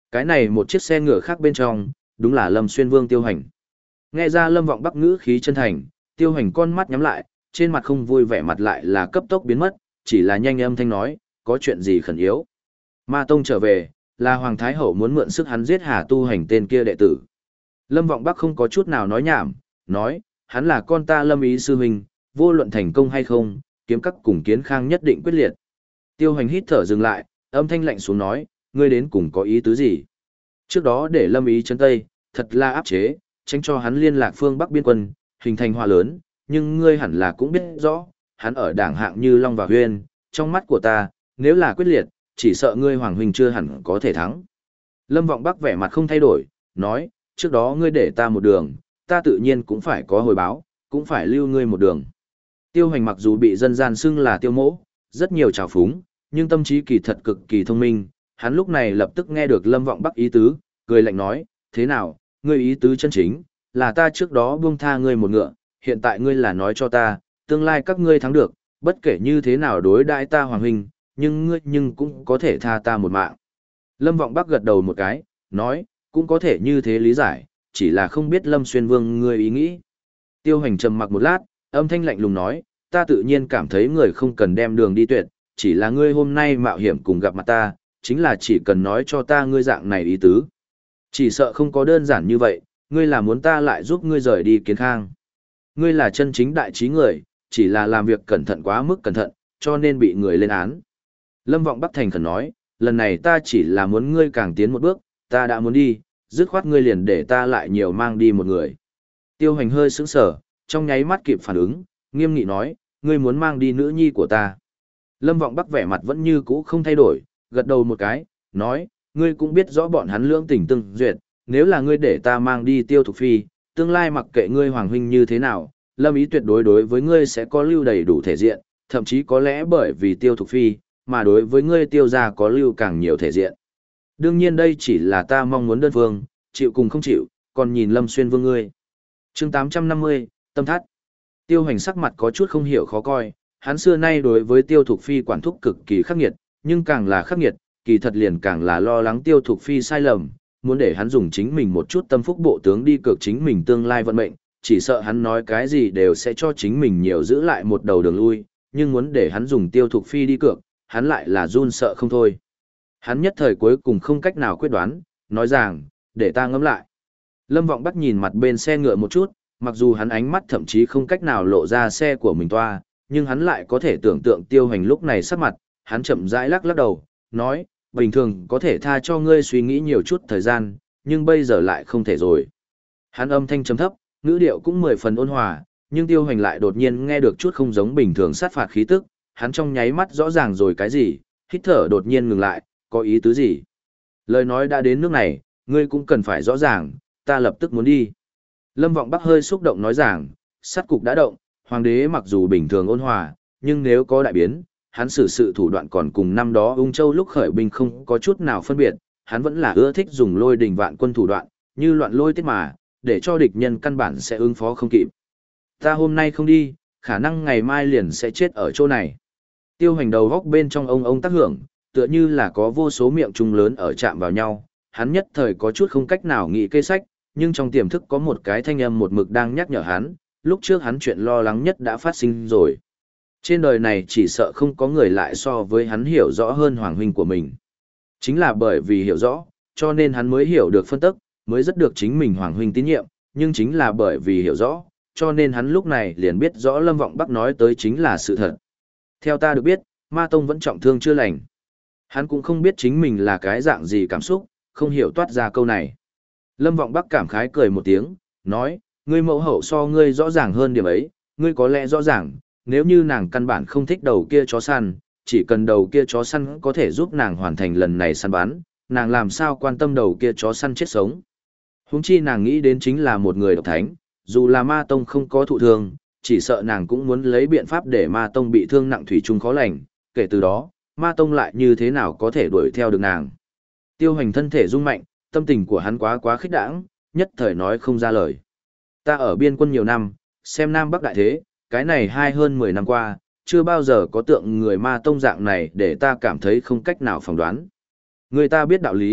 Cái này một chiếc xe ngựa khác bên trong, đúng là Lâm Xuyên Vương Tiêu Hành. Nghe ra Lâm Vọng Bắc ngữ khí chân thành, Tiêu Hành con mắt nhắm lại, trên mặt không vui vẻ mặt lại là cấp tốc biến mất, chỉ là nhanh âm thanh nói, có chuyện gì khẩn yếu. Ma Tông trở về, là Hoàng Thái Hậu muốn mượn sức hắn giết Hà Tu Hành tên kia đệ tử. Lâm Vọng Bắc không có chút nào nói nhảm, nói, hắn là con ta Lâm Ý sư huynh, vô luận thành công hay không, kiếm các cùng Kiến Khang nhất định quyết liệt. Tiêu Hành hít thở dừng lại, âm thanh lạnh xuống nói, ngươi đến cùng có ý tứ gì? Trước đó để Lâm Ý trấn Tây, thật là áp chế, tránh cho hắn liên lạc phương Bắc biên quân, hình thành hòa lớn, nhưng ngươi hẳn là cũng biết rõ, hắn ở đảng hạng như Long và Huyên, trong mắt của ta, nếu là quyết liệt, chỉ sợ ngươi Hoàng huynh chưa hẳn có thể thắng. Lâm Vọng Bắc vẻ mặt không thay đổi, nói, trước đó ngươi để ta một đường, ta tự nhiên cũng phải có hồi báo, cũng phải lưu ngươi một đường. Tiêu Hành mặc dù bị dân gian xưng là Tiêu Mỗ, rất nhiều trào phúng, nhưng tâm trí kỳ thật cực kỳ thông minh, hắn lúc này lập tức nghe được Lâm Vọng Bắc ý tứ, cười lạnh nói, thế nào, ngươi ý tứ chân chính, là ta trước đó buông tha ngươi một ngựa, hiện tại ngươi là nói cho ta, tương lai các ngươi thắng được, bất kể như thế nào đối đãi ta Hoàng huynh, nhưng ngươi cũng có thể tha ta một mạng. Lâm Vọng Bắc gật đầu một cái, nói, cũng có thể như thế lý giải, chỉ là không biết Lâm Xuyên Vương ngươi ý nghĩ. Tiêu Hành trầm mặc một lát, âm thanh lạnh lùng nói, ta tự nhiên cảm thấy người không cần đem đường đi tuyệt, chỉ là ngươi hôm nay mạo hiểm cùng gặp mặt ta, chính là chỉ cần nói cho ta ngươi dạng này ý tứ. Chỉ sợ không có đơn giản như vậy, ngươi là muốn ta lại giúp ngươi rời đi Kiến Khang. Ngươi là chân chính đại trí người, chỉ là làm việc cẩn thận quá mức cẩn thận, cho nên bị người lên án. Lâm Vọng Bắc thành khẩn nói, lần này ta chỉ là muốn ngươi càng tiến một bước, ta đã muốn đi, dứt khoát ngươi liền để ta lại nhiều mang đi một người. Tiêu Hành hơi sững sờ, trong nháy mắt kịp phản ứng, nghiêm nghị nói, ngươi muốn mang đi nữ nhi của ta. Lâm Vọng Bắc vẻ mặt vẫn như cũ không thay đổi, gật đầu một cái, nói, ngươi cũng biết rõ bọn hắn lưỡng tình tương duyệt, nếu là ngươi để ta mang đi Tiêu Thục Phi, tương lai mặc kệ ngươi Hoàng huynh như thế nào, Lâm Ý tuyệt đối đối với ngươi sẽ có lưu đầy đủ thể diện, thậm chí có lẽ bởi vì Tiêu Thục Phi, mà đối với ngươi Tiêu gia có lưu càng nhiều thể diện. Đương nhiên đây chỉ là ta mong muốn đơn phương, chịu cùng không chịu, còn nhìn Lâm Xuyên Vương ngươi. Chương 850, Tâm Thắt. Tiêu Hành sắc mặt có chút không hiểu khó coi, hắn xưa nay đối với Tiêu Thục Phi quản thúc cực kỳ khắc nghiệt, nhưng càng là khắc nghiệt, kỳ thật liền càng là lo lắng Tiêu Thục Phi sai lầm, muốn để hắn dùng chính mình một chút tâm phúc bộ tướng đi cược chính mình tương lai vận mệnh, chỉ sợ hắn nói cái gì đều sẽ cho chính mình nhiều giữ lại một đầu đường lui, nhưng muốn để hắn dùng Tiêu Thục Phi đi cược, hắn lại là run sợ không thôi. Hắn nhất thời cuối cùng không cách nào quyết đoán, nói rằng, để ta ngẫm lại. Lâm Vọng Bắc nhìn mặt bên xe ngựa một chút, mặc dù hắn ánh mắt thậm chí không cách nào lộ ra xe của mình toa, nhưng hắn lại có thể tưởng tượng Tiêu Hành lúc này sắc mặt, hắn chậm rãi lắc lắc đầu, nói, bình thường có thể tha cho ngươi suy nghĩ nhiều chút thời gian, nhưng bây giờ lại không thể rồi. Hắn âm thanh trầm thấp, ngữ điệu cũng 10 phần ôn hòa, nhưng Tiêu Hành lại đột nhiên nghe được chút không giống bình thường sát phạt khí tức, hắn trong nháy mắt rõ ràng rồi cái gì, hít thở đột nhiên ngừng lại, có ý tứ gì? Lời nói đã đến nước này, ngươi cũng cần phải rõ ràng, ta lập tức muốn đi. Lâm Vọng Bắc hơi xúc động nói rằng, sát cục đã động, hoàng đế mặc dù bình thường ôn hòa, nhưng nếu có đại biến, hắn xử sự thủ đoạn còn cùng năm đó Ung Châu lúc khởi binh không có chút nào phân biệt, hắn vẫn là ưa thích dùng lôi đình vạn quân thủ đoạn, như loạn lôi tiết mà, để cho địch nhân căn bản sẽ ứng phó không kịp. Ta hôm nay không đi, khả năng ngày mai liền sẽ chết ở chỗ này. Tiêu Hành đầu góc bên trong ông tác hưởng, tựa như là có vô số miệng trung lớn ở chạm vào nhau, hắn nhất thời có chút không cách nào nghĩ cây sách, nhưng trong tiềm thức có một cái thanh âm một mực đang nhắc nhở hắn, lúc trước hắn chuyện lo lắng nhất đã phát sinh rồi. Trên đời này chỉ sợ không có người lại so với hắn hiểu rõ hơn hoàng huynh của mình. Chính là bởi vì hiểu rõ, cho nên hắn mới hiểu được phân tức, mới rất được chính mình hoàng huynh tín nhiệm, nhưng chính là bởi vì hiểu rõ, cho nên hắn lúc này liền biết rõ Lâm Vọng Bắc nói tới chính là sự thật. Theo ta được biết, Ma Tông vẫn trọng thương chưa lành. Hắn cũng không biết chính mình là cái dạng gì cảm xúc, không hiểu toát ra câu này. Lâm Vọng Bắc cảm khái cười một tiếng, nói, ngươi mẫu hậu so ngươi rõ ràng hơn điểm ấy, ngươi có lẽ rõ ràng, nếu như nàng căn bản không thích đầu kia chó săn, chỉ cần đầu kia chó săn có thể giúp nàng hoàn thành lần này săn bắn, nàng làm sao quan tâm đầu kia chó săn chết sống. Huống chi nàng nghĩ đến chính là một người độc thánh, dù là Ma Tông không có thụ thương, chỉ sợ nàng cũng muốn lấy biện pháp để Ma Tông bị thương nặng thủy chung khó lành, kể từ đó, Ma Tông lại như thế nào có thể đuổi theo được nàng. Tiêu Hành thân thể rung mạnh, tâm tình của hắn quá khích đãng, nhất thời nói không ra lời. Ta ở biên quân nhiều năm, xem Nam Bắc đại thế, cái này hơn 10 năm qua, chưa bao giờ có tượng người Ma Tông dạng này để ta cảm thấy không cách nào phỏng đoán. Người ta biết đạo lý,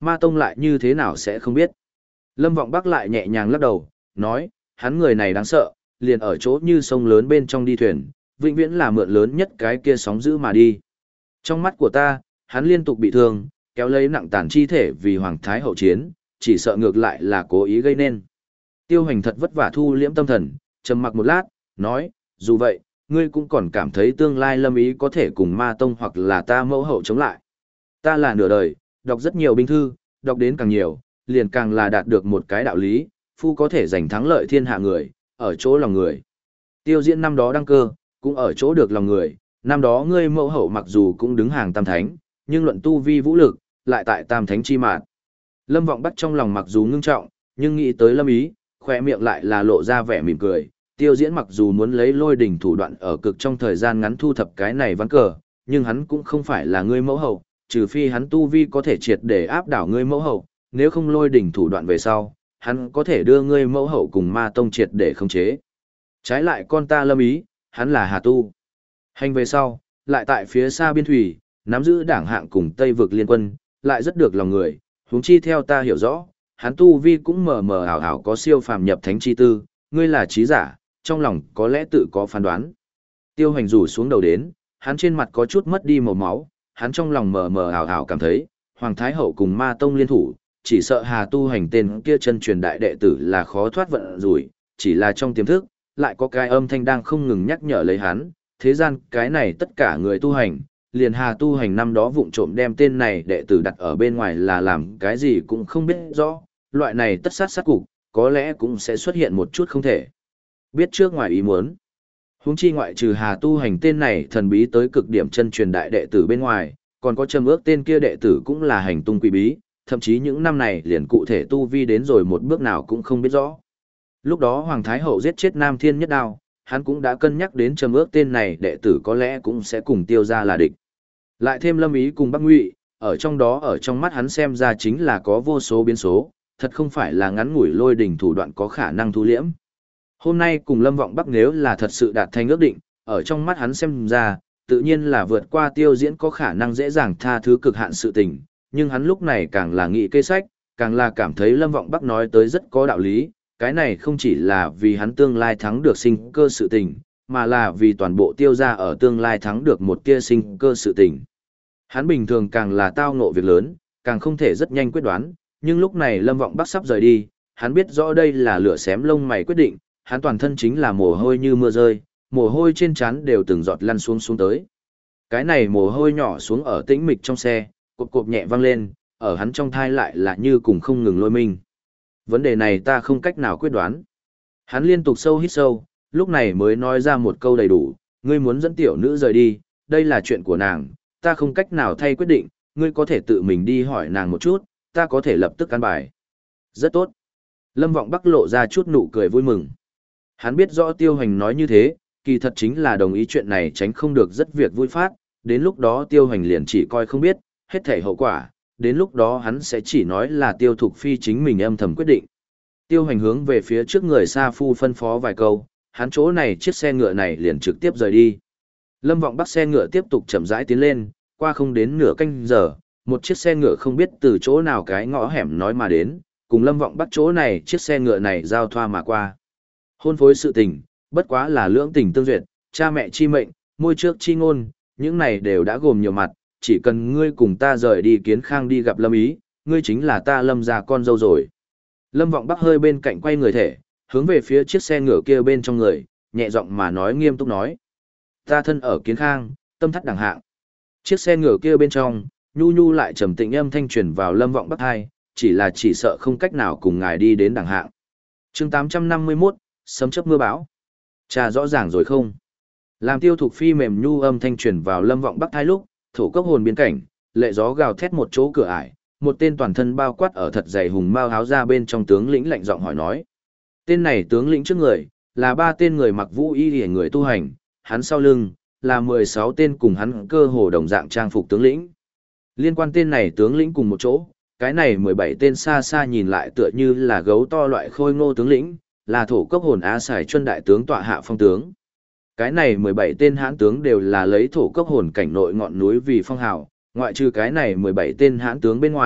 Ma Tông lại như thế nào sẽ không biết. Lâm Vọng Bắc lại nhẹ nhàng lắc đầu, nói, hắn người này đáng sợ, liền ở chỗ như sông lớn bên trong đi thuyền, vĩnh viễn là mượn lớn nhất cái kia sóng dữ mà đi. Trong mắt của ta, hắn liên tục bị thương, kéo lấy nặng tàn chi thể vì Hoàng Thái Hậu chiến, chỉ sợ ngược lại là cố ý gây nên. Tiêu Hành thật vất vả thu liễm tâm thần, trầm mặc một lát, nói, dù vậy, ngươi cũng còn cảm thấy tương lai Lâm Ý có thể cùng Ma Tông hoặc là ta mẫu hậu chống lại. Ta là nửa đời, đọc rất nhiều binh thư, đọc đến càng nhiều, liền càng là đạt được một cái đạo lý, phu có thể giành thắng lợi thiên hạ người, ở chỗ lòng người. Tiêu Diễn năm đó đăng cơ, cũng ở chỗ được lòng người, năm đó ngươi mẫu hậu mặc dù cũng đứng hàng tam thánh, nhưng luận tu vi vũ lực, lại tại tam thánh chi mạn. Lâm Vọng Bắc trong lòng mặc dù ngưng trọng, nhưng nghĩ tới Lâm Ý, khỏe miệng lại là lộ ra vẻ mỉm cười. Tiêu Diễn mặc dù muốn lấy lôi đỉnh thủ đoạn ở cực trong thời gian ngắn thu thập cái này ván cờ, nhưng hắn cũng không phải là ngươi mẫu hậu, trừ phi hắn tu vi có thể triệt để áp đảo ngươi mẫu hậu, nếu không lôi đỉnh thủ đoạn về sau, hắn có thể đưa ngươi mẫu hậu cùng Ma Tông triệt để khống chế. Trái lại con ta Lâm Ý, hắn là Hà Tu. Hành về sau, lại tại phía xa biên thủy, nắm giữ đảng hạng cùng Tây vực liên quân, lại rất được lòng người, huống chi theo ta hiểu rõ, hắn tu vi cũng mờ mờ ảo ảo có siêu phàm nhập thánh chi tư, ngươi là trí giả, trong lòng có lẽ tự có phán đoán. Tiêu Hành rủ xuống đầu đến, hắn trên mặt có chút mất đi màu máu, hắn trong lòng mờ mờ ảo ảo cảm thấy, Hoàng Thái Hậu cùng Ma Tông liên thủ, chỉ sợ Hà Tu Hành tên kia chân truyền đại đệ tử là khó thoát vận rủi, chỉ là trong tiềm thức, lại có cái âm thanh đang không ngừng nhắc nhở lấy hắn, thế gian cái này tất cả người tu hành, liền Hà Tu Hành năm đó vụng trộm đem tên này đệ tử đặt ở bên ngoài là làm cái gì cũng không biết rõ, loại này tất sát sát cục, có lẽ cũng sẽ xuất hiện một chút không thể biết trước ngoài ý muốn. Huống chi ngoại trừ Hà Tu Hành tên này thần bí tới cực điểm chân truyền đại đệ tử bên ngoài, còn có Trầm Ước tên kia đệ tử cũng là hành tung quỷ bí, thậm chí những năm này liền cụ thể tu vi đến rồi một bước nào cũng không biết rõ. Lúc đó Hoàng Thái Hậu giết chết Nam Thiên Nhất Đao, hắn cũng đã cân nhắc đến Trầm Ước tên này đệ tử có lẽ cũng sẽ cùng Tiêu gia là địch. Lại thêm Lâm Ý cùng Bắc Ngụy, ở trong đó ở trong mắt hắn xem ra chính là có vô số biến số, thật không phải là ngắn ngủi lôi đỉnh thủ đoạn có khả năng thu liễm. Hôm nay cùng Lâm Vọng Bắc nếu là thật sự đạt thành ước định, ở trong mắt hắn xem ra, tự nhiên là vượt qua Tiêu Diễn có khả năng dễ dàng tha thứ cực hạn sự tình, nhưng hắn lúc này càng là nghĩ kế sách, càng là cảm thấy Lâm Vọng Bắc nói tới rất có đạo lý, cái này không chỉ là vì hắn tương lai thắng được sinh cơ sự tình, mà là vì toàn bộ Tiêu gia ở tương lai thắng được một kia sinh cơ sự tình. Hắn bình thường càng là tao ngộ việc lớn, càng không thể rất nhanh quyết đoán, nhưng lúc này Lâm Vọng Bắc sắp rời đi, hắn biết rõ đây là lửa xém lông mày quyết định, hắn toàn thân chính là mồ hôi như mưa rơi, mồ hôi trên trán đều từng giọt lăn xuống tới. Cái này mồ hôi nhỏ xuống ở tĩnh mịch trong xe, cộp cộp nhẹ vang lên, ở hắn trong thai lại là như cùng không ngừng lôi mình. Vấn đề này ta không cách nào quyết đoán. Hắn liên tục sâu hít sâu, lúc này mới nói ra một câu đầy đủ, ngươi muốn dẫn tiểu nữ rời đi, đây là chuyện của nàng, ta không cách nào thay quyết định, ngươi có thể tự mình đi hỏi nàng một chút, ta có thể lập tức căn bài. Rất tốt. Lâm Vọng Bắc lộ ra chút nụ cười vui mừng. Hắn biết rõ Tiêu Hành nói như thế, kỳ thật chính là đồng ý chuyện này tránh không được rất việc vui phát, đến lúc đó Tiêu Hành liền chỉ coi không biết, hết thảy hậu quả, đến lúc đó hắn sẽ chỉ nói là Tiêu Thục Phi chính mình âm thầm quyết định. Tiêu Hành hướng về phía trước người Sa Phu phân phó vài câu, hắn chỗ này chiếc xe ngựa này liền trực tiếp rời đi. Lâm Vọng Bắc xe ngựa tiếp tục chậm rãi tiến lên, qua không đến nửa canh giờ, một chiếc xe ngựa không biết từ chỗ nào cái ngõ hẻm nói mà đến, cùng Lâm Vọng Bắc chỗ này chiếc xe ngựa này giao thoa mà qua. Hôn phối sự tình, bất quá là lưỡng tình tương duyệt, cha mẹ chi mệnh, môi trước chi ngôn, những này đều đã gồm nhiều mặt, chỉ cần ngươi cùng ta rời đi Kiến Khang đi gặp Lâm Ý, ngươi chính là ta Lâm gia con dâu rồi. Lâm Vọng Bắc hơi bên cạnh quay người thể, hướng về phía chiếc xe ngựa kia bên trong người, nhẹ giọng mà nói nghiêm túc nói. Ta thân ở Kiến Khang, tâm thắt đẳng hạng. Chiếc xe ngựa kia bên trong, nhu nhu lại trầm tĩnh âm thanh truyền vào Lâm Vọng Bắc hai, chỉ sợ không cách nào cùng ngài đi đến đẳng hạng. Chương 851, sấm chớp mưa bão. Trà rõ ràng rồi không? Làm Tiêu Thục Phi mềm nhu âm thanh truyền vào Lâm Vọng Bắc hai lúc, thổ cốc hồn biến cảnh, lệ gió gào thét một chỗ cửa ải, một tên toàn thân bao quát ở thật dày hùng mao áo ra bên trong tướng lĩnh lạnh giọng hỏi nói. Tên này tướng lĩnh trước người, là 3 tên người mặc vũ y liễu người tu hành, hắn sau lưng, là 16 tên cùng hắn cơ hồ đồng dạng trang phục tướng lĩnh. Liên quan tên này tướng lĩnh cùng một chỗ, cái này 17 tên xa xa nhìn lại tựa như là gấu to loại khôi ngô tướng lĩnh, là thổ cốc hồn Á Sải Chuân đại tướng tọa hạ phong tướng. Cái này 17 tên hãn tướng đều là lấy thổ cốc hồn cảnh nội ngọn núi vì phong hào, ngoại trừ cái này 17 tên hãn tướng bên ngoài,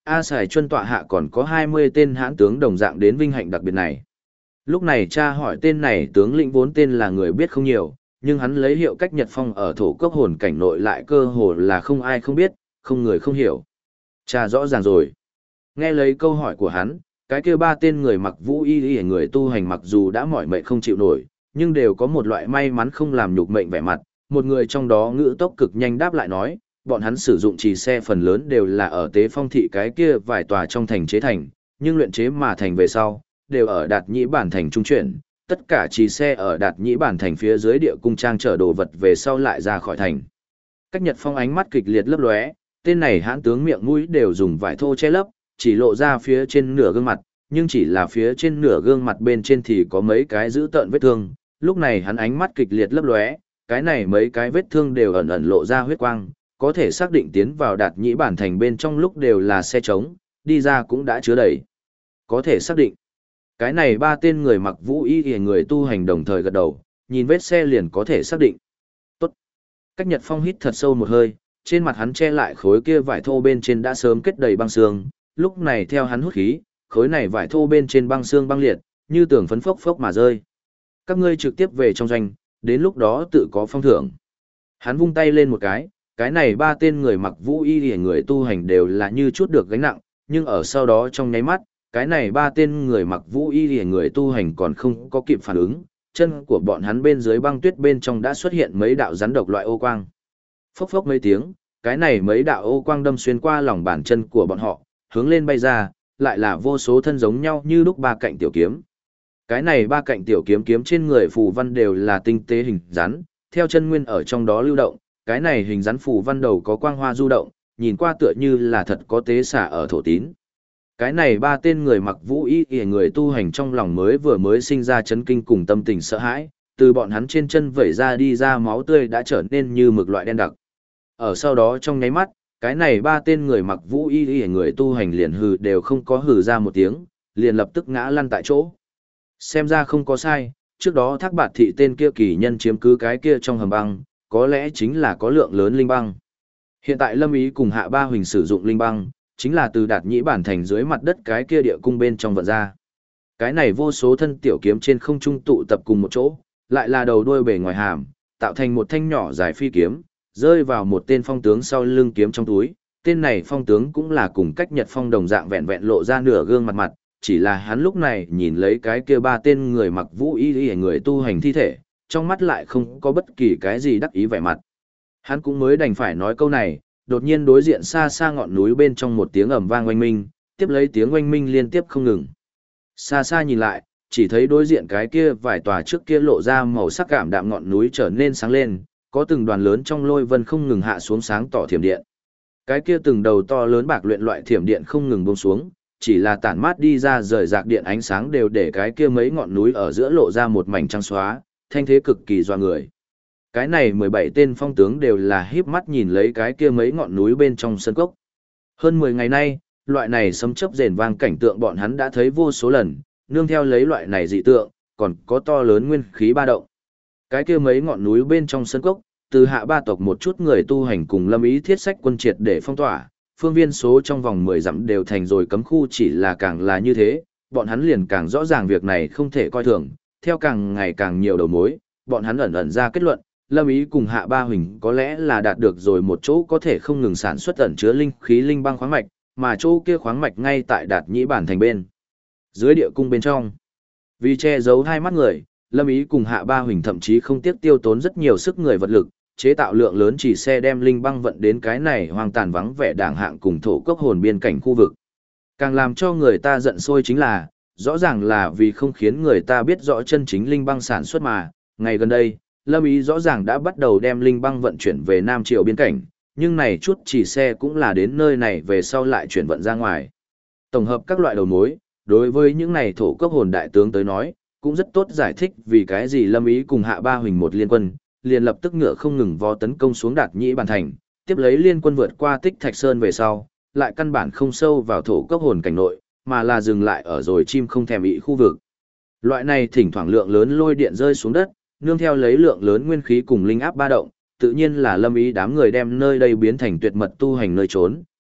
A Sài Chuân tọa hạ còn có 20 tên hãn tướng đồng dạng đến vinh hạnh đặc biệt này. Lúc này cha hỏi tên này tướng lĩnh vốn tên là người biết không nhiều, nhưng hắn lấy hiệu cách Nhật Phong ở thổ cốc hồn cảnh nội lại cơ hồ là không ai không biết, không người không hiểu. Cha rõ ràng rồi. Nghe lấy câu hỏi của hắn, cái kia ba tên người mặc vũ y người tu hành mặc dù đã mỏi mệt không chịu nổi, nhưng đều có một loại may mắn không làm nhục mệnh vẻ mặt. Một người trong đó ngữ tốc cực nhanh đáp lại nói, bọn hắn sử dụng trì xe phần lớn đều là ở Tế Phong thị cái kia vài tòa trong thành chế thành, nhưng luyện chế mà thành về sau, đều ở Đạt Nhĩ Bản thành trung chuyển, tất cả trì xe ở Đạt Nhĩ Bản thành phía dưới địa cung trang chở đồ vật về sau lại ra khỏi thành. Cách Nhật Phong ánh mắt kịch liệt lấp lóe, tên này hãn tướng miệng mũi đều dùng vải thô che lấp, chỉ lộ ra phía trên nửa gương mặt, nhưng chỉ là phía trên nửa gương mặt bên trên thì có mấy cái dữ tợn vết thương, lúc này hắn ánh mắt kịch liệt lấp lóe, cái này mấy cái vết thương đều ẩn ẩn lộ ra huyết quang, có thể xác định tiến vào Đạt Nhĩ Bản thành bên trong lúc đều là xe trống, đi ra cũng đã chứa đầy. Có thể xác định, cái này ba tên người mặc vũ y người tu hành đồng thời gật đầu, nhìn vết xe liền có thể xác định. Tốt. Cách Nhật Phong hít thật sâu một hơi, trên mặt hắn che lại khối kia vải thô bên trên đã sớm kết đầy băng xương, lúc này theo hắn hút khí, khối này vải thô bên trên băng xương băng liệt, như tường phấn phốc phốc mà rơi. Các ngươi trực tiếp về trong doanh, đến lúc đó tự có phong thưởng. Hắn vung tay lên một cái này ba tên người mặc vũ y người tu hành đều là như chút được gánh nặng, nhưng ở sau đó trong nháy mắt, cái này ba tên người mặc vũ y người tu hành còn không có kịp phản ứng, chân của bọn hắn bên dưới băng tuyết bên trong đã xuất hiện mấy đạo rắn độc loại ô quang. Phốc phốc mấy tiếng, cái này mấy đạo ô quang đâm xuyên qua lòng bàn chân của bọn họ, hướng lên bay ra, lại là vô số thân giống nhau như lúc ba cạnh tiểu kiếm. Cái này ba cạnh tiểu kiếm kiếm trên người phù văn đều là tinh tế hình rắn, theo chân nguyên ở trong đó lưu động, cái này hình rắn phù văn đầu có quang hoa du động, nhìn qua tựa như là thật có tế xả ở thổ tín. Cái này ba tên người mặc vũ y người tu hành trong lòng mới sinh ra chấn kinh cùng tâm tình sợ hãi, từ bọn hắn trên chân vẩy ra đi ra máu tươi đã trở nên như mực loại đen đặc. Ở sau đó trong nháy mắt, cái này ba tên người mặc vũ y người tu hành liền hừ đều không có hừ ra một tiếng, liền lập tức ngã lăn tại chỗ. Xem ra không có sai, trước đó Thác Bạt thị tên kia kỳ nhân chiếm cứ cái kia trong hầm băng, có lẽ chính là có lượng lớn linh băng. Hiện tại Lâm Ý cùng Hạ Ba Huỳnh sử dụng linh băng, chính là từ Đạt Nhĩ Bản thành dưới mặt đất cái kia địa cung bên trong vận ra. Cái này vô số thân tiểu kiếm trên không trung tụ tập cùng một chỗ, lại là đầu đuôi bề ngoài hàm, tạo thành một thanh nhỏ dài phi kiếm, rơi vào một tên phong tướng sau lưng kiếm trong túi. Tên này phong tướng cũng là cùng Cách Nhật Phong đồng dạng vẹn vẹn lộ ra nửa gương mặt, chỉ là hắn lúc này nhìn lấy cái kia ba tên người mặc vũ y người tu hành thi thể, trong mắt lại không có bất kỳ cái gì đắc ý vẻ mặt. Hắn cũng mới đành phải nói câu này, đột nhiên đối diện xa xa ngọn núi bên trong một tiếng ầm vang oanh minh, tiếp lấy tiếng oanh minh liên tiếp không ngừng. Xa xa nhìn lại, chỉ thấy đối diện cái kia vài tòa trước kia lộ ra màu sắc cảm đạm ngọn núi trở nên sáng lên, có từng đoàn lớn trong lôi vân không ngừng hạ xuống sáng tỏ thiểm điện. Cái kia từng đầu to lớn bạc luyện loại thiểm điện không ngừng buông xuống, chỉ là tản mát đi ra rời rạc điện ánh sáng đều để cái kia mấy ngọn núi ở giữa lộ ra một mảnh trắng xóa, thanh thế cực kỳ doa người. Cái này 17 tên phong tướng đều là híp mắt nhìn lấy cái kia mấy ngọn núi bên trong sân cốc. Hơn 10 ngày nay, loại này sấm chớp rền vang cảnh tượng bọn hắn đã thấy vô số lần, nương theo lấy loại này dị tượng, còn có to lớn nguyên khí ba động. Cái kia mấy ngọn núi bên trong sân cốc, từ Hạ Ba tộc một chút người tu hành cùng Lâm Ý thiết sách quân triệt để phong tỏa, phương viên số trong vòng 10 dặm đều thành rồi cấm khu, chỉ là càng là như thế, bọn hắn liền càng rõ ràng việc này không thể coi thường, theo càng ngày càng nhiều đầu mối, bọn hắn ẩn ẩn ra kết luận, Lâm Ý cùng Hạ Ba Huỳnh có lẽ là đạt được rồi một chỗ có thể không ngừng sản xuất ẩn chứa linh khí linh băng khoáng mạch, mà chỗ kia khoáng mạch ngay tại Đạt Nhĩ Bản thành bên dưới địa cung bên trong. Vì che giấu hai mắt người, Lâm Ý cùng Hạ Ba Huỳnh thậm chí không tiếc tiêu tốn rất nhiều sức người vật lực, chế tạo lượng lớn chỉ xe đem linh băng vận đến cái này hoang tàn vắng vẻ đảng hạng cùng thổ cốc hồn biên cảnh khu vực. Càng làm cho người ta giận sôi chính là, rõ ràng là vì không khiến người ta biết rõ chân chính linh băng sản xuất mà, ngày gần đây, Lâm Ý rõ ràng đã bắt đầu đem linh băng vận chuyển về Nam Triều biên cảnh, nhưng này chút chỉ xe cũng là đến nơi này về sau lại chuyển vận ra ngoài. Tổng hợp các loại đầu mối, đối với những này thổ cốc hồn đại tướng tới nói, cũng rất tốt giải thích vì cái gì Lâm Ý cùng Hạ Ba Huỳnh một liên quân, liền lập tức ngựa không ngừng vó tấn công xuống Đạt Nhĩ Bản thành, tiếp lấy liên quân vượt qua Tích Thạch Sơn về sau, lại căn bản không sâu vào thổ cốc hồn cảnh nội, mà là dừng lại ở rồi chim không thèm ị khu vực. Loại này thỉnh thoảng lượng lớn lôi điện rơi xuống đất, nương theo lấy lượng lớn nguyên khí cùng linh áp ba động, tự nhiên là Lâm Ý đám người đem nơi đây biến thành tuyệt mật tu hành nơi trốn,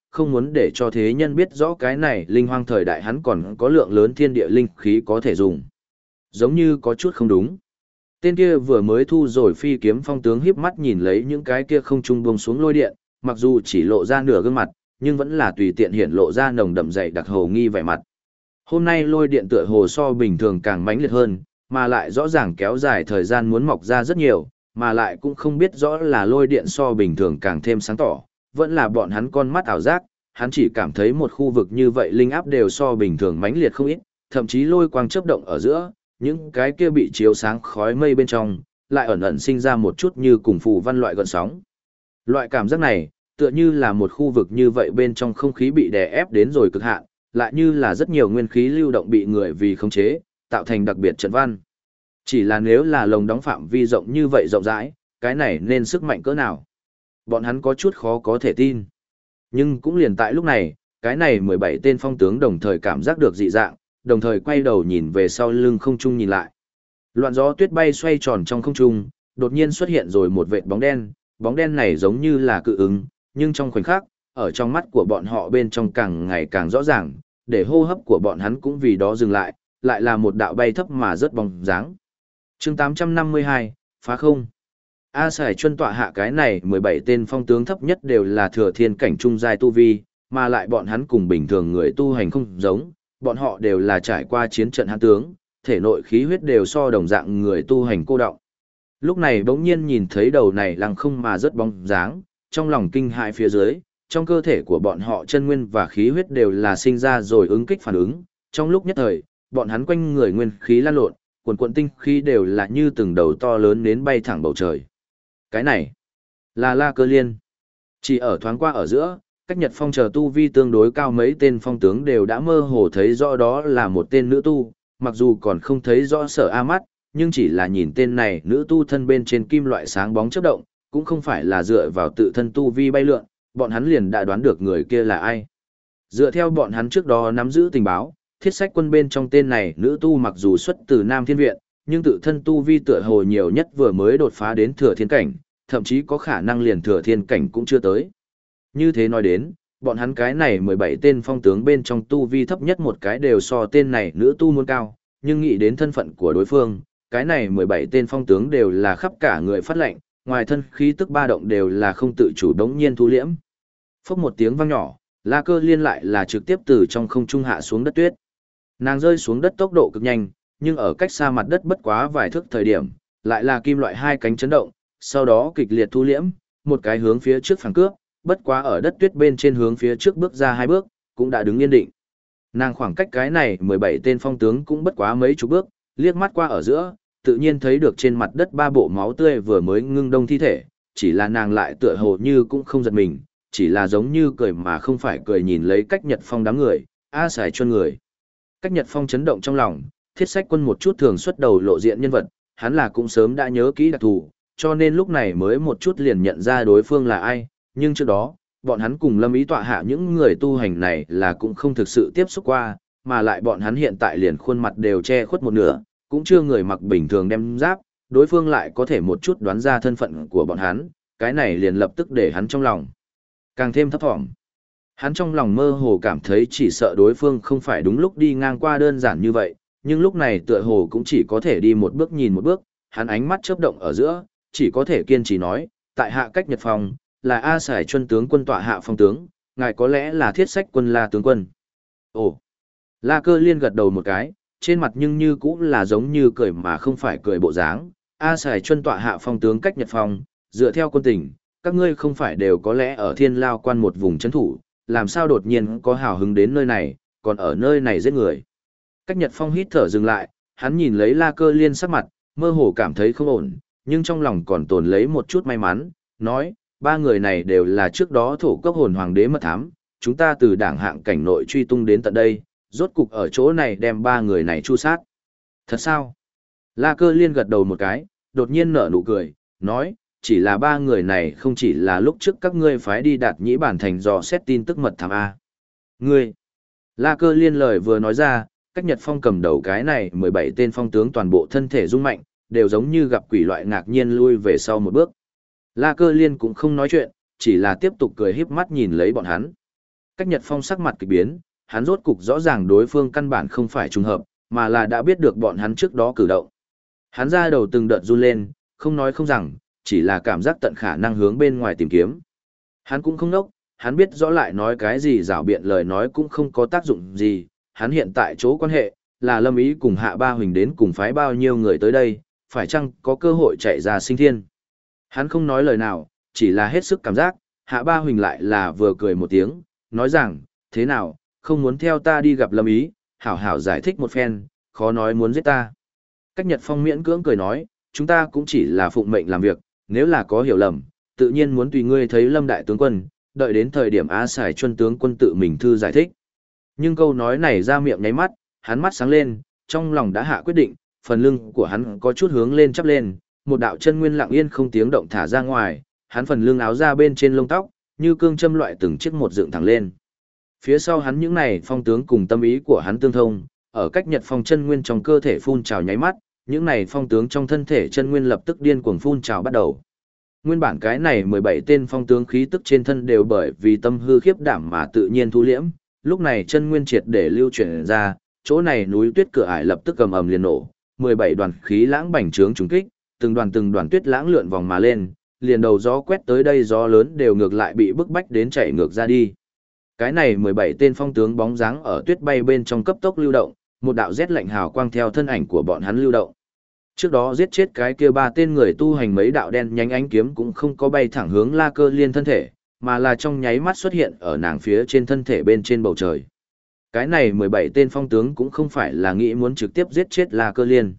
không muốn để cho thế nhân biết rõ cái này linh hoang thời đại hắn còn có lượng lớn thiên địa linh khí có thể dùng. Giống như có chút không đúng. Tên kia vừa mới thu rồi phi kiếm phong tướng híp mắt nhìn lấy những cái kia không trung buông xuống lôi điện, mặc dù chỉ lộ ra nửa gương mặt, nhưng vẫn là tùy tiện hiện lộ ra nồng đậm dày đặc hồ nghi vẻ mặt. Hôm nay lôi điện tựa hồ so bình thường càng mãnh liệt hơn, mà lại rõ ràng kéo dài thời gian muốn mọc ra rất nhiều, mà lại cũng không biết rõ là lôi điện so bình thường càng thêm sáng tỏ, vẫn là bọn hắn con mắt ảo giác, hắn chỉ cảm thấy một khu vực như vậy linh áp đều so bình thường mãnh liệt không ít, thậm chí lôi quang chớp động ở giữa, những cái kia bị chiếu sáng khói mây bên trong, lại ẩn ẩn sinh ra một chút như cùng phù văn loại gợn sóng. Loại cảm giác này, tựa như là một khu vực như vậy bên trong không khí bị đè ép đến rồi cực hạn, lại như là rất nhiều nguyên khí lưu động bị người vì khống chế, tạo thành đặc biệt trận văn. Chỉ là nếu là lồng đóng phạm vi rộng như vậy rộng rãi, cái này nên sức mạnh cỡ nào? Bọn hắn có chút khó có thể tin. Nhưng cũng liền tại lúc này, cái này 17 tên phong tướng đồng thời cảm giác được dị dạng, đồng thời quay đầu nhìn về sau lưng không trung nhìn lại. Loạn gió tuyết bay xoay tròn trong không trung, đột nhiên xuất hiện rồi một vệt bóng đen này giống như là cự ứng, nhưng trong khoảnh khắc, ở trong mắt của bọn họ bên trong càng ngày càng rõ ràng, để hô hấp của bọn hắn cũng vì đó dừng lại, lại là một đạo bay thấp mà rất bóng dáng. Chương 852, phá không. A Sải Chuân tọa hạ cái này 17 tên phong tướng thấp nhất đều là thừa thiên cảnh trung giai tu vi, mà lại bọn hắn cùng bình thường người tu hành không giống, bọn họ đều là trải qua chiến trận hãn tướng, thể nội khí huyết đều so đồng dạng người tu hành cô đọng. Lúc này bỗng nhiên nhìn thấy đầu này lăng không mà rất bóng dáng, trong lòng kinh hãi phía dưới, trong cơ thể của bọn họ chân nguyên và khí huyết đều là sinh ra rồi ứng kích phản ứng, trong lúc nhất thời, bọn hắn quanh người nguyên khí lan lộn, quần quần tinh khí đều là như từng đầu to lớn đến bay thẳng bầu trời. Cái này là La Cơ Liên. Chỉ ở thoáng qua ở giữa, cách Nhật Phong chờ tu vi tương đối cao mấy tên phong tướng đều đã mơ hồ thấy rõ đó là một tên nữ tu, mặc dù còn không thấy rõ Sở A mắt, nhưng chỉ là nhìn tên này nữ tu thân bên trên kim loại sáng bóng chớp động, cũng không phải là dựa vào tự thân tu vi bay lượn, bọn hắn liền đã đoán được người kia là ai. Dựa theo bọn hắn trước đó nắm giữ tình báo, Thiết Sách Quân bên trong tên này nữ tu mặc dù xuất từ Nam Thiên Viện, nhưng tự thân tu vi tựa hồ nhiều nhất vừa mới đột phá đến thừa thiên cảnh, thậm chí có khả năng liền thừa thiên cảnh cũng chưa tới. Như thế nói đến, bọn hắn cái này 17 tên phong tướng bên trong tu vi thấp nhất một cái đều so tên này nữ tu muốn cao, nhưng nghĩ đến thân phận của đối phương, cái này 17 tên phong tướng đều là khắp cả người phát lệnh, ngoài thân khí tức ba động đều là không tự chủ đống nhiên thu liễm. Phốc một tiếng vang nhỏ, La Cơ Liên lại là trực tiếp từ trong không trung hạ xuống đất tuyết. Nàng rơi xuống đất tốc độ cực nhanh, nhưng ở cách xa mặt đất bất quá vài thước thời điểm, lại là kim loại hai cánh chấn động, sau đó kịch liệt thu liễm, một cái hướng phía trước phản cướp, bất quá ở đất tuyết bên trên hướng phía trước bước ra hai bước, cũng đã đứng yên định. Nàng khoảng cách cái này 17 tên phong tướng cũng bất quá mấy chục bước, liếc mắt qua ở giữa, tự nhiên thấy được trên mặt đất ba bộ máu tươi vừa mới ngưng đông thi thể, chỉ là nàng lại tựa hồ như cũng không giật mình, chỉ là giống như cười mà không phải cười nhìn lấy cách Nhật Phong đám người, A Sải Chuân người. Cách Nhật Phong chấn động trong lòng, Thiết Sách Quân một chút thường xuất đầu lộ diện nhân vật, hắn là cũng sớm đã nhớ kỹ đặc thù, cho nên lúc này mới một chút liền nhận ra đối phương là ai, nhưng trước đó, bọn hắn cùng Lâm Ý tọa hạ những người tu hành này là cũng không thực sự tiếp xúc qua, mà lại bọn hắn hiện tại liền khuôn mặt đều che khuất một nửa, cũng chưa người mặc bình thường đem giáp, đối phương lại có thể một chút đoán ra thân phận của bọn hắn, cái này liền lập tức để hắn trong lòng càng thêm thấp thỏm. Hắn trong lòng mơ hồ cảm thấy chỉ sợ đối phương không phải đúng lúc đi ngang qua đơn giản như vậy, nhưng lúc này tựa hồ cũng chỉ có thể đi một bước nhìn một bước, hắn ánh mắt chớp động ở giữa, chỉ có thể kiên trì nói, tại hạ cách Nhật Phong, là A Sải Chuân tướng quân tọa hạ phong tướng, ngài có lẽ là Thiết Sách Quân La tướng quân. Ồ, La Cơ Liên gật đầu một cái, trên mặt nhưng như cũng là giống như cười mà không phải cười bộ dáng. A Sải Chuân tọa hạ phong tướng cách Nhật Phong, dựa theo quân tình, các ngươi không phải đều có lẽ ở Thiên Lao Quan một vùng trấn thủ, làm sao đột nhiên có hào hứng đến nơi này, còn ở nơi này giết người. Cách Nhật Phong hít thở dừng lại, hắn nhìn lấy La Cơ Liên sắc mặt, mơ hồ cảm thấy không ổn, nhưng trong lòng còn tồn lấy một chút may mắn, nói, ba người này đều là trước đó thổ cốc hồn hoàng đế mật thám, chúng ta từ đảng hạng cảnh nội truy tung đến tận đây, rốt cục ở chỗ này đem ba người này chu sát. Thật sao? La Cơ Liên gật đầu một cái, đột nhiên nở nụ cười, nói, chỉ là ba người này không chỉ là lúc trước các ngươi phái đi Đạt Nhĩ Bản thành dò xét tin tức mật thám A. Ngươi! La Cơ Liên lời vừa nói ra, cách Nhật Phong cầm đầu cái này 17 tên phong tướng toàn bộ thân thể rung mạnh, đều giống như gặp quỷ loại ngạc nhiên lui về sau một bước. La Cơ Liên cũng không nói chuyện, chỉ là tiếp tục cười híp mắt nhìn lấy bọn hắn. Cách Nhật Phong sắc mặt kỳ biến, hắn rốt cục rõ ràng đối phương căn bản không phải trùng hợp, mà là đã biết được bọn hắn trước đó cử động. Hắn ra đầu từng đợt run lên, không nói không rằng, chỉ là cảm giác tận khả năng hướng bên ngoài tìm kiếm. Hắn cũng không nốc, hắn biết rõ lại nói cái gì rảo biện lời nói cũng không có tác dụng gì, hắn hiện tại chỗ quan hệ, là Lâm Ý cùng Hạ Ba Huỳnh đến cùng phái bao nhiêu người tới đây, phải chăng có cơ hội chạy ra sinh thiên. Hắn không nói lời nào, chỉ là hết sức cảm giác, Hạ Ba Huỳnh lại là vừa cười một tiếng, nói rằng, thế nào, không muốn theo ta đi gặp Lâm Ý, hảo hảo giải thích một phen, khó nói muốn giết ta. Cách Nhật Phong miễn cưỡng cười nói, chúng ta cũng chỉ là phụng mệnh làm việc, nếu là có hiểu lầm, tự nhiên muốn tùy ngươi thấy Lâm Đại Tướng Quân, đợi đến thời điểm Á Sải Chuân Tướng Quân tự mình thư giải thích. Nhưng câu nói này ra miệng nháy mắt, hắn mắt sáng lên, trong lòng đã hạ quyết định, phần lưng của hắn có chút hướng lên chắp lên, một đạo chân nguyên lặng yên không tiếng động thả ra ngoài, hắn phần lưng áo ra bên trên lông tóc, như cương châm loại từng chiếc một dựng thẳng lên. Phía sau hắn những này phong tướng cùng tâm ý của hắn tương thông, ở cách Nhật Phong chân nguyên trong cơ thể phun trào nháy mắt, những này phong tướng trong thân thể chân nguyên lập tức điên cuồng phun trào bắt đầu. Nguyên bản cái này 17 tên phong tướng khí tức trên thân đều bởi vì tâm hư khiếp đảm mà tự nhiên thu liễm, lúc này chân nguyên triệt để lưu chuyển ra, chỗ này núi tuyết cửa ải lập tức cầm ầm liền nổ, 17 đoàn khí lãng bành trướng trùng kích, từng đoàn tuyết lãng lượn vòng mà lên, liền đầu gió quét tới đây gió lớn đều ngược lại bị bức bách đến chạy ngược ra đi. Cái này 17 tên phong tướng bóng dáng ở tuyết bay bên trong cấp tốc lưu động, một đạo rét lạnh hào quang theo thân ảnh của bọn hắn lưu động. Trước đó giết chết cái kia 3 tên người tu hành mấy đạo đen nhánh ánh kiếm cũng không có bay thẳng hướng La Cơ Liên thân thể, mà là trong nháy mắt xuất hiện ở nàng phía trên thân thể bên trên bầu trời. Cái này 17 tên phong tướng cũng không phải là nghĩ muốn trực tiếp giết chết La Cơ Liên.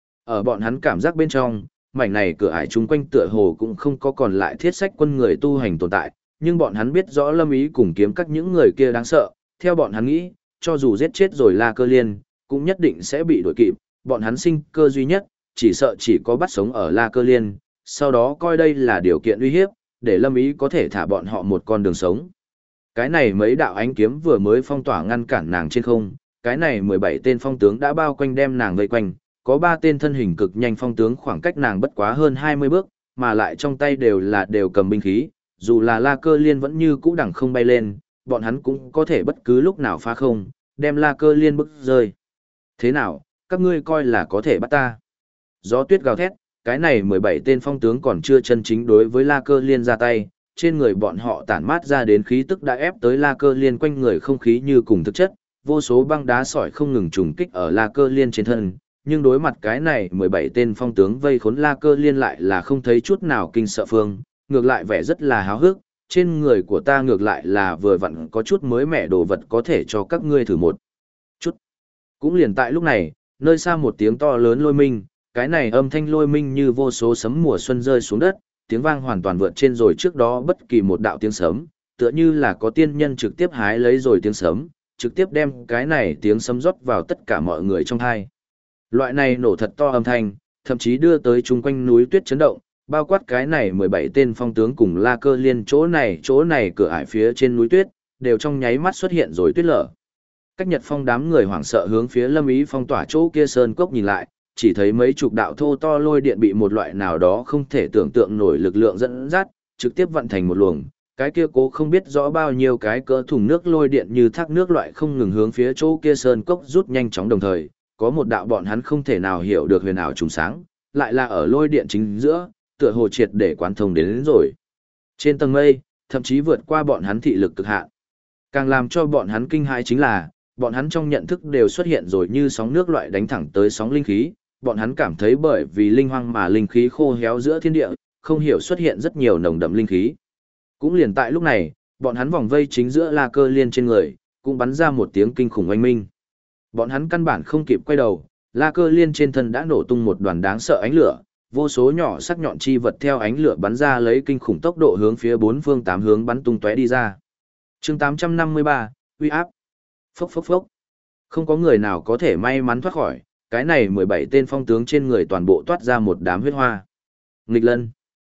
Ở bọn hắn cảm giác bên trong, mảnh này cửa ải chung quanh tựa hồ cũng không có còn lại thiết sách quân người tu hành tồn tại, nhưng bọn hắn biết rõ Lâm Ý cùng kiếm các những người kia đáng sợ, theo bọn hắn nghĩ, cho dù giết chết rồi La Cơ Liên, cũng nhất định sẽ bị đuổi kịp, bọn hắn sinh cơ duy nhất, chỉ sợ chỉ có bắt sống ở La Cơ Liên, sau đó coi đây là điều kiện uy hiếp, để Lâm Ý có thể thả bọn họ một con đường sống. Cái này mấy đạo ánh kiếm vừa mới phong tỏa ngăn cản nàng trên không, cái này 17 tên phong tướng đã bao quanh đem nàng vây quanh, có 3 tên thân hình cực nhanh phong tướng khoảng cách nàng bất quá hơn 20 bước, mà lại trong tay đều cầm binh khí, dù là La Cơ Liên vẫn như cũ đẳng không bay lên, bọn hắn cũng có thể bất cứ lúc nào phá không, đem La Cơ Liên bức rơi. Thế nào, các ngươi coi là có thể bắt ta? Gió tuyết gào thét, cái này 17 tên phong tướng còn chưa chân chính đối với La Cơ Liên ra tay, trên người bọn họ tản mát ra đến khí tức đã ép tới La Cơ Liên quanh người không khí như cùng thực chất, vô số băng đá sỏi không ngừng trùng kích ở La Cơ Liên trên thân, nhưng đối mặt cái này 17 tên phong tướng vây khốn La Cơ Liên lại là không thấy chút nào kinh sợ phương, ngược lại vẻ rất là háo hức, trên người của ta ngược lại là vừa vặn có chút mới mẻ đồ vật có thể cho các ngươi thử một chút. Cũng liền tại lúc này, nơi xa một tiếng to lớn lôi minh, cái này âm thanh lôi minh như vô số sấm mùa xuân rơi xuống đất, tiếng vang hoàn toàn vượt trên rồi trước đó bất kỳ một đạo tiếng sấm, tựa như là có tiên nhân trực tiếp hái lấy rồi tiếng sấm, trực tiếp đem cái này tiếng sấm rót vào tất cả mọi người trong tai. Loại này nổ thật to âm thanh, thậm chí đưa tới chung quanh núi tuyết chấn động, bao quát cái này 17 tên phong tướng cùng La Cơ Liên chỗ này cửa ải phía trên núi tuyết, đều trong nháy mắt xuất hiện rồi tuyết lở. Cách Nhật Phong đám người hoảng sợ hướng phía Lâm Ý phong tỏa chỗ kia sơn cốc nhìn lại, chỉ thấy mấy chục đạo thô to lôi điện bị một loại nào đó không thể tưởng tượng nổi lực lượng dẫn dắt, trực tiếp vận thành một luồng. Cái kia cố không biết rõ bao nhiêu cái cỡ thùng nước lôi điện như thác nước loại không ngừng hướng phía chỗ kia sơn cốc rút nhanh chóng đồng thời, có một đạo bọn hắn không thể nào hiểu được huyền ảo trùng sáng, lại là ở lôi điện chính giữa, tựa hồ triệt để quán thông đến rồi. Trên tầng mây, thậm chí vượt qua bọn hắn thị lực cực hạn. Càng làm cho bọn hắn kinh hãi chính là, bọn hắn trong nhận thức đều xuất hiện rồi như sóng nước loại đánh thẳng tới sóng linh khí, bọn hắn cảm thấy bởi vì linh hoang mà linh khí khô héo giữa thiên địa, không hiểu xuất hiện rất nhiều nồng đậm linh khí. Cũng liền tại lúc này, bọn hắn vòng vây chính giữa La Cơ Liên trên người, cũng bắn ra một tiếng kinh khủng oanh minh. Bọn hắn căn bản không kịp quay đầu, La Cơ Liên trên thân đã nổ tung một đoàn đáng sợ ánh lửa, vô số nhỏ sắc nhọn chi vật theo ánh lửa bắn ra lấy kinh khủng tốc độ hướng phía bốn phương tám hướng bắn tung tóe đi ra. Chương 853, uy áp. Phốc phốc phốc. Không có người nào có thể may mắn thoát khỏi, cái này 17 tên phong tướng trên người toàn bộ toát ra một đám huyết hoa. Nghịch lân.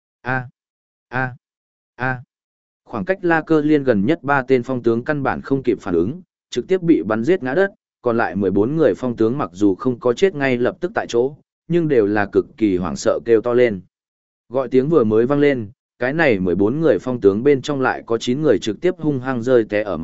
A. Khoảng cách La Cơ Liên gần nhất 3 tên phong tướng căn bản không kịp phản ứng, trực tiếp bị bắn giết ngã đất, còn lại 14 người phong tướng mặc dù không có chết ngay lập tức tại chỗ, nhưng đều là cực kỳ hoảng sợ kêu to lên. Gọi tiếng vừa mới vang lên, cái này 14 người phong tướng bên trong lại có 9 người trực tiếp hung hăng rơi té ở mà,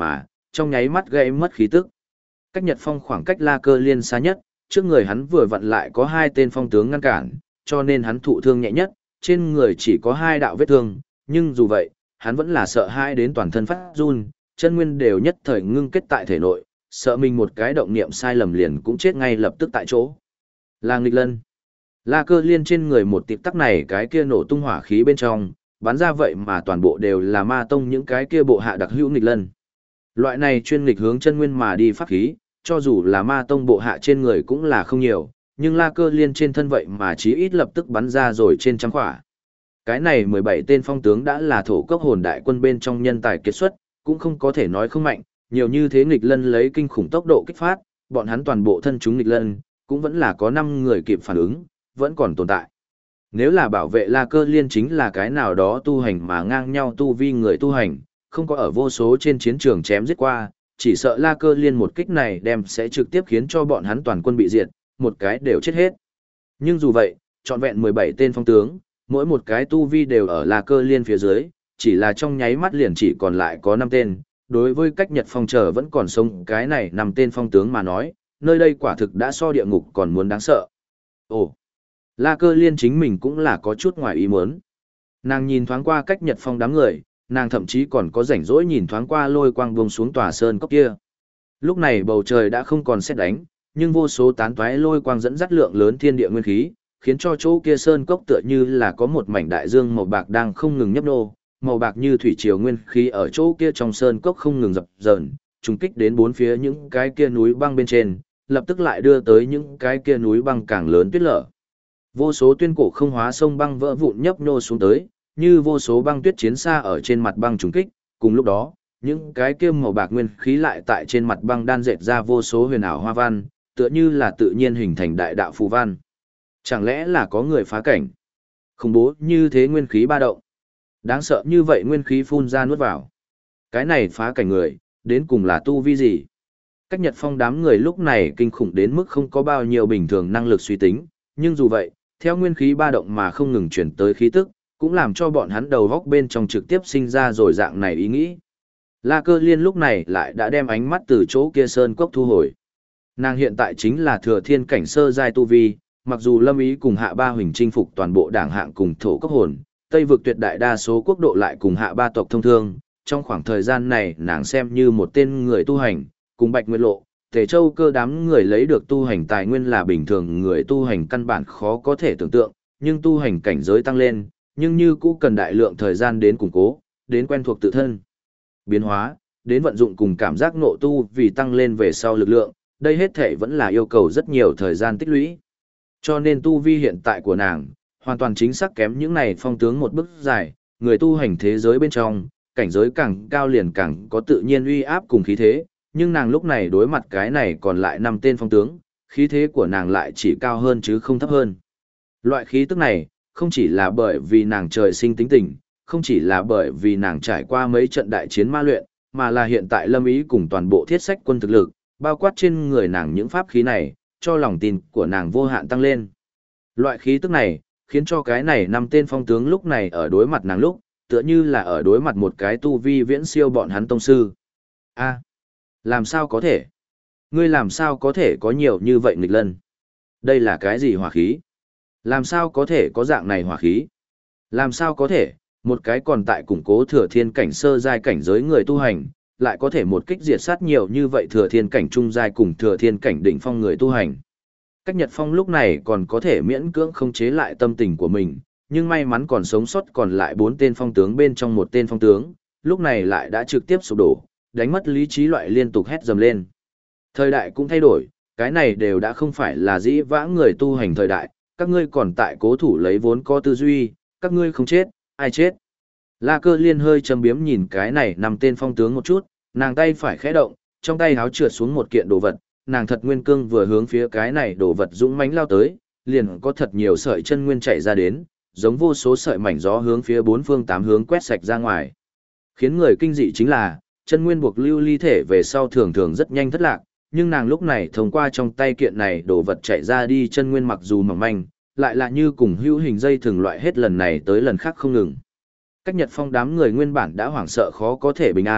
trong nháy mắt gây mất khí tức. Cách Nhật Phong khoảng cách La Cơ Liên xa nhất, trước người hắn vừa vặn lại có hai tên phong tướng ngăn cản, cho nên hắn thụ thương nhẹ nhất, trên người chỉ có hai đạo vết thương, nhưng dù vậy, hắn vẫn là sợ hãi đến toàn thân phát run, chân nguyên đều nhất thời ngưng kết tại thể nội, sợ mình một cái động niệm sai lầm liền cũng chết ngay lập tức tại chỗ. Là nghịch lân. La Cơ Liên trên người một tịp tắc này cái kia nổ tung hỏa khí bên trong, bắn ra vậy mà toàn bộ đều là ma tông những cái kia bộ hạ đặc hữu nghịch lân. Loại này chuyên nghịch hướng chân nguyên mà đi pháp khí, cho dù là ma tông bộ hạ trên người cũng là không nhiều, nhưng La Cơ Liên trên thân vậy mà chí ít lập tức bắn ra rồi trên trăm quả. Cái này 17 tên phong tướng đã là thổ cốc hồn đại quân bên trong nhân tài kiệt xuất, cũng không có thể nói không mạnh, nhiều như thế nghịch lân lấy kinh khủng tốc độ kích phát, bọn hắn toàn bộ thân chúng nghịch lân, cũng vẫn là có 5 người kịp phản ứng, vẫn còn tồn tại. Nếu là bảo vệ La Cơ Liên chính là cái nào đó tu hành mà ngang nhau tu vi người tu hành, không có ở vô số trên chiến trường chém giết qua, chỉ sợ La Cơ Liên một kích này đem sẽ trực tiếp khiến cho bọn hắn toàn quân bị diệt, một cái đều chết hết. Nhưng dù vậy, trọn vẹn 17 tên phong tướng, mỗi một cái tu vi đều ở La Cơ Liên phía dưới, chỉ là trong nháy mắt liền chỉ còn lại có 5 tên. Đối với cách Nhật Phong chờ vẫn còn sống cái này 5 tên phong tướng mà nói, nơi đây quả thực đã so địa ngục còn muốn đáng sợ. Ồ, La Cơ Liên chính mình cũng là có chút ngoài ý muốn. Nàng nhìn thoáng qua cách Nhật Phong đám người, nàng thậm chí còn có rảnh rỗi nhìn thoáng qua lôi quang buông xuống tòa sơn cốc kia. Lúc này bầu trời đã không còn sét đánh, nhưng vô số tán toái lôi quang dẫn dắt lượng lớn thiên địa nguyên khí, khiến cho chỗ kia sơn cốc tựa như là có một mảnh đại dương màu bạc đang không ngừng nhấp nô, màu bạc như thủy triều nguyên khí ở chỗ kia trong sơn cốc không ngừng dập dờn, trùng kích đến bốn phía những cái kia núi băng bên trên, lập tức lại đưa tới những cái kia núi băng càng lớn tuyết lở. Vô số tuyên cổ không hóa sông băng vỡ vụn nhấp nhô xuống tới, như vô số băng tuyết chiến xa ở trên mặt băng trùng kích, cùng lúc đó, những cái kia màu bạc nguyên khí lại tại trên mặt băng đan dệt ra vô số huyền ảo hoa văn, tựa như là tự nhiên hình thành đại đạo phù văn. Chẳng lẽ là có người phá cảnh? Khủng bố như thế nguyên khí ba động. Đáng sợ như vậy nguyên khí phun ra nuốt vào. Cái này phá cảnh người, đến cùng là tu vi gì? Cách Nhật Phong đám người lúc này kinh khủng đến mức không có bao nhiêu bình thường năng lực suy tính, nhưng dù vậy, theo nguyên khí ba động mà không ngừng chuyển tới khí tức, cũng làm cho bọn hắn đầu góc bên trong trực tiếp sinh ra rồi dạng này ý nghĩ. La Cơ Liên lúc này lại đã đem ánh mắt từ chỗ kia sơn cốc thu hồi. Nàng hiện tại chính là thừa thiên cảnh sơ giai tu vi, mặc dù Lâm Ý cùng Hạ Ba Huỳnh chinh phục toàn bộ đảng hạng cùng thổ cốc hồn, Tây vực tuyệt đại đa số quốc độ lại cùng Hạ Ba tộc thông thương, trong khoảng thời gian này nàng xem như một tên người tu hành, cùng Bạch Nguyệt Lộ, Tề Châu Cơ đám người lấy được tu hành tài nguyên là bình thường người tu hành căn bản khó có thể tưởng tượng, nhưng tu hành cảnh giới tăng lên, nhưng như cũ cần đại lượng thời gian đến củng cố, đến quen thuộc tự thân. Biến hóa, đến vận dụng cùng cảm giác nộ tu vì tăng lên về sau lực lượng, đây hết thể vẫn là yêu cầu rất nhiều thời gian tích lũy. Cho nên tu vi hiện tại của nàng, hoàn toàn chính xác kém những này phong tướng một bước dài, người tu hành thế giới bên trong, cảnh giới càng cao liền càng có tự nhiên uy áp cùng khí thế, nhưng nàng lúc này đối mặt cái này còn lại 5 tên phong tướng, khí thế của nàng lại chỉ cao hơn chứ không thấp hơn. Loại khí tức này, không chỉ là bởi vì nàng trời sinh tính tình, không chỉ là bởi vì nàng trải qua mấy trận đại chiến ma luyện, mà là hiện tại Lâm Ý cùng toàn bộ thiết sách quân thực lực, bao quát trên người nàng những pháp khí này, cho lòng tin của nàng vô hạn tăng lên. Loại khí tức này, khiến cho cái này 5 tên phong tướng lúc này ở đối mặt nàng lúc, tựa như là ở đối mặt một cái tu vi viễn siêu bọn hắn tông sư. A, làm sao có thể? Ngươi làm sao có thể có nhiều như vậy nghịch lân? Đây là cái gì hỏa khí? Làm sao có thể có dạng này hỏa khí? Làm sao có thể, một cái còn tại củng cố thừa thiên cảnh sơ giai cảnh giới người tu hành, lại có thể một kích diệt sát nhiều như vậy thừa thiên cảnh trung giai cùng thừa thiên cảnh đỉnh phong người tu hành. Cách Nhật Phong lúc này còn có thể miễn cưỡng không chế lại tâm tình của mình, nhưng may mắn còn sống sót còn lại 4 tên phong tướng bên trong một tên phong tướng, lúc này lại đã trực tiếp sụp đổ, đánh mất lý trí loại liên tục hét dầm lên. Thời đại cũng thay đổi, cái này đều đã không phải là dĩ vãng người tu hành thời đại, các ngươi còn tại cố thủ lấy vốn có tư duy, các ngươi không chết, ai chết. La Cơ Liên hơi châm biếm nhìn cái này 5 tên phong tướng một chút, nàng tay phải khẽ động, trong tay háo trượt xuống một kiện đồ vật, nàng thật nguyên cương vừa hướng phía cái này đồ vật dũng mãnh lao tới, liền có thật nhiều sợi chân nguyên chạy ra đến, giống vô số sợi mảnh gió hướng phía bốn phương tám hướng quét sạch ra ngoài. Khiến người kinh dị chính là, chân nguyên buộc lưu ly thể về sau thường thường rất nhanh thất lạc, nhưng nàng lúc này thông qua trong tay kiện này đồ vật chạy ra đi chân nguyên mặc dù mỏng manh, lại là như cùng hữu hình dây thường loại hết lần này tới lần khác không ngừng. Cách Nhật Phong đám người nguyên bản đã hoảng sợ khó có thể bình an,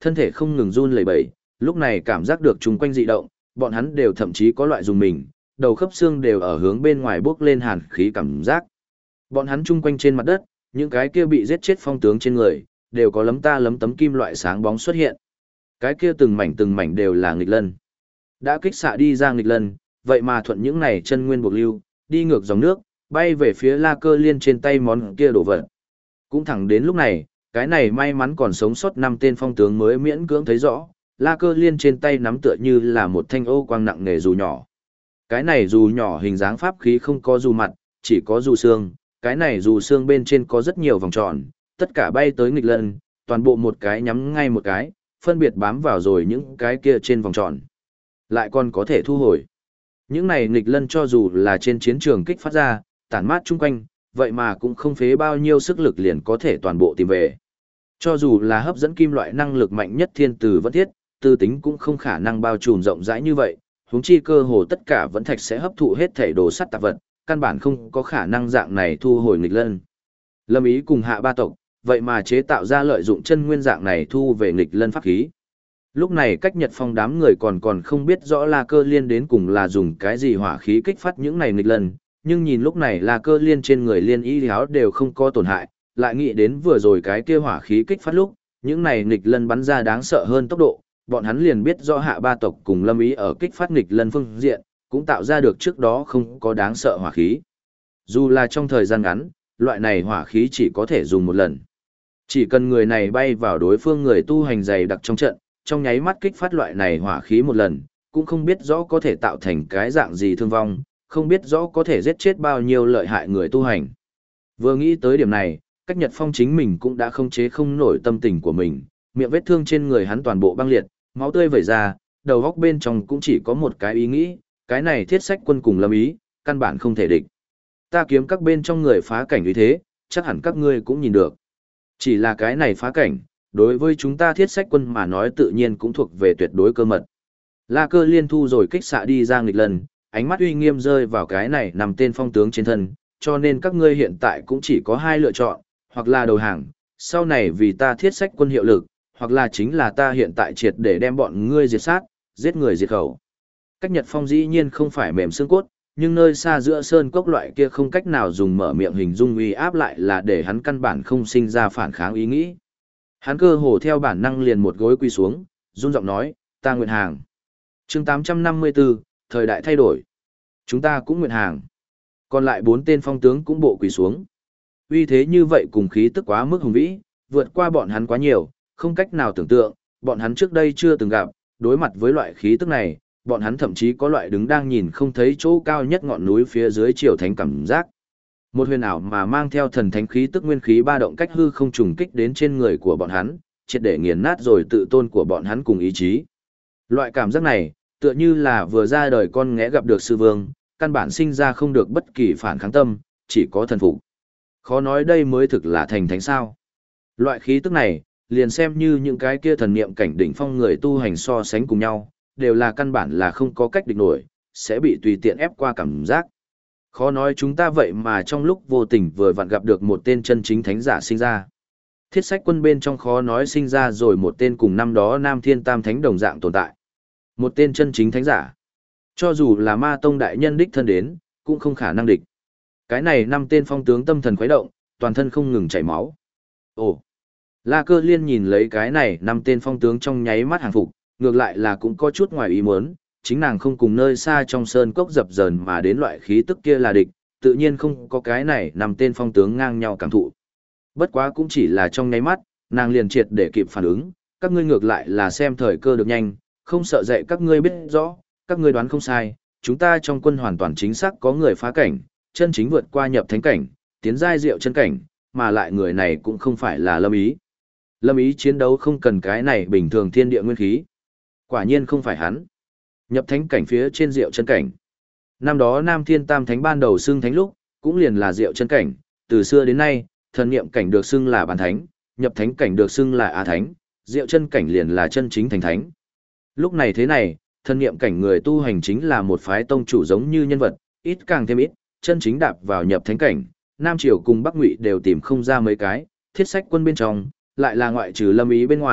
thân thể không ngừng run lẩy bẩy, lúc này cảm giác được chung quanh dị động, bọn hắn đều thậm chí có loại dùng mình, đầu khớp xương đều ở hướng bên ngoài bốc lên hàn khí cảm giác. Bọn hắn chung quanh trên mặt đất, những cái kia bị giết chết phong tướng trên người, đều có lấm ta lấm tấm kim loại sáng bóng xuất hiện. Cái kia từng mảnh đều là nghịch lân. Đã kích xạ đi ra nghịch lân, vậy mà thuận những này chân nguyên buộc lưu, đi ngược dòng nước, bay về phía La Cơ Liên trên tay món kia đổ vật. Cũng thẳng đến lúc này, cái này may mắn còn sống sót 5 tên phong tướng mới miễn cưỡng thấy rõ, La Cơ Liên trên tay nắm tựa như là một thanh ô quang nặng nề dù nhỏ. Cái này dù nhỏ hình dáng pháp khí không có dù mặt, chỉ có dù xương, cái này dù xương bên trên có rất nhiều vòng tròn, tất cả bay tới nghịch lân, toàn bộ một cái nhắm ngay một cái, phân biệt bám vào rồi những cái kia trên vòng tròn. Lại còn có thể thu hồi. Những này nghịch lân cho dù là trên chiến trường kích phát ra, tản mát chung quanh, vậy mà cũng không phế bao nhiêu sức lực liền có thể toàn bộ tìm về. Cho dù là hấp dẫn kim loại năng lực mạnh nhất thiên từ vẫn thiết, tư tính cũng không khả năng bao trùm rộng rãi như vậy, huống chi cơ hồ tất cả vẫn thạch sẽ hấp thụ hết thể đồ sắt tạp vật, căn bản không có khả năng dạng này thu hồi nghịch lân. Lâm Ý cùng Hạ Ba tộc, vậy mà chế tạo ra lợi dụng chân nguyên dạng này thu về nghịch lân pháp khí. Lúc này cách Nhật Phong đám người còn không biết rõ La Cơ Liên đến cùng là dùng cái gì hỏa khí kích phát những này nghịch lân, nhưng nhìn lúc này La Cơ Liên trên người liên y áo đều không có tổn hại, lại nghĩ đến vừa rồi cái kia hỏa khí kích phát lúc, những này nghịch lân bắn ra đáng sợ hơn tốc độ, bọn hắn liền biết rõ Hạ Ba tộc cùng Lâm Ý ở kích phát nghịch lân phương diện, cũng tạo ra được trước đó không có đáng sợ hỏa khí. Dù là trong thời gian ngắn, loại này hỏa khí chỉ có thể dùng một lần. Chỉ cần người này bay vào đối phương người tu hành dày đặc trong trận, trong nháy mắt kích phát loại này hỏa khí một lần, cũng không biết rõ có thể tạo thành cái dạng gì thương vong, không biết rõ có thể giết chết bao nhiêu lợi hại người tu hành. Vừa nghĩ tới điểm này, cách Nhật Phong chính mình cũng đã không chế không nổi tâm tình của mình, miệng vết thương trên người hắn toàn bộ băng liệt, máu tươi vẩy ra, đầu góc bên trong cũng chỉ có một cái ý nghĩ, cái này Thiết Sách Quân cùng Lâm Ý, căn bản không thể địch. Ta kiếm các bên trong người phá cảnh như thế, chắc hẳn các ngươi cũng nhìn được. Chỉ là cái này phá cảnh, đối với chúng ta Thiết Sách Quân mà nói tự nhiên cũng thuộc về tuyệt đối cơ mật. La Cơ Liên thu rồi kích xạ đi ra nghịch lần, ánh mắt uy nghiêm rơi vào cái này nằm tên phong tướng trên thân, cho nên các ngươi hiện tại cũng chỉ có hai lựa chọn, hoặc là đầu hàng, sau này vì ta Thiết Sách Quân hiệu lực, hoặc là chính là ta hiện tại triệt để đem bọn ngươi diệt sát, giết người diệt khẩu. Cách Nhật Phong dĩ nhiên không phải mềm xương cốt, nhưng nơi xa giữa sơn cốc loại kia không cách nào dùng mở miệng hình dung uy áp lại là để hắn căn bản không sinh ra phản kháng ý nghĩ. Hắn cơ hồ theo bản năng liền một gối quỳ xuống, run giọng nói, ta nguyện hàng. Chương 854, thời đại thay đổi. Chúng ta cũng nguyện hàng. Còn lại 4 tên phong tướng cũng bộ quỳ xuống. Uy thế như vậy cùng khí tức quá mức hùng vĩ, vượt qua bọn hắn quá nhiều, không cách nào tưởng tượng, bọn hắn trước đây chưa từng gặp, đối mặt với loại khí tức này, bọn hắn thậm chí có loại đứng đang nhìn không thấy chỗ cao nhất ngọn núi phía dưới triều thánh cảm giác. Một huyền ảo mà mang theo thần thánh khí tức nguyên khí ba động cách hư không trùng kích đến trên người của bọn hắn, triệt để nghiền nát rồi tự tôn của bọn hắn cùng ý chí. Loại cảm giác này, tựa như là vừa ra đời con nghé gặp được sư vương, căn bản sinh ra không được bất kỳ phản kháng tâm, chỉ có thần phục. Khó nói đây mới thực là thành thánh sao. Loại khí tức này, liền xem như những cái kia thần niệm cảnh đỉnh phong người tu hành so sánh cùng nhau, đều là căn bản là không có cách địch nổi, sẽ bị tùy tiện ép qua cảm giác. Khó nói chúng ta vậy mà trong lúc vô tình vừa vặn gặp được một tên chân chính thánh giả sinh ra. Thiết Sách Quân bên trong khó nói sinh ra rồi một tên cùng năm đó Nam Thiên Tam Thánh đồng dạng tồn tại. Một tên chân chính thánh giả. Cho dù là Ma Tông đại nhân đích thân đến, cũng không khả năng địch. Cái này 5 tên phong tướng tâm thần khuấy động, toàn thân không ngừng chảy máu. Ồ! La Cơ Liên nhìn lấy cái này 5 tên phong tướng trong nháy mắt hàng phục, ngược lại là cũng có chút ngoài ý muốn, chính nàng không cùng nơi xa trong sơn cốc dập dờn mà đến loại khí tức kia là địch, tự nhiên không có cái này 5 tên phong tướng ngang nhau cảm thụ. Bất quá cũng chỉ là trong nháy mắt, nàng liền triệt để kịp phản ứng, các ngươi ngược lại là xem thời cơ được nhanh, không sợ dạy các ngươi biết rõ, các ngươi đoán không sai, chúng ta trong quân hoàn toàn chính xác có người phá cảnh, chân chính vượt qua nhập thánh cảnh, tiến giai diệu chân cảnh, mà lại người này cũng không phải là Lâm Ý. Lâm Ý chiến đấu không cần cái này bình thường thiên địa nguyên khí. Quả nhiên không phải hắn. Nhập thánh cảnh phía trên diệu chân cảnh. Năm đó Nam Thiên Tam Thánh ban đầu xưng thánh lúc, cũng liền là diệu chân cảnh, từ xưa đến nay, thần niệm cảnh được xưng là bản thánh, nhập thánh cảnh được xưng là a thánh, diệu chân cảnh liền là chân chính thành thánh. Lúc này thế này, thần niệm cảnh người tu hành chính là một phái tông chủ giống như nhân vật, ít càng thêm ít, chân chính đạp vào nhập thánh cảnh, Nam Triều cùng Bắc Ngụy đều tìm không ra mấy cái, Thiết Sách Quân bên trong, lại là ngoại trừ Lâm Ý bên ngoài,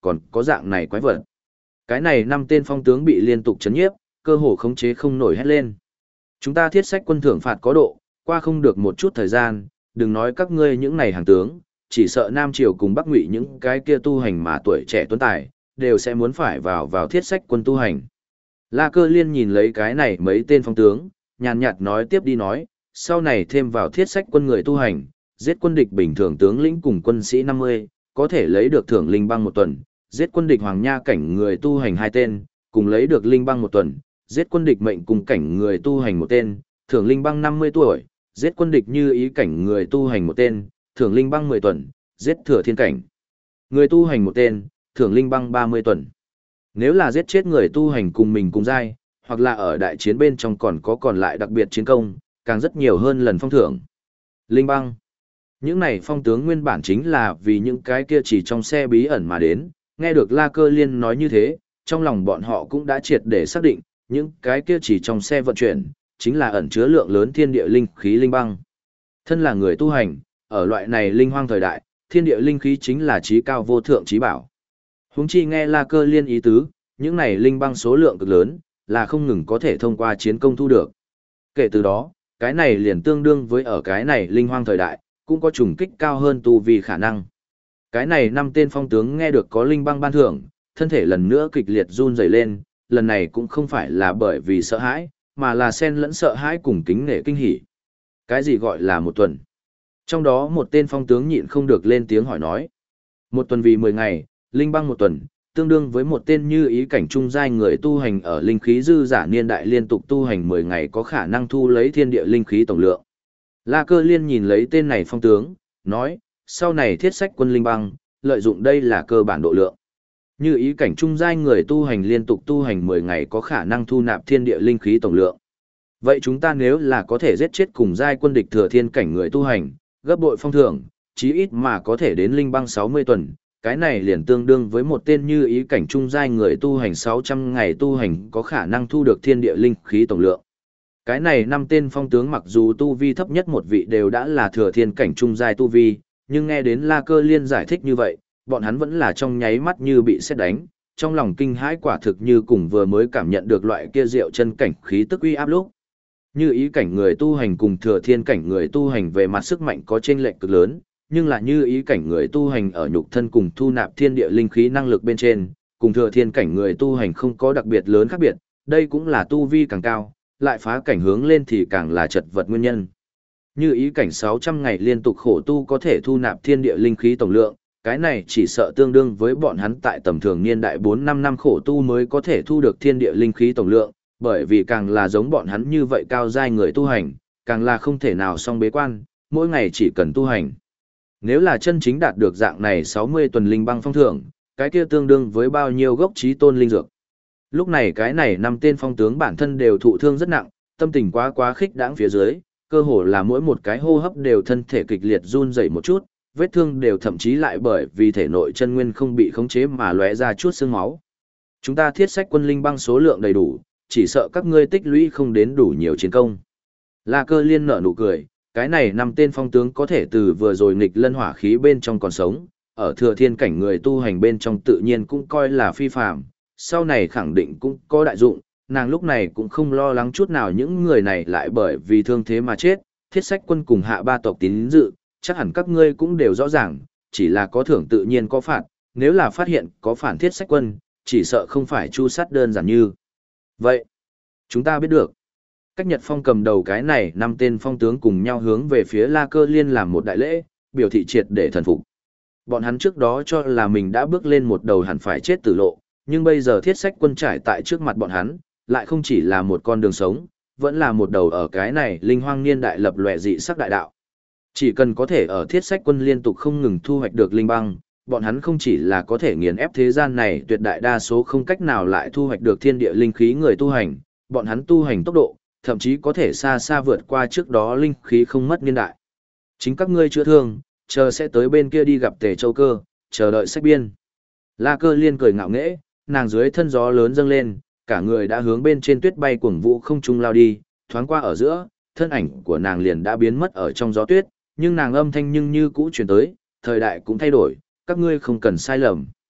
còn có dạng này quái vật. Cái này 5 tên phong tướng bị liên tục chấn nhiếp, cơ hồ khống chế không nổi hét lên. Chúng ta thiết sách quân thưởng phạt có độ, qua không được một chút thời gian, đừng nói các ngươi những này hàng tướng, chỉ sợ Nam Triều cùng Bắc Ngụy những cái kia tu hành mà tuổi trẻ tuấn tài, đều sẽ muốn phải vào thiết sách quân tu hành. La Cơ Liên nhìn lấy cái này mấy tên phong tướng, nhàn nhạt nói tiếp đi nói, sau này thêm vào thiết sách quân người tu hành, giết quân địch bình thường tướng lĩnh cùng quân sĩ 50, có thể lấy được thưởng linh băng 1 tuần, giết quân địch hoàng nha cảnh người tu hành 2 tên, cùng lấy được linh băng 1 tuần, giết quân địch mệnh cùng cảnh người tu hành 1 tên, thưởng linh băng 50 tuổi, giết quân địch như ý cảnh người tu hành 1 tên, thưởng linh băng 10 tuần, giết thừa thiên cảnh người tu hành 1 tên, thưởng linh băng 30 tuần. Nếu là giết chết người tu hành cùng mình cùng giai, hoặc là ở đại chiến bên trong còn lại đặc biệt chiến công, càng rất nhiều hơn lần phong thưởng. Linh băng. Những này phong tướng nguyên bản chính là vì những cái kia chỉ trong xe bí ẩn mà đến, nghe được La Cơ Liên nói như thế, trong lòng bọn họ cũng đã triệt để xác định, những cái kia chỉ trong xe vận chuyển, chính là ẩn chứa lượng lớn thiên địa linh khí linh băng. Thân là người tu hành, ở loại này linh hoang thời đại, thiên địa linh khí chính là chí cao vô thượng chí bảo. Huống chi nghe La Cơ Liên ý tứ, những này linh băng số lượng cực lớn, là không ngừng có thể thông qua chiến công thu được. Kể từ đó, cái này liền tương đương với ở cái này linh hoang thời đại, cũng có trùng kích cao hơn tu vi khả năng. Cái này 5 tên phong tướng nghe được có linh băng ban thưởng, thân thể lần nữa kịch liệt run rẩy lên, lần này cũng không phải là bởi vì sợ hãi, mà là xen lẫn sợ hãi cùng kính nể kinh hỉ. Cái gì gọi là 1 tuần? Trong đó một tên phong tướng nhịn không được lên tiếng hỏi nói. 1 tuần vì 10 ngày, linh băng 1 tuần, tương đương với một tên như ý cảnh trung giai người tu hành ở linh khí dư giả niên đại liên tục tu hành 10 ngày có khả năng thu lấy thiên địa linh khí tổng lượng. La Cơ Liên nhìn lấy tên này phong tướng, nói, sau này thiết sách quân linh băng, lợi dụng đây là cơ bản độ lượng. Như ý cảnh trung giai người tu hành liên tục tu hành 10 ngày có khả năng thu nạp thiên địa linh khí tổng lượng. Vậy chúng ta nếu là có thể giết chết cùng giai quân địch thừa thiên cảnh người tu hành, gấp bội phong thưởng, chí ít mà có thể đến linh băng 60 tuần, cái này liền tương đương với một tên như ý cảnh trung giai người tu hành 600 ngày tu hành có khả năng thu được thiên địa linh khí tổng lượng. Cái này 5 tên phong tướng mặc dù tu vi thấp nhất một vị đều đã là thừa thiên cảnh trung giai tu vi, nhưng nghe đến La Cơ Liên giải thích như vậy, bọn hắn vẫn là trong nháy mắt như bị sét đánh, trong lòng kinh hãi quả thực như cùng vừa mới cảm nhận được loại kia diệu chân cảnh khí tức uy áp lúc. Như ý cảnh người tu hành cùng thừa thiên cảnh người tu hành về mặt sức mạnh có chênh lệch cực lớn, nhưng là như ý cảnh người tu hành ở nhục thân cùng thu nạp thiên địa linh khí năng lực bên trên, cùng thừa thiên cảnh người tu hành không có đặc biệt lớn khác biệt, đây cũng là tu vi càng cao, lại phá cảnh hướng lên thì càng là chật vật nguyên nhân. Như ý cảnh 600 ngày liên tục khổ tu có thể thu nạp thiên địa linh khí tổng lượng, cái này chỉ sợ tương đương với bọn hắn tại tầm thường niên đại 4-5 năm khổ tu mới có thể thu được thiên địa linh khí tổng lượng, bởi vì càng là giống bọn hắn như vậy cao giai người tu hành, càng là không thể nào song bế quan, mỗi ngày chỉ cần tu hành. Nếu là chân chính đạt được dạng này 60 tuần linh băng phong thưởng, cái kia tương đương với bao nhiêu gốc trí tôn linh dược. Lúc này cái này 5 tên phong tướng bản thân đều thụ thương rất nặng, tâm tình quá khích đãng phía dưới, cơ hồ là mỗi một cái hô hấp đều thân thể kịch liệt run rẩy một chút, vết thương đều thậm chí lại bởi vì thể nội chân nguyên không bị khống chế mà lóe ra chút xương máu. Chúng ta thiết sách quân linh băng số lượng đầy đủ, chỉ sợ các ngươi tích lũy không đến đủ nhiều chiến công. La Cơ Liên nở nụ cười, cái này 5 tên phong tướng có thể từ vừa rồi nghịch lân hỏa khí bên trong còn sống, ở thừa thiên cảnh người tu hành bên trong tự nhiên cũng coi là phi phàm, sau này khẳng định cũng có đại dụng, nàng lúc này cũng không lo lắng chút nào những người này lại bởi vì thương thế mà chết, thiết sách quân cùng hạ ba tộc tín dự, chắc hẳn các ngươi cũng đều rõ ràng, chỉ là có thưởng tự nhiên có phạt, nếu là phát hiện có phản thiết sách quân, chỉ sợ không phải chu sát đơn giản như. Vậy, chúng ta biết được. Cách Nhật Phong cầm đầu cái này 5 tên phong tướng cùng nhau hướng về phía La Cơ Liên làm một đại lễ, biểu thị triệt để thần phục. Bọn hắn trước đó cho là mình đã bước lên một đầu hẳn phải chết tử lộ, nhưng bây giờ thiết sách quân trải tại trước mặt bọn hắn, lại không chỉ là một con đường sống, vẫn là một đầu ở cái này linh hoang niên đại lập lòe dị sắc đại đạo. Chỉ cần có thể ở thiết sách quân liên tục không ngừng thu hoạch được linh băng, bọn hắn không chỉ là có thể nghiền ép thế gian này tuyệt đại đa số không cách nào lại thu hoạch được thiên địa linh khí người tu hành, bọn hắn tu hành tốc độ, thậm chí có thể xa xa vượt qua trước đó linh khí không mất niên đại. Chính các ngươi chữa thương, chờ sẽ tới bên kia đi gặp Tề Châu Cơ, chờ đợi sách biên. La Cơ Liên cười ngạo nghễ, nàng dưới thân gió lớn dâng lên, cả người đã hướng bên trên tuyết bay cuồng vũ không trung lao đi, thoáng qua ở giữa, thân ảnh của nàng liền đã biến mất ở trong gió tuyết, nhưng nàng âm thanh nhưng như cũ truyền tới, thời đại cũng thay đổi, các ngươi không cần sai lầm.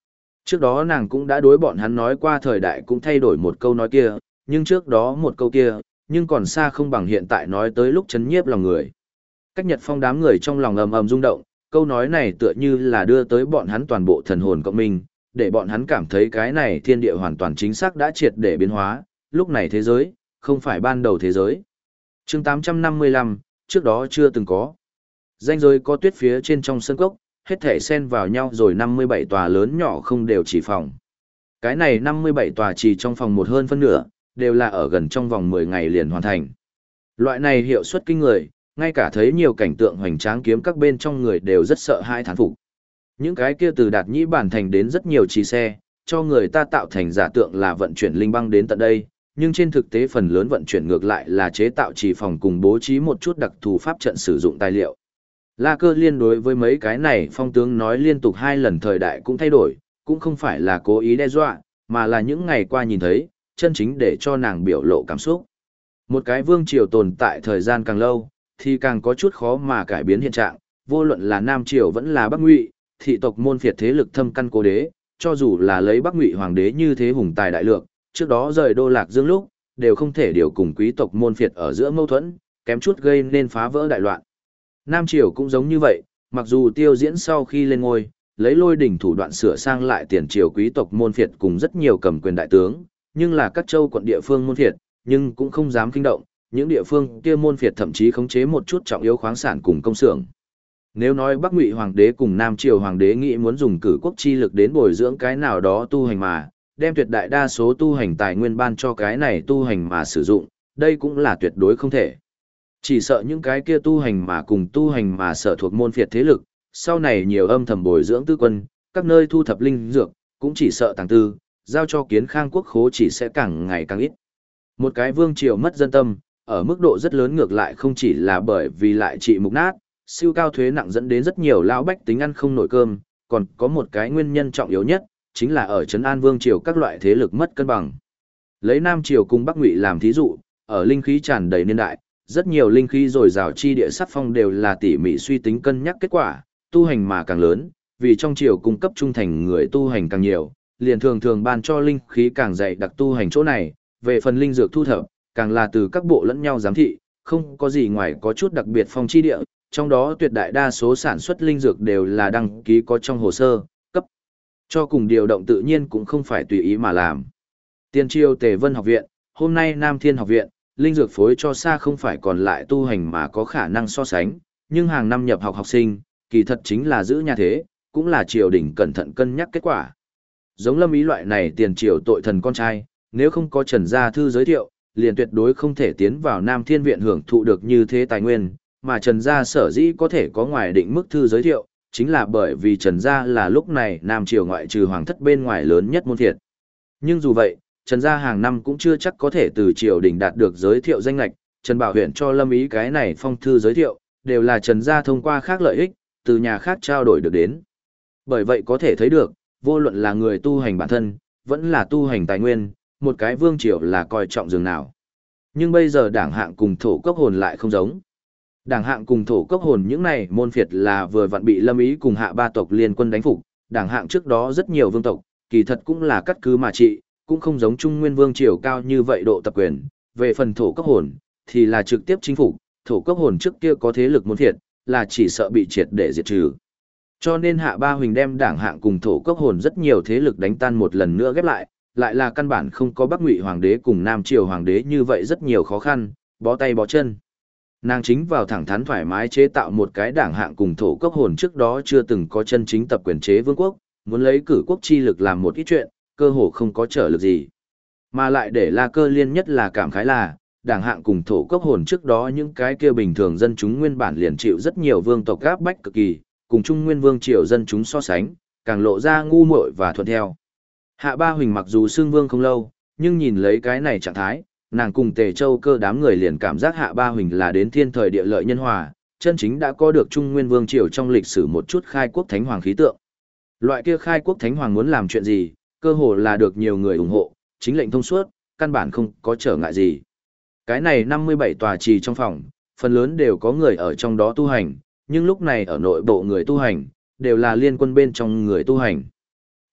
Trước đó nàng cũng đã đối bọn hắn nói qua thời đại cũng thay đổi một câu nói kia, nhưng trước đó một câu kia, nhưng còn xa không bằng hiện tại nói tới lúc chấn nhiếp lòng người. Cách Nhật Phong đám người trong lòng ầm ầm rung động, câu nói này tựa như là đưa tới bọn hắn toàn bộ thần hồn cộng minh, để bọn hắn cảm thấy cái này thiên địa hoàn toàn chính xác đã triệt để biến hóa, lúc này thế giới, không phải ban đầu thế giới. Chương 855, trước đó chưa từng có. Danh giới có tuyết phía trên trong sân cốc, hết thể xen vào nhau rồi 57 tòa lớn nhỏ không đều chỉ phòng. Cái này 57 tòa chỉ trong phòng một hơn phân nửa, đều là ở gần trong vòng 10 ngày liền hoàn thành. Loại này hiệu suất kinh người, ngay cả thấy nhiều cảnh tượng hoành tráng kiếm các bên trong người đều rất sợ hãi thán phục. Những cái kia từ đạt nhĩ bản thành đến rất nhiều trì xe, cho người ta tạo thành giả tượng là vận chuyển linh băng đến tận đây, nhưng trên thực tế phần lớn vận chuyển ngược lại là chế tạo trì phòng cùng bố trí một chút đặc thù pháp trận sử dụng tài liệu. La Cơ Liên đối với mấy cái này phong tướng nói liên tục 2 lần thời đại cũng thay đổi, cũng không phải là cố ý đe dọa, mà là những ngày qua nhìn thấy, chân chính để cho nàng biểu lộ cảm xúc. Một cái vương triều tồn tại thời gian càng lâu, thì càng có chút khó mà cải biến hiện trạng, vô luận là Nam Triều vẫn là Bắc Ngụy, thị tộc môn phiệt thế lực thâm căn cố đế, cho dù là lấy Bắc Ngụy hoàng đế như thế hùng tài đại lược, trước đó rời Đô Lạc Dương lúc, đều không thể điều cùng quý tộc môn phiệt ở giữa mâu thuẫn, kém chút gây nên phá vỡ đại loạn. Nam Triều cũng giống như vậy, mặc dù Tiêu Diễn sau khi lên ngôi, lấy lôi đỉnh thủ đoạn sửa sang lại tiền triều quý tộc môn phiệt cùng rất nhiều cầm quyền đại tướng, nhưng là các châu quận địa phương môn phiệt, nhưng cũng không dám kinh động, những địa phương kia môn phiệt thậm chí khống chế một chút trọng yếu khoáng sản cùng công xưởng. Nếu nói Bắc Ngụy hoàng đế cùng Nam Triều hoàng đế nghĩ muốn dùng cử quốc chi lực đến bồi dưỡng cái nào đó tu hành mà, đem tuyệt đại đa số tu hành tài nguyên ban cho cái này tu hành mà sử dụng, đây cũng là tuyệt đối không thể. Chỉ sợ những cái kia tu hành mà cùng tu hành mà sở thuộc môn phiệt thế lực, sau này nhiều âm thầm bồi dưỡng tư quân, các nơi thu thập linh dược, cũng chỉ sợ tàng tư, giao cho kiến khang quốc khố chỉ sẽ càng ngày càng ít. Một cái vương triều mất dân tâm, ở mức độ rất lớn ngược lại không chỉ là bởi vì lại trị mục nát, siêu cao thuế nặng dẫn đến rất nhiều lão bách tính ăn không nổi cơm, còn có một cái nguyên nhân trọng yếu nhất, chính là ở Trấn An vương triều các loại thế lực mất cân bằng. Lấy Nam triều cùng Bắc Ngụy làm thí dụ, ở linh khí tràn đầy niên đại, rất nhiều linh khí dồi dào chi địa sắc phong đều là tỉ mỉ suy tính cân nhắc kết quả, tu hành mà càng lớn, vì trong triều cung cấp trung thành người tu hành càng nhiều, liền thường thường ban cho linh khí càng dày đặc tu hành chỗ này, về phần linh dược thu thập, càng là từ các bộ lẫn nhau giám thị, không có gì ngoài có chút đặc biệt phong chi địa, trong đó tuyệt đại đa số sản xuất linh dược đều là đăng ký có trong hồ sơ, cấp cho cùng điều động tự nhiên cũng không phải tùy ý mà làm. Tiên triều Tề Vân học viện, hôm nay Nam Thiên học viện, linh dược phối cho xa không phải còn lại tu hành mà có khả năng so sánh, nhưng hàng năm nhập học học sinh, kỳ thật chính là giữ nhà thế, cũng là triều đình cẩn thận cân nhắc kết quả. Giống Lâm Ý loại này tiền triều tội thần con trai, nếu không có Trần Gia Thư giới thiệu, liền tuyệt đối không thể tiến vào Nam Thiên viện hưởng thụ được như thế tài nguyên, mà Trần Gia sở dĩ có thể có ngoài định mức thư giới thiệu, chính là bởi vì Trần Gia là lúc này Nam triều ngoại trừ hoàng thất bên ngoài lớn nhất môn thiệt. Nhưng dù vậy, Trần Gia hàng năm cũng chưa chắc có thể từ triều đình đạt được giới thiệu danh lệch, Trần Bảo huyện cho Lâm Ý cái này phong thư giới thiệu, đều là Trần Gia thông qua khác lợi ích, từ nhà khác trao đổi được đến. Bởi vậy có thể thấy được, vô luận là người tu hành bản thân, vẫn là tu hành tài nguyên, một cái vương triều là coi trọng dường nào. Nhưng bây giờ đảng hạng cùng thổ cốc hồn lại không giống. Đảng hạng cùng thổ cốc hồn những này môn phiệt là vừa vặn bị Lâm Ý cùng hạ ba tộc liên quân đánh phục, đảng hạng trước đó rất nhiều vương tộc, kỳ thật cũng là cắt cứ mà trị, cũng không giống Trung Nguyên vương triều cao như vậy độ tập quyền. Về phần thổ cốc hồn, thì là trực tiếp chính phủ, thổ cốc hồn trước kia có thế lực môn phiệt, là chỉ sợ bị triệt để diệt trừ. Cho nên hạ ba huỳnh đem đảng hạng cùng thổ cốc hồn rất nhiều thế lực đánh tan một lần nữa ghép lại là căn bản không có Bắc Ngụy hoàng đế cùng Nam triều hoàng đế như vậy rất nhiều khó khăn, bó tay bó chân. Nàng chính vào thẳng thắn thoải mái chế tạo một cái đảng hạng cùng thổ cốc hồn trước đó chưa từng có chân chính tập quyền chế vương quốc, muốn lấy cử quốc chi lực làm một ít chuyện, cơ hồ không có trở lực gì. Mà lại để La Cơ Liên nhất là cảm khái là, đảng hạng cùng thổ cốc hồn trước đó những cái kia bình thường dân chúng nguyên bản liền chịu rất nhiều vương tộc gáp bách cực kỳ, cùng Trung Nguyên vương triều dân chúng so sánh, càng lộ ra ngu muội và thuận theo. Hạ Ba Huỳnh mặc dù xưng vương không lâu, nhưng nhìn lấy cái này trạng thái, nàng cùng Tề Châu Cơ đám người liền cảm giác Hạ Ba Huỳnh là đến thiên thời địa lợi nhân hòa, chân chính đã có được Trung Nguyên vương triều trong lịch sử một chút khai quốc thánh hoàng khí tượng. Loại kia khai quốc thánh hoàng muốn làm chuyện gì, cơ hồ là được nhiều người ủng hộ, chính lệnh thông suốt, căn bản không có trở ngại gì. Cái này 57 tòa trì trong phòng, phần lớn đều có người ở trong đó tu hành, nhưng lúc này ở nội bộ người tu hành, đều là liên quân bên trong người tu hành.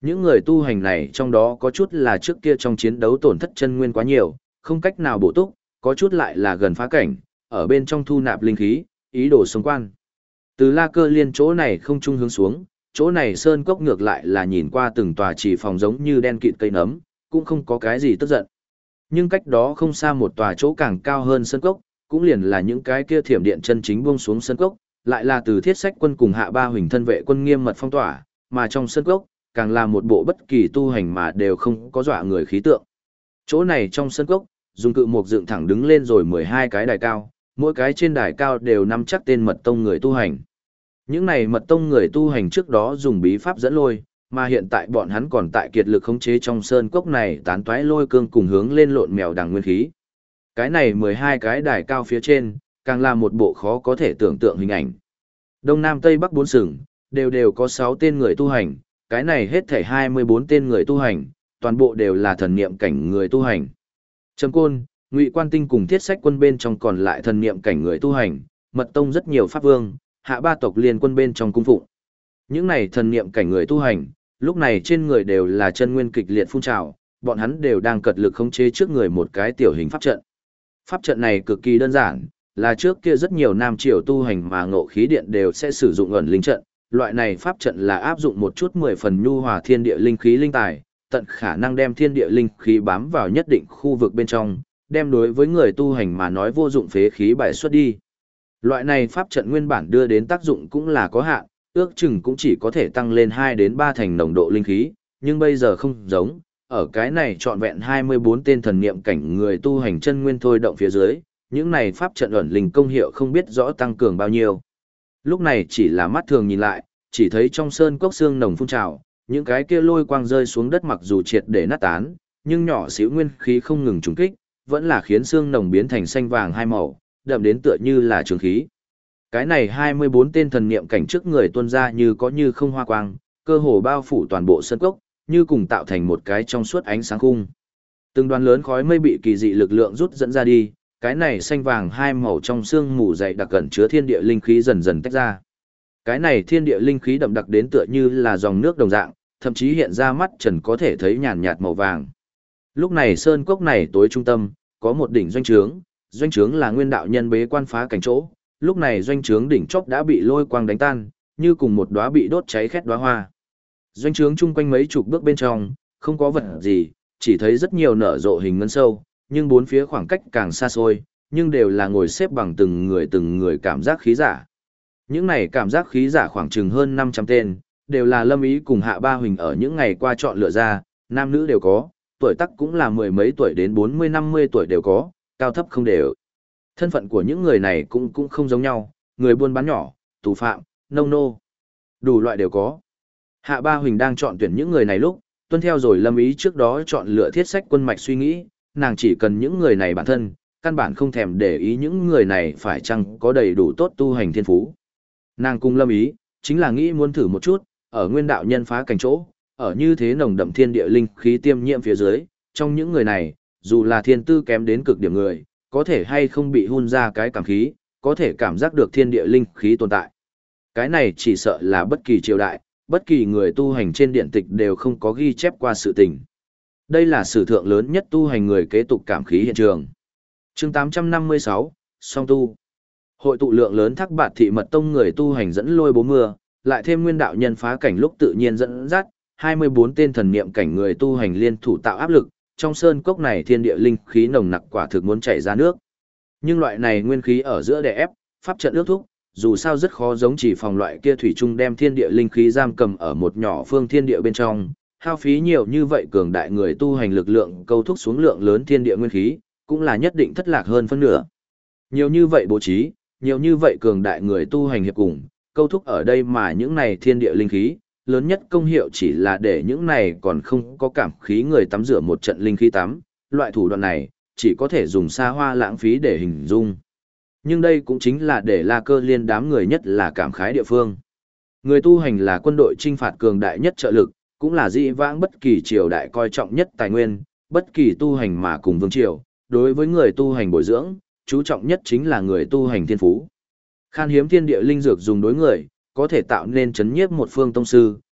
Những người tu hành này trong đó có chút là trước kia trong chiến đấu tổn thất chân nguyên quá nhiều, không cách nào bổ túc, có chút lại là gần phá cảnh, ở bên trong thu nạp linh khí, ý đồ sống quan. Từ La Cơ Liên chỗ này không trung hướng xuống, chỗ này sơn cốc ngược lại là nhìn qua từng tòa chỉ phòng giống như đen kịt cây nấm, cũng không có cái gì tức giận. Nhưng cách đó không xa một tòa chỗ càng cao hơn sơn cốc, cũng liền là những cái kia thiểm điện chân chính buông xuống sơn cốc, lại là từ Thiết Sách quân cùng Hạ Ba Huỳnh thân vệ quân nghiêm mật phong tỏa, mà trong sơn cốc, càng là một bộ bất kỳ tu hành mà đều không có dọa người khí tượng. Chỗ này trong sơn cốc, dùng cự mục dựng thẳng đứng lên rồi 12 cái đài cao, mỗi cái trên đài cao đều nắm chắc tên mật tông người tu hành. Những này mật tông người tu hành trước đó dùng bí pháp dẫn lôi, mà hiện tại bọn hắn còn tại kiệt lực khống chế trong sơn cốc này tán toái lôi cương cùng hướng lên lộn mèo đằng nguyên khí. Cái này 12 cái đài cao phía trên, càng là một bộ khó có thể tưởng tượng hình ảnh. Đông Nam Tây Bắc bốn sừng, đều có 6 tên người tu hành, cái này hết thảy 24 tên người tu hành, toàn bộ đều là thần niệm cảnh người tu hành. Trầm Côn, Ngụy Quan Tinh cùng Thiết Sách quân bên trong còn lại thần niệm cảnh người tu hành, mật tông rất nhiều pháp vương, Hạ Ba tộc liên quân bên trong cung phụng. Những này thần niệm cảnh người tu hành, lúc này trên người đều là chân nguyên kịch liệt phun trào, bọn hắn đều đang cật lực khống chế trước người một cái tiểu hình pháp trận. Pháp trận này cực kỳ đơn giản, là trước kia rất nhiều nam triều tu hành mà ngộ khí điện đều sẽ sử dụng ẩn linh trận, loại này pháp trận là áp dụng một chút 10 phần nhu hòa thiên địa linh khí linh tài, tận khả năng đem thiên địa linh khí bám vào nhất định khu vực bên trong, đem đối với người tu hành mà nói vô dụng phế khí bài xuất đi. Loại này pháp trận nguyên bản đưa đến tác dụng cũng là có hạn, ước chừng cũng chỉ có thể tăng lên 2 đến 3 thành nồng độ linh khí, nhưng bây giờ không giống, ở cái này trọn vẹn 24 tên thần niệm cảnh người tu hành chân nguyên thôi động phía dưới, những này pháp trận ẩn linh công hiệu không biết rõ tăng cường bao nhiêu. Lúc này chỉ là mắt thường nhìn lại, chỉ thấy trong sơn cốc xương nồng phun trào, những cái kia lôi quang rơi xuống đất mặc dù triệt để nát tán, nhưng nhỏ xíu nguyên khí không ngừng trùng kích, vẫn là khiến xương nồng biến thành xanh vàng hai màu, đậm đến tựa như là trường khí. Cái này 24 tên thần niệm cảnh trước người tuôn ra như có như không hoa quang, cơ hồ bao phủ toàn bộ sơn cốc, như cùng tạo thành một cái trong suốt ánh sáng khung. Từng đoàn lớn khói mây bị kỳ dị lực lượng rút dẫn ra đi, cái này xanh vàng hai màu trong xương mù dày đặc gần chứa thiên địa linh khí dần dần tách ra. Cái này thiên địa linh khí đậm đặc đến tựa như là dòng nước đồng dạng, thậm chí hiện ra mắt trần có thể thấy nhàn nhạt màu vàng. Lúc này sơn cốc này tối trung tâm, có một đỉnh doanh trướng là nguyên đạo nhân bế quan phá cảnh chỗ, lúc này doanh trướng đỉnh chóp đã bị lôi quang đánh tan, như cùng một đóa bị đốt cháy khét đóa hoa. Doanh trướng chung quanh mấy chục bước bên trong, không có vật gì, chỉ thấy rất nhiều nở rộ hình ngân sâu, nhưng bốn phía khoảng cách càng xa xôi, nhưng đều là ngồi xếp bằng từng người cảm giác khí giả. Những này cảm giác khí giả khoảng chừng hơn 500 tên, đều là Lâm Ý cùng Hạ Ba Huỳnh ở những ngày qua chọn lựa ra, nam nữ đều có, tuổi tác cũng là mười mấy tuổi đến 40-50 tuổi đều có, cao thấp không đều. Thân phận của những người này cũng không giống nhau, người buôn bán nhỏ, tù phạm, nông nô, đủ loại đều có. Hạ Ba Huỳnh đang chọn tuyển những người này lúc, tuân theo rồi Lâm Ý trước đó chọn lựa Thiết Sách quân mạch suy nghĩ, nàng chỉ cần những người này bản thân, căn bản không thèm để ý những người này phải chăng có đầy đủ tốt tu hành thiên phú. Nàng cùng Lâm Ý, chính là nghĩ muốn thử một chút, ở nguyên đạo nhân phá cảnh chỗ, ở như thế nồng đậm thiên địa linh khí tiêm nhiễm phía dưới, trong những người này, dù là thiên tư kém đến cực điểm người, có thể hay không bị hun ra cái cảm khí, có thể cảm giác được thiên địa linh khí tồn tại. Cái này chỉ sợ là bất kỳ triều đại, bất kỳ người tu hành trên điện tịch đều không có ghi chép qua sự tình. Đây là sử thượng lớn nhất tu hành người kế tục cảm khí hiện trường. Chương 856, song tu. Hội tụ lượng lớn Thác Bạt thị mật tông người tu hành dẫn lôi bố mưa, lại thêm nguyên đạo nhân phá cảnh lúc tự nhiên dẫn dắt, 24 tên thần niệm cảnh người tu hành liên thủ tạo áp lực, trong sơn cốc này thiên địa linh khí nồng nặc quả thực muốn chảy ra nước. Nhưng loại này nguyên khí ở giữa đè ép, pháp trận ước thúc, dù sao rất khó giống chỉ phòng loại kia thủy chung đem thiên địa linh khí giam cầm ở một nhỏ phương thiên địa bên trong, hao phí nhiều như vậy cường đại người tu hành lực lượng câu thúc xuống lượng lớn thiên địa nguyên khí, cũng là nhất định thất lạc hơn phân nửa. Nhiều như vậy bố trí, nhiều như vậy cường đại người tu hành hiệp cùng, câu thúc ở đây mà những này thiên địa linh khí, lớn nhất công hiệu chỉ là để những này còn không có cảm khí người tắm rửa một trận linh khí tắm, loại thủ đoạn này, chỉ có thể dùng xa hoa lãng phí để hình dung. Nhưng đây cũng chính là để La Cơ Liên đám người nhất là cảm khái địa phương. Người tu hành là quân đội chinh phạt cường đại nhất trợ lực, cũng là dĩ vãng bất kỳ triều đại coi trọng nhất tài nguyên, bất kỳ tu hành mà cùng vương triều, đối với người tu hành bồi dưỡng, chú trọng nhất chính là người tu hành thiên phú. Khan hiếm thiên địa linh dược dùng đối người, có thể tạo nên chấn nhiếp một phương tông sư,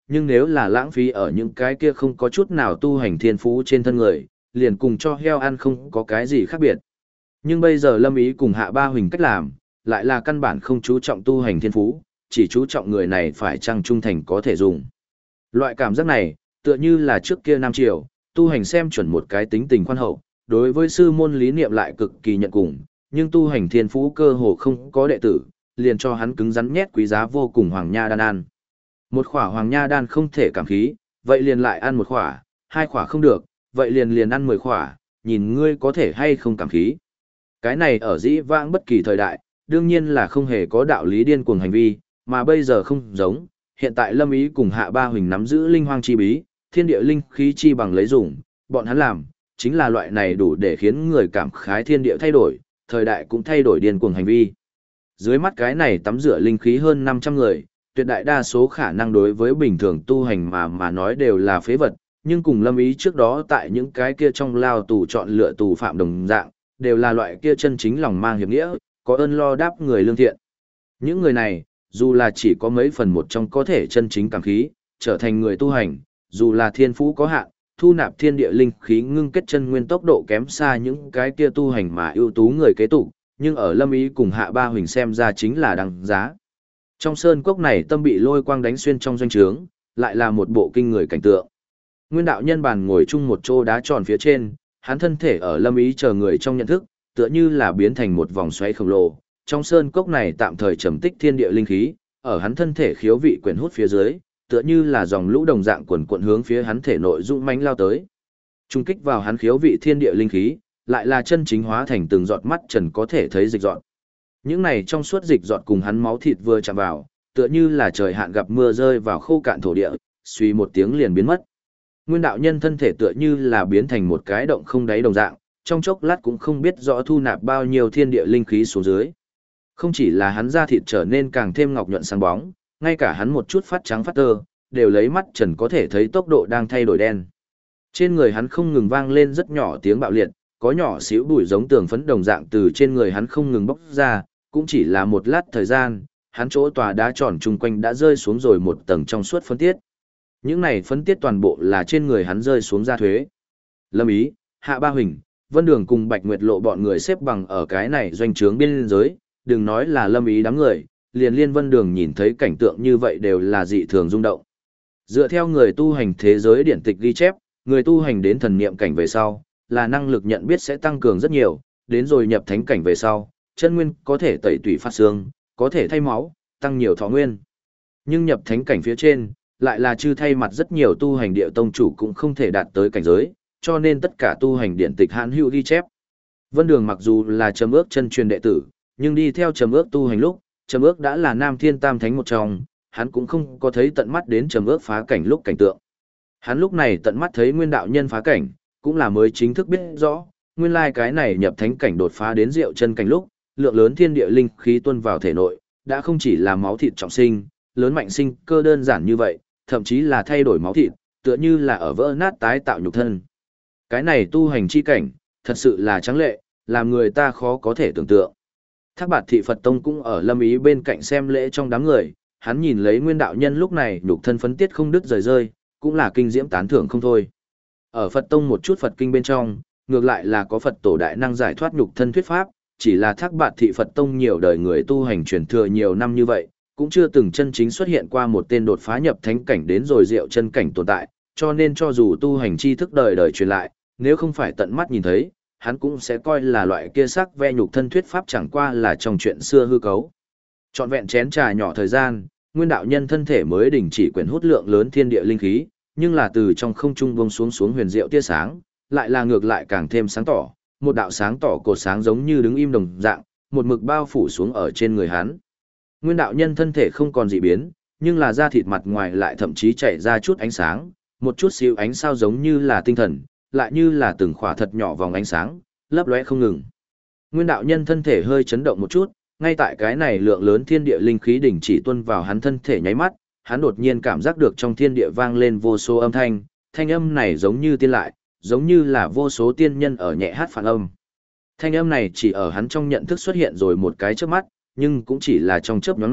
nhưng nếu là lãng phí ở những cái kia không có chút nào tu hành thiên phú trên thân người, liền cùng cho heo ăn không có cái gì khác biệt. Nhưng bây giờ Lâm Ý cùng Hạ Ba Huỳnh cách làm, lại là căn bản không chú trọng tu hành thiên phú, chỉ chú trọng người này phải chăng trung thành có thể dùng. Loại cảm giác này, tựa như là trước kia Nam Triều, tu hành xem chuẩn một cái tính tình khoan hậu, đối với sư môn lý niệm lại cực kỳ nhận cùng, nhưng tu hành thiên phú cơ hồ không có đệ tử, liền cho hắn cứng rắn nhét quý giá vô cùng hoàng nha đan ăn. Một khỏa hoàng nha đan không thể cảm khí, vậy liền lại ăn một khỏa, hai khỏa không được, vậy liền ăn 10 khỏa, nhìn ngươi có thể hay không cảm khí. Cái này ở dĩ vãng bất kỳ thời đại, đương nhiên là không hề có đạo lý điên cuồng hành vi, mà bây giờ không giống, hiện tại Lâm Ý cùng Hạ Ba Huỳnh nắm giữ linh hoang chi bí, thiên địa linh khí chi bằng lấy dùng, bọn hắn làm, chính là loại này đủ để khiến người cảm khái thiên địa thay đổi, thời đại cũng thay đổi điên cuồng hành vi. Dưới mắt cái này tắm rửa linh khí hơn 500 người, tuyệt đại đa số khả năng đối với bình thường tu hành mà nói đều là phế vật, nhưng cùng Lâm Ý trước đó tại những cái kia trong lao tù chọn lựa tù phạm đồng dạng, đều là loại kia chân chính lòng mang hiệp nghĩa, có ơn lo đáp người lương thiện. Những người này, dù là chỉ có mấy phần một trong có thể chân chính cảm khí, trở thành người tu hành, dù là thiên phú có hạn, thu nạp thiên địa linh khí ngưng kết chân nguyên tốc độ kém xa những cái kia tu hành mà ưu tú người kế tục, nhưng ở Lâm Ý cùng Hạ Ba Huỳnh xem ra chính là đằng giá. Trong sơn cốc này tâm bị lôi quang đánh xuyên trong doanh trướng, lại là một bộ kinh người cảnh tượng. Nguyên đạo nhân bàn ngồi chung một chỗ đá tròn phía trên, hắn thân thể ở Lâm Ý chờ người trong nhận thức, tựa như là biến thành một vòng xoáy khổng lồ. Trong sơn cốc này tạm thời trầm tích thiên địa linh khí, ở hắn thân thể khiếu vị quyển hút phía dưới, tựa như là dòng lũ đồng dạng quần quận hướng phía hắn thể nội dũng mãnh lao tới. Trung kích vào hắn khiếu vị thiên địa linh khí, lại là chân chính hóa thành từng giọt mắt trần có thể thấy dịch giọt. Những này trong suốt dịch giọt cùng hắn máu thịt vừa chạm vào, tựa như là trời hạn gặp mưa rơi vào khô cạn thổ địa, suy một tiếng liền biến mất. Nguyên đạo nhân thân thể tựa như là biến thành một cái động không đáy đồng dạng, trong chốc lát cũng không biết rõ thu nạp bao nhiêu thiên địa linh khí xuống dưới. Không chỉ là hắn da thịt trở nên càng thêm ngọc nhuận sáng bóng, ngay cả hắn một chút phát trắng phát tơ, đều lấy mắt trần có thể thấy tốc độ đang thay đổi đen. Trên người hắn không ngừng vang lên rất nhỏ tiếng bạo liệt, có nhỏ xíu bụi giống tường phấn đồng dạng từ trên người hắn không ngừng bốc ra, cũng chỉ là một lát thời gian, hắn chỗ tòa đá tròn chung quanh đã rơi xuống rồi một tầng trong suốt phấn tiết. Những này phấn tiết toàn bộ là trên người hắn rơi xuống ra thuế. Lâm Ý, Hạ Ba Huỳnh, Vân Đường cùng Bạch Nguyệt Lộ bọn người xếp bằng ở cái này doanh trướng biên giới, đừng nói là Lâm Ý đám người, liền liên Vân Đường nhìn thấy cảnh tượng như vậy đều là dị thường rung động. Dựa theo người tu hành thế giới điển tịch ghi chép, người tu hành đến thần niệm cảnh về sau, là năng lực nhận biết sẽ tăng cường rất nhiều, đến rồi nhập thánh cảnh về sau, chân nguyên có thể tẩy tủy phát xương, có thể thay máu, tăng nhiều thọ nguyên. Nhưng nhập thánh cảnh phía trên, lại là chư thay mặt rất nhiều tu hành địa tông chủ cũng không thể đạt tới cảnh giới, cho nên tất cả tu hành điển tịch hãn hữu ghi chép. Vân Đường mặc dù là Trầm Ước chân truyền đệ tử, nhưng đi theo Trầm Ước tu hành lúc, Trầm Ước đã là Nam Thiên Tam Thánh một trong, hắn cũng không có thấy tận mắt đến Trầm Ước phá cảnh lúc cảnh tượng. Hắn lúc này tận mắt thấy Nguyên đạo nhân phá cảnh, cũng là mới chính thức biết rõ, nguyên lai cái này nhập thánh cảnh đột phá đến Diệu chân cảnh lúc, lượng lớn thiên địa linh khí tuôn vào thể nội, đã không chỉ là máu thịt trọng sinh, lớn mạnh sinh cơ đơn giản như vậy, thậm chí là thay đổi máu thịt, tựa như là ở vỡ nát tái tạo nhục thân. Cái này tu hành chi cảnh, thật sự là tráng lệ, làm người ta khó có thể tưởng tượng. Thác Bạt Thị Phật Tông cũng ở Lâm Ý bên cạnh xem lễ trong đám người, hắn nhìn lấy Nguyên đạo nhân lúc này nhục thân phấn tiết không đứt rời rơi, cũng là kinh diễm tán thưởng không thôi. Ở Phật Tông một chút Phật kinh bên trong, ngược lại là có Phật tổ đại năng giải thoát nhục thân thuyết pháp, chỉ là Thác Bạt Thị Phật Tông nhiều đời người tu hành truyền thừa nhiều năm như vậy, cũng chưa từng chân chính xuất hiện qua một tên đột phá nhập thánh cảnh đến rồi Diệu chân cảnh tồn tại, cho nên cho dù tu hành tri thức đời đời truyền lại, nếu không phải tận mắt nhìn thấy, hắn cũng sẽ coi là loại kia sắc ve nhục thân thuyết pháp chẳng qua là trong chuyện xưa hư cấu. Trọn vẹn chén trà nhỏ thời gian, Nguyên đạo nhân thân thể mới đình chỉ quyển hút lượng lớn thiên địa linh khí, nhưng là từ trong không trung buông xuống huyền diệu tia sáng, lại là ngược lại càng thêm sáng tỏ, một đạo sáng tỏ cột sáng giống như đứng im đồng dạng, một mực bao phủ xuống ở trên người hắn. Nguyên đạo nhân thân thể không còn dị biến, nhưng là da thịt mặt ngoài lại thậm chí chảy ra chút ánh sáng, một chút xíu ánh sao giống như là tinh thần, lại như là từng khỏa thật nhỏ vòng ánh sáng, lấp lóe không ngừng. Nguyên đạo nhân thân thể hơi chấn động một chút, ngay tại cái này lượng lớn thiên địa linh khí đỉnh chỉ tuôn vào hắn thân thể nháy mắt, hắn đột nhiên cảm giác được trong thiên địa vang lên vô số âm thanh, thanh âm này giống như tiên lại, giống như là vô số tiên nhân ở nhẹ hát phản âm. Thanh âm này chỉ ở hắn trong nhận thức xuất hiện rồi một cái chớp mắt, nhưng cũng chỉ là trong chớp nhoáng này,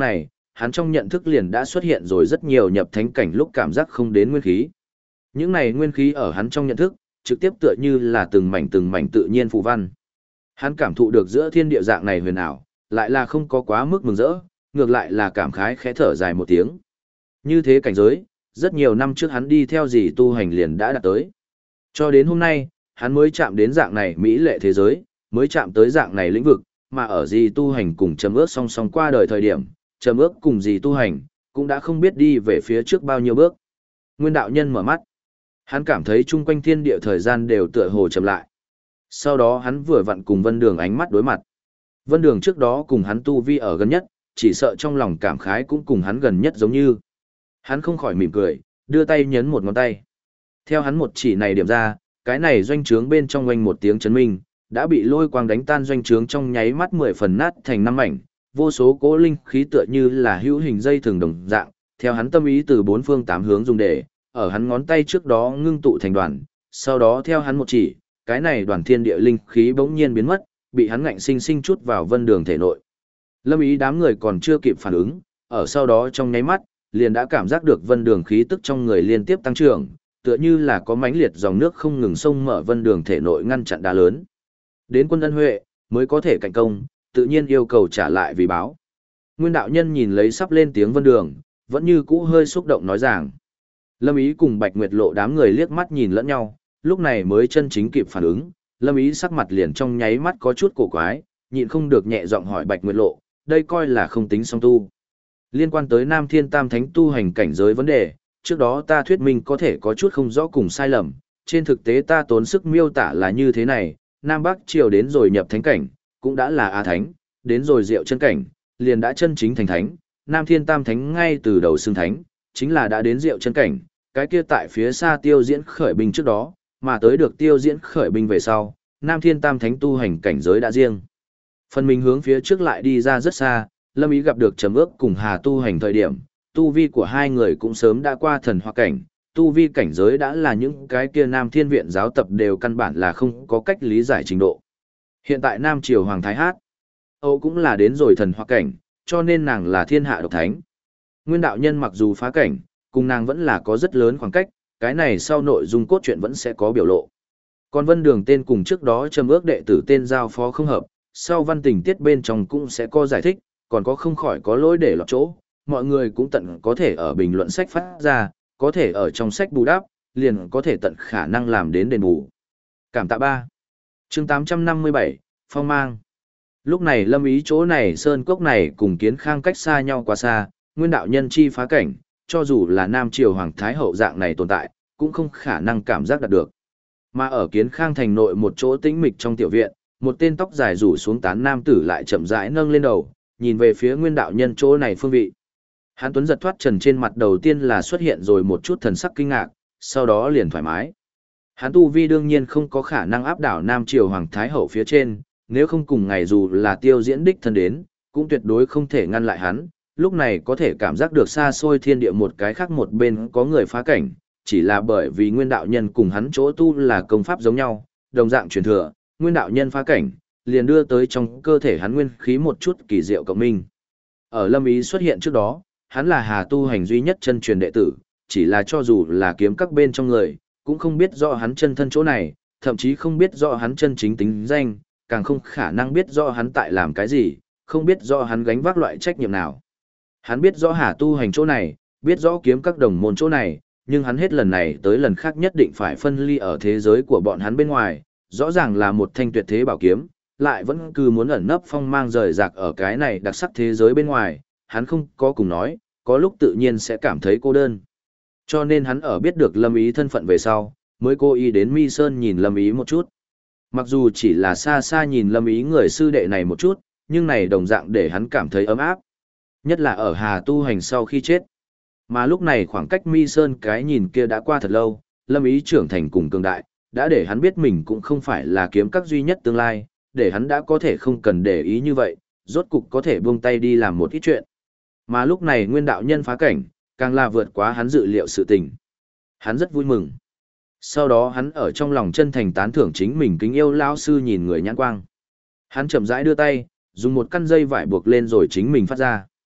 hắn trong nhận thức liền đã xuất hiện rồi rất nhiều nhập thánh cảnh lúc cảm giác không đến nguyên khí. Những này nguyên khí ở hắn trong nhận thức, trực tiếp tựa như là từng mảnh tự nhiên phù văn. Hắn cảm thụ được giữa thiên địa dạng này huyền ảo, lại là không có quá mức mừng rỡ, ngược lại là cảm khái khẽ thở dài một tiếng. Như thế cảnh giới, rất nhiều năm trước hắn đi theo gì tu hành liền đã đạt tới. Cho đến hôm nay, hắn mới chạm đến dạng này mỹ lệ thế giới, mới chạm tới dạng này lĩnh vực, mà ở gì tu hành cùng Trầm Ước song song qua đời thời điểm, Trầm Ước cùng gì tu hành, cũng đã không biết đi về phía trước bao nhiêu bước. Nguyên đạo nhân mở mắt. Hắn cảm thấy chung quanh thiên địa thời gian đều tựa hồ chậm lại. Sau đó hắn vừa vặn cùng Vân Đường ánh mắt đối mặt. Vân Đường trước đó cùng hắn tu vi ở gần nhất, chỉ sợ trong lòng cảm khái cũng cùng hắn gần nhất giống như. Hắn không khỏi mỉm cười, đưa tay nhấn một ngón tay. Theo hắn một chỉ này điểm ra, cái này doanh trướng bên trong oanh một tiếng chấn minh, đã bị lôi quang đánh tan doanh trướng trong nháy mắt 10 phần nát thành 5 mảnh, vô số cỗ linh khí tựa như là hữu hình dây thường đồng dạng, theo hắn tâm ý từ bốn phương tám hướng dùng để, ở hắn ngón tay trước đó ngưng tụ thành đoàn, sau đó theo hắn một chỉ, cái này đoàn thiên địa linh khí bỗng nhiên biến mất, bị hắn ngạnh sinh sinh chút vào Vân Đường thể nội. Lâm Ý đám người còn chưa kịp phản ứng, ở sau đó trong nháy mắt, liền đã cảm giác được Vân Đường khí tức trong người liên tiếp tăng trưởng, tựa như là có mãnh liệt dòng nước không ngừng xông mở Vân Đường thể nội ngăn chặn đá lớn. Đến quân ân huệ, mới có thể cạnh công, tự nhiên yêu cầu trả lại vì báo. Nguyên đạo nhân nhìn lấy sắp lên tiếng Vân Đường, vẫn như cũ hơi xúc động nói rằng. Lâm Ý cùng Bạch Nguyệt Lộ đám người liếc mắt nhìn lẫn nhau, lúc này mới chân chính kịp phản ứng, Lâm Ý sắc mặt liền trong nháy mắt có chút cổ quái, nhịn không được nhẹ giọng hỏi Bạch Nguyệt Lộ, đây coi là không tính song tu. Liên quan tới Nam Thiên Tam Thánh tu hành cảnh giới vấn đề, trước đó ta thuyết minh có thể có chút không rõ cùng sai lầm, trên thực tế ta tốn sức miêu tả là như thế này, Nam Bắc Triều đến rồi nhập thánh cảnh, cũng đã là A Thánh, đến rồi diệu chân cảnh, liền đã chân chính thành thánh, Nam Thiên Tam Thánh ngay từ đầu xưng thánh, chính là đã đến diệu chân cảnh, cái kia tại phía xa tiêu diễn khởi binh trước đó, mà tới được tiêu diễn khởi binh về sau, Nam Thiên Tam Thánh tu hành cảnh giới đã riêng. Phần mình hướng phía trước lại đi ra rất xa, Lâm Ý gặp được Trầm Ước cùng Hà tu hành thời điểm, tu vi của hai người cũng sớm đã qua thần hoa cảnh, tu vi cảnh giới đã là những cái kia Nam Thiên Viện giáo tập đều căn bản là không có cách lý giải trình độ. Hiện tại Nam Triều Hoàng Thái Hát, Âu cũng là đến rồi thần hoa cảnh, cho nên nàng là thiên hạ độc thánh. Nguyên đạo nhân mặc dù phá cảnh, cùng nàng vẫn là có rất lớn khoảng cách, cái này sau nội dung cốt truyện vẫn sẽ có biểu lộ. Còn Vân Đường tên cùng trước đó Trầm Ước đệ tử tên giao phó không hợp, sau văn tình tiết bên trong cũng sẽ có giải thích, còn có không khỏi có lỗi để lọt chỗ, mọi người cũng tận có thể ở bình luận sách phát ra, có thể ở trong sách bù đắp, liền có thể tận khả năng làm đến đền bù. Cảm tạ ba. Chương 857, Phong mang. Lúc này Lâm Ý chỗ này sơn cốc này cùng Kiến Khang cách xa nhau quá xa, nguyên đạo nhân chi phá cảnh, cho dù là Nam Triều Hoàng Thái Hậu dạng này tồn tại, cũng không khả năng cảm giác đạt được. Mà ở Kiến Khang thành nội một chỗ tĩnh mịch trong tiểu viện, một tên tóc dài rủ xuống tán nam tử lại chậm rãi nâng lên đầu, nhìn về phía nguyên đạo nhân chỗ này phương vị. Hán Tuấn giật thoát trần trên mặt đầu tiên là xuất hiện rồi một chút thần sắc kinh ngạc, sau đó liền thoải mái. Hán tu vi đương nhiên không có khả năng áp đảo Nam Triều Hoàng Thái Hậu phía trên, nếu không cùng ngày dù là tiêu diễn đích thân đến, cũng tuyệt đối không thể ngăn lại hắn. Lúc này có thể cảm giác được xa xôi thiên địa một cái khác một bên có người phá cảnh, chỉ là bởi vì nguyên đạo nhân cùng hắn chỗ tu là công pháp giống nhau, đồng dạng truyền thừa, nguyên đạo nhân phá cảnh, liền đưa tới trong cơ thể hắn nguyên khí một chút kỳ diệu cộng minh. Ở Lâm Ý xuất hiện trước đó, hắn là Hà tu hành duy nhất chân truyền đệ tử, chỉ là cho dù là kiếm các bên trong người, cũng không biết rõ hắn chân thân chỗ này, thậm chí không biết rõ hắn chân chính tính danh, càng không khả năng biết rõ hắn tại làm cái gì, không biết rõ hắn gánh vác loại trách nhiệm nào. Hắn biết rõ Hà tu hành chỗ này, biết rõ kiếm các đồng môn chỗ này, nhưng hắn hết lần này tới lần khác nhất định phải phân ly ở thế giới của bọn hắn bên ngoài, rõ ràng là một thanh tuyệt thế bảo kiếm, lại vẫn cứ muốn ẩn nấp phong mang rời rạc ở cái này đặc sắc thế giới bên ngoài, hắn không có cùng nói, có lúc tự nhiên sẽ cảm thấy cô đơn. Cho nên hắn ở biết được Lâm Ý thân phận về sau, mới cố ý đến Mi Sơn nhìn Lâm Ý một chút. Mặc dù chỉ là xa xa nhìn Lâm Ý người sư đệ này một chút, nhưng này đồng dạng để hắn cảm thấy ấm áp. Nhất là ở Hà tu hành sau khi chết. Mà lúc này khoảng cách Mi Sơn cái nhìn kia đã qua thật lâu, Lâm Ý trưởng thành cùng cường đại, đã để hắn biết mình cũng không phải là kiếm các duy nhất tương lai, để hắn đã có thể không cần để ý như vậy, rốt cục có thể buông tay đi làm một ít chuyện. Mà lúc này nguyên đạo nhân phá cảnh, càng là vượt quá hắn dự liệu sự tình. Hắn rất vui mừng. Sau đó hắn ở trong lòng chân thành tán thưởng chính mình kính yêu lão sư nhìn người nhãn quang. Hắn chậm rãi đưa tay, dùng một căn dây vải buộc lên rồi chính mình phát ra.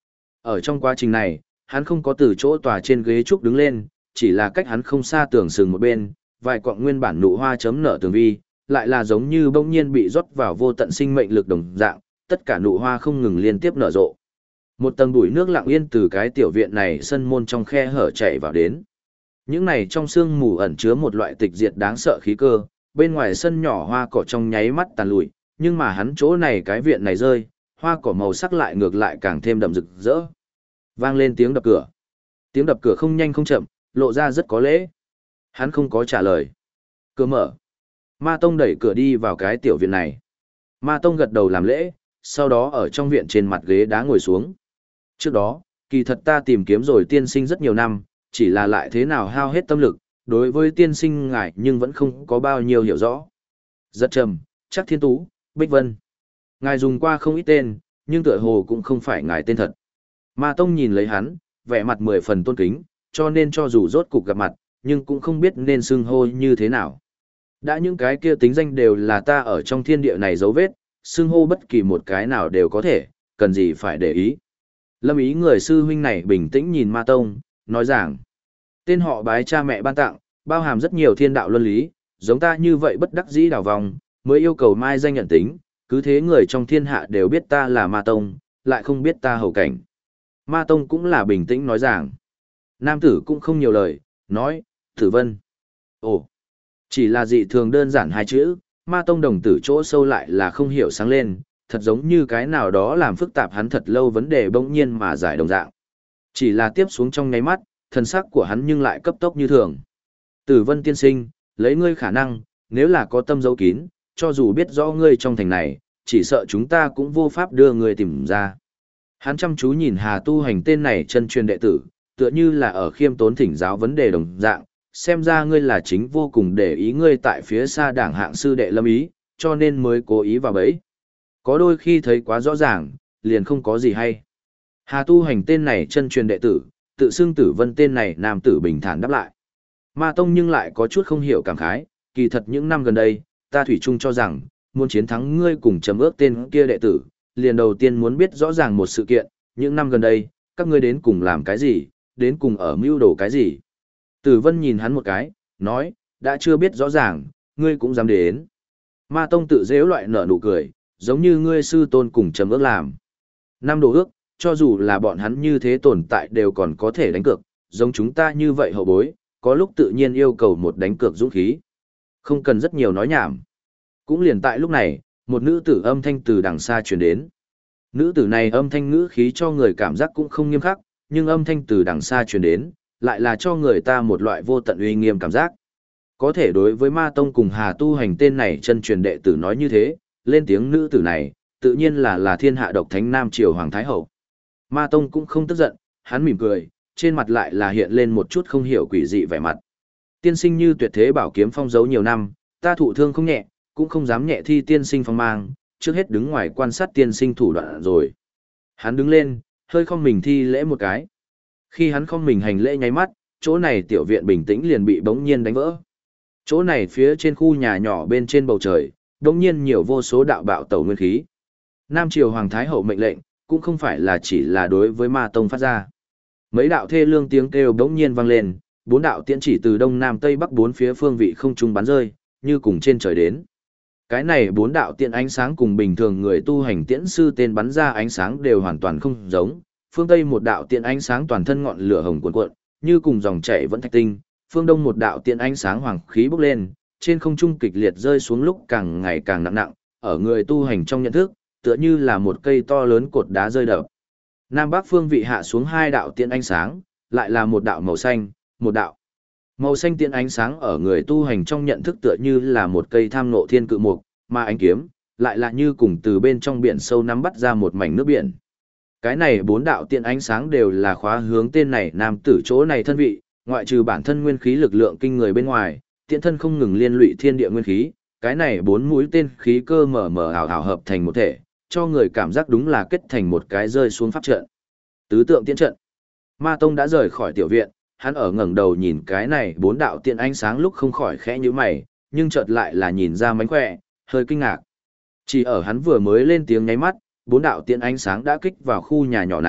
Ở trong quá trình này, hắn không có từ chỗ tòa trên ghế trúc đứng lên, chỉ là cách hắn không xa tường sừng một bên, vài quặng nguyên bản nụ hoa chấm nở tường vi, lại là giống như bỗng nhiên bị rót vào vô tận sinh mệnh lực đồng dạng, tất cả nụ hoa không ngừng liên tiếp nở rộ. Một tầng bụi nước lặng yên từ cái tiểu viện này sân môn trong khe hở chảy vào đến. Những này trong sương mù ẩn chứa một loại tịch diệt đáng sợ khí cơ, bên ngoài sân nhỏ hoa cỏ trong nháy mắt tàn lụi, nhưng mà hắn chỗ này cái viện này rơi, hoa cỏ màu sắc lại ngược lại càng thêm đậm rực rỡ. Vang lên tiếng đập cửa. Tiếng đập cửa không nhanh không chậm, lộ ra rất có lễ. Hắn không có trả lời. Cửa mở. Ma Tông đẩy cửa đi vào cái tiểu viện này. Ma Tông gật đầu làm lễ, sau đó ở trong viện trên mặt ghế đá ngồi xuống. Trước đó, kỳ thật ta tìm kiếm rồi tiên sinh rất nhiều năm, chỉ là lại thế nào hao hết tâm lực, đối với tiên sinh ngài nhưng vẫn không có bao nhiêu hiểu rõ. Rất trầm, chắc Thiên Tú, Bích Vân. Ngài dùng qua không ít tên, nhưng tựa hồ cũng không phải ngài tên thật. Ma Tông nhìn lấy hắn, vẻ mặt 10 phần tôn kính, cho nên cho dù rốt cục gặp mặt, nhưng cũng không biết nên xưng hô như thế nào. Đã những cái kia tính danh đều là ta ở trong thiên địa này dấu vết, xưng hô bất kỳ một cái nào đều có thể, cần gì phải để ý. Lâm Ý người sư huynh này bình tĩnh nhìn Ma Tông, nói rằng, tên họ bái cha mẹ ban tặng, bao hàm rất nhiều thiên đạo luân lý, giống ta như vậy bất đắc dĩ đảo vòng, mới yêu cầu mai danh nhận tính, cứ thế người trong thiên hạ đều biết ta là Ma Tông, lại không biết ta hầu cảnh. Ma Tông cũng là bình tĩnh nói rằng, nam tử cũng không nhiều lời, nói, Tử Vân. Ồ, chỉ là dị thường đơn giản hai chữ, Ma Tông đồng tử chỗ sâu lại là không hiểu sáng lên, thật giống như cái nào đó làm phức tạp hắn thật lâu vấn đề bỗng nhiên mà giải đồng dạng. Chỉ là tiếp xuống trong nháy mắt, thần sắc của hắn nhưng lại cấp tốc như thường. Tử Vân tiên sinh, lấy ngươi khả năng, nếu là có tâm giấu kín, cho dù biết rõ ngươi trong thành này, chỉ sợ chúng ta cũng vô pháp đưa ngươi tìm ra. Hắn chăm chú nhìn Hà Tu Hành tên này chân truyền đệ tử, tựa như là ở khiêm tốn thỉnh giáo vấn đề đồng dạng, xem ra ngươi là chính vô cùng để ý ngươi tại phía xa đảng hạng sư đệ Lâm Ý, cho nên mới cố ý vào bẫy. Có đôi khi thấy quá rõ ràng, liền không có gì hay. Hà Tu Hành tên này chân truyền đệ tử, tự xưng Tử Vân tên này nam tử bình thản đáp lại. Ma Tông nhưng lại có chút không hiểu cảm khái, kỳ thật những năm gần đây, ta thủy chung cho rằng, muốn chiến thắng ngươi cùng chấm ước tên kia đệ tử, liền đầu tiên muốn biết rõ ràng một sự kiện, những năm gần đây, các ngươi đến cùng làm cái gì, đến cùng ở mưu đồ cái gì. Tử Vân nhìn hắn một cái, nói, đã chưa biết rõ ràng, ngươi cũng dám đến. Ma Tông tự dễu loại nở nụ cười, giống như ngươi sư tôn cùng chấm ước làm. Năm đồ ước, cho dù là bọn hắn như thế tồn tại đều còn có thể đánh cược, giống chúng ta như vậy hậu bối, có lúc tự nhiên yêu cầu một đánh cược dũng khí. Không cần rất nhiều nói nhảm. Cũng liền tại lúc này, một nữ tử âm thanh từ đằng xa truyền đến. Nữ tử này âm thanh ngữ khí cho người cảm giác cũng không nghiêm khắc, nhưng âm thanh từ đằng xa truyền đến, lại là cho người ta một loại vô tận uy nghiêm cảm giác. Có thể đối với Ma Tông cùng Hà Tu Hành tên này chân truyền đệ tử nói như thế, lên tiếng nữ tử này, tự nhiên là thiên hạ độc thánh Nam Triều Hoàng Thái Hậu. Ma Tông cũng không tức giận, hắn mỉm cười, trên mặt lại là hiện lên một chút không hiểu quỷ dị vẻ mặt. Tiên sinh như tuyệt thế bảo kiếm phong dấu nhiều năm, ta thụ thương không nhẹ, cũng không dám nhẹ thi tiên sinh phong mang, trước hết đứng ngoài quan sát tiên sinh thủ đoạn rồi. Hắn đứng lên, hơi không mình thi lễ một cái. Khi hắn không mình hành lễ nháy mắt, chỗ này tiểu viện bình tĩnh liền bị bỗng nhiên đánh vỡ. Chỗ này phía trên khu nhà nhỏ bên trên bầu trời, bỗng nhiên nhiều vô số đạo bạo tẩu nguyên khí. Nam Triều Hoàng Thái Hậu mệnh lệnh, cũng không phải là chỉ là đối với Ma Tông phát ra. Mấy đạo thê lương tiếng kêu bỗng nhiên vang lên, bốn đạo tiễn chỉ từ đông nam tây bắc bốn phía phương vị không trung bắn rơi, như cùng trên trời đến. Cái này bốn đạo tiễn ánh sáng cùng bình thường người tu hành tiễn sư tên bắn ra ánh sáng đều hoàn toàn không giống. Phương Tây một đạo tiễn ánh sáng toàn thân ngọn lửa hồng cuộn cuộn, như cùng dòng chảy vẫn thạch tinh. Phương Đông một đạo tiễn ánh sáng hoàng khí bốc lên, trên không trung kịch liệt rơi xuống lúc càng ngày càng nặng nặng, ở người tu hành trong nhận thức, tựa như là một cây to lớn cột đá rơi đập. Nam Bắc phương vị hạ xuống hai đạo tiễn ánh sáng, lại là một đạo màu xanh, một đạo màu xanh tiễn ánh sáng ở người tu hành trong nhận thức tựa như là một cây tham nộ thiên cự mục, mà ánh kiếm lại là như cùng từ bên trong biển sâu nắm bắt ra một mảnh nước biển. Cái này bốn đạo tiễn ánh sáng đều là khóa hướng tên này nam tử chỗ này thân vị, ngoại trừ bản thân nguyên khí lực lượng kinh người bên ngoài, tiễn thân không ngừng liên lụy thiên địa nguyên khí, cái này bốn mũi tên khí cơ mờ mờ ảo ảo hợp thành một thể, cho người cảm giác đúng là kết thành một cái rơi xuống pháp trận. Tứ tượng tiễn trận. Ma Tông đã rời khỏi tiểu viện, hắn ở ngẩng đầu nhìn cái này bốn đạo tiễn ánh sáng lúc không khỏi khẽ nhíu mày, nhưng chợt lại là nhìn ra mánh khỏe, hơi kinh ngạc. Chỉ ở hắn vừa mới lên tiếng nháy mắt, bốn đạo tiễn ánh sáng đã kích vào khu nhà nhỏ này,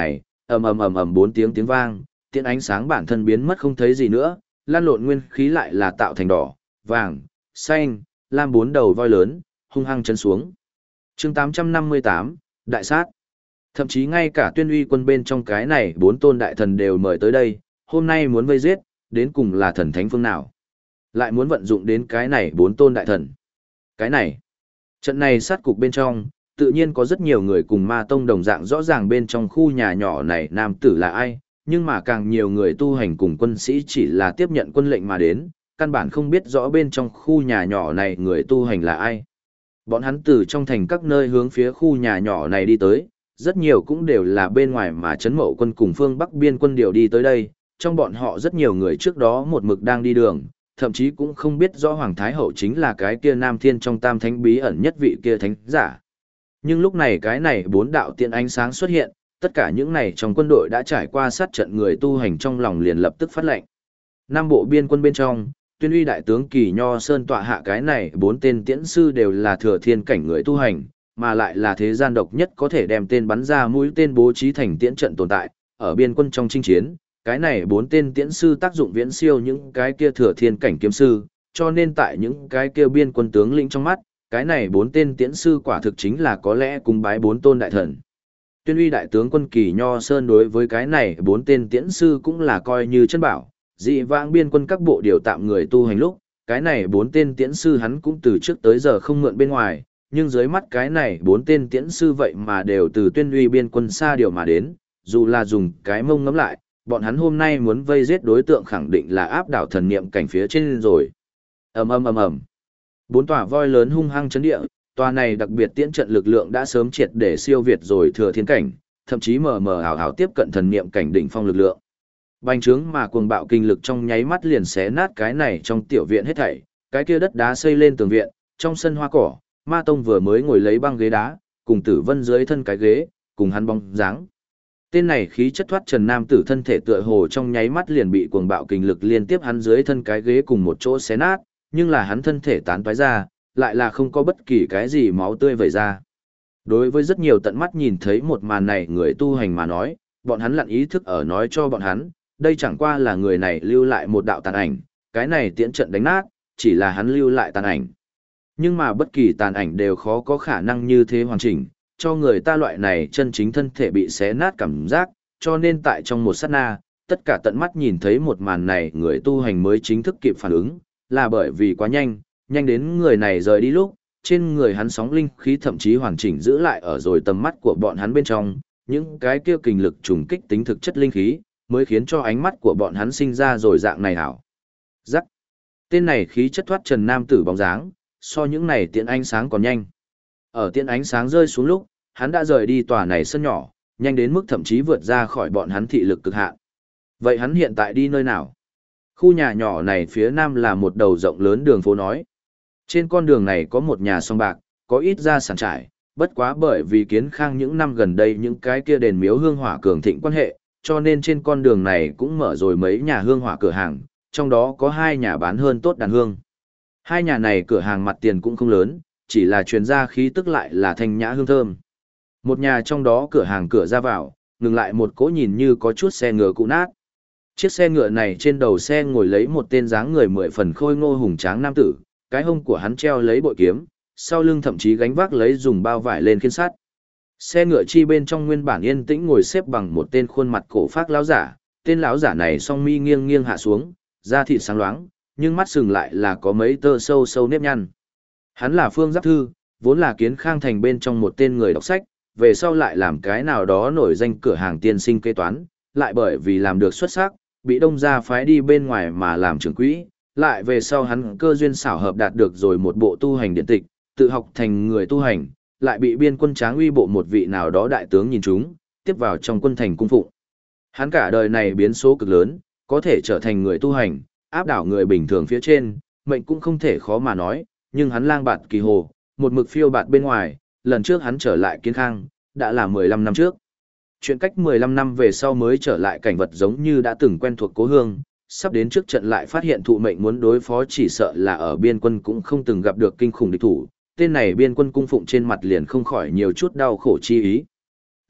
Ầm ầm ầm ầm bốn tiếng tiếng vang, tiễn ánh sáng bản thân biến mất không thấy gì nữa, lan lộn nguyên khí lại là tạo thành đỏ, vàng, xanh, lam bốn đầu voi lớn, hung hăng chấn xuống. Chương 858, Đại sát. Thậm chí ngay cả Tuyên Uy quân bên trong cái này bốn tôn đại thần đều mời tới đây, hôm nay muốn vây giết, đến cùng là thần thánh phương nào? Lại muốn vận dụng đến cái này bốn tôn đại thần. Cái này, trận này sát cục bên trong, tự nhiên có rất nhiều người cùng ma tông đồng dạng rõ ràng bên trong khu nhà nhỏ này nam tử là ai, nhưng mà càng nhiều người tu hành cùng quân sĩ chỉ là tiếp nhận quân lệnh mà đến, căn bản không biết rõ bên trong khu nhà nhỏ này người tu hành là ai. Bọn hắn từ trong thành các nơi hướng phía khu nhà nhỏ này đi tới, rất nhiều cũng đều là bên ngoài mà Trấn Mậu quân cùng phương Bắc biên quân điều đi tới đây, trong bọn họ rất nhiều người trước đó một mực đang đi đường, thậm chí cũng không biết rõ Hoàng Thái Hậu chính là cái kia Nam Thiên trong tam thánh bí ẩn nhất vị kia thánh giả. Nhưng lúc này cái này bốn đạo tiện ánh sáng xuất hiện, tất cả những này trong quân đội đã trải qua sát trận người tu hành trong lòng liền lập tức phát lệnh. Nam bộ biên quân bên trong, Tuyên Uy đại tướng Kỳ Nho Sơn tọa hạ cái này bốn tên tiễn sư đều là thừa thiên cảnh người tu hành, mà lại là thế gian độc nhất có thể đem tên bắn ra mũi tên bố trí thành tiễn trận tồn tại, ở biên quân trong chinh chiến, cái này bốn tên tiễn sư tác dụng viễn siêu những cái kia thừa thiên cảnh kiếm sư, cho nên tại những cái kia biên quân tướng lĩnh trong mắt, cái này bốn tên tiễn sư quả thực chính là có lẽ cùng bái bốn tôn đại thần. Tuyên Uy đại tướng quân Kỳ Nho Sơn đối với cái này bốn tên tiễn sư cũng là coi như chân bảo, dị vãng biên quân các bộ điều tạm người tu hành lúc, cái này bốn tên tiễn sư hắn cũng từ trước tới giờ không mượn bên ngoài, nhưng dưới mắt cái này bốn tên tiễn sư vậy mà đều từ Tuyên Uy biên quân xa điều mà đến, dù là dùng cái mông ngắm lại, bọn hắn hôm nay muốn vây giết đối tượng khẳng định là áp đảo thần niệm cảnh phía trên rồi. Ầm ầm ầm ầm. Bốn tòa voi lớn hung hăng chấn địa, tòa này đặc biệt tiễn trận lực lượng đã sớm triệt để siêu việt rồi thừa thiên cảnh, thậm chí mờ mờ ảo ảo tiếp cận thần niệm cảnh đỉnh phong lực lượng. Bành trướng mà cuồng bạo kinh lực trong nháy mắt liền xé nát cái này trong tiểu viện hết thảy, cái kia đất đá xây lên tường viện, trong sân hoa cỏ, Ma Tông vừa mới ngồi lấy băng ghế đá, cùng Tử Vân dưới thân cái ghế, cùng hắn bóng dáng. Tên này khí chất thoát trần nam tử thân thể tựa hồ trong nháy mắt liền bị cuồng bạo kinh lực liên tiếp hắn dưới thân cái ghế cùng một chỗ xé nát, nhưng là hắn thân thể tán toái ra, lại là không có bất kỳ cái gì máu tươi vẩy ra. Đối với rất nhiều tận mắt nhìn thấy một màn này người tu hành mà nói, bọn hắn lặn ý thức ở nói cho bọn hắn, đây chẳng qua là người này lưu lại một đạo tàn ảnh, cái này tiễn trận đánh nát, chỉ là hắn lưu lại tàn ảnh. Nhưng mà bất kỳ tàn ảnh đều khó có khả năng như thế hoàn chỉnh, cho người ta loại này chân chính thân thể bị xé nát cảm giác, cho nên tại trong một sát na, tất cả tận mắt nhìn thấy một màn này người tu hành mới chính thức kịp phản ứng, là bởi vì quá nhanh, nhanh đến người này rời đi lúc, trên người hắn sóng linh khí thậm chí hoàn chỉnh giữ lại ở rồi tầm mắt của bọn hắn bên trong, những cái kia kinh lực trùng kích tính thực chất linh khí, mới khiến cho ánh mắt của bọn hắn sinh ra rồi dạng này hảo. Rắc. Tên này khí chất thoát trần nam tử bóng dáng, so những này tiễn ánh sáng còn nhanh. Ở tiễn ánh sáng rơi xuống lúc, hắn đã rời đi tòa này sân nhỏ, nhanh đến mức thậm chí vượt ra khỏi bọn hắn thị lực cực hạn. Vậy hắn hiện tại đi nơi nào? Khu nhà nhỏ này phía nam là một đầu rộng lớn đường phố nói. Trên con đường này có một nhà song bạc, có ít gia sản trải, bất quá bởi vì Kiến Khang những năm gần đây những cái kia đền miếu hương hỏa cường thịnh quan hệ, cho nên trên con đường này cũng mở rồi mấy nhà hương hỏa cửa hàng, trong đó có hai nhà bán hơn tốt đàn hương. Hai nhà này cửa hàng mặt tiền cũng không lớn, chỉ là truyền ra khí tức lại là thanh nhã hương thơm. Một nhà trong đó cửa hàng cửa ra vào, ngừng lại một cỗ nhìn như có chút xe ngựa cũ nát. Chiếc xe ngựa này trên đầu xe ngồi lấy một tên dáng người mười phần khôi ngô hùng tráng nam tử, cái hông của hắn treo lấy bội kiếm, sau lưng thậm chí gánh vác lấy dùng bao vải lên khiên sắt. Xe ngựa chi bên trong nguyên bản yên tĩnh ngồi xếp bằng một tên khuôn mặt cổ phác lão giả, tên lão giả này song mi nghiêng nghiêng hạ xuống, da thịt sáng loáng, nhưng mắt sừng lại là có mấy tơ sâu sâu nếp nhăn. Hắn là Phương Giáp Thư, vốn là Kiến Khang thành bên trong một tên người đọc sách, về sau lại làm cái nào đó nổi danh cửa hàng tiên sinh kế toán, lại bởi vì làm được xuất sắc, bị Đông gia phái đi bên ngoài mà làm trưởng quỹ, lại về sau hắn cơ duyên xảo hợp đạt được rồi một bộ tu hành điện tịch, tự học thành người tu hành, lại bị biên quân Tráng Uy bộ một vị nào đó đại tướng nhìn trúng, tiếp vào trong quân thành cung phụng. Hắn cả đời này biến số cực lớn, có thể trở thành người tu hành, áp đảo người bình thường phía trên, mệnh cũng không thể khó mà nói, nhưng hắn lang bạt kỳ hồ, một mực phiêu bạt bên ngoài, lần trước hắn trở lại Kiến Khang, đã là 15 năm trước. Chuyện cách 15 năm về sau mới trở lại cảnh vật giống như đã từng quen thuộc cố hương, sắp đến trước trận lại phát hiện thụ mệnh muốn đối phó chỉ sợ là ở biên quân cũng không từng gặp được kinh khủng địch thủ, tên này biên quân cung phụng trên mặt liền không khỏi nhiều chút đau khổ chi ý.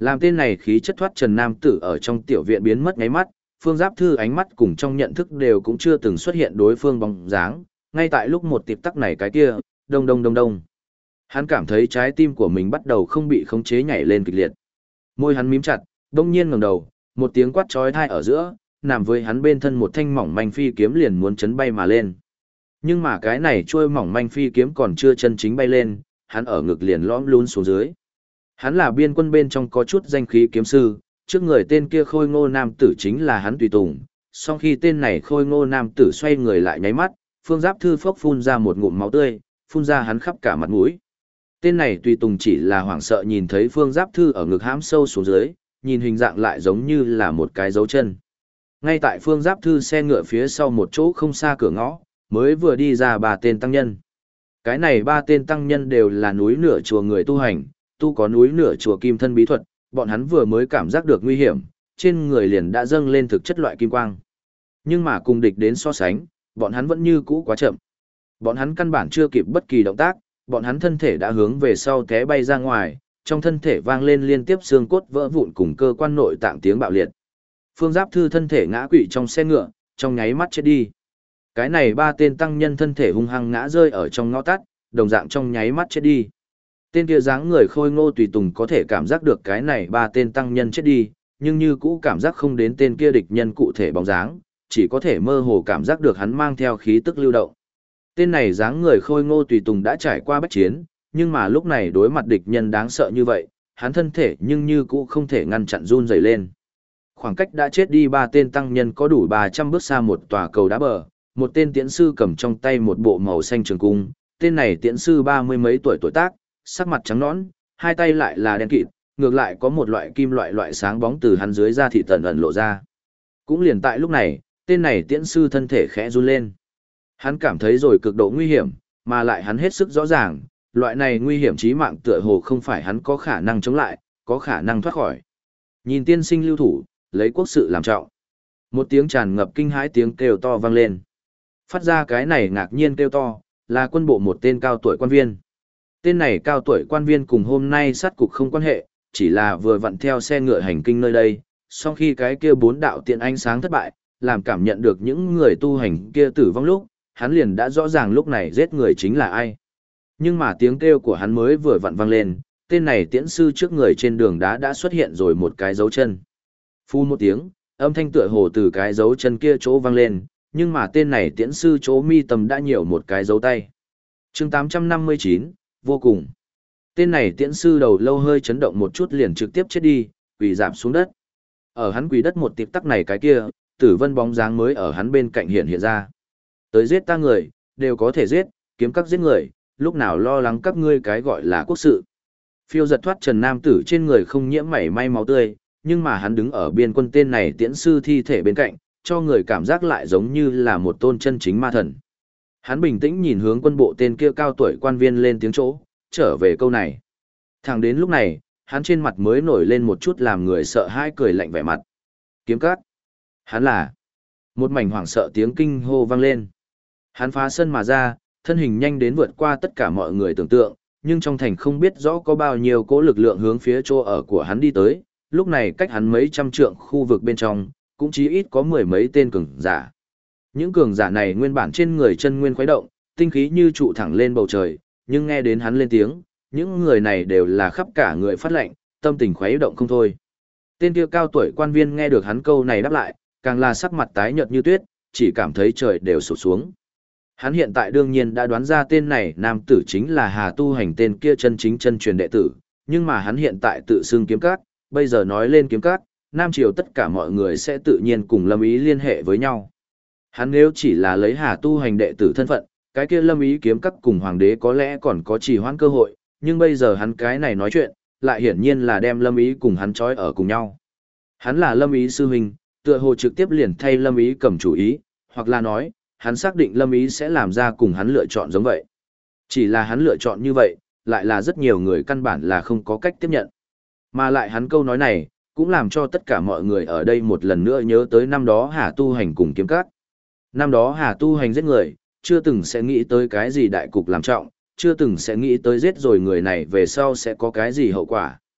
Làm tên này khí chất thoát trần nam tử ở trong tiểu viện biến mất ngáy mắt, Phương Giáp Thư ánh mắt cùng trong nhận thức đều cũng chưa từng xuất hiện đối phương bóng dáng, ngay tại lúc một tiệp tắc này cái kia, đông đông đông đông. Hắn cảm thấy trái tim của mình bắt đầu không bị khống chế nhảy lên kịch liệt. Môi hắn mím chặt, đông nhiên ngẩng đầu, một tiếng quát chói tai ở giữa, nằm với hắn bên thân một thanh mỏng manh phi kiếm liền muốn chấn bay mà lên. Nhưng mà cái này trôi mỏng manh phi kiếm còn chưa chân chính bay lên, hắn ở ngực liền lõm lún xuống dưới. Hắn là biên quân bên trong có chút danh khí kiếm sư, trước người tên kia khôi ngô nam tử chính là hắn tùy tùng. Sau khi tên này khôi ngô nam tử xoay người lại nháy mắt, Phương Giáp Thư phốc phun ra một ngụm máu tươi, phun ra hắn khắp cả mặt mũi. Tên này tùy tùng chỉ là hoảng sợ nhìn thấy Phương Giáp Thư ở ngực hãm sâu xuống dưới, nhìn hình dạng lại giống như là một cái dấu chân. Ngay tại Phương Giáp Thư xe ngựa phía sau một chỗ không xa cửa ngõ, mới vừa đi ra ba tên tăng nhân. Cái này ba tên tăng nhân đều là núi nửa chùa người tu hành, tu có núi nửa chùa kim thân bí thuật, bọn hắn vừa mới cảm giác được nguy hiểm, trên người liền đã dâng lên thực chất loại kim quang. Nhưng mà cùng địch đến so sánh, bọn hắn vẫn như cũ quá chậm. Bọn hắn căn bản chưa kịp bất kỳ động tác, bọn hắn thân thể đã hướng về sau té bay ra ngoài, trong thân thể vang lên liên tiếp xương cốt vỡ vụn cùng cơ quan nội tạng tiếng bạo liệt. Phương Giáp Thư thân thể ngã quỵ trong xe ngựa, trong nháy mắt chết đi. Cái này ba tên tăng nhân thân thể hung hăng ngã rơi ở trong ngõ tắt, đồng dạng trong nháy mắt chết đi. Tên kia dáng người khôi ngô tùy tùng có thể cảm giác được cái này ba tên tăng nhân chết đi, nhưng như cũ cảm giác không đến tên kia địch nhân cụ thể bóng dáng, chỉ có thể mơ hồ cảm giác được hắn mang theo khí tức lưu động. Tên này dáng người khôi ngô tùy tùng đã trải qua bách chiến, nhưng mà lúc này đối mặt địch nhân đáng sợ như vậy, hắn thân thể nhưng như cũ không thể ngăn chặn run rẩy lên. Khoảng cách đã chết đi ba tên tăng nhân có đủ 300 bước xa một tòa cầu đá bờ, một tên tiễn sư cầm trong tay một bộ màu xanh trường cung, tên này tiễn sư 30 mấy tuổi tuổi tác, sắc mặt trắng nõn, hai tay lại là đen kịt, ngược lại có một loại kim loại sáng bóng từ hắn dưới da thịt tẩn ẩn lộ ra. Cũng liền tại lúc này, tên này tiễn sư thân thể khẽ run lên. Hắn cảm thấy rồi cực độ nguy hiểm, mà lại hắn hết sức rõ ràng, loại này nguy hiểm chí mạng tựa hồ không phải hắn có khả năng chống lại, có khả năng thoát khỏi. Nhìn tiên sinh lưu thủ, lấy quốc sự làm trọng. Một tiếng tràn ngập kinh hãi tiếng kêu to vang lên. Phát ra cái này ngạc nhiên kêu to, là quân bộ một tên cao tuổi quan viên. Tên này cao tuổi quan viên cùng hôm nay sát cục không quan hệ, chỉ là vừa vặn theo xe ngựa hành kinh nơi đây, sau khi cái kia bốn đạo tiện ánh sáng thất bại, làm cảm nhận được những người tu hành kia tử vong lúc, hắn liền đã rõ ràng lúc này giết người chính là ai. Nhưng mà tiếng kêu của hắn mới vừa vặn vang lên, tên này tiễn sư trước người trên đường đá đã xuất hiện rồi một cái dấu chân. Phu một tiếng, âm thanh tựa hồ từ cái dấu chân kia chỗ vang lên, nhưng mà tên này tiễn sư chỗ mi tâm đã nhiều một cái dấu tay. Chương 859, vô cùng. Tên này tiễn sư đầu lâu hơi chấn động một chút liền trực tiếp chết đi, quỳ rạp xuống đất. Ở hắn quỳ đất một tiệp tắc này cái kia, tử vân bóng dáng mới ở hắn bên cạnh hiện ra. Tới giết ta người, đều có thể giết, kiếm các giết người, lúc nào lo lắng các ngươi cái gọi là quốc sự. Phiêu giật thoát trần nam tử trên người không nhiễm mảy may máu tươi, nhưng mà hắn đứng ở biên quân tên này tiễn sư thi thể bên cạnh, cho người cảm giác lại giống như là một tôn chân chính ma thần. Hắn bình tĩnh nhìn hướng quân bộ tên kia cao tuổi quan viên lên tiếng chỗ, trở về câu này. Thẳng đến lúc này, hắn trên mặt mới nổi lên một chút làm người sợ hãi cười lạnh vẻ mặt. Kiếm cát. Hắn là. Một mảnh hoảng sợ tiếng kinh hô vang lên. Hắn phá sân mà ra, thân hình nhanh đến vượt qua tất cả mọi người tưởng tượng, nhưng trong thành không biết rõ có bao nhiêu cỗ lực lượng hướng phía chỗ ở của hắn đi tới, lúc này cách hắn mấy trăm trượng khu vực bên trong, cũng chí ít có mười mấy tên cường giả. Những cường giả này nguyên bản trên người chân nguyên khuấy động, tinh khí như trụ thẳng lên bầu trời, nhưng nghe đến hắn lên tiếng, những người này đều là khắp cả người phát lệnh, tâm tình khuấy động không thôi. Tên kia cao tuổi quan viên nghe được hắn câu này đáp lại, càng là sắc mặt tái nhợt như tuyết, chỉ cảm thấy trời đều sụp xuống. Hắn hiện tại đương nhiên đã đoán ra tên này nam tử chính là Hà Tu Hành tên kia chân chính chân truyền đệ tử, nhưng mà hắn hiện tại tự xưng kiếm các, bây giờ nói lên kiếm các, Nam Triều tất cả mọi người sẽ tự nhiên cùng Lâm Ý liên hệ với nhau. Hắn nếu chỉ là lấy Hà Tu Hành đệ tử thân phận, cái kia Lâm Ý kiếm các cùng hoàng đế có lẽ còn có trì hoãn cơ hội, nhưng bây giờ hắn cái này nói chuyện, lại hiển nhiên là đem Lâm Ý cùng hắn trói ở cùng nhau. Hắn là Lâm Ý sư huynh, tựa hồ trực tiếp liền thay Lâm Ý cầm chủ ý, hoặc là nói, hắn xác định Lâm Ý sẽ làm ra cùng hắn lựa chọn giống vậy. Chỉ là hắn lựa chọn như vậy, lại là rất nhiều người căn bản là không có cách tiếp nhận. Mà lại hắn câu nói này, cũng làm cho tất cả mọi người ở đây một lần nữa nhớ tới năm đó Hà Tu Hành cùng kiếm cát. Năm đó Hà Tu Hành giết người, chưa từng sẽ nghĩ tới cái gì đại cục làm trọng, chưa từng sẽ nghĩ tới giết rồi người này về sau sẽ có cái gì hậu quả.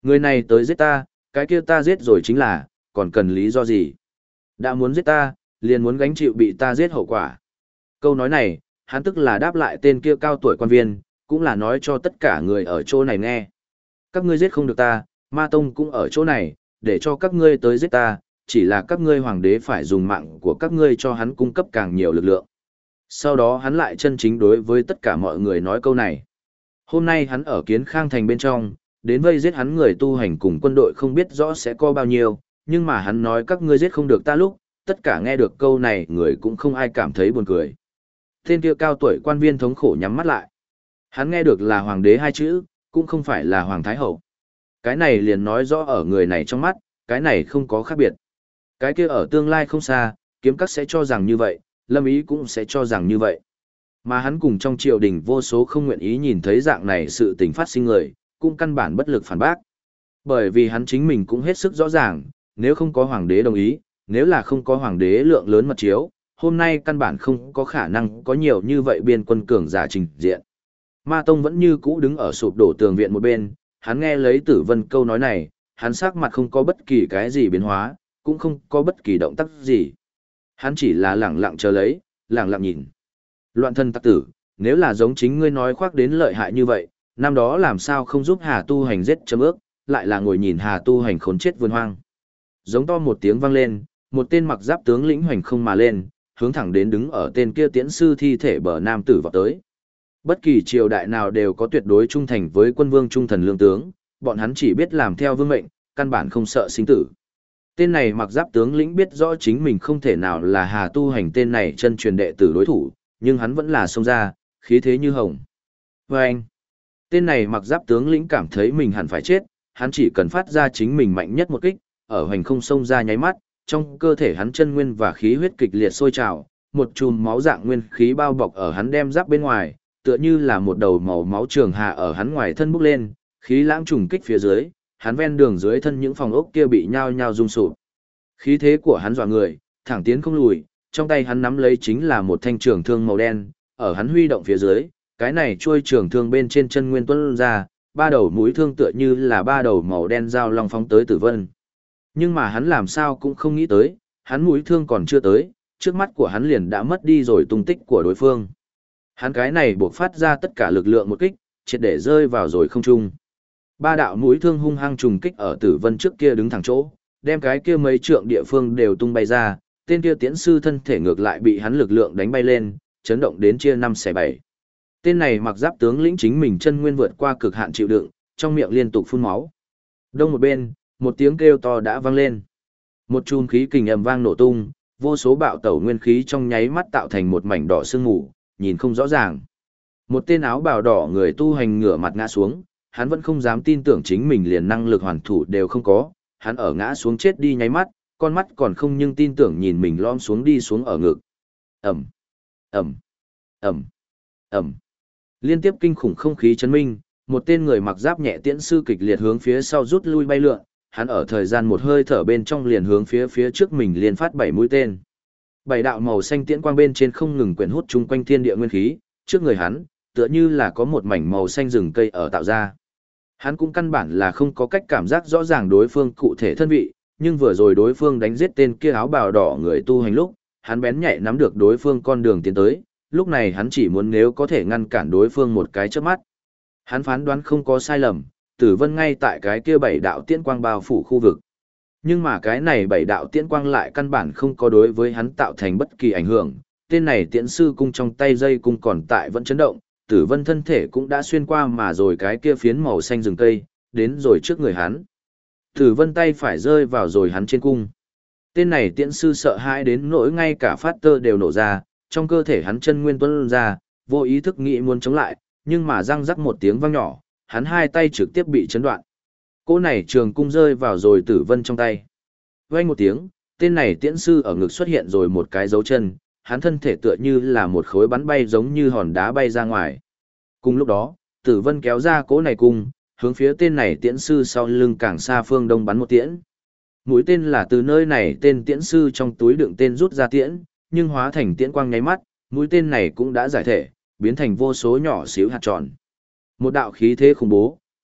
Người này tới giết ta, cái kia ta giết rồi chính là, còn cần lý do gì? Đã muốn giết ta, liền muốn gánh chịu bị ta giết hậu quả. Câu nói này, hắn tức là đáp lại tên kia cao tuổi quan viên, cũng là nói cho tất cả người ở chỗ này nghe. Các ngươi giết không được ta, Ma Tông cũng ở chỗ này, để cho các ngươi tới giết ta, chỉ là các ngươi hoàng đế phải dùng mạng của các ngươi cho hắn cung cấp càng nhiều lực lượng. Sau đó hắn lại chân chính đối với tất cả mọi người nói câu này. Hôm nay hắn ở Kiến Khang Thành bên trong, đến vây giết hắn người tu hành cùng quân đội không biết rõ sẽ có bao nhiêu, nhưng mà hắn nói các ngươi giết không được ta lúc, tất cả nghe được câu này người cũng không ai cảm thấy buồn cười. Tên kia cao tuổi quan viên thống khổ nhắm mắt lại. Hắn nghe được là hoàng đế hai chữ, cũng không phải là hoàng thái hậu. Cái này liền nói rõ ở người này trong mắt, cái này không có khác biệt. Cái kia ở tương lai không xa, kiếm các sẽ cho rằng như vậy, lâm ý cũng sẽ cho rằng như vậy. Mà hắn cùng trong triều đình vô số không nguyện ý nhìn thấy dạng này sự tình phát sinh người, cũng căn bản bất lực phản bác. Bởi vì hắn chính mình cũng hết sức rõ ràng, nếu không có hoàng đế đồng ý, nếu là không có hoàng đế lượng lớn mật chiếu, hôm nay căn bản không có khả năng có nhiều như vậy biên quân cường giả trình diện. Ma Tông vẫn như cũ đứng ở sụp đổ tường viện một bên, hắn nghe lấy Tử Vân câu nói này, hắn sắc mặt không có bất kỳ cái gì biến hóa, cũng không có bất kỳ động tác gì. Hắn chỉ là lẳng lặng chờ lấy, lẳng lặng nhìn. Loạn thân tắc tử, nếu là giống chính ngươi nói khoác đến lợi hại như vậy, năm đó làm sao không giúp Hà Tu Hành giết chấm ước, lại là ngồi nhìn Hà Tu Hành khốn chết vườn hoang. Giống to một tiếng vang lên, một tên mặc giáp tướng lĩnh hoành không mà lên, hướng thẳng đến đứng ở tên kia tiễn sư thi thể bờ nam tử vào tới. Bất kỳ triều đại nào đều có tuyệt đối trung thành với quân vương trung thần lương tướng, bọn hắn chỉ biết làm theo vương mệnh, căn bản không sợ sinh tử. Tên này mặc giáp tướng lĩnh biết rõ chính mình không thể nào là Hà Tu Hành tên này chân truyền đệ tử đối thủ, nhưng hắn vẫn là xông ra, khí thế như hồng. Và anh, tên này mặc giáp tướng lĩnh cảm thấy mình hẳn phải chết, hắn chỉ cần phát ra chính mình mạnh nhất một kích, ở hoành không xông ra nháy mắt, trong cơ thể hắn chân nguyên và khí huyết kịch liệt sôi trào, một chùm máu dạng nguyên khí bao bọc ở hắn đem giáp bên ngoài, tựa như là một đầu màu máu trường hà ở hắn ngoài thân bốc lên, khí lãng trùng kích phía dưới, hắn ven đường dưới thân những phòng ốc kia bị nhao nhao rung sụp. Khí thế của hắn dọa người, thẳng tiến không lùi, trong tay hắn nắm lấy chính là một thanh trường thương màu đen, ở hắn huy động phía dưới, cái này chuôi trường thương bên trên chân nguyên tuôn ra, ba đầu mũi thương tựa như là ba đầu màu đen dao long phóng tới Tử Vân. Nhưng mà hắn làm sao cũng không nghĩ tới, hắn mũi thương còn chưa tới, trước mắt của hắn liền đã mất đi rồi tung tích của đối phương. Hắn cái này buộc phát ra tất cả lực lượng một kích, triệt để rơi vào rồi không trung. Ba đạo mũi thương hung hăng trùng kích ở Tử Vân trước kia đứng thẳng chỗ, đem cái kia mấy trượng địa phương đều tung bay ra, tên kia tiễn sư thân thể ngược lại bị hắn lực lượng đánh bay lên, chấn động đến chia 5/7. Tên này mặc giáp tướng lĩnh chính mình chân nguyên vượt qua cực hạn chịu đựng, trong miệng liên tục phun máu. Đông một bên, một tiếng kêu to đã vang lên. Một chùm khí kình ầm vang nổ tung, vô số bạo tẩu nguyên khí trong nháy mắt tạo thành một mảnh đỏ sương mù, nhìn không rõ ràng. Một tên áo bào đỏ người tu hành ngửa mặt ngã xuống, hắn vẫn không dám tin tưởng chính mình liền năng lực hoàn thủ đều không có, hắn ở ngã xuống chết đi nháy mắt, con mắt còn không nhưng tin tưởng nhìn mình lom xuống đi xuống ở ngực. Ầm, ầm, ầm, ầm. Liên tiếp kinh khủng không khí chấn minh, một tên người mặc giáp nhẹ tiễn sư kịch liệt hướng phía sau rút lui bay lượn, hắn ở thời gian một hơi thở bên trong liền hướng phía trước mình liên phát 7 mũi tên. 7 đạo màu xanh tiễn quang bên trên không ngừng quyển hút chung quanh thiên địa nguyên khí, trước người hắn, tựa như là có một mảnh màu xanh rừng cây ở tạo ra. Hắn cũng căn bản là không có cách cảm giác rõ ràng đối phương cụ thể thân vị, nhưng vừa rồi đối phương đánh giết tên kia áo bào đỏ người tu hành lúc, hắn bén nhạy nắm được đối phương con đường tiến tới, lúc này hắn chỉ muốn nếu có thể ngăn cản đối phương một cái chớp mắt. Hắn phán đoán không có sai lầm, Tử Vân ngay tại cái kia 7 đạo tiễn quang bao phủ khu vực. Nhưng mà cái này 7 đạo tiễn quang lại căn bản không có đối với hắn tạo thành bất kỳ ảnh hưởng, tên này tiễn sư cung trong tay dây cung còn tại vẫn chấn động, Tử Vân thân thể cũng đã xuyên qua mà rồi cái kia phiến màu xanh rừng cây, đến rồi trước người hắn. Tử Vân tay phải rơi vào rồi hắn trên cung. Tên này tiễn sư sợ hãi đến nỗi ngay cả phát tơ đều nổ ra, trong cơ thể hắn chân nguyên tuôn ra, vô ý thức nghĩ muốn chống lại, nhưng mà răng rắc một tiếng vang nhỏ, hắn hai tay trực tiếp bị chấn đoạn. Cỗ này trường cung rơi vào rồi Tử Vân trong tay. Vang một tiếng, tên này tiễn sư ở ngực xuất hiện rồi một cái dấu chân, hắn thân thể tựa như là một khối bắn bay giống như hòn đá bay ra ngoài. Cùng lúc đó, Tử Vân kéo ra cỗ này cung, hướng phía tên này tiễn sư sau lưng càng xa phương đông bắn một tiễn. Mũi tên là từ nơi này tên tiễn sư trong túi đựng tên rút ra tiễn, nhưng hóa thành tiễn quang nháy mắt, mũi tên này cũng đã giải thể, biến thành vô số nhỏ xíu hạt tròn. Một đạo khí thế khủng bố,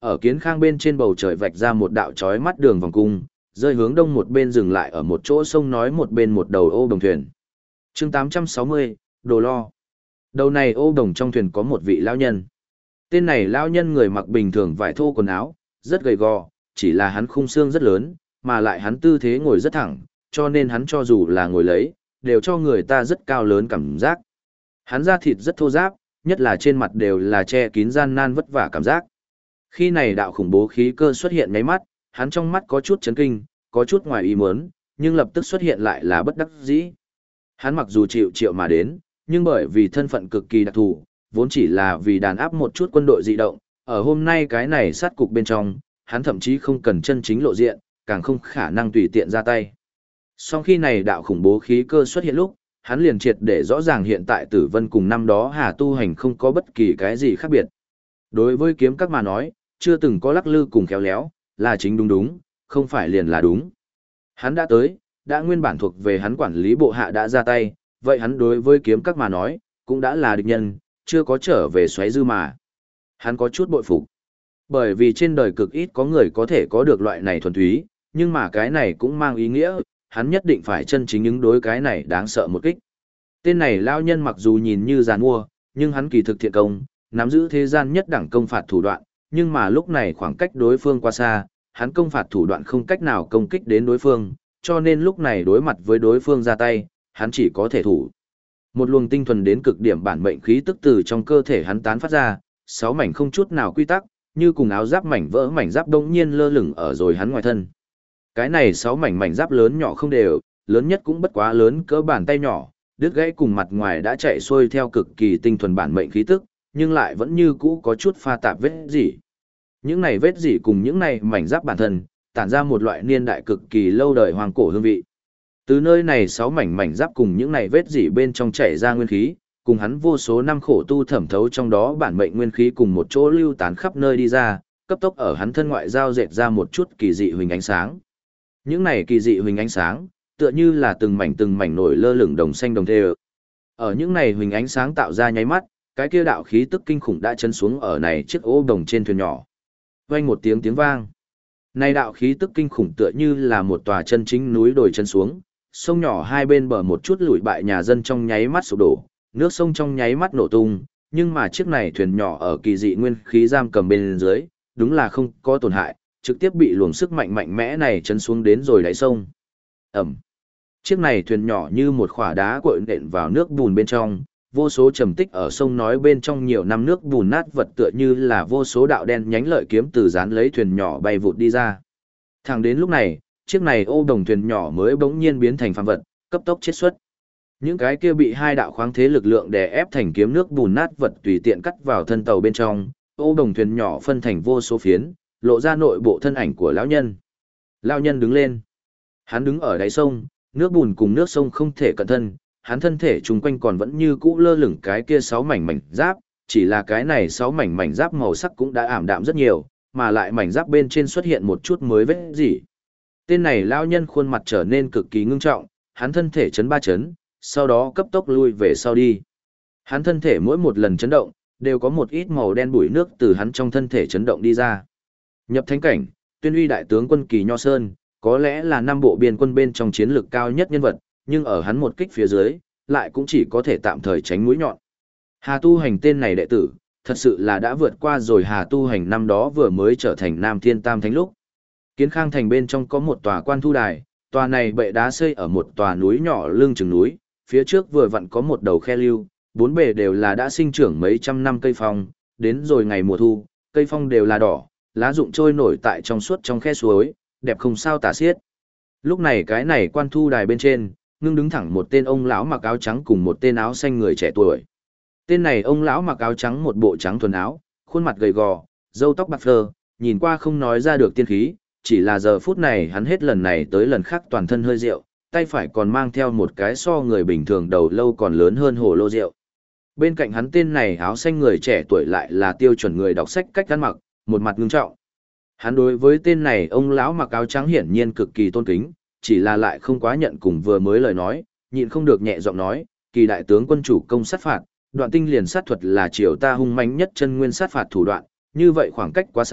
Ở Kiến Khang bên trên bầu trời vạch ra một đạo chói mắt đường vòng cung, rơi hướng đông một bên dừng lại ở một chỗ sông nói một bên một đầu ô đồng thuyền. Chương 860, Đồ Lo. Đầu này ô đồng trong thuyền có một vị lão nhân. Tên này lão nhân người mặc bình thường vải thô quần áo, rất gầy gò, chỉ là hắn khung xương rất lớn, mà lại hắn tư thế ngồi rất thẳng, cho nên hắn cho dù là ngồi lấy, đều cho người ta rất cao lớn cảm giác. Hắn da thịt rất thô ráp, nhất là trên mặt đều là che kín gian nan vất vả cảm giác. Khi này đạo khủng bố khí cơ xuất hiện nháy mắt, hắn trong mắt có chút chấn kinh, có chút ngoài ý muốn, nhưng lập tức xuất hiện lại là bất đắc dĩ. Hắn mặc dù chịu triệu mà đến, nhưng bởi vì thân phận cực kỳ đặc thù, vốn chỉ là vì đàn áp một chút quân đội dị động, ở hôm nay cái này sát cục bên trong, hắn thậm chí không cần chân chính lộ diện, càng không khả năng tùy tiện ra tay. Sau khi này đạo khủng bố khí cơ xuất hiện lúc, hắn liền triệt để rõ ràng hiện tại Tử Vân cùng năm đó Hà Tu Hành không có bất kỳ cái gì khác biệt. Đối với kiếm các mà nói, chưa từng có lắc lư cùng khéo léo, là chính đúng đúng, không phải liền là đúng. Hắn đã tới, đã nguyên bản thuộc về hắn quản lý bộ hạ đã ra tay, vậy hắn đối với kiếm các mà nói, cũng đã là địch nhân, chưa có trở về xoáy dư mà. Hắn có chút bội phục. Bởi vì trên đời cực ít có người có thể có được loại này thuần túy, nhưng mà cái này cũng mang ý nghĩa, hắn nhất định phải chân chính ứng đối cái này đáng sợ một kích. Tên này lao nhân mặc dù nhìn như giàn mua, nhưng hắn kỳ thực thiện công, nắm giữ thế gian nhất đẳng công phạt thủ đoạn, nhưng mà lúc này khoảng cách đối phương quá xa, hắn công phạt thủ đoạn không cách nào công kích đến đối phương, cho nên lúc này đối mặt với đối phương ra tay, hắn chỉ có thể thủ. Một luồng tinh thuần đến cực điểm bản mệnh khí tức từ trong cơ thể hắn tán phát ra, 6 mảnh không chút nào quy tắc, như cùng áo giáp mảnh vỡ mảnh giáp đống nhiên lơ lửng ở rồi hắn ngoài thân. Cái này 6 mảnh mảnh giáp lớn nhỏ không đều, lớn nhất cũng bất quá lớn cỡ bàn tay nhỏ, đứt gãy cùng mặt ngoài đã chạy xuôi theo cực kỳ tinh thuần bản mệnh khí tức, nhưng lại vẫn như cũ có chút pha tạp vết rỉ. Những này vết rỉ cùng những này mảnh giáp bản thân, tản ra một loại niên đại cực kỳ lâu đời hoàng cổ hương vị. Từ nơi này 6 mảnh mảnh giáp cùng những này vết rỉ bên trong chảy ra nguyên khí, cùng hắn vô số năm khổ tu thẩm thấu trong đó bản mệnh nguyên khí cùng một chỗ lưu tán khắp nơi đi ra, cấp tốc ở hắn thân ngoại giao dệt ra một chút kỳ dị huỳnh ánh sáng. Những này kỳ dị huỳnh ánh sáng, tựa như là từng mảnh nổi lơ lửng đồng xanh đồng thê. Ở những này huỳnh ánh sáng tạo ra nháy mắt, cái kia đạo khí tức kinh khủng đã chấn xuống ở này chiếc ô đồng trên thuyền nhỏ. Vang một tiếng tiếng vang. Này đạo khí tức kinh khủng tựa như là một tòa chân chính núi đồi chân xuống, sông nhỏ hai bên bờ một chút lụi bại nhà dân trong nháy mắt sụp đổ, nước sông trong nháy mắt nổ tung, nhưng mà chiếc này thuyền nhỏ ở kỳ dị nguyên khí giam cầm bên dưới, đúng là không có tổn hại, trực tiếp bị luồng sức mạnh mạnh mẽ này chấn xuống đến rồi đáy sông. Ẩm. Chiếc này thuyền nhỏ như một khỏa đá cội nện vào nước bùn bên trong, vô số trầm tích ở sông nói bên trong nhiều năm nước bùn nát vật tựa như là vô số đạo đen nhánh lợi kiếm từ dán lấy thuyền nhỏ bay vụt đi ra. Thẳng đến lúc này, chiếc này ô đồng thuyền nhỏ mới bỗng nhiên biến thành phàm vật, cấp tốc chết xuất. Những cái kia bị hai đạo khoáng thế lực lượng đè ép thành kiếm nước bùn nát vật tùy tiện cắt vào thân tàu bên trong, ô đồng thuyền nhỏ phân thành vô số phiến, lộ ra nội bộ thân ảnh của lão nhân. Lão nhân đứng lên. Hắn đứng ở đáy sông, nước bùn cùng nước sông không thể cận thân, hắn thân thể chung quanh còn vẫn như cũ lơ lửng cái kia 6 mảnh mảnh giáp, chỉ là cái này 6 mảnh mảnh giáp màu sắc cũng đã ảm đạm rất nhiều, mà lại mảnh giáp bên trên xuất hiện một chút mới vết gì. Tên này lão nhân khuôn mặt trở nên cực kỳ ngưng trọng, hắn thân thể chấn 3 chấn, sau đó cấp tốc lui về sau đi. Hắn thân thể mỗi một lần chấn động, đều có một ít màu đen bụi nước từ hắn trong thân thể chấn động đi ra. Nhập thánh cảnh, tuyên uy đại tướng quân Kỳ Nho Sơn, có lẽ là năm bộ biên quân bên trong chiến lược cao nhất nhân vật, nhưng ở hắn một kích phía dưới, lại cũng chỉ có thể tạm thời tránh mũi nhọn. Hà Tu Hành tên này đệ tử, thật sự là đã vượt qua rồi Hà Tu Hành năm đó vừa mới trở thành Nam Thiên Tam Thánh lúc. Kiến Khang thành bên trong có một tòa quan thu đài, tòa này bệ đá xây ở một tòa núi nhỏ lưng chừng núi, phía trước vừa vặn có một đầu khe lưu, bốn bề đều là đã sinh trưởng mấy trăm năm cây phong, đến rồi ngày mùa thu, cây phong đều là đỏ, lá rụng trôi nổi tại trong suốt trong khe suối, đẹp không sao tả xiết. Lúc này cái này quan thu đài bên trên, ngưng đứng thẳng một tên ông lão mặc áo trắng cùng một tên áo xanh người trẻ tuổi. Tên này ông lão mặc áo trắng một bộ trắng thuần áo, khuôn mặt gầy gò, râu tóc bạc phơ, nhìn qua không nói ra được tiên khí, chỉ là giờ phút này hắn hết lần này tới lần khác toàn thân hơi rượu, tay phải còn mang theo một cái so người bình thường đầu lâu còn lớn hơn hồ lô rượu. Bên cạnh hắn tên này áo xanh người trẻ tuổi lại là tiêu chuẩn người đọc sách cách ăn mặc, một mặt ngưng trọng. Hắn đối với tên này ông lão mặc áo trắng hiển nhiên cực kỳ tôn kính, chỉ là lại không quá nhận cùng vừa mới lời nói, nhịn không được nhẹ giọng nói, Kỳ đại tướng quân chủ công sát phạt, đoạn tinh liền sát thuật là triều ta hung mãnh nhất chân nguyên sát phạt thủ đoạn, như vậy khoảng cách quá xa,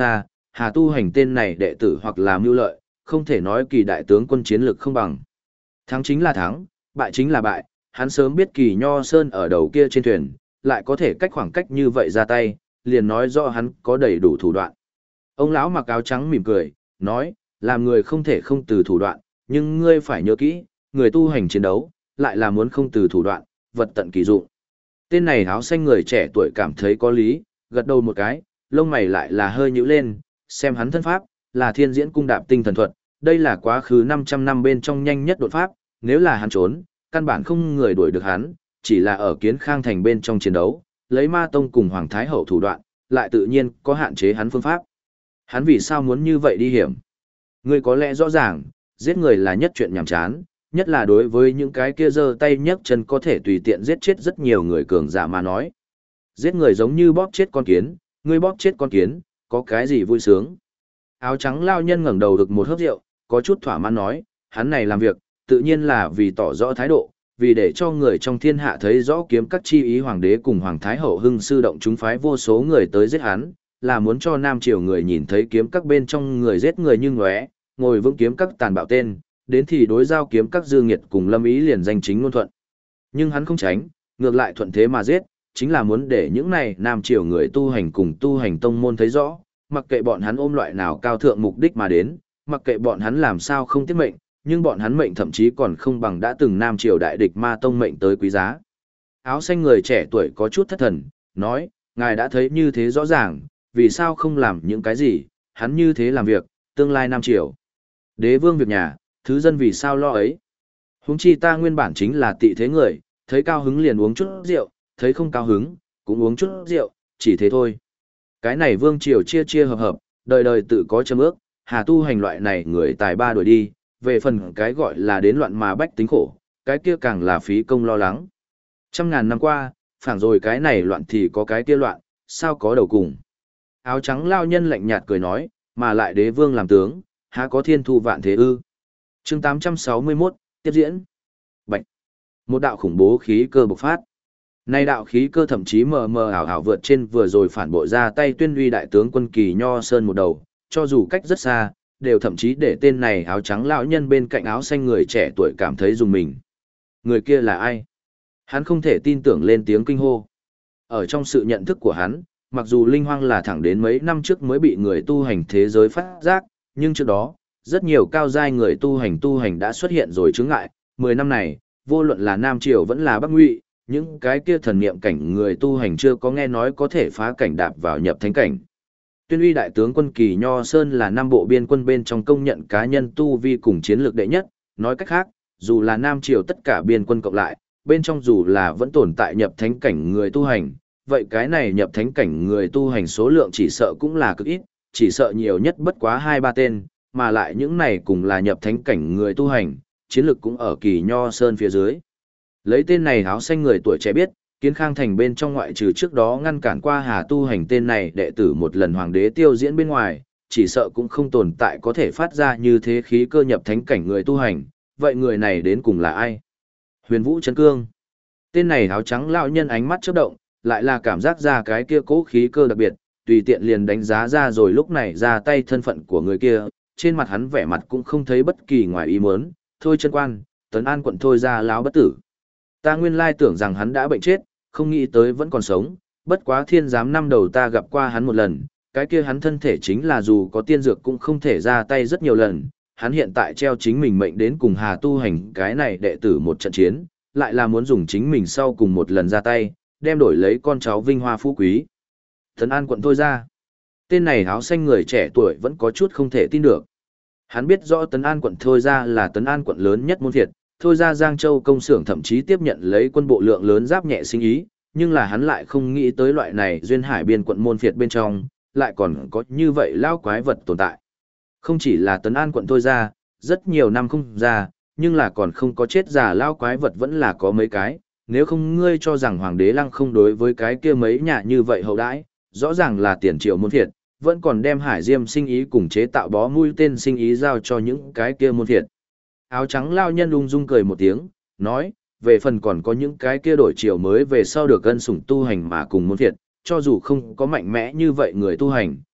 Hà Tu Hành tên này đệ tử hoặc là mưu lợi, không thể nói Kỳ đại tướng quân chiến lực không bằng. Thắng chính là thắng, bại chính là bại, hắn sớm biết Kỳ Nho Sơn ở đầu kia trên thuyền, lại có thể cách khoảng cách như vậy ra tay, liền nói rõ hắn có đầy đủ thủ đoạn. Ông lão mặc áo trắng mỉm cười, nói, làm người không thể không từ thủ đoạn, nhưng ngươi phải nhớ kỹ, người tu hành chiến đấu, lại là muốn không từ thủ đoạn, vật tận kỳ dụng. Tên này áo xanh người trẻ tuổi cảm thấy có lý, gật đầu một cái, lông mày lại là hơi nhíu lên, xem hắn thân pháp, là thiên diễn cung đạp tinh thần thuật, đây là quá khứ 500 năm bên trong nhanh nhất đột pháp, nếu là hắn trốn, căn bản không người đuổi được hắn, chỉ là ở Kiến Khang thành bên trong chiến đấu, lấy Ma Tông cùng Hoàng Thái Hậu thủ đoạn, lại tự nhiên có hạn chế hắn phương pháp. Hắn vì sao muốn như vậy đi hiểm? Ngươi có lẽ rõ ràng, giết người là nhất chuyện nhàm chán, nhất là đối với những cái kia giơ tay nhấc chân có thể tùy tiện giết chết rất nhiều người cường giả mà nói. Giết người giống như bóp chết con kiến, ngươi bóp chết con kiến, có cái gì vui sướng? Áo trắng lao nhân ngẩng đầu được một hớp rượu, có chút thỏa mãn nói, hắn này làm việc, tự nhiên là vì tỏ rõ thái độ, vì để cho người trong thiên hạ thấy rõ kiếm các chi ý hoàng đế cùng hoàng thái hậu hưng sư động chúng phái vô số người tới giết hắn, là muốn cho Nam Triều người nhìn thấy kiếm các bên trong người giết người như ngóe, ngồi vững kiếm các tàn bạo tên, đến thì đối giao kiếm các dư nghiệt cùng Lâm Ý liền danh chính ngôn thuận. Nhưng hắn không tránh, ngược lại thuận thế mà giết, chính là muốn để những này Nam Triều người tu hành cùng tu hành tông môn thấy rõ, mặc kệ bọn hắn ôm loại nào cao thượng mục đích mà đến, mặc kệ bọn hắn làm sao không tiết mệnh, nhưng bọn hắn mệnh thậm chí còn không bằng đã từng Nam Triều đại địch Ma Tông mệnh tới quý giá. Áo xanh người trẻ tuổi có chút thất thần, nói, ngài đã thấy như thế rõ ràng, vì sao không làm những cái gì, hắn như thế làm việc, tương lai Nam Triều. Đế vương việc nhà, thứ dân vì sao lo ấy. Huống chi ta nguyên bản chính là tị thế người, thấy cao hứng liền uống chút rượu, thấy không cao hứng, cũng uống chút rượu, chỉ thế thôi. Cái này vương triều chia chia hợp hợp, đời đời tự có châm ước, Hà Tu Hành loại này người tài ba đuổi đi, về phần cái gọi là đến loạn mà bách tính khổ, cái kia càng là phí công lo lắng. Trăm ngàn năm qua, phảng rồi cái này loạn thì có cái kia loạn, sao có đầu cùng. Áo trắng lao nhân lạnh nhạt cười nói, mà lại đế vương làm tướng, há có thiên thu vạn thế ư. Chương 861, tiếp diễn. Bạch. Một đạo khủng bố khí cơ bộc phát. Nay đạo khí cơ thậm chí mờ mờ ảo ảo vượt trên vừa rồi phản bội ra tay tuyên uy đại tướng quân Kỳ Nho Sơn một đầu, cho dù cách rất xa, đều thậm chí để tên này áo trắng lão nhân bên cạnh áo xanh người trẻ tuổi cảm thấy dùng mình. Người kia là ai? Hắn không thể tin tưởng lên tiếng kinh hô. Ở trong sự nhận thức của hắn, mặc dù Linh Hoang là thẳng đến mấy năm trước mới bị người tu hành thế giới phát giác, nhưng trước đó, rất nhiều cao giai người tu hành đã xuất hiện rồi chướng ngại. 10 năm này, vô luận là Nam Triều vẫn là Bắc Ngụy, những cái kia thần niệm cảnh người tu hành chưa có nghe nói có thể phá cảnh đạp vào nhập thánh cảnh. Tuyên uy đại tướng quân Kỳ Nho Sơn là năm bộ biên quân bên trong công nhận cá nhân tu vi cùng chiến lược đệ nhất, nói cách khác, dù là Nam Triều tất cả biên quân cộng lại, bên trong dù là vẫn tồn tại nhập thánh cảnh người tu hành, vậy cái này nhập thánh cảnh người tu hành số lượng chỉ sợ cũng là cực ít, chỉ sợ nhiều nhất bất quá 2-3 tên, mà lại những này cùng là nhập thánh cảnh người tu hành, chiến lược cũng ở Kỳ Nho Sơn phía dưới. Lấy tên này áo xanh người tuổi trẻ biết, Kiến Khang thành bên trong ngoại trừ trước đó ngăn cản qua Hà Tu Hành tên này đệ tử một lần hoàng đế tiêu diễn bên ngoài, chỉ sợ cũng không tồn tại có thể phát ra như thế khí cơ nhập thánh cảnh người tu hành, vậy người này đến cùng là ai? Huyền Vũ Trấn Cương. Tên này áo trắng lão nhân ánh mắt chớp động, lại là cảm giác ra cái kia cố khí cơ đặc biệt, tùy tiện liền đánh giá ra rồi lúc này ra tay thân phận của người kia, trên mặt hắn vẻ mặt cũng không thấy bất kỳ ngoài ý muốn, thôi chân quan, Tấn An quận thôi ra lão bất tử. Ta nguyên lai tưởng rằng hắn đã bệnh chết, không nghĩ tới vẫn còn sống, bất quá thiên giám năm đầu ta gặp qua hắn một lần, cái kia hắn thân thể chính là dù có tiên dược cũng không thể ra tay rất nhiều lần, hắn hiện tại treo chính mình mệnh đến cùng Hà Tu Hành cái này đệ tử một trận chiến, lại là muốn dùng chính mình sau cùng một lần ra tay, đem đổi lấy con cháu vinh hoa phú quý. Tấn An quận thôi ra. Tên này áo xanh người trẻ tuổi vẫn có chút không thể tin được. Hắn biết rõ Tấn An quận thôi ra là Tấn An quận lớn nhất môn phiệt, thôi ra Giang Châu công xưởng thậm chí tiếp nhận lấy quân bộ lượng lớn giáp nhẹ sinh ý, nhưng là hắn lại không nghĩ tới loại này duyên hải biên quận môn phiệt bên trong, lại còn có như vậy lao quái vật tồn tại. Không chỉ là Tấn An quận thôi ra, rất nhiều năm không ra, nhưng là còn không có chết già lao quái vật vẫn là có mấy cái, nếu không ngươi cho rằng Hoàng đế Lăng không đối với cái kia mấy nhà như vậy hậu đãi, rõ ràng là tiền triệu môn phiệt, vẫn còn đem Hải Diêm sinh ý cùng chế tạo bó mũi tên sinh ý giao cho những cái kia môn phiệt. Áo trắng lao nhân ung dung cười một tiếng, nói, về phần còn có những cái kia đổi chiều mới về sau được ân sủng tu hành mà cùng môn phiệt, cho dù không có mạnh mẽ như vậy người tu hành,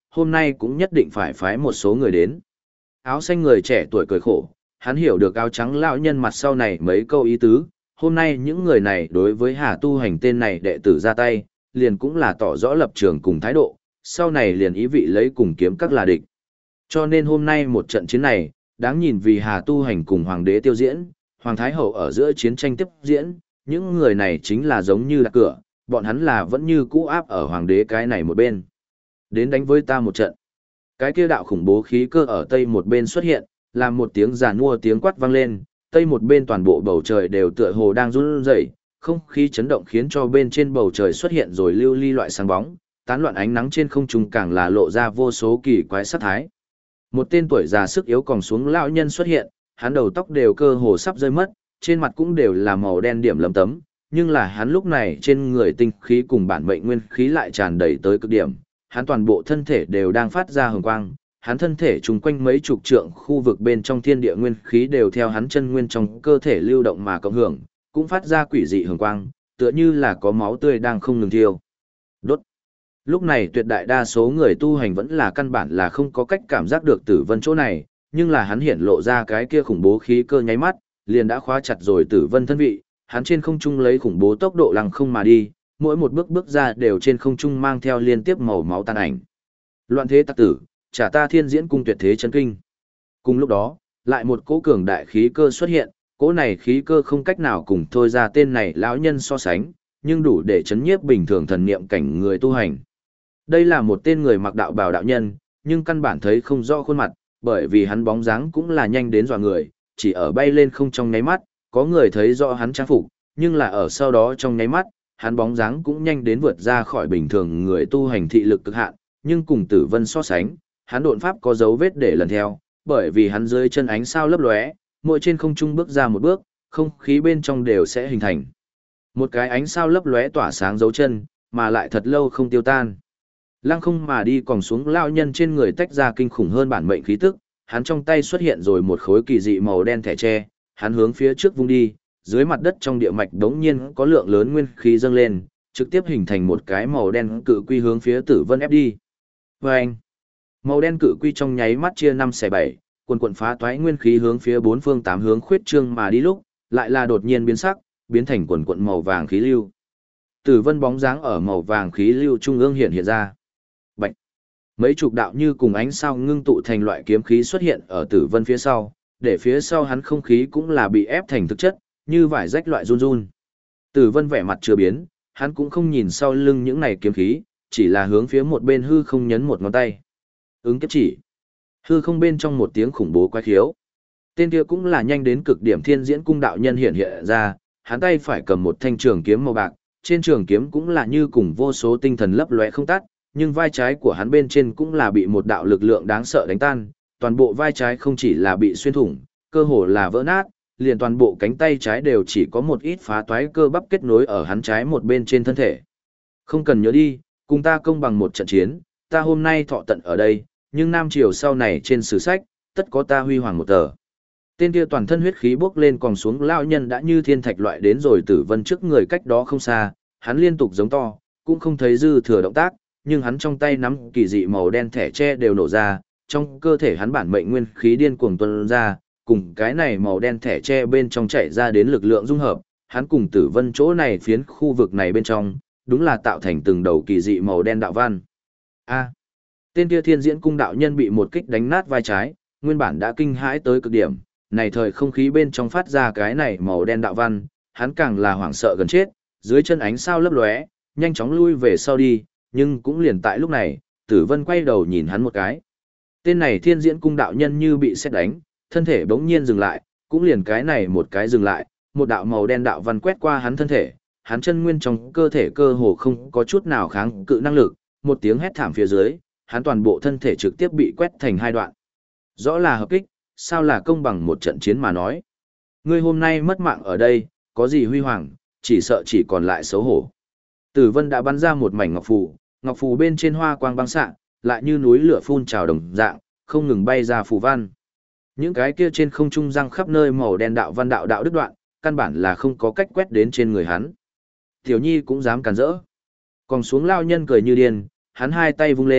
hôm nay cũng nhất định phải phái một số người đến. Áo xanh người trẻ tuổi cười khổ, hắn hiểu được áo trắng lão nhân mặt sau này mấy câu ý tứ, hôm nay những người này đối với Hà Tu Hành tên này đệ tử ra tay, liền cũng là tỏ rõ lập trường cùng thái độ, sau này liền ý vị lấy cùng kiếm các là địch. Cho nên hôm nay một trận chiến này, đáng nhìn vì Hà Tu Hành cùng Hoàng đế tiêu diễn, Hoàng Thái Hậu ở giữa chiến tranh tiếp diễn, những người này chính là giống như đặt cửa, bọn hắn là vẫn như cũ áp ở Hoàng đế cái này một bên. Đến đánh với ta một trận. Cái kia đạo khủng bố khí cơ ở tây một bên xuất hiện, làm một tiếng giàn mua tiếng quát vang lên, tây một bên toàn bộ bầu trời đều tựa hồ đang run rẩy, không khí chấn động khiến cho bên trên bầu trời xuất hiện rồi lưu ly loại sáng bóng, tán loạn ánh nắng trên không trung càng là lộ ra vô số kỳ quái sắc thái. Một tên tuổi già sức yếu còn xuống lão nhân xuất hiện, hắn đầu tóc đều cơ hồ sắp rơi mất, trên mặt cũng đều là màu đen điểm lấm tấm, nhưng là hắn lúc này trên người tinh khí cùng bản mệnh nguyên khí lại tràn đầy tới cực điểm, hắn toàn bộ thân thể đều đang phát ra hồng quang, hắn thân thể trùng quanh mấy chục trượng khu vực bên trong thiên địa nguyên khí đều theo hắn chân nguyên trong cơ thể lưu động mà cộng hưởng, cũng phát ra quỷ dị hồng quang, tựa như là có máu tươi đang không ngừng thiêu. Đốt. Lúc này tuyệt đại đa số người tu hành vẫn là căn bản là không có cách cảm giác được Tử Vân chỗ này, nhưng là hắn hiển lộ ra cái kia khủng bố khí cơ nháy mắt, liền đã khóa chặt rồi Tử Vân thân vị, hắn trên không trung lấy khủng bố tốc độ lăng không mà đi, mỗi một bước bước ra đều trên không trung mang theo liên tiếp màu máu tàn ảnh. Loạn thế tặc tử, trả ta Thiên Diễn cung tuyệt thế chấn kinh. Cùng lúc đó, lại một cỗ cường đại khí cơ xuất hiện, cỗ này khí cơ không cách nào cùng thôi ra tên này lão nhân so sánh, nhưng đủ để chấn nhiếp bình thường thần niệm cảnh người tu hành. Đây là một tên người mặc đạo bào đạo nhân, nhưng căn bản thấy không rõ khuôn mặt, bởi vì hắn bóng dáng cũng là nhanh đến dọa người, chỉ ở bay lên không trong nháy mắt, có người thấy rõ hắn trang phục, nhưng là ở sau đó trong nháy mắt, hắn bóng dáng cũng nhanh đến vượt ra khỏi bình thường người tu hành thị lực cực hạn, nhưng cùng Tử Vân so sánh, hắn độn pháp có dấu vết để lần theo, bởi vì hắn dưới chân ánh sao lấp lóe, mỗi trên không trung bước ra một bước, không khí bên trong đều sẽ hình thành một cái ánh sao lấp lóe tỏa sáng dấu chân, mà lại thật lâu không tiêu tan. Lăng không mà đi còn xuống lão nhân trên người tách ra kinh khủng hơn bản mệnh khí tức, hắn trong tay xuất hiện rồi một khối kỳ dị màu đen thẻ tre, hắn hướng phía trước vung đi, dưới mặt đất trong địa mạch đống nhiên có lượng lớn nguyên khí dâng lên, trực tiếp hình thành một cái màu đen cự quy hướng phía Tử Vân ép đi. Vâng! Màu đen cự quy trong nháy mắt chia 5/7, quần phá toái nguyên khí hướng phía bốn phương tám hướng khuyết trương mà đi lúc, lại là đột nhiên biến sắc, biến thành quần màu vàng khí lưu. Tử Vân bóng dáng ở màu vàng khí lưu trung ương hiện ra. Bạch. Mấy chục đạo như cùng ánh sao ngưng tụ thành loại kiếm khí xuất hiện ở Tử Vân phía sau, để phía sau hắn không khí cũng là bị ép thành thực chất, như vải rách loại run run. Tử Vân vẻ mặt chưa biến, hắn cũng không nhìn sau lưng những này kiếm khí, chỉ là hướng phía một bên hư không nhấn một ngón tay. Ứng kiếp chỉ. Hư không bên trong một tiếng khủng bố quái khiếu. Tên kia cũng là nhanh đến cực điểm Thiên Diễn cung đạo nhân hiện ra, hắn tay phải cầm một thanh trường kiếm màu bạc, trên trường kiếm cũng là như cùng vô số tinh thần lấp lóe không tắt, nhưng vai trái của hắn bên trên cũng là bị một đạo lực lượng đáng sợ đánh tan, toàn bộ vai trái không chỉ là bị xuyên thủng, cơ hồ là vỡ nát, liền toàn bộ cánh tay trái đều chỉ có một ít phá toái cơ bắp kết nối ở hắn trái một bên trên thân thể. Không cần nhớ đi, cùng ta công bằng một trận chiến, ta hôm nay thọ tận ở đây, nhưng Nam Triều sau này trên sử sách, tất có ta huy hoàng một tờ. Tên kia toàn thân huyết khí bốc lên còn xuống lão nhân đã như thiên thạch loại đến rồi Tử Vân trước người cách đó không xa, hắn liên tục giống to, cũng không thấy dư thừa động tác, nhưng hắn trong tay nắm kỳ dị màu đen thẻ tre đều nổ ra, trong cơ thể hắn bản mệnh nguyên khí điên cuồng tuôn ra, cùng cái này màu đen thẻ tre bên trong chạy ra đến lực lượng dung hợp, hắn cùng Tử Vân chỗ này phiến khu vực này bên trong, đúng là tạo thành từng đầu kỳ dị màu đen đạo văn. A. Tên kia Thiên Diễn cung đạo nhân bị một kích đánh nát vai trái, nguyên bản đã kinh hãi tới cực điểm, này thời không khí bên trong phát ra cái này màu đen đạo văn, hắn càng là hoảng sợ gần chết, dưới chân ánh sao lấp lóe, nhanh chóng lui về sau đi, nhưng cũng liền tại lúc này, Tử Vân quay đầu nhìn hắn một cái. Tên này Thiên Diễn cung đạo nhân như bị sét đánh, thân thể bỗng nhiên dừng lại, cũng liền cái này một cái dừng lại, một đạo màu đen đạo văn quét qua hắn thân thể, hắn chân nguyên trong cơ thể cơ hồ không có chút nào kháng cự năng lực, một tiếng hét thảm phía dưới, hắn toàn bộ thân thể trực tiếp bị quét thành hai đoạn. Rõ là hợp kích, sao là công bằng một trận chiến mà nói. Ngươi hôm nay mất mạng ở đây, có gì huy hoàng, chỉ sợ chỉ còn lại xấu hổ. Tử Vân đã bắn ra một mảnh ngọc phù bên trên hoa quang băng xạ, lại như núi lửa phun trào đồng dạng, không ngừng bay ra phù văn. Những cái kia trên không trung răng khắp nơi màu đen đạo văn đạo đứt đoạn, căn bản là không có cách quét đến trên người hắn. Tiểu Nhi cũng dám cản rỡ. Còn xuống lao nhân cười như điên, hắn hai tay vung lên,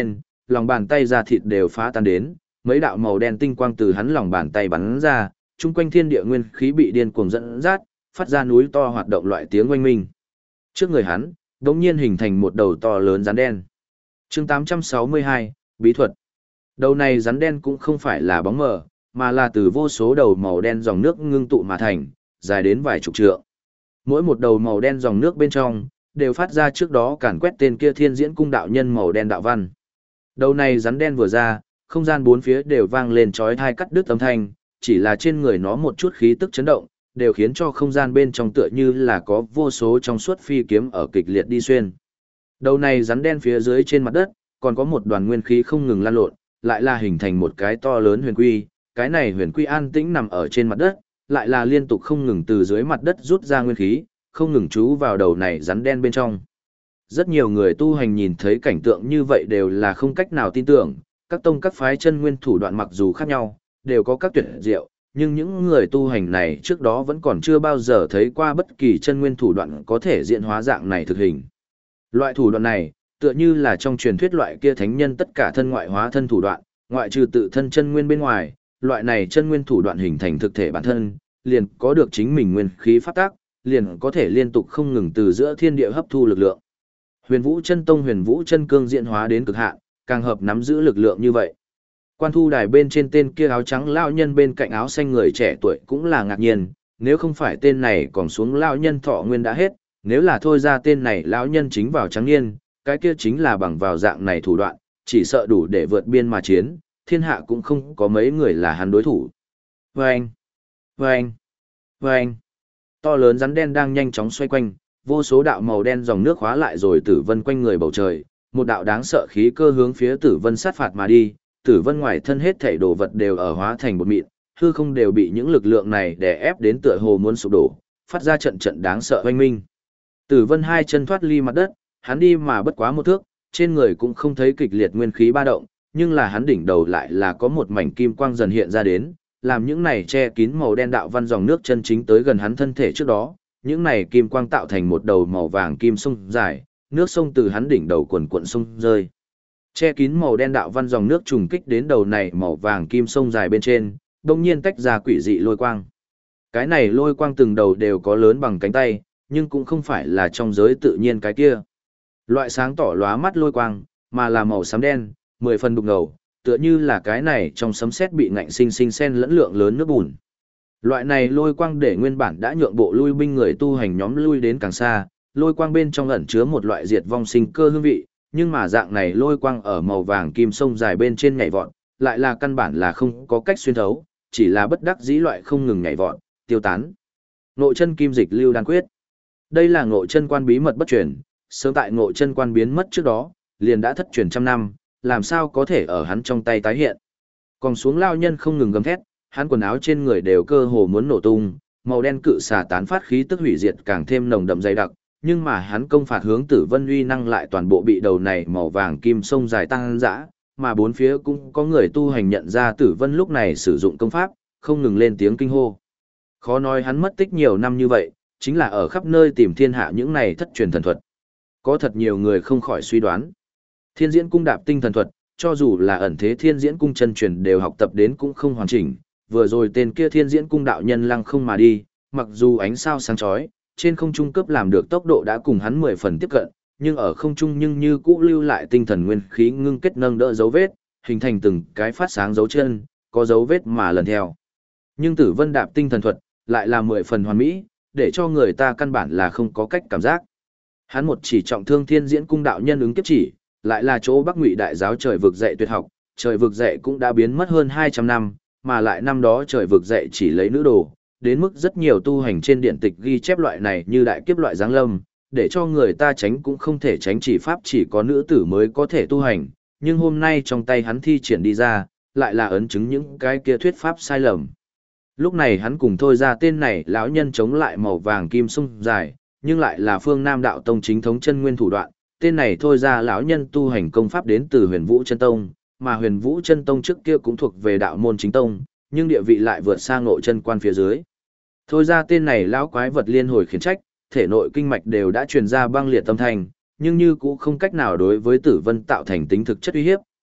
lòng bàn tay ra thịt đều phá tan đến, mấy đạo màu đen tinh quang từ hắn lòng bàn tay bắn ra, chung quanh thiên địa nguyên khí bị điên cuồng dẫn dắt, phát ra núi to hoạt động loại tiếng oanh minh. Trước người hắn, đột nhiên hình thành một đầu to lớn rắn đen. Chương 862, bí thuật. Đầu này rắn đen cũng không phải là bóng mờ, mà là từ vô số đầu màu đen dòng nước ngưng tụ mà thành, dài đến vài chục trượng. Mỗi một đầu màu đen dòng nước bên trong đều phát ra trước đó càn quét tên kia Thiên Diễn Cung đạo nhân màu đen đạo văn. Đầu này rắn đen vừa ra, không gian bốn phía đều vang lên chói tai cắt đứt âm thanh, chỉ là trên người nó một chút khí tức chấn động, đều khiến cho không gian bên trong tựa như là có vô số trong suốt phi kiếm ở kịch liệt đi xuyên. Đầu này rắn đen phía dưới trên mặt đất, còn có một đoàn nguyên khí không ngừng lan lộn, lại là hình thành một cái to lớn huyền quy, cái này huyền quy an tĩnh nằm ở trên mặt đất, lại là liên tục không ngừng từ dưới mặt đất rút ra nguyên khí, không ngừng trú vào đầu này rắn đen bên trong. Rất nhiều người tu hành nhìn thấy cảnh tượng như vậy đều là không cách nào tin tưởng, các tông các phái chân nguyên thủ đoạn mặc dù khác nhau, đều có các tuyệt diệu, nhưng những người tu hành này trước đó vẫn còn chưa bao giờ thấy qua bất kỳ chân nguyên thủ đoạn có thể diễn hóa dạng này thực hình. Loại thủ đoạn này, tựa như là trong truyền thuyết loại kia thánh nhân tất cả thân ngoại hóa thân thủ đoạn, ngoại trừ tự thân chân nguyên bên ngoài, loại này chân nguyên thủ đoạn hình thành thực thể bản thân, liền có được chính mình nguyên khí phát tác, liền có thể liên tục không ngừng từ giữa thiên địa hấp thu lực lượng. Huyền Vũ Chân Tông Huyền Vũ Chân Cương diễn hóa đến cực hạn, càng hợp nắm giữ lực lượng như vậy. Quan thu đài bên trên tên kia áo trắng lão nhân bên cạnh áo xanh người trẻ tuổi cũng là ngạc nhiên, nếu không phải tên này còn xuống lão nhân thọ nguyên đã hết, nếu là thôi ra tên này lão nhân chính vào trắng niên, cái kia chính là bằng vào dạng này thủ đoạn, chỉ sợ đủ để vượt biên mà chiến, thiên hạ cũng không có mấy người là hắn đối thủ. Vâng! Vâng! Vâng! To lớn rắn đen đang nhanh chóng xoay quanh, vô số đạo màu đen dòng nước hóa lại rồi tử vân quanh người bầu trời, một đạo đáng sợ khí cơ hướng phía tử vân sát phạt mà đi, tử vân ngoài thân hết thảy đồ vật đều ở hóa thành bột mịn, hư không đều bị những lực lượng này đè ép đến tựa hồ muốn sụp đổ, phát ra trận trận đáng sợ oanh minh. Tử vân hai chân thoát ly mặt đất, hắn đi mà bất quá một thước, trên người cũng không thấy kịch liệt nguyên khí ba động, nhưng là hắn đỉnh đầu lại là có một mảnh kim quang dần hiện ra đến, làm những này che kín màu đen đạo văn dòng nước chân chính tới gần hắn thân thể trước đó, những này kim quang tạo thành một đầu màu vàng kim sông dài, nước sông từ hắn đỉnh đầu cuồn cuộn sông rơi. Che kín màu đen đạo văn dòng nước trùng kích đến đầu này màu vàng kim sông dài bên trên, đồng nhiên tách ra quỷ dị lôi quang. Cái này lôi quang từng đầu đều có lớn bằng cánh tay, nhưng cũng không phải là trong giới tự nhiên cái kia. Loại sáng tỏ lóa mắt lôi quang, mà là màu xám đen, 10 phần đục ngầu, tựa như là cái này trong sấm sét bị ngạnh sinh sinh xen lẫn lượng lớn nước bùn. Loại này lôi quang để nguyên bản đã nhượng bộ lui binh người tu hành nhóm lui đến càng xa, lôi quang bên trong ẩn chứa một loại diệt vong sinh cơ hương vị, nhưng mà dạng này lôi quang ở màu vàng kim sông dài bên trên nhảy vọt, lại là căn bản là không có cách xuyên thấu, chỉ là bất đắc dĩ loại không ngừng nhảy vọt, tiêu tán. Ngộ chân kim dịch lưu đan quyết. Đây là ngộ chân quan bí mật bất truyền, sớm tại ngộ chân quan biến mất trước đó, liền đã thất truyền trăm năm, làm sao có thể ở hắn trong tay tái hiện. Còn xuống lao nhân không ngừng gầm thét, hắn quần áo trên người đều cơ hồ muốn nổ tung, màu đen cự xà tán phát khí tức hủy diệt càng thêm nồng đậm dày đặc, nhưng mà hắn công phạt hướng Tử Vân uy năng lại toàn bộ bị đầu này màu vàng kim sông dài tăng dã, mà bốn phía cũng có người tu hành nhận ra Tử Vân lúc này sử dụng công pháp, không ngừng lên tiếng kinh hô. Khó nói hắn mất tích nhiều năm như vậy, chính là ở khắp nơi tìm thiên hạ những này thất truyền thần thuật. Có thật nhiều người không khỏi suy đoán. Thiên Diễn Cung đạp tinh thần thuật, cho dù là ẩn thế Thiên Diễn Cung chân truyền đều học tập đến cũng không hoàn chỉnh. Vừa rồi tên kia Thiên Diễn Cung đạo nhân lăng không mà đi, mặc dù ánh sao sáng chói, trên không trung cấp làm được tốc độ đã cùng hắn 10 phần tiếp cận, nhưng ở không trung nhưng như cũ lưu lại tinh thần nguyên khí ngưng kết nâng đỡ dấu vết, hình thành từng cái phát sáng dấu chân, có dấu vết mà lần theo. Nhưng Tử Vân đạp tinh thần thuật lại là 10 phần hoàn mỹ, để cho người ta căn bản là không có cách cảm giác. Hắn một chỉ trọng thương Thiên Diễn Cung đạo nhân ứng kiếp chỉ, lại là chỗ Bắc Ngụy đại giáo trời vực dạy tuyệt học, trời vực dạy cũng đã biến mất hơn 200 năm, mà lại năm đó trời vực dạy chỉ lấy nữ đồ, đến mức rất nhiều tu hành trên điện tịch ghi chép loại này như đại kiếp loại giáng lâm, để cho người ta tránh cũng không thể tránh, chỉ pháp chỉ có nữ tử mới có thể tu hành, nhưng hôm nay trong tay hắn thi triển đi ra, lại là ấn chứng những cái kia thuyết pháp sai lầm. Lúc này hắn cùng thôi ra tên này lão nhân chống lại màu vàng kim sung dài, nhưng lại là phương Nam đạo tông chính thống chân nguyên thủ đoạn, tên này thôi ra lão nhân tu hành công pháp đến từ Huyền Vũ Chân Tông, mà Huyền Vũ Chân Tông trước kia cũng thuộc về đạo môn chính tông, nhưng địa vị lại vượt xa Ngộ Chân Quan phía dưới. Thôi ra tên này lão quái vật liên hồi khiển trách, thể nội kinh mạch đều đã truyền ra băng liệt tâm thành, nhưng như cũng không cách nào đối với Tử Vân tạo thành tính thực chất uy hiếp,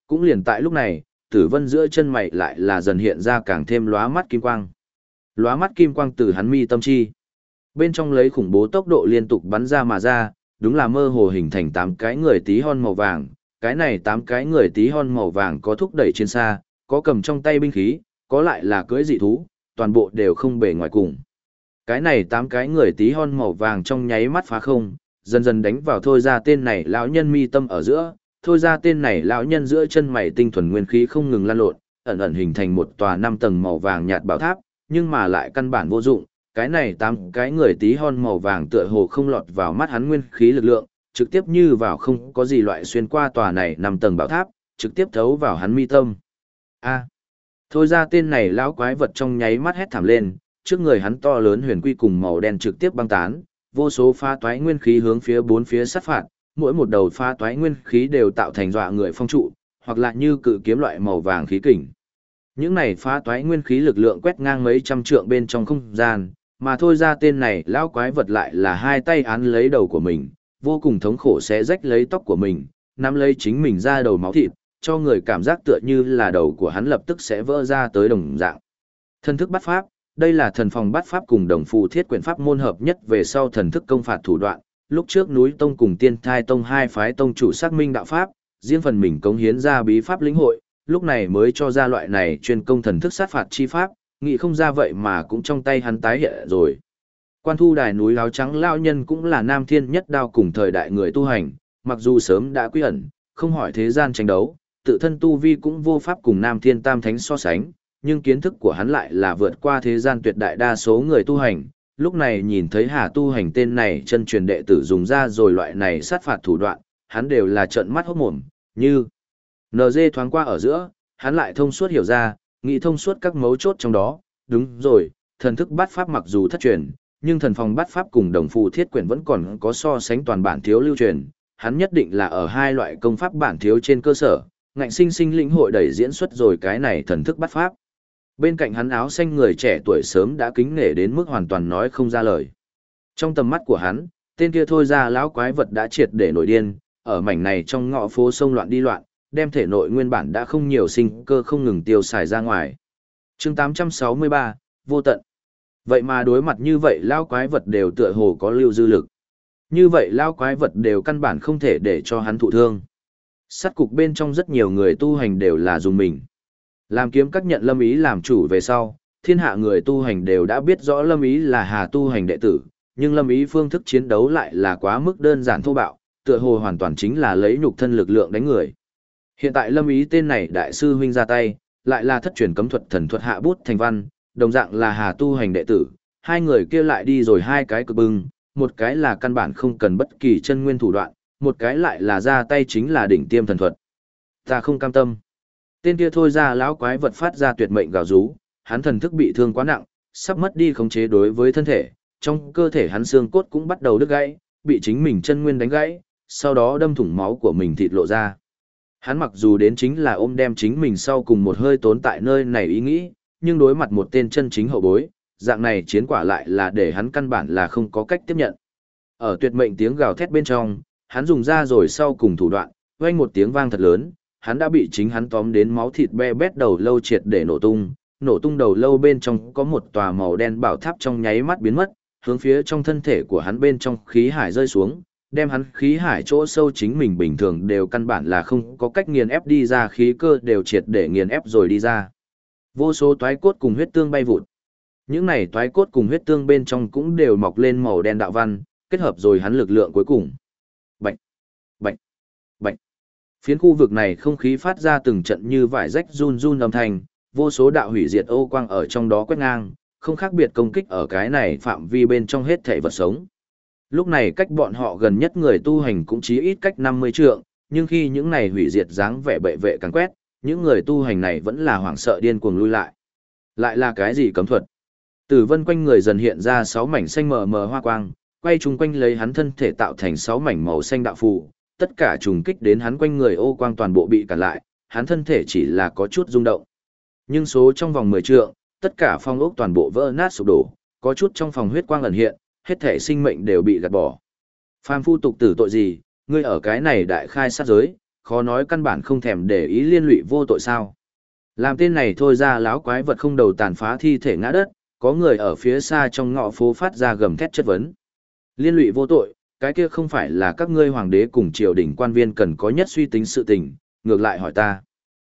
Cũng liền tại lúc này, Tử Vân giữa chân mày lại là dần hiện ra càng thêm lóa mắt kim quang. Lóa mắt kim quang từ hắn mi tâm chi. Bên trong lấy khủng bố tốc độ liên tục bắn ra mà ra, đúng là mơ hồ hình thành 8 cái người tí hon màu vàng. Cái này 8 cái người tí hon màu vàng có thúc đẩy trên xa, có cầm trong tay binh khí, có lại là cưỡi dị thú, toàn bộ đều không bề ngoài cùng. Cái này 8 cái người tí hon màu vàng trong nháy mắt phá không, dần dần đánh vào thôi ra tên này lão nhân mi tâm ở giữa, thôi ra tên này lão nhân giữa chân mày tinh thuần nguyên khí không ngừng lan lộn, ẩn ẩn hình thành một tòa 5 tầng màu vàng nhạt bảo tháp, nhưng mà lại căn bản vô dụng, cái này 8 cái người tí hon màu vàng tựa hồ không lọt vào mắt hắn nguyên khí lực lượng, trực tiếp như vào không có gì loại xuyên qua tòa này 5 tầng bảo tháp, trực tiếp thấu vào hắn mi tâm. A. Thôi ra tên này lão quái vật trong nháy mắt hét thảm lên, trước người hắn to lớn huyền quy cùng màu đen trực tiếp băng tán, vô số pha toái nguyên khí hướng phía bốn phía sát phạt, mỗi một đầu pha toái nguyên khí đều tạo thành dọa người phong trụ, hoặc là như cự kiếm loại màu vàng khí kình. Những này pha toái nguyên khí lực lượng quét ngang mấy trăm trượng bên trong không gian, mà thôi ra tên này lão quái vật lại là hai tay án lấy đầu của mình, vô cùng thống khổ xé rách lấy tóc của mình, nắm lấy chính mình ra đầu máu thịt, cho người cảm giác tựa như là đầu của hắn lập tức sẽ vỡ ra tới đồng dạng. Thần thức bắt pháp, đây là thần phòng bắt pháp cùng đồng phù thiết quyển pháp môn hợp nhất về sau thần thức công phạt thủ đoạn. Lúc trước núi tông cùng tiên thai tông hai phái tông chủ xác minh đạo pháp, riêng phần mình cống hiến ra bí pháp lĩnh hội, lúc này mới cho ra loại này chuyên công thần thức sát phạt chi pháp, nghĩ không ra vậy mà cũng trong tay hắn tái hiện rồi. Quan thu đài núi láo trắng lao nhân cũng là nam thiên nhất đao cùng thời đại người tu hành, mặc dù sớm đã quy ẩn, không hỏi thế gian tranh đấu, tự thân tu vi cũng vô pháp cùng nam thiên tam thánh so sánh, nhưng kiến thức của hắn lại là vượt qua thế gian tuyệt đại đa số người tu hành. Lúc này nhìn thấy Hà tu hành tên này chân truyền đệ tử dùng ra rồi loại này sát phạt thủ đoạn, hắn đều là trợn mắt hốt mồm, như NG thoáng qua ở giữa, hắn lại thông suốt hiểu ra, nghĩ thông suốt các mấu chốt trong đó, đúng rồi, thần thức bát pháp mặc dù thất truyền, nhưng thần phòng bát pháp cùng đồng phù thiết quyển vẫn còn có so sánh toàn bản thiếu lưu truyền, hắn nhất định là ở hai loại công pháp bản thiếu trên cơ sở, ngạnh sinh sinh lĩnh hội đẩy diễn xuất rồi cái này thần thức bát pháp. Bên cạnh hắn áo xanh người trẻ tuổi sớm đã kính nể đến mức hoàn toàn nói không ra lời. Trong tầm mắt của hắn, tên kia thôi ra lão quái vật đã triệt để nổi điên, ở mảnh này trong ngõ phố sông loạn đi loạn, đem thể nội nguyên bản đã không nhiều sinh cơ không ngừng tiêu xài ra ngoài. Chương 863, vô tận. Vậy mà đối mặt như vậy lão quái vật đều tựa hồ có lưu dư lực. Như vậy lão quái vật đều căn bản không thể để cho hắn thụ thương. Sát cục bên trong rất nhiều người tu hành đều là dùng mình. Làm kiếm các nhận Lâm Ý làm chủ về sau, thiên hạ người tu hành đều đã biết rõ Lâm Ý là Hà tu hành đệ tử, nhưng Lâm Ý phương thức chiến đấu lại là quá mức đơn giản thô bạo, tựa hồ hoàn toàn chính là lấy nhục thân lực lượng đánh người. Hiện tại Lâm Ý tên này đại sư huynh ra tay, lại là thất truyền cấm thuật thần thuật hạ bút thành văn, đồng dạng là Hà tu hành đệ tử, hai người kia lại đi rồi hai cái cực bưng, một cái là căn bản không cần bất kỳ chân nguyên thủ đoạn, một cái lại là ra tay chính là đỉnh tiêm thần thuật. Ta không cam tâm. Tên kia thôi ra lão quái vật phát ra tuyệt mệnh gào rú, hắn thần thức bị thương quá nặng, sắp mất đi khống chế đối với thân thể, trong cơ thể hắn xương cốt cũng bắt đầu đứt gãy, bị chính mình chân nguyên đánh gãy, sau đó đâm thủng máu của mình thịt lộ ra. Hắn mặc dù đến chính là ôm đem chính mình sau cùng một hơi tốn tại nơi này ý nghĩ, nhưng đối mặt một tên chân chính hậu bối, dạng này chiến quả lại là để hắn căn bản là không có cách tiếp nhận. Ở tuyệt mệnh tiếng gào thét bên trong, hắn dùng ra rồi sau cùng thủ đoạn, vang một tiếng vang thật lớn, hắn đã bị chính hắn tóm đến máu thịt be bét đầu lâu triệt để nổ tung đầu lâu bên trong có một tòa màu đen bảo tháp trong nháy mắt biến mất, hướng phía trong thân thể của hắn bên trong khí hải rơi xuống, đem hắn khí hải chỗ sâu chính mình bình thường đều căn bản là không có cách nghiền ép đi ra, khí cơ đều triệt để nghiền ép rồi đi ra. Vô số toái cốt cùng huyết tương bay vụt. Những này toái cốt cùng huyết tương bên trong cũng đều mọc lên màu đen đạo văn, kết hợp rồi hắn lực lượng cuối cùng. Bạch, bạch, bạch. Phiến khu vực này không khí phát ra từng trận như vải rách run run âm thanh, vô số đạo hủy diệt ô quang ở trong đó quét ngang, không khác biệt công kích ở cái này phạm vi bên trong hết thảy vật sống. Lúc này cách bọn họ gần nhất người tu hành cũng chỉ ít cách 50 trượng, nhưng khi những này hủy diệt dáng vẻ bệ vệ càng quét, những người tu hành này vẫn là hoảng sợ điên cuồng lui lại. Lại là cái gì cấm thuật? Tử Vân quanh người dần hiện ra 6 mảnh xanh mờ mờ hoa quang, quay chung quanh lấy hắn thân thể tạo thành 6 mảnh màu xanh đạo phù, tất cả trùng kích đến hắn quanh người ô quang toàn bộ bị cản lại, hắn thân thể chỉ là có chút rung động. Nhưng số trong vòng 10 trượng, tất cả phong ốc toàn bộ vỡ nát sụp đổ, có chút trong phòng huyết quang ẩn hiện, hết thể sinh mệnh đều bị gạt bỏ. Phàm phu tục tử tội gì, ngươi ở cái này đại khai sát giới, khó nói căn bản không thèm để ý liên lụy vô tội sao. Làm tên này thôi ra láo quái vật không đầu tàn phá thi thể ngã đất, có người ở phía xa trong ngõ phố phát ra gầm thét chất vấn. Liên lụy vô tội, cái kia không phải là các ngươi hoàng đế cùng triều đình quan viên cần có nhất suy tính sự tình, ngược lại hỏi ta.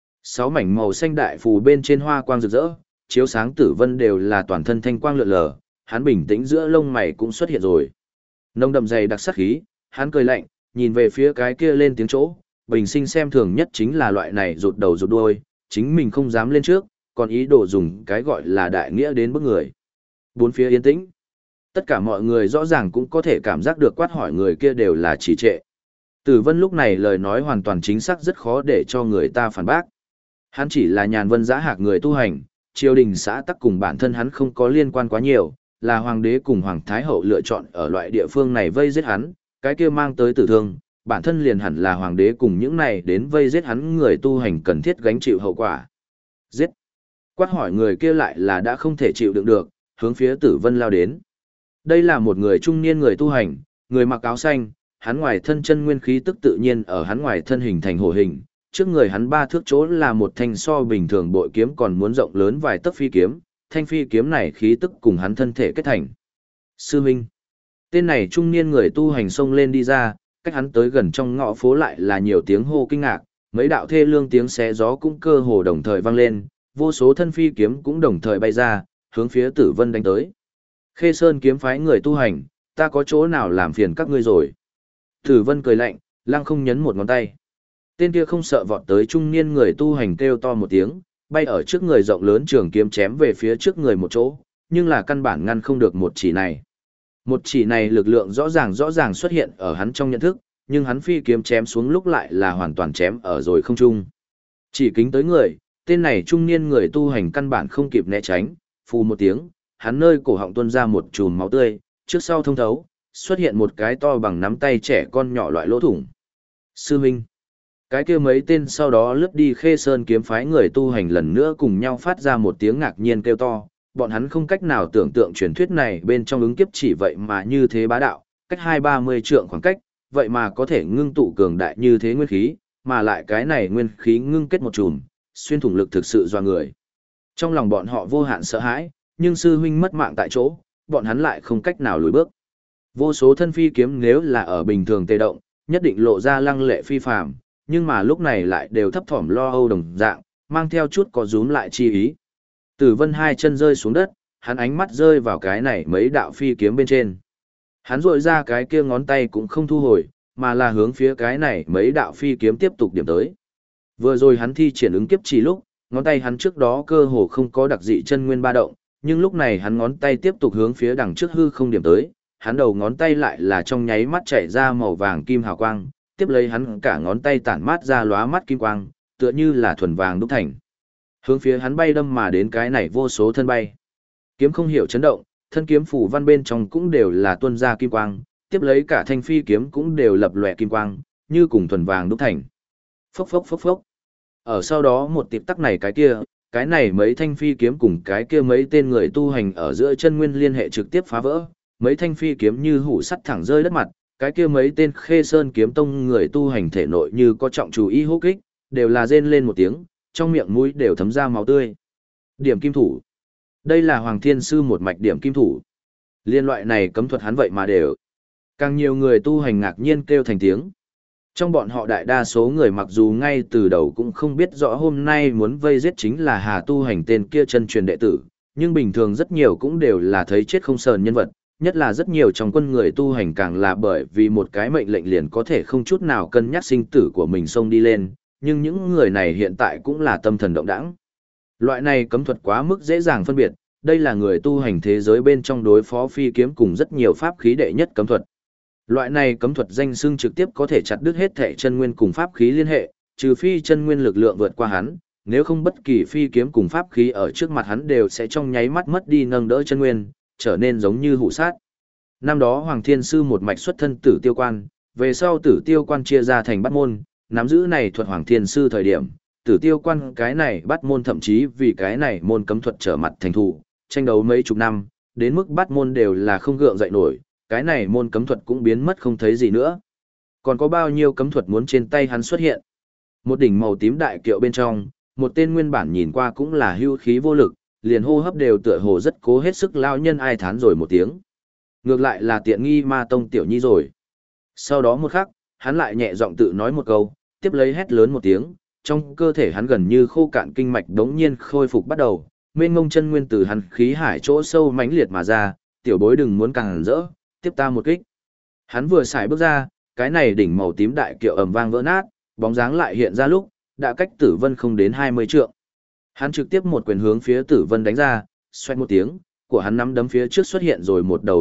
6 mảnh màu xanh đại phù bên trên hoa quang rực rỡ, chiếu sáng Tử Vân đều là toàn thân thanh quang lượn lờ, hắn bình tĩnh giữa lông mày cũng xuất hiện rồi. Nông đậm dày đặc sắc khí, hắn cười lạnh, nhìn về phía cái kia lên tiếng chỗ, bình sinh xem thường nhất chính là loại này rụt đầu rụt đuôi, chính mình không dám lên trước, còn ý đồ dùng cái gọi là đại nghĩa đến bức người. Bốn phía yên tĩnh. Tất cả mọi người rõ ràng cũng có thể cảm giác được quát hỏi người kia đều là trì trệ. Tử Vân lúc này lời nói hoàn toàn chính xác rất khó để cho người ta phản bác. Hắn chỉ là nhàn vân giã hạc người tu hành, triều đình xã tắc cùng bản thân hắn không có liên quan quá nhiều, là hoàng đế cùng hoàng thái hậu lựa chọn ở loại địa phương này vây giết hắn, cái kia mang tới tử thương, bản thân liền hẳn là hoàng đế cùng những này đến vây giết hắn người tu hành cần thiết gánh chịu hậu quả. Giết! Quát hỏi người kia lại là đã không thể chịu đựng được, hướng phía Tử Vân lao đến. Đây là một người trung niên người tu hành, người mặc áo xanh, hắn ngoài thân chân nguyên khí tức tự nhiên ở hắn ngoài thân hình thành hổ hình, trước người hắn 3 thước chỗ là một thanh so bình thường bội kiếm còn muốn rộng lớn vài tấc phi kiếm, thanh phi kiếm này khí tức cùng hắn thân thể kết thành. Sư Minh. Tên này trung niên người tu hành xông lên đi ra, cách hắn tới gần trong ngõ phố lại là nhiều tiếng hô kinh ngạc, mấy đạo thê lương tiếng xé gió cũng cơ hồ đồng thời vang lên, vô số thân phi kiếm cũng đồng thời bay ra, hướng phía Tử Vân đánh tới. Khê Sơn kiếm phái người tu hành, ta có chỗ nào làm phiền các ngươi rồi? Tử Vân cười lạnh, lăng không nhấn một ngón tay. Tên kia không sợ vọt tới trung niên người tu hành kêu to một tiếng, bay ở trước người rộng lớn trường kiếm chém về phía trước người một chỗ, nhưng là căn bản ngăn không được một chỉ này. Một chỉ này lực lượng rõ ràng xuất hiện ở hắn trong nhận thức, nhưng hắn phi kiếm chém xuống lúc lại là hoàn toàn chém ở rồi không trung. Chỉ kính tới người, tên này trung niên người tu hành căn bản không kịp né tránh, phù một tiếng, hắn nơi cổ họng tuôn ra một chùm máu tươi, trước sau thông thấu, xuất hiện một cái to bằng nắm tay trẻ con nhỏ loại lỗ thủng. Sư Minh. Cái kia mấy tên sau đó lướt đi Khê Sơn kiếm phái người tu hành lần nữa cùng nhau phát ra một tiếng ngạc nhiên kêu to, bọn hắn không cách nào tưởng tượng truyền thuyết này bên trong ứng kiếp chỉ vậy mà như thế bá đạo, cách 2-30 trượng khoảng cách, vậy mà có thể ngưng tụ cường đại như thế nguyên khí, mà lại cái này nguyên khí ngưng kết một chùm, xuyên thủng lực thực sự doa người. Trong lòng bọn họ vô hạn sợ hãi, nhưng sư huynh mất mạng tại chỗ, bọn hắn lại không cách nào lùi bước. Vô số thân phi kiếm nếu là ở bình thường tê động, nhất định lộ ra lăng lệ phi phàm, nhưng mà lúc này lại đều thấp thỏm lo âu đồng dạng, mang theo chút có rúm lại chi ý. Tử Vân 2 chân rơi xuống đất, hắn ánh mắt rơi vào cái này mấy đạo phi kiếm bên trên. Hắn rội ra cái kia ngón tay cũng không thu hồi, mà là hướng phía cái này mấy đạo phi kiếm tiếp tục điểm tới. Vừa rồi hắn thi triển ứng kiếp chỉ lúc, ngón tay hắn trước đó cơ hồ không có đặc dị chân nguyên ba động, nhưng lúc này hắn ngón tay tiếp tục hướng phía đằng trước hư không điểm tới, hắn đầu ngón tay lại là trong nháy mắt chảy ra màu vàng kim hào quang, tiếp lấy hắn cả ngón tay tản mát ra lóa mắt kim quang, tựa như là thuần vàng đúc thành. Hướng phía hắn bay đâm mà đến cái này vô số thân bay. Kiếm không hiểu chấn động, thân kiếm phủ văn bên trong cũng đều là tuôn ra kim quang, tiếp lấy cả thanh phi kiếm cũng đều lập lòe kim quang, như cùng thuần vàng đúc thành. Phốc phốc phốc phốc. Ở sau đó một tiệp tắc này cái này mấy thanh phi kiếm cùng cái kia mấy tên người tu hành ở giữa chân nguyên liên hệ trực tiếp phá vỡ, mấy thanh phi kiếm như hủ sắt thẳng rơi đất mặt, cái kia mấy tên Khê Sơn kiếm tông người tu hành thể nội như có trọng chú ý hô kích, đều là rên lên một tiếng, trong miệng mũi đều thấm ra máu tươi. Điểm kim thủ. Đây là Hoàng Thiên Sư một mạch điểm kim thủ. Liên loại này cấm thuật hắn vậy mà đều. Càng nhiều người tu hành ngạc nhiên kêu thành tiếng. Trong bọn họ đại đa số người mặc dù ngay từ đầu cũng không biết rõ hôm nay muốn vây giết chính là Hà tu hành tên kia chân truyền đệ tử, nhưng bình thường rất nhiều cũng đều là thấy chết không sờn nhân vật, nhất là rất nhiều trong quân người tu hành càng là bởi vì một cái mệnh lệnh liền có thể không chút nào cân nhắc sinh tử của mình xông đi lên, nhưng những người này hiện tại cũng là tâm thần động đãng. Loại này cấm thuật quá mức dễ dàng phân biệt, đây là người tu hành thế giới bên trong đối phó phi kiếm cùng rất nhiều pháp khí đệ nhất cấm thuật. Loại này cấm thuật danh xưng trực tiếp có thể chặt đứt hết thể chân nguyên cùng pháp khí liên hệ, trừ phi chân nguyên lực lượng vượt qua hắn, nếu không bất kỳ phi kiếm cùng pháp khí ở trước mặt hắn đều sẽ trong nháy mắt mất đi nâng đỡ chân nguyên, trở nên giống như hủ sát. Năm đó Hoàng Thiên Sư một mạch xuất thân Tử Tiêu Quan, về sau Tử Tiêu Quan chia ra thành bát môn, nắm giữ này thuật Hoàng Thiên Sư thời điểm, Tử Tiêu Quan cái này bát môn thậm chí vì cái này môn cấm thuật trở mặt thành thủ, tranh đấu mấy chục năm, đến mức bát môn đều là không gượng dậy nổi, cái này môn cấm thuật cũng biến mất không thấy gì nữa. Còn có bao nhiêu cấm thuật muốn trên tay hắn xuất hiện? Một đỉnh màu tím đại kiệu bên trong, một tên nguyên bản nhìn qua cũng là hưu khí vô lực, liền hô hấp đều tựa hồ rất cố hết sức lao nhân ai thán rồi một tiếng. Ngược lại là tiện nghi ma tông tiểu nhi rồi. Sau đó một khắc, hắn lại nhẹ giọng tự nói một câu, tiếp lấy hét lớn một tiếng, trong cơ thể hắn gần như khô cạn kinh mạch đống nhiên khôi phục bắt đầu, mênh ngông chân nguyên từ hắn khí hải chỗ sâu mãnh liệt mà ra, tiểu bối đừng muốn càng rỡ, tiếp ta một kích. Hắn vừa xài bước ra, cái này đỉnh màu tím đại kiệu ầm vang vỡ nát, bóng dáng lại hiện ra lúc, đã cách Tử Vân không đến 20 trượng. Hắn trực tiếp một quyền hướng phía Tử Vân đánh ra, xoẹt một tiếng, của hắn nắm đấm phía trước xuất hiện rồi một đầu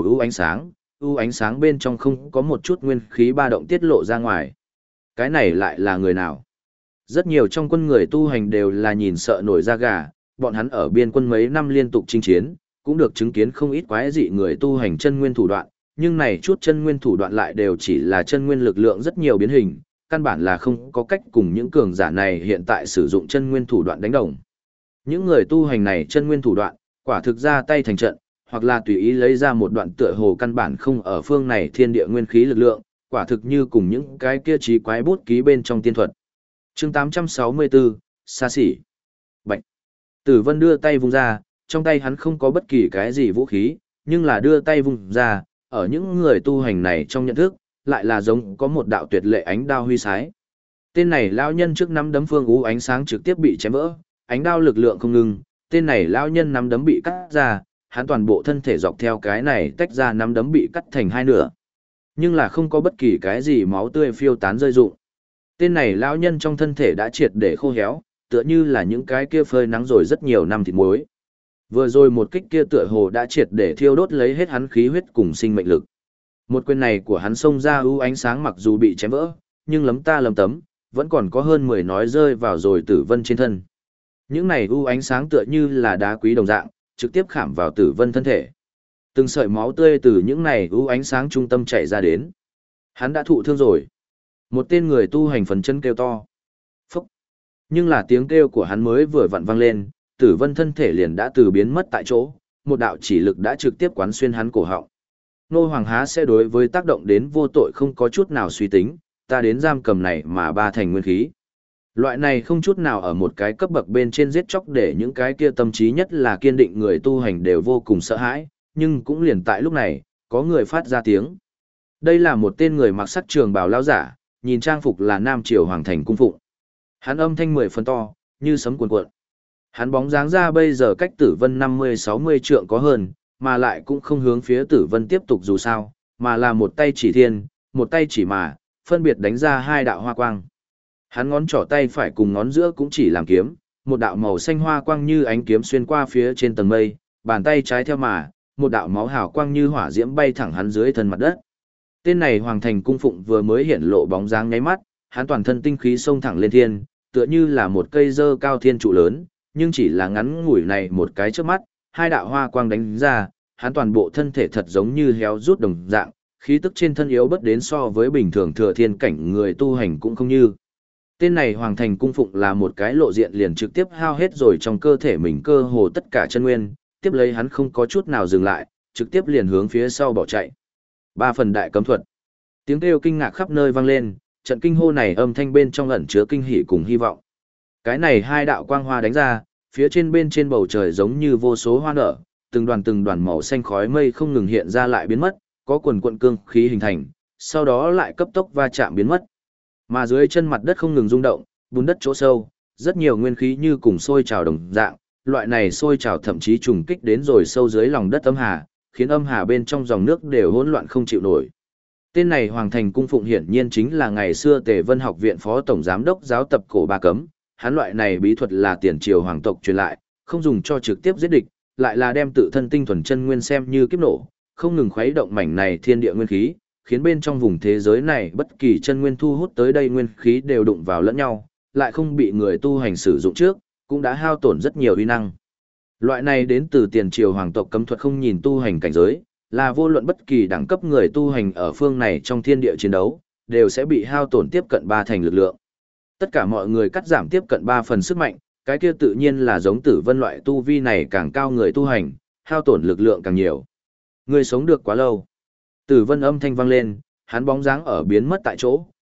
u ánh sáng bên trong không có một chút nguyên khí ba động tiết lộ ra ngoài. Cái này lại là người nào? Rất nhiều trong quân người tu hành đều là nhìn sợ nổi da gà, bọn hắn ở biên quân mấy năm liên tục chinh chiến, cũng được chứng kiến không ít quái dị người tu hành chân nguyên thủ đoạn, nhưng này chút chân nguyên thủ đoạn lại đều chỉ là chân nguyên lực lượng rất nhiều biến hình, căn bản là không có cách cùng những cường giả này hiện tại sử dụng chân nguyên thủ đoạn đánh đồng. Những người tu hành này chân nguyên thủ đoạn, quả thực ra tay thành trận, hoặc là tùy ý lấy ra một đoạn tựa hồ căn bản không ở phương này thiên địa nguyên khí lực lượng, quả thực như cùng những cái kia trí quái bút ký bên trong tiên thuật. Chương 864, xa xỉ. Bạch. Tử Vân đưa tay vung ra, trong tay hắn không có bất kỳ cái gì vũ khí, nhưng là đưa tay vung ra, ở những người tu hành này trong nhận thức, lại là giống có một đạo tuyệt lệ ánh đao huy sái. Tên này lão nhân trước nắm đấm phương ú ánh sáng trực tiếp bị chém vỡ, ánh đao lực lượng không ngừng, tên này lão nhân nắm đấm bị cắt ra, hắn toàn bộ thân thể dọc theo cái này tách ra nắm đấm bị cắt thành hai nửa. Nhưng là không có bất kỳ cái gì máu tươi phiêu tán rơi rụng. Tên này lão nhân trong thân thể đã triệt để khô héo, tựa như là những cái kia phơi nắng rồi rất nhiều năm thịt muối. Vừa rồi một kích kia tựa hồ đã triệt để thiêu đốt lấy hết hắn khí huyết cùng sinh mệnh lực. Một quyền này của hắn xông ra ưu ánh sáng mặc dù bị chém vỡ, nhưng lấm ta lấm tấm, vẫn còn có hơn 10 nói rơi vào rồi Tử Vân trên thân. Những này ưu ánh sáng tựa như là đá quý đồng dạng, trực tiếp khảm vào Tử Vân thân thể. Từng sợi máu tươi từ những này ưu ánh sáng trung tâm chảy ra đến. Hắn đã thụ thương rồi. Một tên người tu hành phấn chân kêu to. Phúc. Nhưng là tiếng kêu của hắn mới vừa vặn vang lên, Tử Vân thân thể liền đã từ biến mất tại chỗ, một đạo chỉ lực đã trực tiếp quán xuyên hắn cổ họng. Nô Hoàng há sẽ đối với tác động đến vô tội không có chút nào suy tính, ta đến giam cầm này mà ba thành nguyên khí. Loại này không chút nào ở một cái cấp bậc bên trên giết chóc để những cái kia tâm trí nhất là kiên định người tu hành đều vô cùng sợ hãi, nhưng cũng liền tại lúc này, có người phát ra tiếng. Đây là một tên người mặc sắc trường bào lão giả, nhìn trang phục là Nam Triều Hoàng Thành cung phụng. Hắn âm thanh 10 phần to, như sấm cuồn cuộn. Hắn bóng dáng ra bây giờ cách Tử Vân 50-60 trượng có hơn, mà lại cũng không hướng phía Tử Vân tiếp tục dù sao, mà là một tay chỉ thiên, một tay chỉ mà, phân biệt đánh ra hai đạo hoa quang. Hắn ngón trỏ tay phải cùng ngón giữa cũng chỉ làm kiếm, một đạo màu xanh hoa quang như ánh kiếm xuyên qua phía trên tầng mây, bàn tay trái theo mà, một đạo máu hào quang như hỏa diễm bay thẳng hắn dưới thân mặt đất. Tên này Hoàng Thành cung phụng vừa mới hiện lộ bóng dáng nháy mắt, hắn toàn thân tinh khí xông thẳng lên thiên, tựa như là một cây dơ cao thiên trụ lớn, nhưng chỉ là ngắn ngủi này một cái trước mắt, hai đạo hoa quang đánh ra, hắn toàn bộ thân thể thật giống như héo rút đồng dạng, khí tức trên thân yếu bất đến so với bình thường thừa thiên cảnh người tu hành cũng không như. Tên này Hoàng Thành cung phụng là một cái lộ diện liền trực tiếp hao hết rồi trong cơ thể mình cơ hồ tất cả chân nguyên, tiếp lấy hắn không có chút nào dừng lại, trực tiếp liền hướng phía sau bỏ chạy. Ba phần đại cấm thuật. Tiếng kêu kinh ngạc khắp nơi vang lên, trận kinh hô này âm thanh bên trong ẩn chứa kinh hỉ cùng hy vọng. Cái này hai đạo quang hoa đánh ra, phía trên bên trên bầu trời giống như vô số hoa nở, từng đoàn màu xanh khói mây không ngừng hiện ra lại biến mất, có quần quận cương khí hình thành, sau đó lại cấp tốc va chạm biến mất. Mà dưới chân mặt đất không ngừng rung động, bùn đất chỗ sâu, rất nhiều nguyên khí như cùng sôi trào đồng dạng, loại này sôi trào thậm chí trùng kích đến rồi sâu dưới lòng đất âm hà, khiến âm hà bên trong dòng nước đều hỗn loạn không chịu nổi. Tên này Hoàng Thành cung phụng hiển nhiên chính là ngày xưa Tề Vân Học viện phó tổng giám đốc giáo tập cổ Ba Cấm, hắn loại này bí thuật là tiền triều hoàng tộc truyền lại, không dùng cho trực tiếp giết địch, lại là đem tự thân tinh thuần chân nguyên xem như kiếp nổ, không ngừng khuấy động mảnh này thiên địa nguyên khí, khiến bên trong vùng thế giới này bất kỳ chân nguyên thu hút tới đây nguyên khí đều đụng vào lẫn nhau, lại không bị người tu hành sử dụng trước, cũng đã hao tổn rất nhiều uy năng. Loại này đến từ tiền triều hoàng tộc cấm thuật không nhìn tu hành cảnh giới, là vô luận bất kỳ đẳng cấp người tu hành ở phương này trong thiên địa chiến đấu, đều sẽ bị hao tổn tiếp cận 3 thành lực lượng. Tất cả mọi người cắt giảm tiếp cận 3 phần sức mạnh, cái kia tự nhiên là giống Tử Vân loại tu vi này càng cao người tu hành, hao tổn lực lượng càng nhiều. Người sống được quá lâu. Tử Vân âm thanh vang lên, hắn bóng dáng ở biến mất tại chỗ,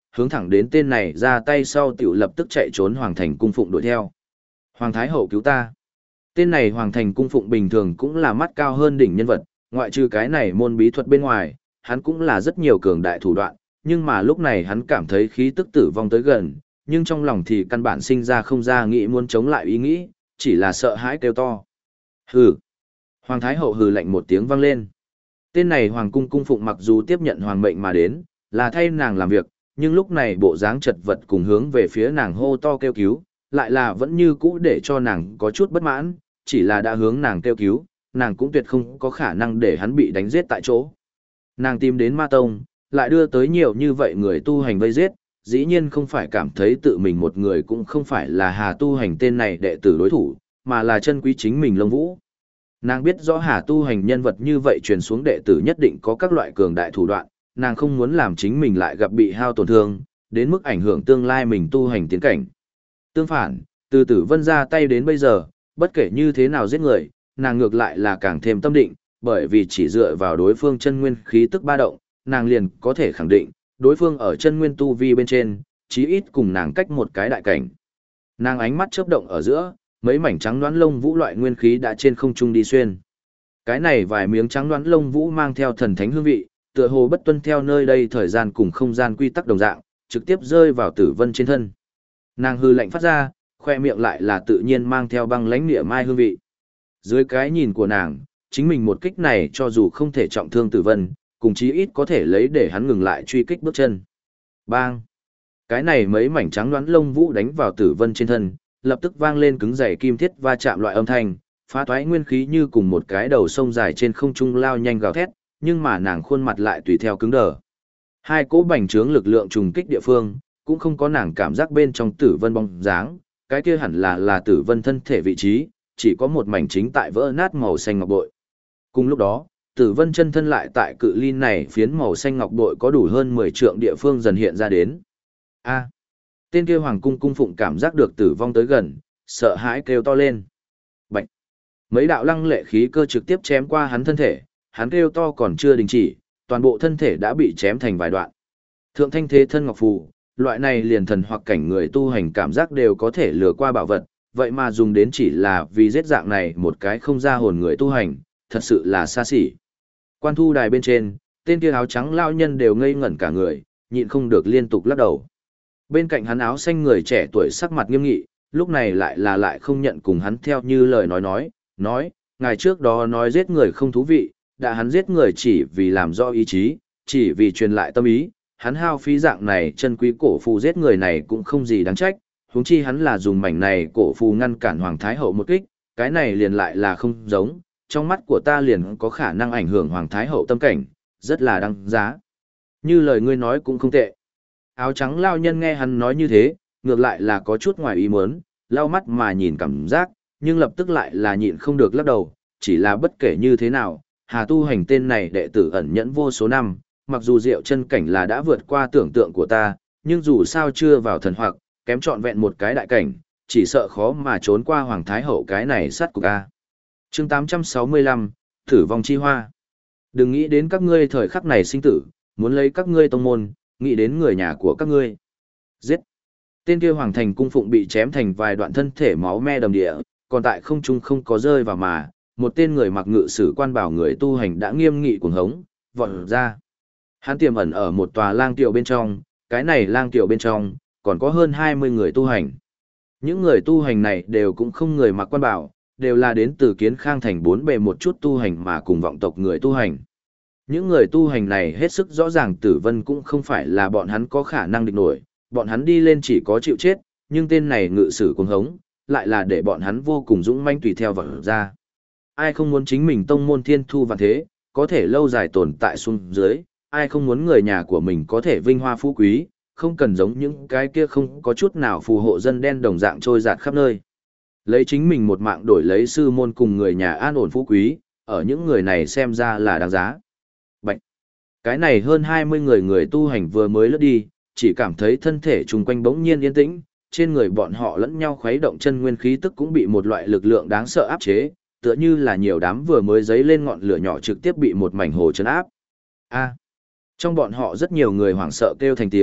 hướng thẳng đến tên này ra tay sau tiểu lập tức chạy trốn Hoàng Thành cung phụng đuổi theo. Hoàng Thái Hậu cứu ta. Tên này Hoàng Thành cung phụng bình thường cũng là mắt cao hơn đỉnh nhân vật, ngoại trừ cái này môn bí thuật bên ngoài, hắn cũng là rất nhiều cường đại thủ đoạn, nhưng mà lúc này hắn cảm thấy khí tức tử vong tới gần, nhưng trong lòng thì căn bản sinh ra không ra nghĩ muốn chống lại ý nghĩ, chỉ là sợ hãi kêu to. Hừ. Hoàng Thái Hậu hừ lạnh một tiếng vang lên. Tên này Hoàng cung cung phụng mặc dù tiếp nhận hoàng mệnh mà đến, là thay nàng làm việc, nhưng lúc này bộ dáng chật vật cùng hướng về phía nàng hô to kêu cứu, lại là vẫn như cũ để cho nàng có chút bất mãn, chỉ là đã hướng nàng kêu cứu, nàng cũng tuyệt không có khả năng để hắn bị đánh giết tại chỗ. Nàng tìm đến Ma Tông, lại đưa tới nhiều như vậy người tu hành vây giết, dĩ nhiên không phải cảm thấy tự mình một người cũng không phải là Hà tu hành tên này đệ tử đối thủ, mà là chân quý chính mình Lông Vũ. Nàng biết rõ Hà tu hành nhân vật như vậy truyền xuống đệ tử nhất định có các loại cường đại thủ đoạn, nàng không muốn làm chính mình lại gặp bị hao tổn thương, đến mức ảnh hưởng tương lai mình tu hành tiến cảnh. Tương phản, từ Tử Vân ra tay đến bây giờ, bất kể như thế nào giết người, nàng ngược lại là càng thêm tâm định, bởi vì chỉ dựa vào đối phương chân nguyên khí tức ba động, nàng liền có thể khẳng định, đối phương ở chân nguyên tu vi bên trên, chí ít cùng nàng cách một cái đại cảnh. Nàng ánh mắt chớp động ở giữa, mấy mảnh trắng đoán lông vũ loại nguyên khí đã trên không trung đi xuyên. Cái này vài miếng trắng đoán lông vũ mang theo thần thánh hương vị, tựa hồ bất tuân theo nơi đây thời gian cùng không gian quy tắc đồng dạng, trực tiếp rơi vào Tử Vân trên thân. Nàng hư lạnh phát ra, khoe miệng lại là tự nhiên mang theo băng lãnh niệm mai hương vị. Dưới cái nhìn của nàng, chính mình một kích này cho dù không thể trọng thương Tử Vân, cùng chí ít có thể lấy để hắn ngừng lại truy kích bước chân. Bang! Cái này mấy mảnh trắng đoán lông vũ đánh vào Tử Vân trên thân, lập tức vang lên cứng dày kim thiết va chạm loại âm thanh, phá toái nguyên khí như cùng một cái đầu sông dài trên không trung lao nhanh gào thét, nhưng mà nàng khuôn mặt lại tùy theo cứng đờ. Hai cỗ bành trướng lực lượng trùng kích địa phương, cũng không có nàng cảm giác bên trong Tử Vân bóng dáng, cái kia hẳn là Tử Vân thân thể vị trí, chỉ có một mảnh chính tại vỡ nát màu xanh ngọc bội. Cùng lúc đó, Tử Vân chân thân lại tại cự ly này phiến màu xanh ngọc bội có đủ hơn 10 trượng địa phương dần hiện ra đến. A. Tên kia hoàng cung cung phụng cảm giác được tử vong tới gần, sợ hãi kêu to lên. Bạch. Mấy đạo lăng lệ khí cơ trực tiếp chém qua hắn thân thể, hắn kêu to còn chưa đình chỉ, toàn bộ thân thể đã bị chém thành vài đoạn. Thượng thanh thế thân ngọc phù, loại này liền thần hoặc cảnh người tu hành cảm giác đều có thể lừa qua bảo vật, vậy mà dùng đến chỉ là vì giết dạng này một cái không ra hồn người tu hành, thật sự là xa xỉ. Quan thu đài bên trên, tên kia áo trắng lao nhân đều ngây ngẩn cả người, nhịn không được liên tục lắc đầu. Bên cạnh hắn áo xanh người trẻ tuổi sắc mặt nghiêm nghị, lúc này lại không nhận cùng hắn theo như lời nói, ngày trước đó nói giết người không thú vị, đã hắn giết người chỉ vì làm rõ ý chí, chỉ vì truyền lại tâm ý, hắn hao phí dạng này chân quý cổ phù giết người này cũng không gì đáng trách, huống chi hắn là dùng mảnh này cổ phù ngăn cản Hoàng Thái Hậu một kích, cái này liền lại là không giống, trong mắt của ta liền có khả năng ảnh hưởng Hoàng Thái Hậu tâm cảnh, rất là đáng giá. Như lời ngươi nói cũng không tệ. Áo trắng lao nhân nghe hắn nói như thế, ngược lại là có chút ngoài ý muốn, lau mắt mà nhìn cảm giác, nhưng lập tức lại là nhịn không được lắc đầu, chỉ là bất kể như thế nào, Hà tu hành tên này đệ tử ẩn nhẫn vô số năm, mặc dù diệu chân cảnh là đã vượt qua tưởng tượng của ta, nhưng dù sao chưa vào thần hoặc, kém trọn vẹn một cái đại cảnh, chỉ sợ khó mà trốn qua Hoàng Thái Hậu cái này sát của ta. Chương 865, Thử vong chi hoa. Đừng nghĩ đến các ngươi thời khắc này sinh tử, muốn lấy các ngươi tông môn, nghĩ đến người nhà của các ngươi. Giết! Tên kia Hoàng Thành cung phụng bị chém thành vài đoạn thân thể máu me đầm địa, còn tại không trung không có rơi vào mà, một tên người mặc ngự sử quan bảo người tu hành đã nghiêm nghị cuồng hống, vọt ra. Hắn tiềm ẩn ở một tòa lang tiểu bên trong, cái này lang tiểu bên trong, còn có hơn 20 người tu hành. Những người tu hành này đều cũng không người mặc quan bảo, đều là đến từ Kiến Khang thành bốn bề một chút tu hành mà cùng vọng tộc người tu hành. Những người tu hành này hết sức rõ ràng Tử Vân cũng không phải là bọn hắn có khả năng địch nổi, bọn hắn đi lên chỉ có chịu chết, nhưng tên này ngự sử cuồng hống, lại là để bọn hắn vô cùng dũng manh tùy theo vào ra. Ai không muốn chính mình tông môn thiên thu vạn thế, có thể lâu dài tồn tại xuống dưới, ai không muốn người nhà của mình có thể vinh hoa phú quý, không cần giống những cái kia không có chút nào phù hộ dân đen đồng dạng trôi dạt khắp nơi. Lấy chính mình một mạng đổi lấy sư môn cùng người nhà an ổn phú quý, ở những người này xem ra là đáng giá. Bạch! Cái này hơn 20 người tu hành vừa mới lướt đi, chỉ cảm thấy thân thể chung quanh bỗng nhiên yên tĩnh, trên người bọn họ lẫn nhau khuấy động chân nguyên khí tức cũng bị một loại lực lượng đáng sợ áp chế, tựa như là nhiều đám vừa mới dấy lên ngọn lửa nhỏ trực tiếp bị một mảnh hồ chấn áp. A! Trong bọn họ rất nhiều người hoảng sợ kêu thành tiếng,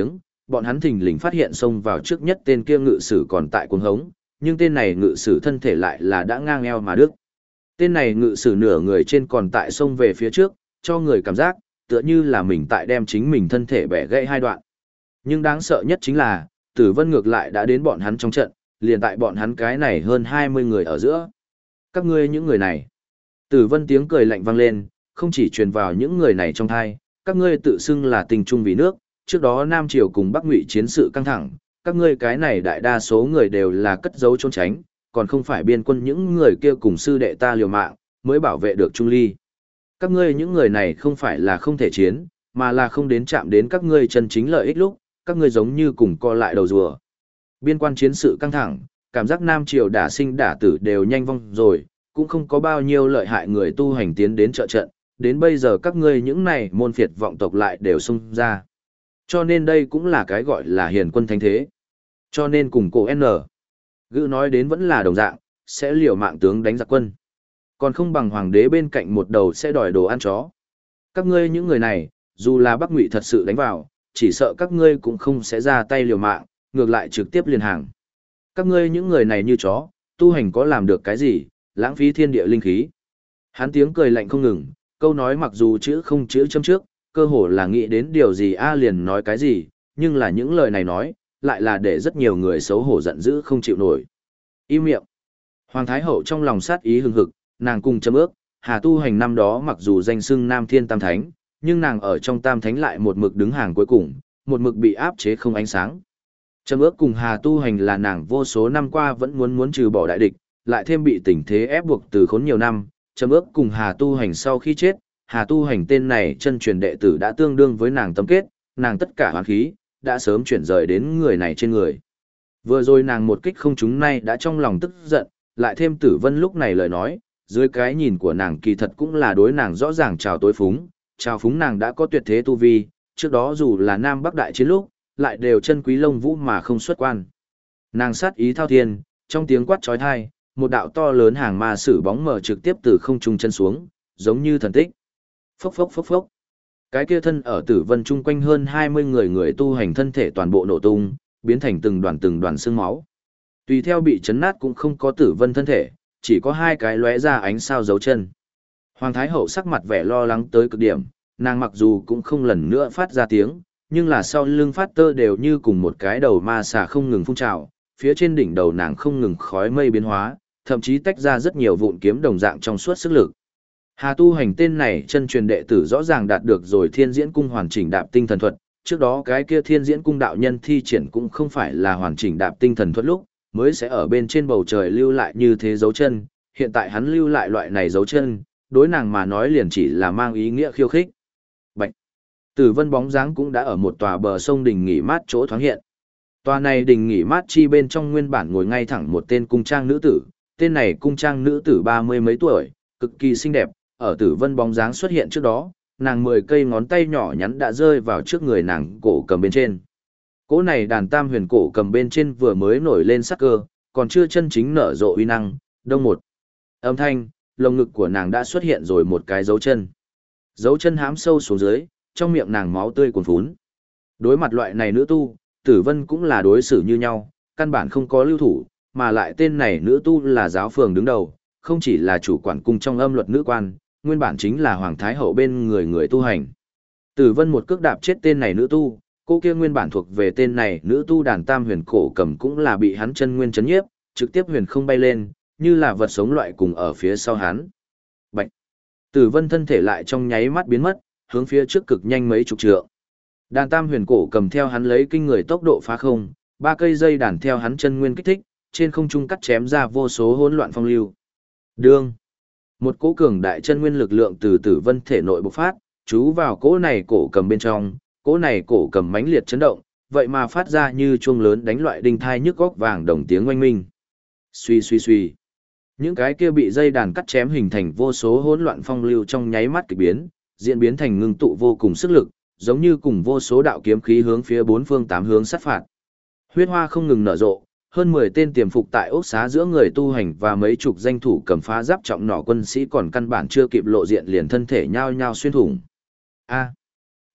bọn hắn thình lình phát hiện xông vào trước nhất tên kia ngự sử còn tại cuồng hống, nhưng tên này ngự sử thân thể lại là đã ngang eo mà đứt. Tên này ngự sử nửa người trên còn tại xông về phía trước, cho người cảm giác tựa như là mình tại đem chính mình thân thể bẻ gãy hai đoạn. Nhưng đáng sợ nhất chính là, Tử Vân ngược lại đã đến bọn hắn trong trận, liền tại bọn hắn cái này hơn 20 người ở giữa. Các ngươi những người này. Tử Vân tiếng cười lạnh vang lên, không chỉ truyền vào những người này trong thai, các ngươi tự xưng là tình trung vì nước, trước đó Nam Triều cùng Bắc Ngụy chiến sự căng thẳng, các ngươi cái này đại đa số người đều là cất giấu trốn tránh, còn không phải biên quân những người kia cùng sư đệ ta liều mạng, mới bảo vệ được Trung Ly. Các ngươi những người này không phải là không thể chiến, mà là không đến chạm đến các ngươi chân chính lợi ích lúc, các ngươi giống như cùng co lại đầu rùa. Biên quan chiến sự căng thẳng, cảm giác Nam Triều đả sinh đả tử đều nhanh vong rồi, cũng không có bao nhiêu lợi hại người tu hành tiến đến trợ trận, đến bây giờ các ngươi những này môn phiệt vọng tộc lại đều xung ra. Cho nên đây cũng là cái gọi là hiền quân thánh thế. Cho nên cùng cổ N. Gữ nói đến vẫn là đồng dạng, sẽ liều mạng tướng đánh giặc quân. Còn không bằng hoàng đế bên cạnh một đầu sẽ đòi đồ ăn chó. Các ngươi những người này, dù là Bắc Ngụy thật sự đánh vào, chỉ sợ các ngươi cũng không sẽ ra tay liều mạng, ngược lại trực tiếp liền hàng. Các ngươi những người này như chó, tu hành có làm được cái gì, lãng phí thiên địa linh khí. Hắn tiếng cười lạnh không ngừng, câu nói mặc dù chữ không chữ châm trước, cơ hồ là nghĩ đến điều gì A liền nói cái gì, nhưng là những lời này nói, lại là để rất nhiều người xấu hổ giận dữ không chịu nổi. Im miệng. Hoàng Thái Hậu trong lòng sát ý hừng hực, nàng cùng châm ước, Hà Tu Hành năm đó mặc dù danh xưng Nam Thiên Tam Thánh, nhưng nàng ở trong Tam Thánh lại một mực đứng hàng cuối cùng, một mực bị áp chế không ánh sáng. Châm ước cùng Hà Tu Hành là nàng vô số năm qua vẫn muốn trừ bỏ đại địch, lại thêm bị tình thế ép buộc từ khốn nhiều năm, châm ước cùng Hà Tu Hành sau khi chết, Hà Tu Hành tên này chân truyền đệ tử đã tương đương với nàng tâm kết, nàng tất cả hoàn khí, đã sớm chuyển rời đến người này trên người. Vừa rồi nàng một kích không trúng nay đã trong lòng tức giận, lại thêm Tử Vân lúc này lời nói, dưới cái nhìn của nàng kỳ thật cũng là đối nàng rõ ràng chào phúng nàng đã có tuyệt thế tu vi, trước đó dù là Nam Bắc đại chiến lúc, lại đều chân quý lông vũ mà không xuất quan. Nàng sát ý thao thiên, trong tiếng quát chói tai, một đạo to lớn hàng ma sử bóng mờ trực tiếp từ không trung chân xuống, giống như thần tích. Phốc phốc phốc phốc. Cái kia thân ở Tử Vân chung quanh hơn 20 người tu hành thân thể toàn bộ nổ tung, biến thành từng đoàn xương máu. Tùy theo bị chấn nát cũng không có Tử Vân thân thể, chỉ có hai cái lóe ra ánh sao dấu chân. Hoàng Thái Hậu sắc mặt vẻ lo lắng tới cực điểm, nàng mặc dù cũng không lần nữa phát ra tiếng, nhưng là sau lưng phát tơ đều như cùng một cái đầu ma xà không ngừng phun trào, phía trên đỉnh đầu nàng không ngừng khói mây biến hóa, thậm chí tách ra rất nhiều vụn kiếm đồng dạng trong suốt sức lực. Hà Tu Hành tên này chân truyền đệ tử rõ ràng đạt được rồi Thiên Diễn Cung hoàn chỉnh đạp tinh thần thuật, trước đó cái kia Thiên Diễn Cung đạo nhân thi triển cũng không phải là hoàn chỉnh đạp tinh thần thuật lúc, mới sẽ ở bên trên bầu trời lưu lại như thế dấu chân, hiện tại hắn lưu lại loại này dấu chân, đối nàng mà nói liền chỉ là mang ý nghĩa khiêu khích. Bạch. Tử Vân bóng dáng cũng đã ở một tòa bờ sông đình nghỉ mát chỗ thoáng hiện. Tòa này đình nghỉ mát chi bên trong nguyên bản ngồi ngay thẳng một tên cung trang nữ tử, tên này cung trang nữ tử 30 mấy tuổi, cực kỳ xinh đẹp, ở Tử Vân bóng dáng xuất hiện trước đó, nàng 10 cây ngón tay nhỏ nhắn đã rơi vào trước người nàng cổ cầm bên trên. Cỗ này đàn tam huyền cổ cầm bên trên vừa mới nổi lên sắc cơ, còn chưa chân chính nở rộ uy năng, đông một. Âm thanh, lồng ngực của nàng đã xuất hiện rồi một cái dấu chân. Dấu chân hãm sâu xuống dưới, trong miệng nàng máu tươi cuồn phún. Đối mặt loại này nữ tu, Tử Vân cũng là đối xử như nhau, căn bản không có lưu thủ, mà lại tên này nữ tu là giáo phường đứng đầu, không chỉ là chủ quản cung trong âm luật nữ quan, nguyên bản chính là Hoàng Thái Hậu bên người tu hành. Tử Vân một cước đạp chết tên này nữ tu, cô kia nguyên bản thuộc về tên này nữ tu đàn tam huyền cổ cầm cũng là bị hắn chân nguyên chấn nhiếp, trực tiếp huyền không bay lên, như là vật sống loại cùng ở phía sau hắn. Bạch. Tử Vân thân thể lại trong nháy mắt biến mất, hướng phía trước cực nhanh mấy chục trượng. Đàn tam huyền cổ cầm theo hắn lấy kinh người tốc độ phá không, 3 cây dây đàn theo hắn chân nguyên kích thích, trên không trung cắt chém ra vô số hỗn loạn phong lưu. Đương. Một cỗ cường đại chân nguyên lực lượng từ Tử Vân thể nội bộc phát, chú vào cỗ này cổ cầm bên trong, cỗ này cổ cầm mãnh liệt chấn động, vậy mà phát ra như chuông lớn đánh loại đinh thai nhức góc vàng đồng tiếng oanh minh. Suy suy suy. Những cái kia bị dây đàn cắt chém hình thành vô số hỗn loạn phong lưu trong nháy mắt kỳ biến, diễn biến thành ngưng tụ vô cùng sức lực, giống như cùng vô số đạo kiếm khí hướng phía bốn phương tám hướng sát phạt. Huyết hoa không ngừng nở rộ, hơn 10 tên tiềm phục tại ốc xá giữa người tu hành và mấy chục danh thủ cầm phá giáp trọng nỏ quân sĩ còn căn bản chưa kịp lộ diện liền thân thể nhao nhao xuyên thủng. A.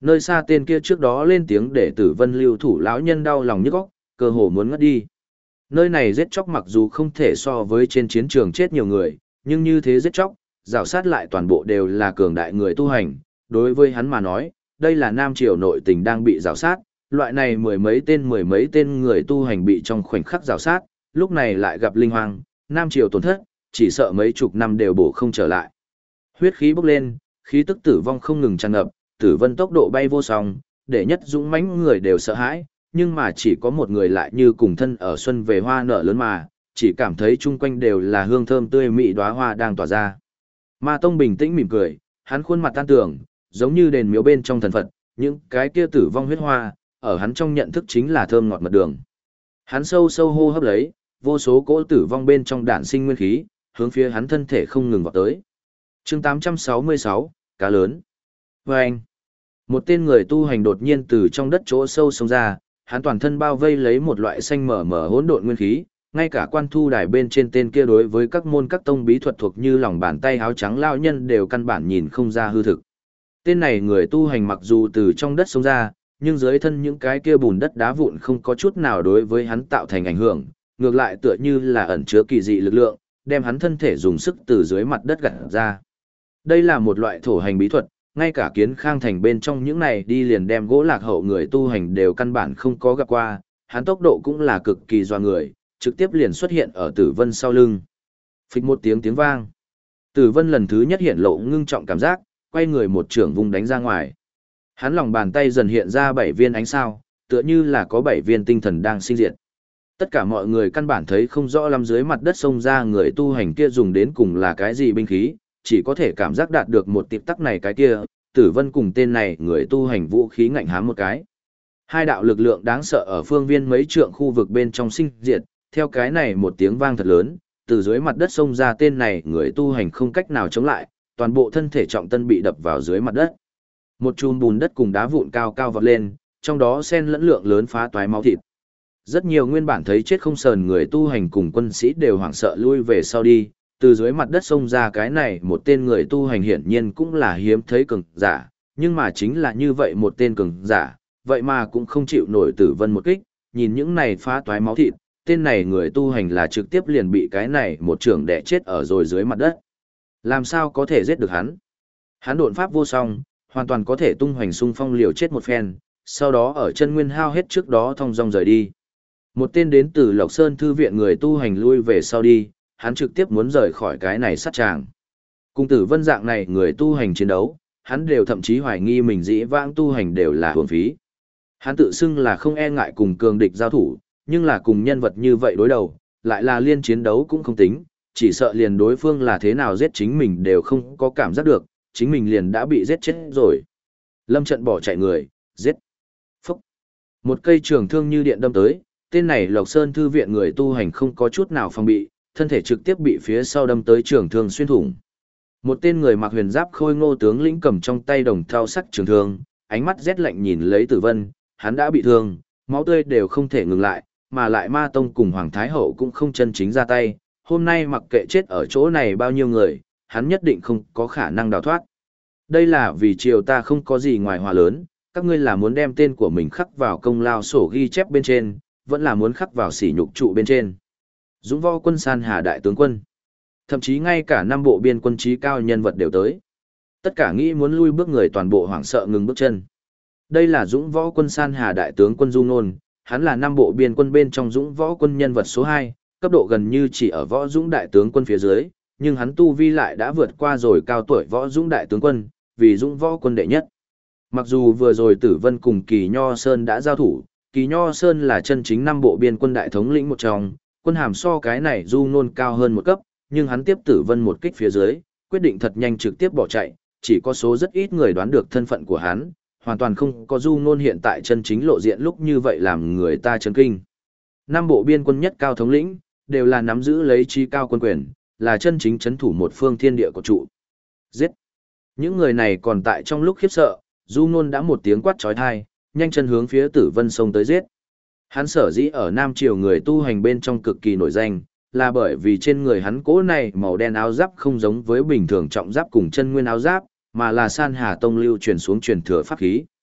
Nơi xa tên kia trước đó lên tiếng để Tử Vân lưu thủ lão nhân đau lòng nhức óc, cơ hồ muốn ngất đi. Nơi này giết chóc mặc dù không thể so với trên chiến trường chết nhiều người, nhưng như thế giết chóc, rào sát lại toàn bộ đều là cường đại người tu hành. Đối với hắn mà nói, đây là Nam Triều nội tình đang bị rào sát, loại này mười mấy tên người tu hành bị trong khoảnh khắc rào sát, lúc này lại gặp linh hoang, Nam Triều tổn thất, chỉ sợ mấy chục năm đều bổ không trở lại. Huyết khí bốc lên, khí tức tử vong không ngừng tràn ngập, Tử Vân tốc độ bay vô song, để nhất dũng mãnh người đều sợ hãi, nhưng mà chỉ có một người lại như cùng thân ở xuân về hoa nở lớn mà, chỉ cảm thấy chung quanh đều là hương thơm tươi mị đóa hoa đang tỏa ra. Ma Tông bình tĩnh mỉm cười, hắn khuôn mặt tan tưởng, giống như đền miếu bên trong thần Phật, những cái kia tử vong huyết hoa, ở hắn trong nhận thức chính là thơm ngọt mật đường. Hắn sâu sâu hô hấp lấy, vô số cỗ tử vong bên trong đản sinh nguyên khí, hướng phía hắn thân thể không ngừng vọt tới. Chương 866, cá lớn. Và anh, một tên người tu hành đột nhiên từ trong đất chỗ sâu xông ra, hắn toàn thân bao vây lấy một loại xanh mờ mờ hỗn độn nguyên khí, ngay cả quan thu đài bên trên tên kia đối với các môn các tông bí thuật thuộc như lòng bàn tay áo trắng lao nhân đều căn bản nhìn không ra hư thực. Tên này người tu hành mặc dù từ trong đất xông ra, nhưng dưới thân những cái kia bùn đất đá vụn không có chút nào đối với hắn tạo thành ảnh hưởng, ngược lại tựa như là ẩn chứa kỳ dị lực lượng, đem hắn thân thể dùng sức từ dưới mặt đất gặt ra. Đây là một loại thổ hành bí thuật, ngay cả Kiến Khang thành bên trong những này đi liền đem gỗ lạc hậu người tu hành đều căn bản không có gặp qua, hắn tốc độ cũng là cực kỳ doa người, trực tiếp liền xuất hiện ở Tử Vân sau lưng. Phịch một tiếng vang. Tử Vân lần thứ nhất hiện lộ ngưng trọng cảm giác, quay người một trưởng vung đánh ra ngoài. Hắn lòng bàn tay dần hiện ra 7 viên ánh sao, tựa như là có 7 viên tinh thần đang sinh diệt. Tất cả mọi người căn bản thấy không rõ lắm dưới mặt đất xông ra người tu hành kia dùng đến cùng là cái gì binh khí, chỉ có thể cảm giác đạt được một tịp tắc này cái kia, Tử Vân cùng tên này người tu hành vũ khí ngạnh hám một cái. Hai đạo lực lượng đáng sợ ở phương viên mấy trượng khu vực bên trong sinh diệt, theo cái này một tiếng vang thật lớn, từ dưới mặt đất xông ra tên này người tu hành không cách nào chống lại, toàn bộ thân thể trọng tân bị đập vào dưới mặt đất. Một chùm bùn đất cùng đá vụn cao cao vọt lên, trong đó xen lẫn lượng lớn phá toái máu thịt. Rất nhiều nguyên bản thấy chết không sờn người tu hành cùng quân sĩ đều hoảng sợ lui về sau đi, từ dưới mặt đất xông ra cái này một tên người tu hành hiển nhiên cũng là hiếm thấy cường giả, nhưng mà chính là như vậy một tên cường giả, vậy mà cũng không chịu nổi Tử Vân một kích, nhìn những này phá toái máu thịt, tên này người tu hành là trực tiếp liền bị cái này một trưởng đè chết ở rồi dưới mặt đất. Làm sao có thể giết được hắn? Hắn độn pháp vô song, hoàn toàn có thể tung hoành xung phong liều chết một phen, sau đó ở chân nguyên hao hết trước đó thong dong rời đi. Một tên đến từ Lộc Sơn thư viện người tu hành lui về sau đi, hắn trực tiếp muốn rời khỏi cái này sát tràng. Cùng Tử Vân dạng này người tu hành chiến đấu, hắn đều thậm chí hoài nghi mình dĩ vãng tu hành đều là hưởng phí. Hắn tự xưng là không e ngại cùng cường địch giao thủ, nhưng là cùng nhân vật như vậy đối đầu, lại là liên chiến đấu cũng không tính, chỉ sợ liền đối phương là thế nào giết chính mình đều không có cảm giác được, chính mình liền đã bị giết chết rồi. Lâm trận bỏ chạy người, giết. Phúc. Một cây trường thương như điện đâm tới, tên này Lộc Sơn thư viện người tu hành không có chút nào phòng bị, thân thể trực tiếp bị phía sau đâm tới trường thương xuyên thủng. Một tên người mặc huyền giáp khôi ngô tướng lĩnh cầm trong tay đồng thau sắc trường thương, ánh mắt rét lạnh nhìn lấy Tử Vân, hắn đã bị thương, máu tươi đều không thể ngừng lại, mà lại Ma Tông cùng Hoàng Thái Hậu cũng không chân chính ra tay, hôm nay mặc kệ chết ở chỗ này bao nhiêu người, hắn nhất định không có khả năng đào thoát. Đây là vì triều ta không có gì ngoài hòa lớn, các ngươi là muốn đem tên của mình khắc vào công lao sổ ghi chép bên trên, vẫn là muốn khắc vào sỉ nhục trụ bên trên. Dũng Võ Quân San Hà đại tướng quân, thậm chí ngay cả năm bộ biên quân trí cao nhân vật đều tới. Tất cả nghĩ muốn lui bước người toàn bộ hoảng sợ ngừng bước chân. Đây là Dũng Võ Quân San Hà đại tướng quân Du Nôn, hắn là năm bộ biên quân bên trong Dũng Võ Quân nhân vật số 2, cấp độ gần như chỉ ở Võ Dũng đại tướng quân phía dưới, nhưng hắn tu vi lại đã vượt qua rồi cao tuổi Võ Dũng đại tướng quân, vì Dũng Võ Quân đệ nhất. Mặc dù vừa rồi Tử Vân cùng Kỳ Nho Sơn đã giao thủ, Kỳ Nho Sơn là chân chính năm bộ biên quân đại thống lĩnh một trong, quân hàm so cái này Du Nôn cao hơn một cấp, nhưng hắn tiếp Tử Vân một kích phía dưới, quyết định thật nhanh trực tiếp bỏ chạy, chỉ có số rất ít người đoán được thân phận của hắn, hoàn toàn không có Du Nôn hiện tại chân chính lộ diện lúc như vậy làm người ta chấn kinh. Năm bộ biên quân nhất cao thống lĩnh, đều là nắm giữ lấy trí cao quân quyền, là chân chính chấn thủ một phương thiên địa của trụ. Giết! Những người này còn tại trong lúc khiếp sợ, Du Nôn đã một tiếng quát chói tai, nhanh chân hướng phía Tử Vân xông tới giết. Hắn sở dĩ ở Nam Triều người tu hành bên trong cực kỳ nổi danh, là bởi vì trên người hắn cố này màu đen áo giáp không giống với bình thường trọng giáp cùng chân nguyên áo giáp, mà là San Hà Tông lưu truyền xuống truyền thừa pháp khí.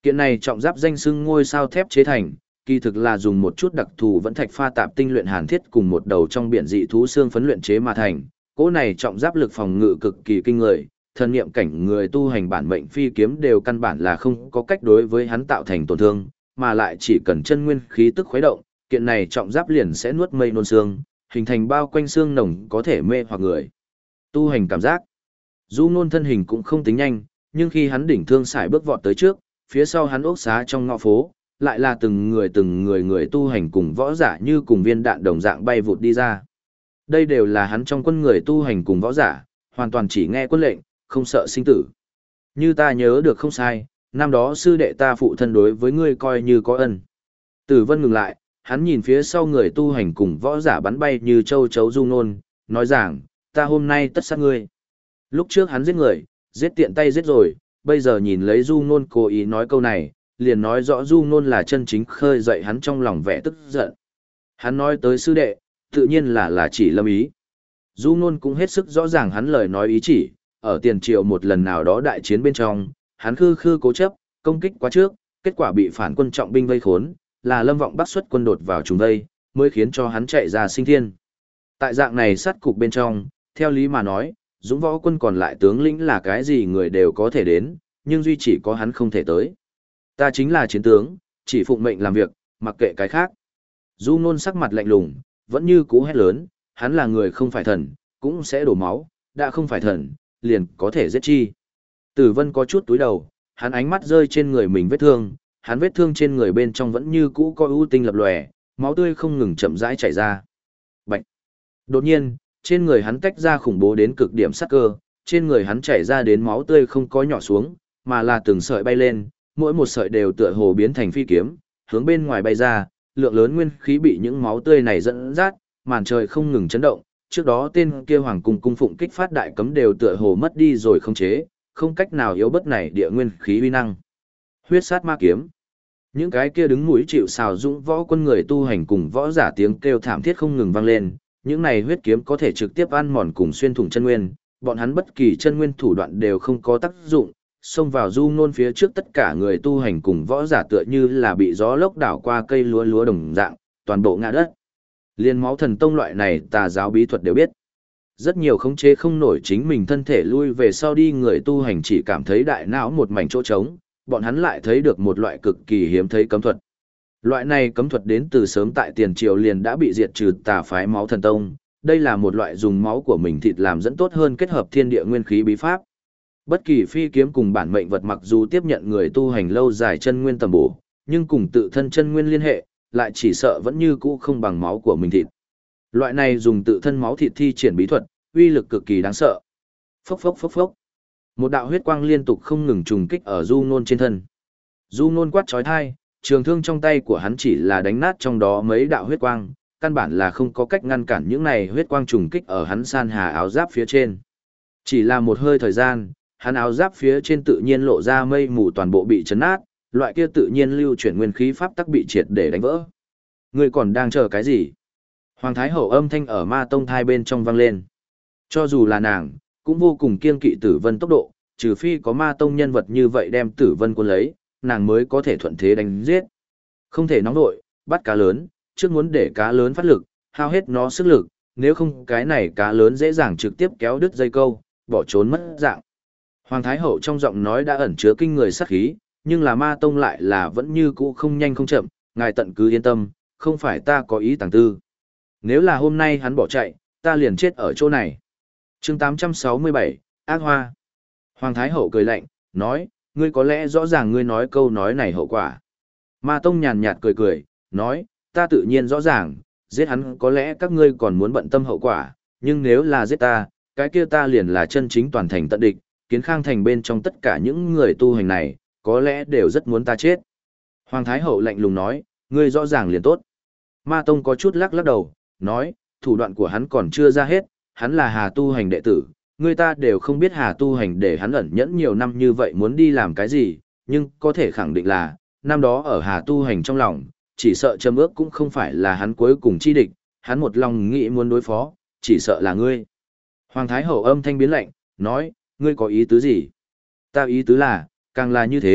Kiện này trọng giáp danh xưng ngôi sao thép chế thành, kỳ thực là dùng một chút đặc thù vẫn thạch pha tạp tinh luyện hàn thiết cùng một đầu trong biển dị thú xương phấn luyện chế mà thành. Cỗ này trọng giáp lực phòng ngự cực kỳ kinh người, thần niệm cảnh người tu hành bản mệnh phi kiếm đều căn bản là không có cách đối với hắn tạo thành tổn thương, mà lại chỉ cần chân nguyên khí tức khuấy động, kiện này trọng giáp liền sẽ nuốt mây nôn xương, hình thành bao quanh xương nồng có thể mê hoặc người. Tu hành cảm giác. Du Nôn thân hình cũng không tính nhanh, nhưng khi hắn đỉnh thương xài bước vọt tới trước, phía sau hắn ốc xá trong ngõ phố, lại là từng người tu hành cùng võ giả như cùng viên đạn đồng dạng bay vụt đi ra. Đây đều là hắn trong quân người tu hành cùng võ giả, hoàn toàn chỉ nghe quân lệnh, không sợ sinh tử. Như ta nhớ được không sai, năm đó sư đệ ta phụ thân đối với ngươi coi như có ân. Tử Vân ngừng lại, hắn nhìn phía sau người tu hành cùng võ giả bắn bay như châu chấu Du Nôn, nói rằng, ta hôm nay tất sát ngươi. Lúc trước hắn giết người, giết tiện tay giết rồi, bây giờ nhìn lấy Du Nôn cố ý nói câu này, liền nói rõ Du Nôn là chân chính khơi dậy hắn trong lòng vẻ tức giận. Hắn nói tới sư đệ, tự nhiên là chỉ Lâm Ý. Du Nôn cũng hết sức rõ ràng hắn lời nói ý chỉ, ở tiền triệu một lần nào đó đại chiến bên trong, hắn khư cố chấp, công kích quá trước, kết quả bị phản quân trọng binh vây khốn, là Lâm Vọng Bắc xuất quân đột vào trùng vây, mới khiến cho hắn chạy ra sinh thiên. Tại dạng này sát cục bên trong, theo lý mà nói, dũng võ quân còn lại tướng lĩnh là cái gì người đều có thể đến, nhưng duy chỉ có hắn không thể tới. Ta chính là chiến tướng, chỉ phụng mệnh làm việc, mặc kệ cái khác. Du Nôn sắc mặt lạnh lùng, vẫn như cú hét lớn, hắn là người không phải thần, cũng sẽ đổ máu, đã không phải thần, liền có thể giết chi. Tử Vân có chút túi đầu, hắn ánh mắt rơi trên người mình vết thương, hắn vết thương trên người bên trong vẫn như cũ có ưu tinh lập lòe, máu tươi không ngừng chậm rãi chảy ra. Bạch. Đột nhiên, trên người hắn tách ra khủng bố đến cực điểm sắc cơ, trên người hắn chảy ra đến máu tươi không có nhỏ xuống, mà là từng sợi bay lên, mỗi một sợi đều tựa hồ biến thành phi kiếm, hướng bên ngoài bay ra, lượng lớn nguyên khí bị những máu tươi này dẫn dắt, màn trời không ngừng chấn động, trước đó tên kia hoàng cung phụng kích phát đại cấm đều tựa hồ mất đi rồi không chế, không cách nào yếu bất này địa nguyên khí uy năng. Huyết sát ma kiếm. Những cái kia đứng mũi chịu sào dũng võ quân người tu hành cùng võ giả tiếng kêu thảm thiết không ngừng vang lên, những này huyết kiếm có thể trực tiếp ăn mòn cùng xuyên thủng chân nguyên, bọn hắn bất kỳ chân nguyên thủ đoạn đều không có tác dụng, xông vào Du Nôn phía trước tất cả người tu hành cùng võ giả tựa như là bị gió lốc đảo qua cây lúa đồng dạng, toàn bộ ngã đất. Liên máu thần tông loại này tà giáo bí thuật đều biết. Rất nhiều khống chế không nổi chính mình thân thể lui về sau đi người tu hành chỉ cảm thấy đại não một mảnh chỗ trống, bọn hắn lại thấy được một loại cực kỳ hiếm thấy cấm thuật. Loại này cấm thuật đến từ sớm tại tiền triều liền đã bị diệt trừ tà phái máu thần tông, đây là một loại dùng máu của mình thịt làm dẫn tốt hơn kết hợp thiên địa nguyên khí bí pháp. Bất kỳ phi kiếm cùng bản mệnh vật mặc dù tiếp nhận người tu hành lâu dài chân nguyên tầm bổ, nhưng cùng tự thân chân nguyên liên hệ, lại chỉ sợ vẫn như cũ không bằng máu của mình thịt. Loại này dùng tự thân máu thịt thi triển bí thuật, uy lực cực kỳ đáng sợ. Phốc phốc phốc phốc. Một đạo huyết quang liên tục không ngừng trùng kích ở Du Nôn trên thân. Du Nôn quát chói tai, trường thương trong tay của hắn chỉ là đánh nát trong đó mấy đạo huyết quang, căn bản là không có cách ngăn cản những này huyết quang trùng kích ở hắn san hà áo giáp phía trên. Chỉ là một hơi thời gian, hắn áo giáp phía trên tự nhiên lộ ra mây mù toàn bộ bị chấn nát, loại kia tự nhiên lưu chuyển nguyên khí pháp tắc bị triệt để đánh vỡ. Ngươi còn đang chờ cái gì? Hoàng Thái Hậu âm thanh ở Ma Tông thai bên trong vang lên. Cho dù là nàng, cũng vô cùng kiêng kỵ Tử Vân tốc độ, trừ phi có Ma Tông nhân vật như vậy đem Tử Vân cuốn lấy, nàng mới có thể thuận thế đánh giết. Không thể nóng nội, bắt cá lớn, trước muốn để cá lớn phát lực, hao hết nó sức lực, nếu không cái này cá lớn dễ dàng trực tiếp kéo đứt dây câu, bỏ trốn mất dạng. Hoàng Thái Hậu trong giọng nói đã ẩn chứa kinh người sát khí, nhưng là Ma Tông lại là vẫn như cũ không nhanh không chậm, ngài tận cứ yên tâm, không phải ta có ý tàng tư. Nếu là hôm nay hắn bỏ chạy, ta liền chết ở chỗ này. Chương 867, Ác Hoa. Hoàng Thái Hậu cười lạnh, nói, ngươi có lẽ rõ ràng ngươi nói câu nói này hậu quả. Ma Tông nhàn nhạt cười cười, nói, ta tự nhiên rõ ràng, giết hắn có lẽ các ngươi còn muốn bận tâm hậu quả, nhưng nếu là giết ta, cái kia ta liền là chân chính toàn thành tận địch, Kiến Khang thành bên trong tất cả những người tu hành này, có lẽ đều rất muốn ta chết. Hoàng Thái Hậu lạnh lùng nói, ngươi rõ ràng liền tốt. Ma Tông có chút lắc lắc đầu, nói, thủ đoạn của hắn còn chưa ra hết, hắn là Hà tu hành đệ tử, người ta đều không biết Hà tu hành để hắn ẩn nhẫn nhiều năm như vậy muốn đi làm cái gì, nhưng có thể khẳng định là, năm đó ở Hà tu hành trong lòng, chỉ sợ Trầm Ước cũng không phải là hắn cuối cùng chi địch, hắn một lòng nghĩ muốn đối phó, chỉ sợ là ngươi. Hoàng Thái Hậu âm thanh biến lạnh, nói, ngươi có ý tứ gì? Ta ý tứ là, càng là như thế,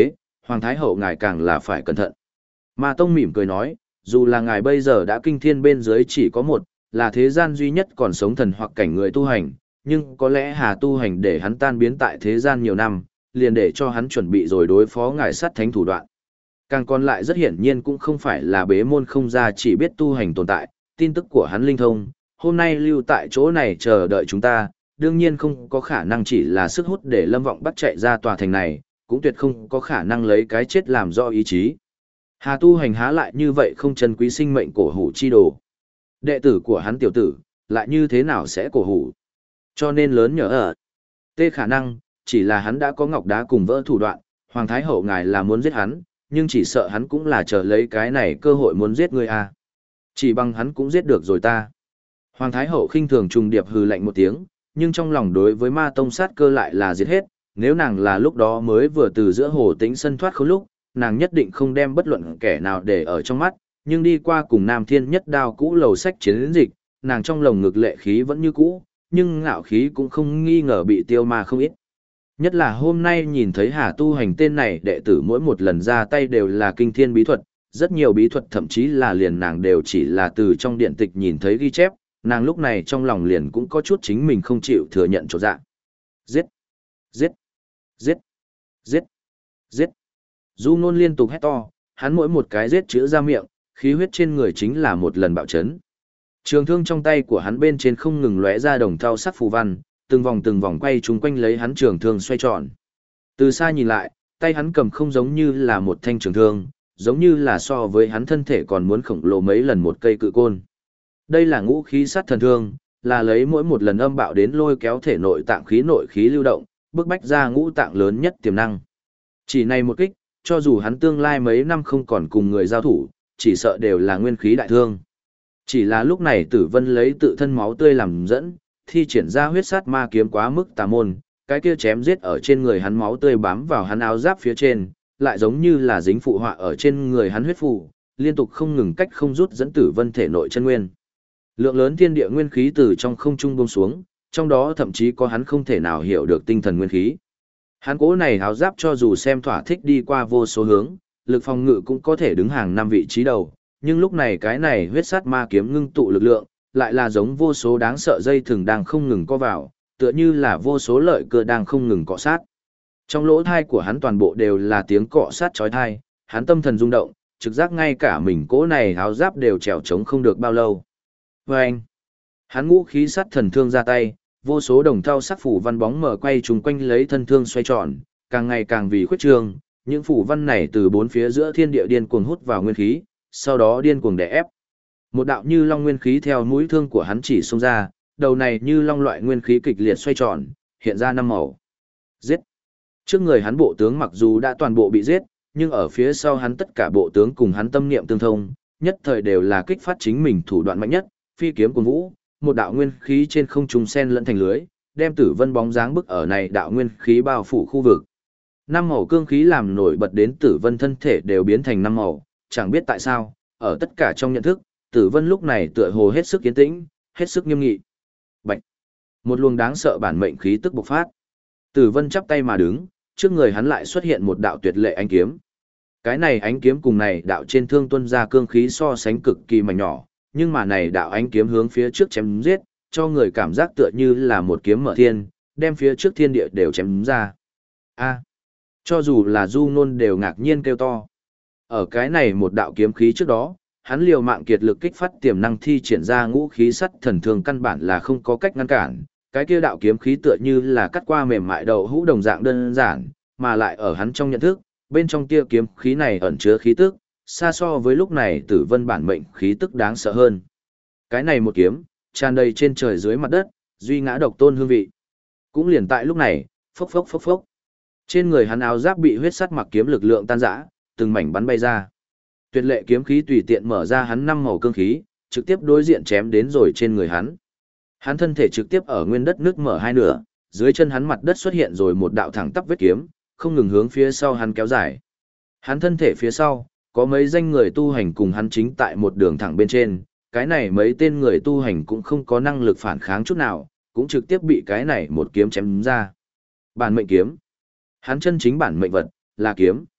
Hoàng Thái Hậu ngài càng là phải cẩn thận. Ma Tông mỉm cười nói, dù là ngài bây giờ đã kinh thiên bên dưới chỉ có một, là thế gian duy nhất còn sống thần hoặc cảnh người tu hành, nhưng có lẽ Hà tu hành để hắn tan biến tại thế gian nhiều năm, liền để cho hắn chuẩn bị rồi đối phó ngài sát thánh thủ đoạn. Càng còn lại rất hiển nhiên cũng không phải là bế môn không ra chỉ biết tu hành tồn tại, tin tức của hắn linh thông, hôm nay lưu tại chỗ này chờ đợi chúng ta, đương nhiên không có khả năng chỉ là sức hút để Lâm Vọng bắt chạy ra tòa thành này, cũng tuyệt không có khả năng lấy cái chết làm do ý chí. Hà tu hành há lại như vậy không trân quý sinh mệnh cổ hủ chi đồ. Đệ tử của hắn tiểu tử, lại như thế nào sẽ cổ hủ. Cho nên lớn nhờ ở. Tê khả năng, chỉ là hắn đã có ngọc đá cùng vỡ thủ đoạn, Hoàng Thái Hậu ngài là muốn giết hắn, nhưng chỉ sợ hắn cũng là chờ lấy cái này cơ hội muốn giết ngươi à. Chỉ bằng hắn cũng giết được rồi ta. Hoàng Thái Hậu khinh thường trùng điệp hừ lạnh một tiếng, nhưng trong lòng đối với Ma Tông sát cơ lại là giết hết, nếu nàng là lúc đó mới vừa từ giữa hồ tĩnh sân thoát khốn lúc, nàng nhất định không đem bất luận kẻ nào để ở trong mắt, nhưng đi qua cùng Nam Thiên Nhất Đao cũ lầu sách chiến dịch, nàng trong lồng ngực lệ khí vẫn như cũ, nhưng ngạo khí cũng không nghi ngờ bị tiêu ma không ít. Nhất là hôm nay nhìn thấy Hà tu hành tên này đệ tử mỗi một lần ra tay đều là kinh thiên bí thuật, rất nhiều bí thuật thậm chí là liền nàng đều chỉ là từ trong điện tịch nhìn thấy ghi chép, nàng lúc này trong lòng liền cũng có chút chính mình không chịu thừa nhận chỗ dạ. Giết! Giết! Giết! Giết! Giết! Du Nôn liên tục hét to, hắn mỗi một cái giết chữ ra miệng, khí huyết trên người chính là một lần bạo chấn. Trường thương trong tay của hắn bên trên không ngừng lóe ra đồng thau sắc phù văn, từng vòng quay chung quanh lấy hắn trường thương xoay tròn. Từ xa nhìn lại, tay hắn cầm không giống như là một thanh trường thương, giống như là so với hắn thân thể còn muốn khổng lồ mấy lần một cây cự côn. Đây là ngũ khí sát thần thương, là lấy mỗi một lần âm bạo đến lôi kéo thể nội tạng khí nội khí lưu động, bức bách ra ngũ tạng lớn nhất tiềm năng. Chỉ này một kích, cho dù hắn tương lai mấy năm không còn cùng người giao thủ, chỉ sợ đều là nguyên khí đại thương. Chỉ là lúc này Tử Vân lấy tự thân máu tươi làm dẫn, thi triển ra huyết sát ma kiếm quá mức tà môn, cái kia chém giết ở trên người hắn máu tươi bám vào hắn áo giáp phía trên, lại giống như là dính phụ họa ở trên người hắn huyết phù, liên tục không ngừng cách không rút dẫn Tử Vân thể nội chân nguyên. Lượng lớn thiên địa nguyên khí từ trong không trung buông xuống, trong đó thậm chí có hắn không thể nào hiểu được tinh thần nguyên khí. Hắn cố này áo giáp cho dù xem thỏa thích đi qua vô số hướng, lực phòng ngự cũng có thể đứng hàng 5 vị trí đầu, nhưng lúc này cái này huyết sát ma kiếm ngưng tụ lực lượng, lại là giống vô số đáng sợ dây thừng đang không ngừng co vào, tựa như là vô số lợi cơ đang không ngừng cọ sát. Trong lỗ thai của hắn toàn bộ đều là tiếng cọ sát chói tai, hắn tâm thần rung động, trực giác ngay cả mình cố này áo giáp đều trèo trống không được bao lâu. Vâng! Hắn ngũ khí sát thần thương ra tay, vô số đồng thau sắc phủ văn bóng mở quay trùng quanh lấy thân thương xoay tròn, càng ngày càng vì khuyết trường, những phủ văn này từ bốn phía giữa thiên địa điên cuồng hút vào nguyên khí, sau đó điên cuồng đè ép. Một đạo như long nguyên khí theo mũi thương của hắn chỉ xông ra, đầu này như long loại nguyên khí kịch liệt xoay tròn, hiện ra năm màu. Giết! Trước người hắn bộ tướng mặc dù đã toàn bộ bị giết, nhưng ở phía sau hắn tất cả bộ tướng cùng hắn tâm niệm tương thông, nhất thời đều là kích phát chính mình thủ đoạn mạnh nhất, phi kiếm của vũ, một đạo nguyên khí trên không trung sen lẫn thành lưới, đem Tử Vân bóng dáng bức ở này đạo nguyên khí bao phủ khu vực. Năm màu cương khí làm nổi bật đến Tử Vân thân thể đều biến thành năm màu, chẳng biết tại sao, ở tất cả trong nhận thức, Tử Vân lúc này tựa hồ hết sức yên tĩnh, hết sức nghiêm nghị. Bạch! Một luồng đáng sợ bản mệnh khí tức bộc phát. Tử Vân chắp tay mà đứng, trước người hắn lại xuất hiện một đạo tuyệt lệ ánh kiếm. Cái này ánh kiếm cùng này đạo trên thương tuân ra cương khí so sánh cực kỳ mảnh nhỏ, nhưng mà này đạo ánh kiếm hướng phía trước chém giết, cho người cảm giác tựa như là một kiếm mở thiên, đem phía trước thiên địa đều chém ra. A! Cho dù là Du Nôn đều ngạc nhiên kêu to. Ở cái này một đạo kiếm khí trước đó, hắn liều mạng kiệt lực kích phát tiềm năng thi triển ra ngũ khí sắt thần thương căn bản là không có cách ngăn cản, cái kia đạo kiếm khí tựa như là cắt qua mềm mại đầu hũ đồng dạng đơn giản, mà lại ở hắn trong nhận thức, bên trong kia kiếm khí này ẩn chứa khí tức, xa so với lúc này Tử Vân bản mệnh khí tức đáng sợ hơn. Cái này một kiếm, tràn đầy trên trời dưới mặt đất, duy ngã độc tôn hương vị. Cũng liền tại lúc này, phốc phốc phốc phốc. Trên người hắn áo giáp bị huyết sắt mặc kiếm lực lượng tan rã, từng mảnh bắn bay ra. Tuyệt lệ kiếm khí tùy tiện mở ra hắn năm màu cương khí, trực tiếp đối diện chém đến rồi trên người hắn. Hắn thân thể trực tiếp ở nguyên đất nước mở hai nửa, dưới chân hắn mặt đất xuất hiện rồi một đạo thẳng tắp vết kiếm, không ngừng hướng phía sau hắn kéo dài. Hắn thân thể phía sau, có mấy danh người tu hành cùng hắn chính tại một đường thẳng bên trên, cái này mấy tên người tu hành cũng không có năng lực phản kháng chút nào, cũng trực tiếp bị cái này một kiếm chém ra. Bản mệnh kiếm. Hắn chân chính bản mệnh vật, là kiếm.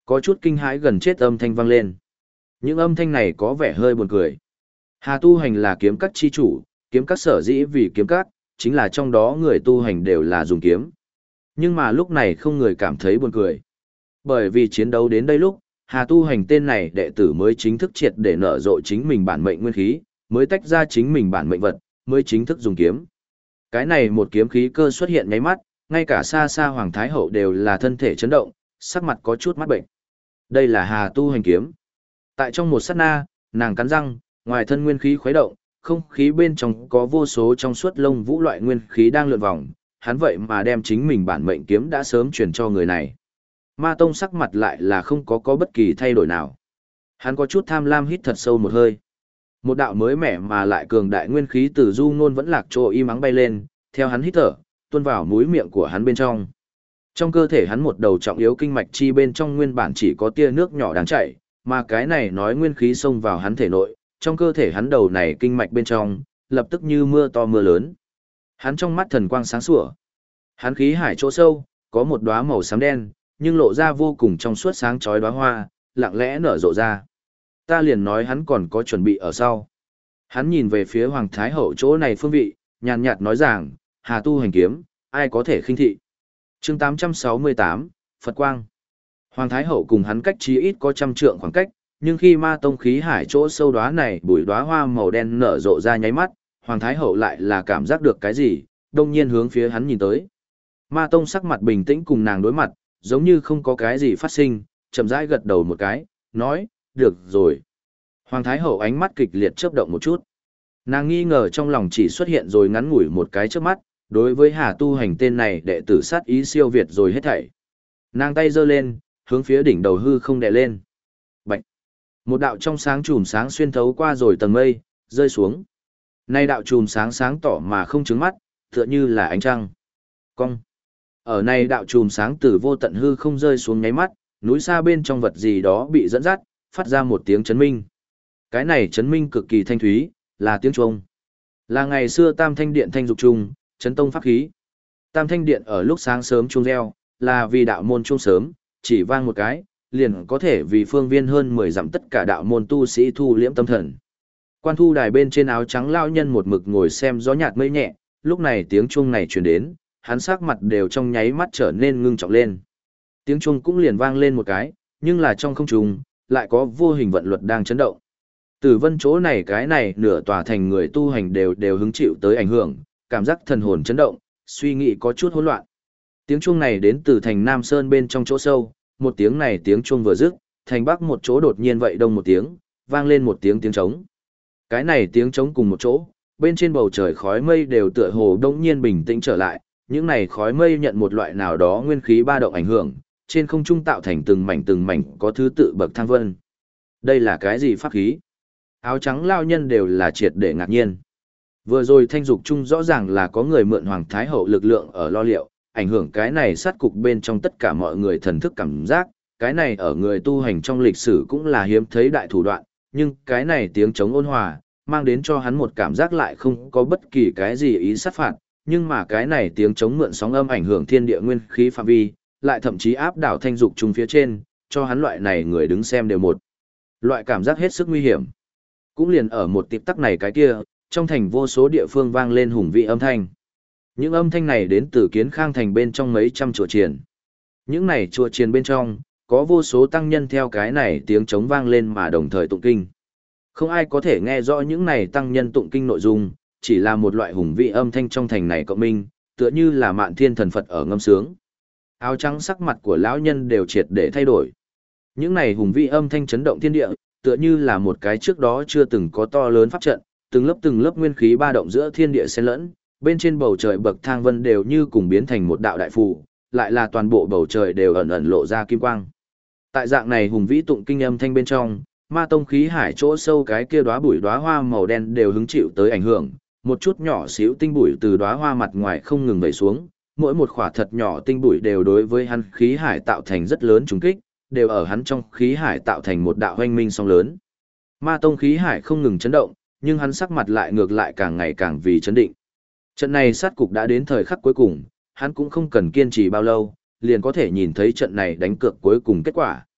Có chút kinh hãi gần chết âm thanh vang lên. Những âm thanh này có vẻ hơi buồn cười. Hà tu hành là kiếm các chi chủ, kiếm các sở dĩ vì kiếm các, chính là trong đó người tu hành đều là dùng kiếm. Nhưng mà lúc này không người cảm thấy buồn cười. Bởi vì chiến đấu đến đây lúc, Hà tu hành tên này đệ tử mới chính thức triệt để nở rộ chính mình bản mệnh nguyên khí, mới tách ra chính mình bản mệnh vật, mới chính thức dùng kiếm. Cái này một kiếm khí cơ xuất hiện nháy mắt, ngay cả xa xa Hoàng Thái Hậu đều là thân thể chấn động, sắc mặt có chút mắt bệnh. Đây là Hà tu hành kiếm. Tại trong một sát na, nàng cắn răng, ngoài thân nguyên khí khuấy động, không khí bên trong có vô số trong suốt lông vũ loại nguyên khí đang lượn vòng, hắn vậy mà đem chính mình bản mệnh kiếm đã sớm truyền cho người này. Ma Tông sắc mặt lại là không có bất kỳ thay đổi nào. Hắn có chút tham lam hít thật sâu một hơi. Một đạo mới mẻ mà lại cường đại nguyên khí từ du ngôn vẫn lạc chỗ y mắng bay lên, theo hắn hít thở, tuôn vào mũi miệng của hắn bên trong. Trong cơ thể hắn một đầu trọng yếu kinh mạch chi bên trong nguyên bản chỉ có tia nước nhỏ đang chảy, mà cái này nói nguyên khí xông vào hắn thể nội, trong cơ thể hắn đầu này kinh mạch bên trong, lập tức như mưa to mưa lớn. Hắn trong mắt thần quang sáng sủa. Hắn khí hải chỗ sâu, có một đóa màu xám đen, nhưng lộ ra vô cùng trong suốt sáng chói đóa hoa, lặng lẽ nở rộ ra. Ta liền nói hắn còn có chuẩn bị ở sau. Hắn nhìn về phía Hoàng Thái Hậu chỗ này phương vị, nhàn nhạt nói rằng, Hà tu hành kiếm, ai có thể khinh thị. Chương 868, Phật Quang. Hoàng Thái Hậu cùng hắn cách chí ít có 100 trượng khoảng cách, nhưng khi ma tông khí hải chỗ sâu đóa này bùi đóa hoa màu đen nở rộ ra nháy mắt, Hoàng Thái Hậu lại là cảm giác được cái gì, đông nhiên hướng phía hắn nhìn tới. Ma tông sắc mặt bình tĩnh cùng nàng đối mặt, giống như không có cái gì phát sinh, chậm rãi gật đầu một cái, nói, được rồi. Hoàng Thái Hậu ánh mắt kịch liệt chớp động một chút. Nàng nghi ngờ trong lòng chỉ xuất hiện rồi ngắn ngủi một cái trước mắt, đối với Hà tu hành tên này đệ tử sát ý siêu việt rồi hết thảy. Nàng tay giơ lên, hướng phía đỉnh đầu hư không đè lên. Bạch! Một đạo trong sáng chùm sáng xuyên thấu qua rồi tầng mây, rơi xuống. Nay đạo chùm sáng sáng tỏ mà không trứng mắt, tựa như là ánh trăng. Cong! Ở này đạo chùm sáng từ vô tận hư không rơi xuống nháy mắt, núi xa bên trong vật gì đó bị dẫn dắt, phát ra một tiếng chấn minh. Cái này chấn minh cực kỳ thanh thúy, là tiếng chuông. Là ngày xưa Tam Thanh Điện thanh dục trung, chấn tông pháp khí. Tam Thanh Điện ở lúc sáng sớm chuông reo, là vì đạo môn chuông sớm, chỉ vang một cái, liền có thể vì phương viên hơn 10 dặm tất cả đạo môn tu sĩ thu liễm tâm thần. Quan thu đài bên trên áo trắng lao nhân một mực ngồi xem gió nhạt mây nhẹ, lúc này tiếng chuông này truyền đến, hắn sắc mặt đều trong nháy mắt trở nên ngưng trọng lên. Tiếng chuông cũng liền vang lên một cái, nhưng là trong không trung, lại có vô hình vận luật đang chấn động. Tử vân chỗ này cái này nửa tòa thành người tu hành đều hứng chịu tới ảnh hưởng, cảm giác thần hồn chấn động, suy nghĩ có chút hỗn loạn. Tiếng chuông này đến từ thành Nam Sơn bên trong chỗ sâu, một tiếng này tiếng chuông vừa dứt, thành Bắc một chỗ đột nhiên vậy đông một tiếng, vang lên một tiếng trống. Cái này tiếng trống cùng một chỗ, bên trên bầu trời khói mây đều tựa hồ đông nhiên bình tĩnh trở lại, những này khói mây nhận một loại nào đó nguyên khí ba động ảnh hưởng, trên không trung tạo thành từng mảnh có thứ tự bậc thang vân. Đây là cái gì pháp khí? Áo trắng lao nhân đều là triệt để ngạc nhiên. Vừa rồi thanh dục chung rõ ràng là có người mượn Hoàng Thái Hậu lực lượng ở lo liệu, ảnh hưởng cái này sát cục bên trong tất cả mọi người thần thức cảm giác, cái này ở người tu hành trong lịch sử cũng là hiếm thấy đại thủ đoạn, nhưng cái này tiếng chống ôn hòa, mang đến cho hắn một cảm giác lại không có bất kỳ cái gì ý sát phạt, nhưng mà cái này tiếng chống mượn sóng âm ảnh hưởng thiên địa nguyên khí phạm vi, lại thậm chí áp đảo thanh dục chung phía trên, cho hắn loại này người đứng xem đều một loại cảm giác hết sức nguy hiểm. Cũng liền ở một tịp tắc này cái kia, trong thành vô số địa phương vang lên hùng vị âm thanh. Những âm thanh này đến từ Kiến Khang thành bên trong mấy trăm chùa chiền. Những này chùa chiền bên trong, có vô số tăng nhân theo cái này tiếng trống vang lên mà đồng thời tụng kinh. Không ai có thể nghe rõ những này tăng nhân tụng kinh nội dung, chỉ là một loại hùng vị âm thanh trong thành này cộng minh, tựa như là Mạn Thiên thần Phật ở ngâm sướng. Áo trắng sắc mặt của lão nhân đều triệt để thay đổi. Những này hùng vị âm thanh chấn động thiên địa, tựa như là một cái trước đó chưa từng có to lớn pháp trận, từng lớp nguyên khí ba động giữa thiên địa xen lẫn, bên trên bầu trời bậc thang vân đều như cùng biến thành một đạo đại phù, lại là toàn bộ bầu trời đều ẩn ẩn lộ ra kim quang. Tại dạng này hùng vĩ tụng kinh âm thanh bên trong, ma tông khí hải chỗ sâu cái kia đóa bụi đóa hoa màu đen đều hứng chịu tới ảnh hưởng, một chút nhỏ xíu tinh bụi từ đóa hoa mặt ngoài không ngừng vẩy xuống, mỗi một khỏa thật nhỏ tinh bụi đều đối với hắn khí hải tạo thành rất lớn trùng kích, đều ở hắn trong khí hải tạo thành một đạo hoanh minh song lớn. Ma tông khí hải không ngừng chấn động, nhưng hắn sắc mặt lại ngược lại càng ngày càng vì chấn định. Trận này sát cục đã đến thời khắc cuối cùng, hắn cũng không cần kiên trì bao lâu, liền có thể nhìn thấy trận này đánh cược cuối cùng kết quả.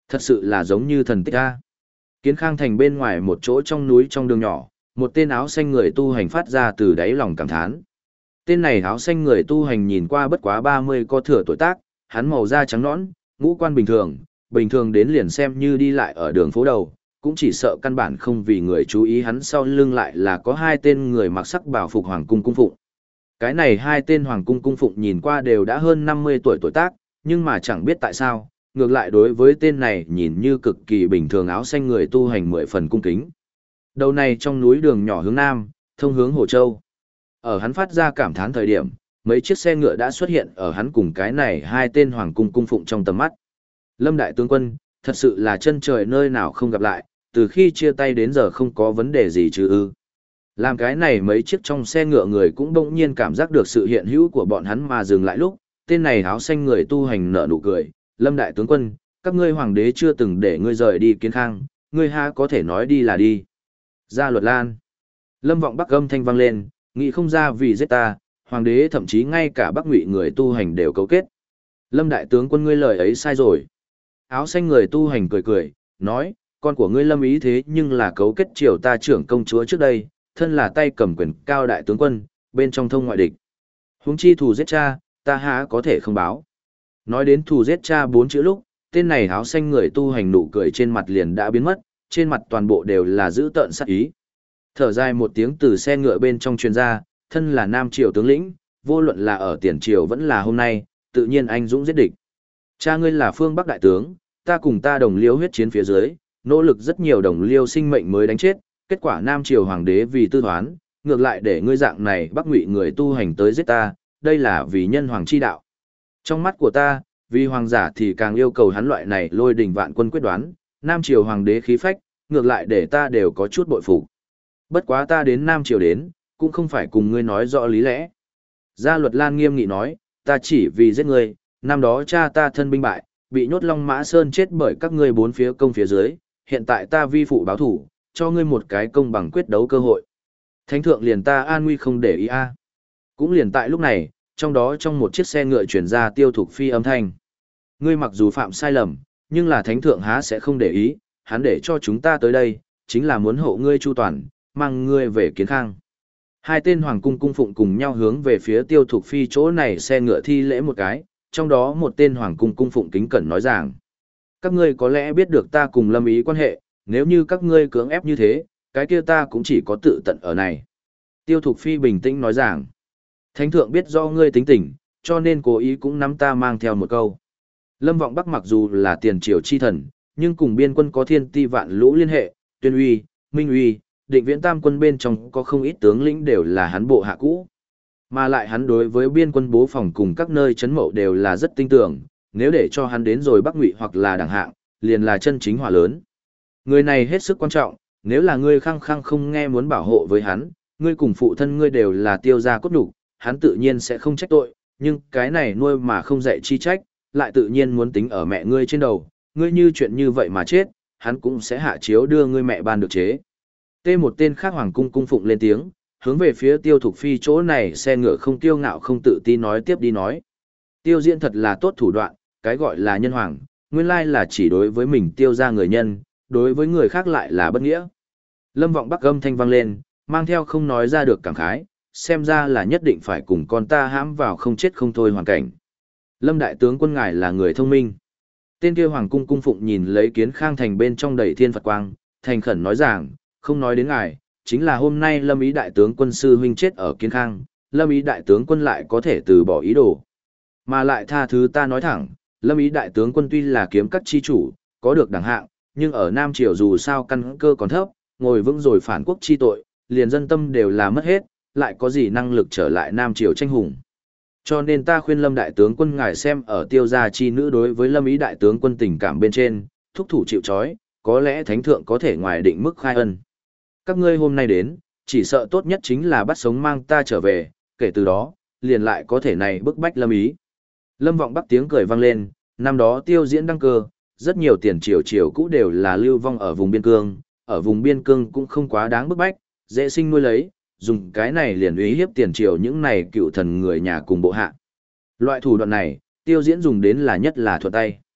Thật sự là giống như thần tích a. Kiến Khang thành bên ngoài một chỗ trong núi trong đường nhỏ, một tên áo xanh người tu hành phát ra từ đáy lòng cảm thán. Tên này áo xanh người tu hành nhìn qua bất quá 30 có thừa tuổi tác, hắn màu da trắng nõn, ngũ quan bình thường đến liền xem như đi lại ở đường phố đầu, cũng chỉ sợ căn bản không vì người chú ý hắn sau lưng lại là có hai tên người mặc sắc bảo phục hoàng cung cung phụng. Cái này hai tên hoàng cung cung phụng nhìn qua đều đã hơn 50 tuổi tuổi tác, nhưng mà chẳng biết tại sao, ngược lại đối với tên này nhìn như cực kỳ bình thường áo xanh người tu hành 10 phần cung kính. Đầu này trong núi đường nhỏ hướng nam, thông hướng Hồ Châu. Ở hắn phát ra cảm thán thời điểm, mấy chiếc xe ngựa đã xuất hiện ở hắn cùng cái này hai tên hoàng cung cung phụng trong tầm mắt. Lâm đại tướng quân, thật sự là chân trời nơi nào không gặp lại, từ khi chia tay đến giờ không có vấn đề gì chứ ư. Làm cái này mấy chiếc trong xe ngựa người cũng bỗng nhiên cảm giác được sự hiện hữu của bọn hắn mà dừng lại lúc, tên này áo xanh người tu hành nở nụ cười, Lâm đại tướng quân, các ngươi hoàng đế chưa từng để ngươi rời đi Kiến Khang, ngươi ha có thể nói đi là đi. Gia Luật Lan. Lâm Vọng Bắc âm thanh vang lên, nghĩ không ra vì giết ta, hoàng đế thậm chí ngay cả Bắc Ngụy người tu hành đều cấu kết. Lâm đại tướng quân ngươi lời ấy sai rồi. Áo xanh người tu hành cười cười, nói, con của ngươi Lâm ý thế nhưng là cấu kết triều ta trưởng công chúa trước đây, thân là tay cầm quyền cao đại tướng quân, bên trong thông ngoại địch. Huống chi thù giết cha, ta há có thể không báo. Nói đến thù giết cha 4 chữ lúc, tên này áo xanh người tu hành nụ cười trên mặt liền đã biến mất, trên mặt toàn bộ đều là dữ tợn sát ý. Thở dài một tiếng từ xe ngựa bên trong truyền ra, thân là Nam Triều tướng lĩnh, vô luận là ở tiền triều vẫn là hôm nay, tự nhiên anh dũng giết địch. Cha ngươi là phương Bắc đại tướng, ta cùng ta đồng liêu huyết chiến phía dưới, nỗ lực rất nhiều đồng liêu sinh mệnh mới đánh chết, kết quả Nam Triều hoàng đế vì tư toán, ngược lại để ngươi dạng này Bắc Ngụy người tu hành tới giết ta, đây là vì nhân hoàng chi đạo. Trong mắt của ta, vì hoàng giả thì càng yêu cầu hắn loại này lôi đỉnh vạn quân quyết đoán, Nam Triều hoàng đế khí phách, ngược lại để ta đều có chút bội phục. Bất quá ta đến Nam Triều đến, cũng không phải cùng ngươi nói rõ lý lẽ. Gia Luật Lan nghiêm nghị nói, ta chỉ vì giết ngươi, năm đó cha ta thân binh bại, bị nhốt Long Mã Sơn chết bởi các ngươi bốn phía công phía dưới, hiện tại ta vi phụ báo thủ, cho ngươi một cái công bằng quyết đấu cơ hội. Thánh thượng liền ta an nguy không để ý a. Cũng liền tại lúc này, trong đó trong một chiếc xe ngựa chuyển ra Tiêu Thục Phi âm thanh. Ngươi mặc dù phạm sai lầm, nhưng là thánh thượng há sẽ không để ý, hắn để cho chúng ta tới đây, chính là muốn hộ ngươi chu toàn, mang ngươi về Kiến Khang. Hai tên hoàng cung cung phụng cùng nhau hướng về phía Tiêu Thục Phi chỗ này xe ngựa thi lễ một cái, trong đó một tên hoàng cung cung phụng kính cẩn nói rằng: các ngươi có lẽ biết được ta cùng Lâm ý quan hệ, nếu như các ngươi cưỡng ép như thế, cái kia ta cũng chỉ có tự tận ở này. Tiêu Thục Phi bình tĩnh nói rằng: thánh thượng biết do ngươi tính tình, cho nên cố ý cũng nắm ta mang theo một câu. Lâm Vọng Bắc mặc dù là tiền triều chi thần, nhưng cùng biên quân có thiên ti vạn lũ liên hệ, Tuyên Uy, Minh Uy, Định Viễn tam quân bên trong có không ít tướng lĩnh đều là hắn bộ hạ cũ. Mà lại hắn đối với biên quân bố phòng cùng các nơi trấn mậu đều là rất tin tưởng, nếu để cho hắn đến rồi Bắc Ngụy hoặc là đẳng hạng, liền là chân chính hỏa lớn. Người này hết sức quan trọng, nếu là ngươi khăng khăng không nghe muốn bảo hộ với hắn, ngươi cùng phụ thân ngươi đều là tiêu gia cốt đủ, hắn tự nhiên sẽ không trách tội, nhưng cái này nuôi mà không dạy chi trách, lại tự nhiên muốn tính ở mẹ ngươi trên đầu, ngươi như chuyện như vậy mà chết, hắn cũng sẽ hạ chiếu đưa ngươi mẹ ban được chế. Một tên khác hoàng cung cung phụng lên tiếng, hướng về phía Tiêu Thục Phi chỗ này xe ngựa không kiêu ngạo không tự tin nói tiếp đi nói. Tiêu Diễn thật là tốt thủ đoạn, cái gọi là nhân hoàng, nguyên lai là chỉ đối với mình tiêu ra người nhân, đối với người khác lại là bất nghĩa. Lâm Vọng Bắc âm thanh vang lên, mang theo không nói ra được cảm khái, xem ra là nhất định phải cùng con ta hãm vào không chết không thôi hoàn cảnh. Lâm đại tướng quân ngài là người thông minh. Tên kia hoàng cung cung phụng nhìn lấy Kiến Khang thành bên trong đầy thiên Phật quang, thành khẩn nói rằng, không nói đến ngài, chính là hôm nay Lâm ý đại tướng quân sư huynh chết ở Kiến Khang, Lâm ý đại tướng quân lại có thể từ bỏ ý đồ. Mà lại tha thứ ta nói thẳng, Lâm ý đại tướng quân tuy là kiếm các chi chủ, có được đẳng hạng, nhưng ở Nam Triều dù sao căn cơ còn thấp, ngồi vững rồi phản quốc chi tội, liền dân tâm đều là mất hết, lại có gì năng lực trở lại Nam Triều tranh hùng. Cho nên ta khuyên Lâm đại tướng quân ngài xem ở tiêu gia chi nữ đối với Lâm ý đại tướng quân tình cảm bên trên, thúc thủ chịu trói, có lẽ thánh thượng có thể ngoài định mức khai ân. Các ngươi hôm nay đến, chỉ sợ tốt nhất chính là bắt sống mang ta trở về, kể từ đó, liền lại có thể này bức bách Lâm ý. Lâm Vọng Bắc tiếng cười vang lên, năm đó Tiêu Diễn đăng cơ, rất nhiều tiền triều cũ đều là lưu vong ở vùng biên cương, ở vùng biên cương cũng không quá đáng bức bách, dễ sinh nuôi lấy, dùng cái này liền uy hiếp tiền triều những này cựu thần người nhà cùng bộ hạ. Loại thủ đoạn này, Tiêu Diễn dùng đến là nhất là thuận tay.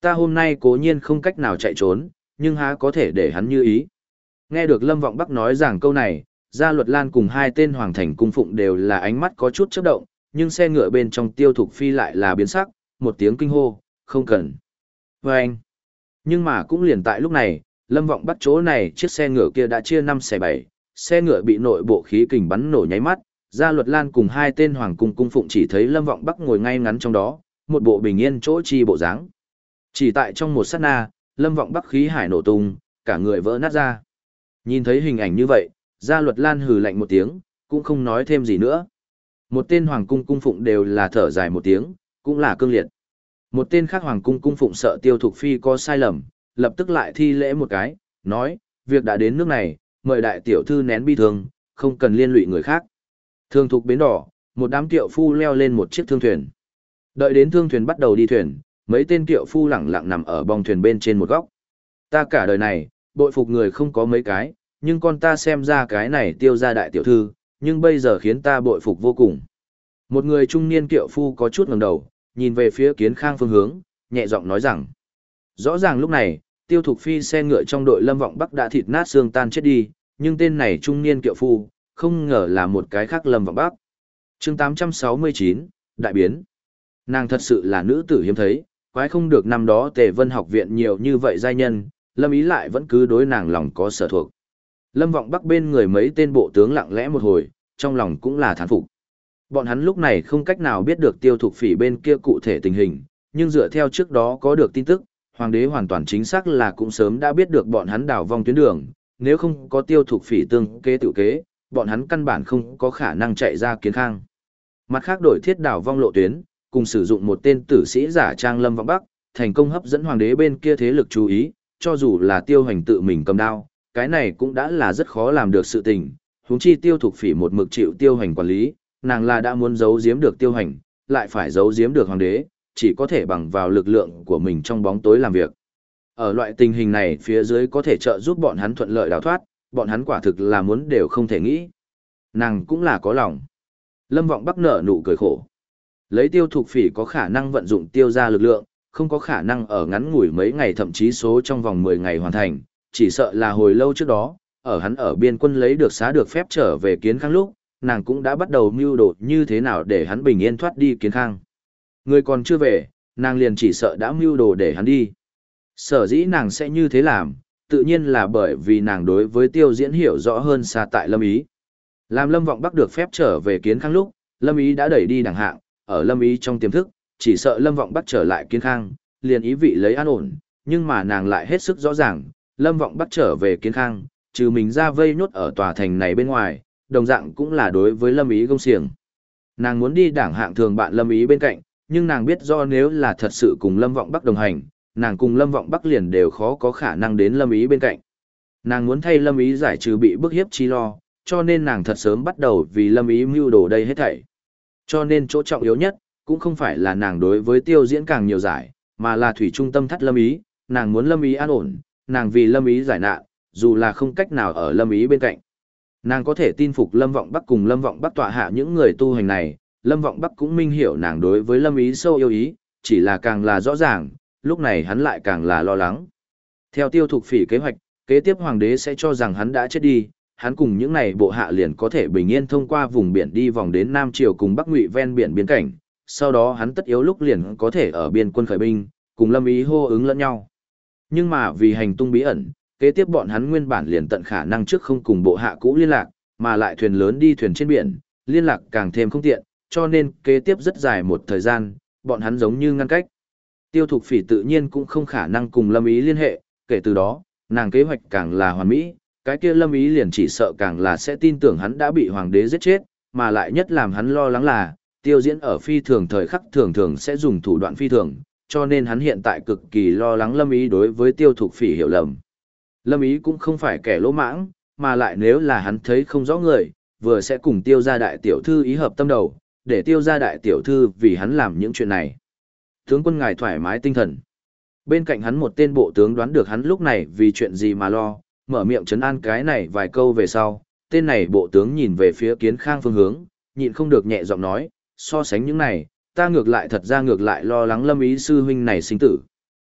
Ta hôm nay cố nhiên không cách nào chạy trốn, nhưng há có thể để hắn như ý. Nghe được Lâm Vọng Bắc nói rằng câu này, Gia Luật Lan cùng hai tên hoàng thành cung phụng đều là ánh mắt có chút chớp động, nhưng xe ngựa bên trong Tiêu Thục Phi lại là biến sắc, một tiếng kinh hô, không cần. Và anh. Nhưng mà cũng liền tại lúc này, Lâm Vọng Bắc chỗ này chiếc xe ngựa kia đã chia 5 xẻ 7, xe ngựa bị nội bộ khí kình bắn nổ nháy mắt, Gia Luật Lan cùng hai tên hoàng cung cung phụng chỉ thấy Lâm Vọng Bắc ngồi ngay ngắn trong đó, một bộ bình yên chỗ chi bộ dáng. Chỉ tại trong một sát na, Lâm Vọng Bắc khí hải nổ tung, cả người vỡ nát ra. Nhìn thấy hình ảnh như vậy, Gia Luật Lan hừ lạnh một tiếng, cũng không nói thêm gì nữa. Một tên hoàng cung cung phụng đều là thở dài một tiếng, cũng là cương liệt. Một tên khác hoàng cung cung phụng sợ Tiêu Thục Phi có sai lầm, lập tức lại thi lễ một cái, nói, việc đã đến nước này, mời đại tiểu thư nén bi thương, không cần liên lụy người khác. Thương thục bến đỏ, một đám kiệu phu leo lên một chiếc thương thuyền. Đợi đến thương thuyền bắt đầu đi thuyền, mấy tên kiệu phu lẳng lặng nằm ở bong thuyền bên trên một góc. Ta cả đời này, bội phục người không có mấy cái, nhưng con ta xem ra cái này Tiêu gia đại tiểu thư, nhưng bây giờ khiến ta bội phục vô cùng. Một người trung niên kiệu phu có chút ngẩng đầu, nhìn về phía Kiến Khang phương hướng, nhẹ giọng nói rằng. Rõ ràng lúc này, Tiêu Thục Phi xe ngựa trong đội Lâm Vọng Bắc đã thịt nát xương tan chết đi, nhưng tên này trung niên kiệu phu, không ngờ là một cái khác Lâm Vọng Bắc. Chương 869, Đại biến. Nàng thật sự là nữ tử hiếm thấy, quái không được năm đó Tề Vân học viện nhiều như vậy giai nhân, Lâm Ý lại vẫn cứ đối nàng lòng có sở thuộc. Lâm Vọng Bắc bên người mấy tên bộ tướng lặng lẽ một hồi, trong lòng cũng là thán phục. Bọn hắn lúc này không cách nào biết được Tiêu Thục Phỉ bên kia cụ thể tình hình, nhưng dựa theo trước đó có được tin tức, hoàng đế hoàn toàn chính xác là cũng sớm đã biết được bọn hắn đảo vong tuyến đường, nếu không có Tiêu Thục Phỉ tương kế tự kế, bọn hắn căn bản không có khả năng chạy ra Kiến Khang. Mặt khác đổi thiết đảo vong lộ tuyến, cùng sử dụng một tên tử sĩ giả trang Lâm Vọng Bắc, thành công hấp dẫn hoàng đế bên kia thế lực chú ý, cho dù là Tiêu Hoành tự mình cầm đao, cái này cũng đã là rất khó làm được sự tình, huống chi Tiêu Thục Phỉ một mực chịu Tiêu Hoành quản lý, nàng là đã muốn giấu giếm được Tiêu Hoành, lại phải giấu giếm được hoàng đế, chỉ có thể bằng vào lực lượng của mình trong bóng tối làm việc. Ở loại tình hình này phía dưới có thể trợ giúp bọn hắn thuận lợi đào thoát, bọn hắn quả thực là muốn đều không thể nghĩ. Nàng cũng là có lòng. Lâm Vọng Bắc nở nụ cười khổ. Lấy Tiêu Thục Phỉ có khả năng vận dụng Tiêu gia lực lượng, không có khả năng ở ngắn ngủi mấy ngày thậm chí số trong vòng 10 ngày hoàn thành, chỉ sợ là hồi lâu trước đó, ở hắn ở biên quân lấy được xá được phép trở về Kiến Khang lúc, nàng cũng đã bắt đầu mưu đồ như thế nào để hắn bình yên thoát đi Kiến Khang. Người còn chưa về, nàng liền chỉ sợ đã mưu đồ để hắn đi. Sở dĩ nàng sẽ như thế làm, tự nhiên là bởi vì nàng đối với Tiêu Diễn hiểu rõ hơn xa tại Lâm Ý. Làm Lâm Vọng Bắc được phép trở về Kiến Khang lúc, Lâm Ý đã đẩy đi đẳng hạng, ở Lâm Ý trong tiềm thức, chỉ sợ Lâm Vọng Bắc trở lại Kiến Khang, liền ý vị lấy an ổn, nhưng mà nàng lại hết sức rõ ràng, Lâm Vọng Bắc trở về Kiến Khang, trừ mình ra vây nhốt ở tòa thành này bên ngoài, đồng dạng cũng là đối với Lâm Ý gông xiềng. Nàng muốn đi đảng hạng thường bạn Lâm Ý bên cạnh, nhưng nàng biết do nếu là thật sự cùng Lâm Vọng Bắc đồng hành, nàng cùng Lâm Vọng Bắc liền đều khó có khả năng đến Lâm Ý bên cạnh. Nàng muốn thay Lâm Ý giải trừ bị bức hiếp chi lo, cho nên nàng thật sớm bắt đầu vì Lâm Ý mưu đồ đây hết thảy. Cho nên chỗ trọng yếu nhất, cũng không phải là nàng đối với Tiêu Diễn càng nhiều giải, mà là thủy trung tâm thắt Lâm Ý, nàng muốn Lâm Ý an ổn, nàng vì Lâm Ý giải nạn, dù là không cách nào ở Lâm Ý bên cạnh. Nàng có thể tin phục Lâm Vọng Bắc cùng Lâm Vọng Bắc tọa hạ những người tu hành này, Lâm Vọng Bắc cũng minh hiểu nàng đối với Lâm Ý sâu yêu ý, chỉ là càng là rõ ràng, lúc này hắn lại càng là lo lắng. Theo Tiêu Thục Phỉ kế hoạch, kế tiếp hoàng đế sẽ cho rằng hắn đã chết đi, hắn cùng những này bộ hạ liền có thể bình yên thông qua vùng biển đi vòng đến Nam Triều cùng Bắc Ngụy ven biển biên cảnh, sau đó hắn tất yếu lúc liền có thể ở biên quân khởi binh, cùng Lâm Ý hô ứng lẫn nhau. Nhưng mà vì hành tung bí ẩn, kế tiếp bọn hắn nguyên bản liền tận khả năng trước không cùng bộ hạ cũ liên lạc, mà lại thuyền lớn đi thuyền trên biển, liên lạc càng thêm không tiện, cho nên kế tiếp rất dài một thời gian, bọn hắn giống như ngăn cách. Tiêu Thục Phỉ tự nhiên cũng không khả năng cùng Lâm Ý liên hệ, kể từ đó, nàng kế hoạch càng là hoàn mỹ, cái kia Lâm Ý liền chỉ sợ càng là sẽ tin tưởng hắn đã bị hoàng đế giết chết, mà lại nhất làm hắn lo lắng là, Tiêu Diễn ở phi thường thời khắc thường thường sẽ dùng thủ đoạn phi thường, cho nên hắn hiện tại cực kỳ lo lắng Lâm Ý đối với Tiêu Thục Phỉ hiểu lầm. Lâm Ý cũng không phải kẻ lỗ mãng, mà lại nếu là hắn thấy không rõ người, vừa sẽ cùng Tiêu gia đại tiểu thư ý hợp tâm đầu, để Tiêu gia đại tiểu thư vì hắn làm những chuyện này. Tướng quân ngài thoải mái tinh thần. Bên cạnh hắn một tên bộ tướng đoán được hắn lúc này vì chuyện gì mà lo, mở miệng trấn an cái này vài câu về sau, tên này bộ tướng nhìn về phía Kiến Khang phương hướng, nhịn không được nhẹ giọng nói, so sánh những này, ta ngược lại thật ra ngược lại lo lắng Lâm Ý sư huynh này sinh tử.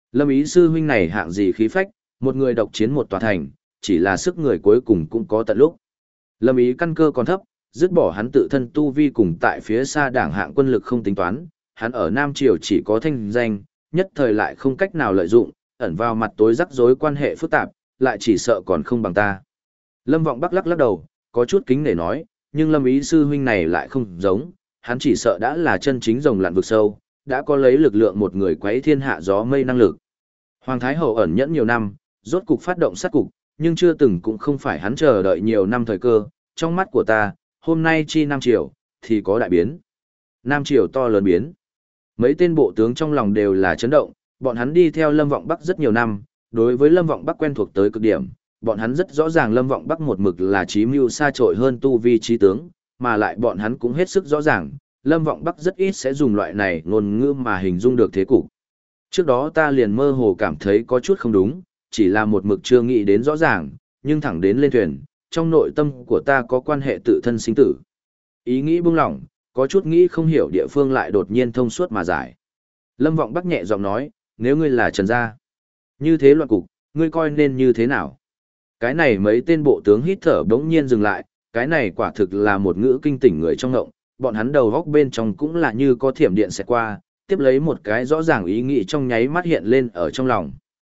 Lâm Ý sư huynh này hạng gì khí phách, một người độc chiến một tòa thành, chỉ là sức người cuối cùng cũng có tận lúc. Lâm Ý căn cơ còn thấp, dứt bỏ hắn tự thân tu vi cùng tại phía xa đảng hạng quân lực không tính toán, hắn ở Nam Triều chỉ có thanh danh, nhất thời lại không cách nào lợi dụng, ẩn vào mặt tối rắc rối quan hệ phức tạp, lại chỉ sợ còn không bằng ta. Lâm Vọng Bắc lắc lắc đầu, có chút kính nể nói, nhưng Lâm Ý sư huynh này lại không giống, hắn chỉ sợ đã là chân chính rồng lặn vực sâu, đã có lấy lực lượng một người quấy thiên hạ gió mây năng lực. Hoàng Thái Hậu ẩn nhẫn nhiều năm, rốt cục phát động sát cục, nhưng chưa từng cũng không phải hắn chờ đợi nhiều năm thời cơ, trong mắt của ta, hôm nay chi Nam Triều, thì có đại biến. Nam Triều to lớn biến. Mấy tên bộ tướng trong lòng đều là chấn động, bọn hắn đi theo Lâm Vọng Bắc rất nhiều năm, đối với Lâm Vọng Bắc quen thuộc tới cực điểm, bọn hắn rất rõ ràng Lâm Vọng Bắc một mực là trí mưu xa trội hơn tu vi trí tướng, mà lại bọn hắn cũng hết sức rõ ràng, Lâm Vọng Bắc rất ít sẽ dùng loại này ngôn ngữ mà hình dung được thế cục. Trước đó ta liền mơ hồ cảm thấy có chút không đúng, chỉ là một mực chưa nghĩ đến rõ ràng, nhưng thẳng đến lên thuyền, trong nội tâm của ta có quan hệ tự thân sinh tử. Ý nghĩ buông lỏng, có chút nghĩ không hiểu địa phương lại đột nhiên thông suốt mà giải. Lâm Vọng Bắc nhẹ giọng nói, nếu ngươi là Trần Gia, như thế loạn cục, ngươi coi nên như thế nào? Cái này mấy tên bộ tướng hít thở bỗng nhiên dừng lại, cái này quả thực là một ngữ kinh tỉnh người trong ngộng, bọn hắn đầu góc bên trong cũng là như có thiểm điện xẹt qua, tiếp lấy một cái rõ ràng ý nghĩ trong nháy mắt hiện lên ở trong lòng.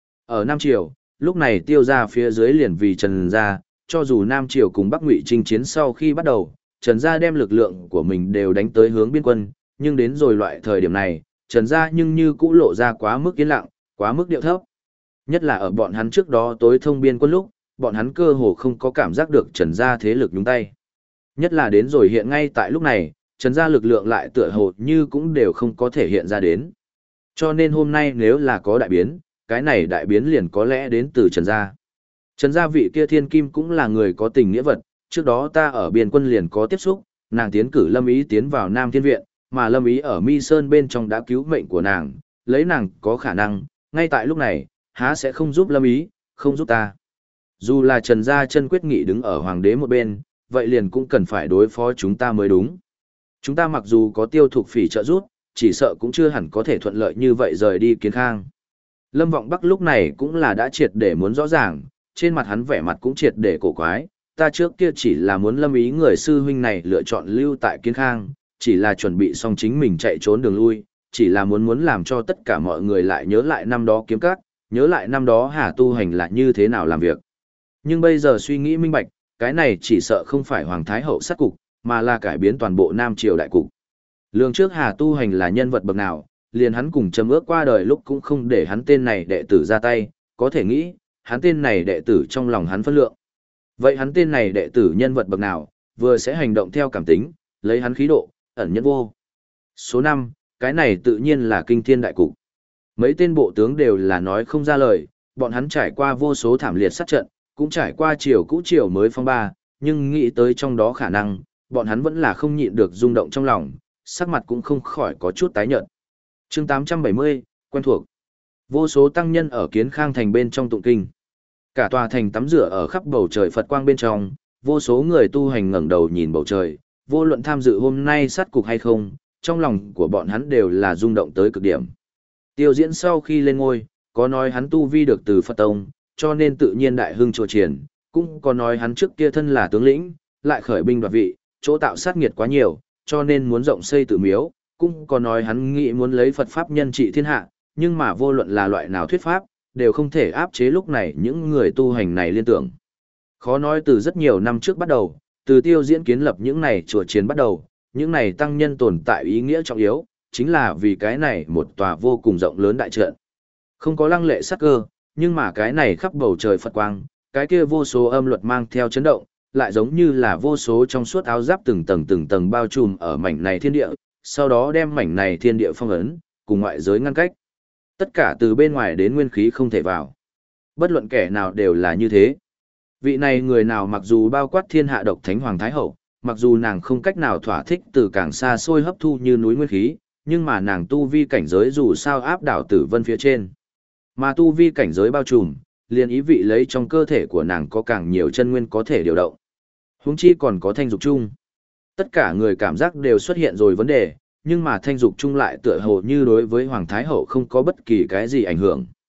Ở Nam Triều, lúc này Tiêu gia phía dưới liền vì Trần Gia, cho dù Nam Triều cùng Bắc Ngụy chinh chiến sau khi bắt đầu, Trần Gia đem lực lượng của mình đều đánh tới hướng biên quân, nhưng đến rồi loại thời điểm này, Trần Gia nhưng như cũ lộ ra quá mức yên lặng, quá mức điệu thấp. Nhất là ở bọn hắn trước đó tối thông biên quân lúc, bọn hắn cơ hồ không có cảm giác được Trần Gia thế lực nhúng tay. Nhất là đến rồi hiện ngay tại lúc này, Trần Gia lực lượng lại tựa hồ như cũng đều không có thể hiện ra đến. Cho nên hôm nay nếu là có đại biến, cái này đại biến liền có lẽ đến từ Trần Gia. Trần Gia vị kia thiên kim cũng là người có tình nghĩa vật, trước đó ta ở biên quân liền có tiếp xúc, nàng tiến cử Lâm Ý tiến vào Nam Thiên Viện, mà Lâm Ý ở Mi Sơn bên trong đã cứu mệnh của nàng, lấy nàng có khả năng, ngay tại lúc này, há sẽ không giúp Lâm Ý, không giúp ta. Dù là Trần Gia chân quyết nghị đứng ở hoàng đế một bên, vậy liền cũng cần phải đối phó chúng ta mới đúng. Chúng ta mặc dù có Tiêu Thục Phỉ trợ giúp, chỉ sợ cũng chưa hẳn có thể thuận lợi như vậy rời đi Kiến Khang. Lâm Vọng Bắc lúc này cũng là đã triệt để muốn rõ ràng, trên mặt hắn vẻ mặt cũng triệt để cổ quái, ta trước kia chỉ là muốn Lâm Ý người sư huynh này lựa chọn lưu tại Kiến Khang, chỉ là chuẩn bị xong chính mình chạy trốn đường lui, chỉ là muốn làm cho tất cả mọi người lại nhớ lại năm đó kiếm các, nhớ lại năm đó Hà Tu Hành là như thế nào làm việc. Nhưng bây giờ suy nghĩ minh bạch, cái này chỉ sợ không phải Hoàng Thái Hậu sát cục, mà là cải biến toàn bộ Nam Triều đại cục. Lường trước Hà Tu Hành là nhân vật bậc nào, liền hắn cùng châm ước qua đời lúc cũng không để hắn tên này đệ tử ra tay, có thể nghĩ, hắn tên này đệ tử trong lòng hắn phân lượng. Vậy hắn tên này đệ tử nhân vật bậc nào, vừa sẽ hành động theo cảm tính, lấy hắn khí độ, ẩn nhẫn vô. Số 5, cái này tự nhiên là kinh thiên đại cục. Mấy tên bộ tướng đều là nói không ra lời, bọn hắn trải qua vô số thảm liệt sát trận, cũng trải qua triều cũ triều mới phong ba, nhưng nghĩ tới trong đó khả năng, bọn hắn vẫn là không nhịn được rung động trong lòng, sắc mặt cũng không khỏi có chút tái nhợt. Chương 870, quen thuộc. Vô số tăng nhân ở Kiến Khang thành bên trong tụng kinh. Cả tòa thành tắm rửa ở khắp bầu trời Phật quang bên trong, vô số người tu hành ngẩng đầu nhìn bầu trời, vô luận tham dự hôm nay sát cục hay không, trong lòng của bọn hắn đều là rung động tới cực điểm. Tiêu Diễn sau khi lên ngôi, có nói hắn tu vi được từ Phật tông, cho nên tự nhiên đại hưng trồ triển, cũng có nói hắn trước kia thân là tướng lĩnh, lại khởi binh đoạt vị, chỗ tạo sát nghiệt quá nhiều, cho nên muốn rộng xây tự miếu, cũng có nói hắn nghĩ muốn lấy Phật pháp nhân trị thiên hạ, nhưng mà vô luận là loại nào thuyết pháp, đều không thể áp chế lúc này những người tu hành này liên tưởng. Khó nói từ rất nhiều năm trước bắt đầu, từ Tiêu Diễn kiến lập những này chùa chiến bắt đầu, những này tăng nhân tồn tại ý nghĩa trọng yếu, chính là vì cái này một tòa vô cùng rộng lớn đại trận. Không có lăng lệ sắc cơ, nhưng mà cái này khắp bầu trời Phật quang, cái kia vô số âm luật mang theo chấn động, lại giống như là vô số trong suốt áo giáp từng tầng bao trùm ở mảnh này thiên địa, sau đó đem mảnh này thiên địa phong ấn, cùng ngoại giới ngăn cách. Tất cả từ bên ngoài đến nguyên khí không thể vào. Bất luận kẻ nào đều là như thế. Vị này người nào mặc dù bao quát thiên hạ độc thánh hoàng thái hậu, mặc dù nàng không cách nào thỏa thích từ càng xa xôi hấp thu như núi nguyên khí, nhưng mà nàng tu vi cảnh giới dù sao áp đảo tử vân phía trên. Mà tu vi cảnh giới bao trùm, liền ý vị lấy trong cơ thể của nàng có càng nhiều chân nguyên có thể điều động. Huống chi còn có thanh dục chung. Tất cả người cảm giác đều xuất hiện rồi vấn đề, nhưng mà thanh dục chung lại tựa hồ như đối với Hoàng Thái Hậu không có bất kỳ cái gì ảnh hưởng.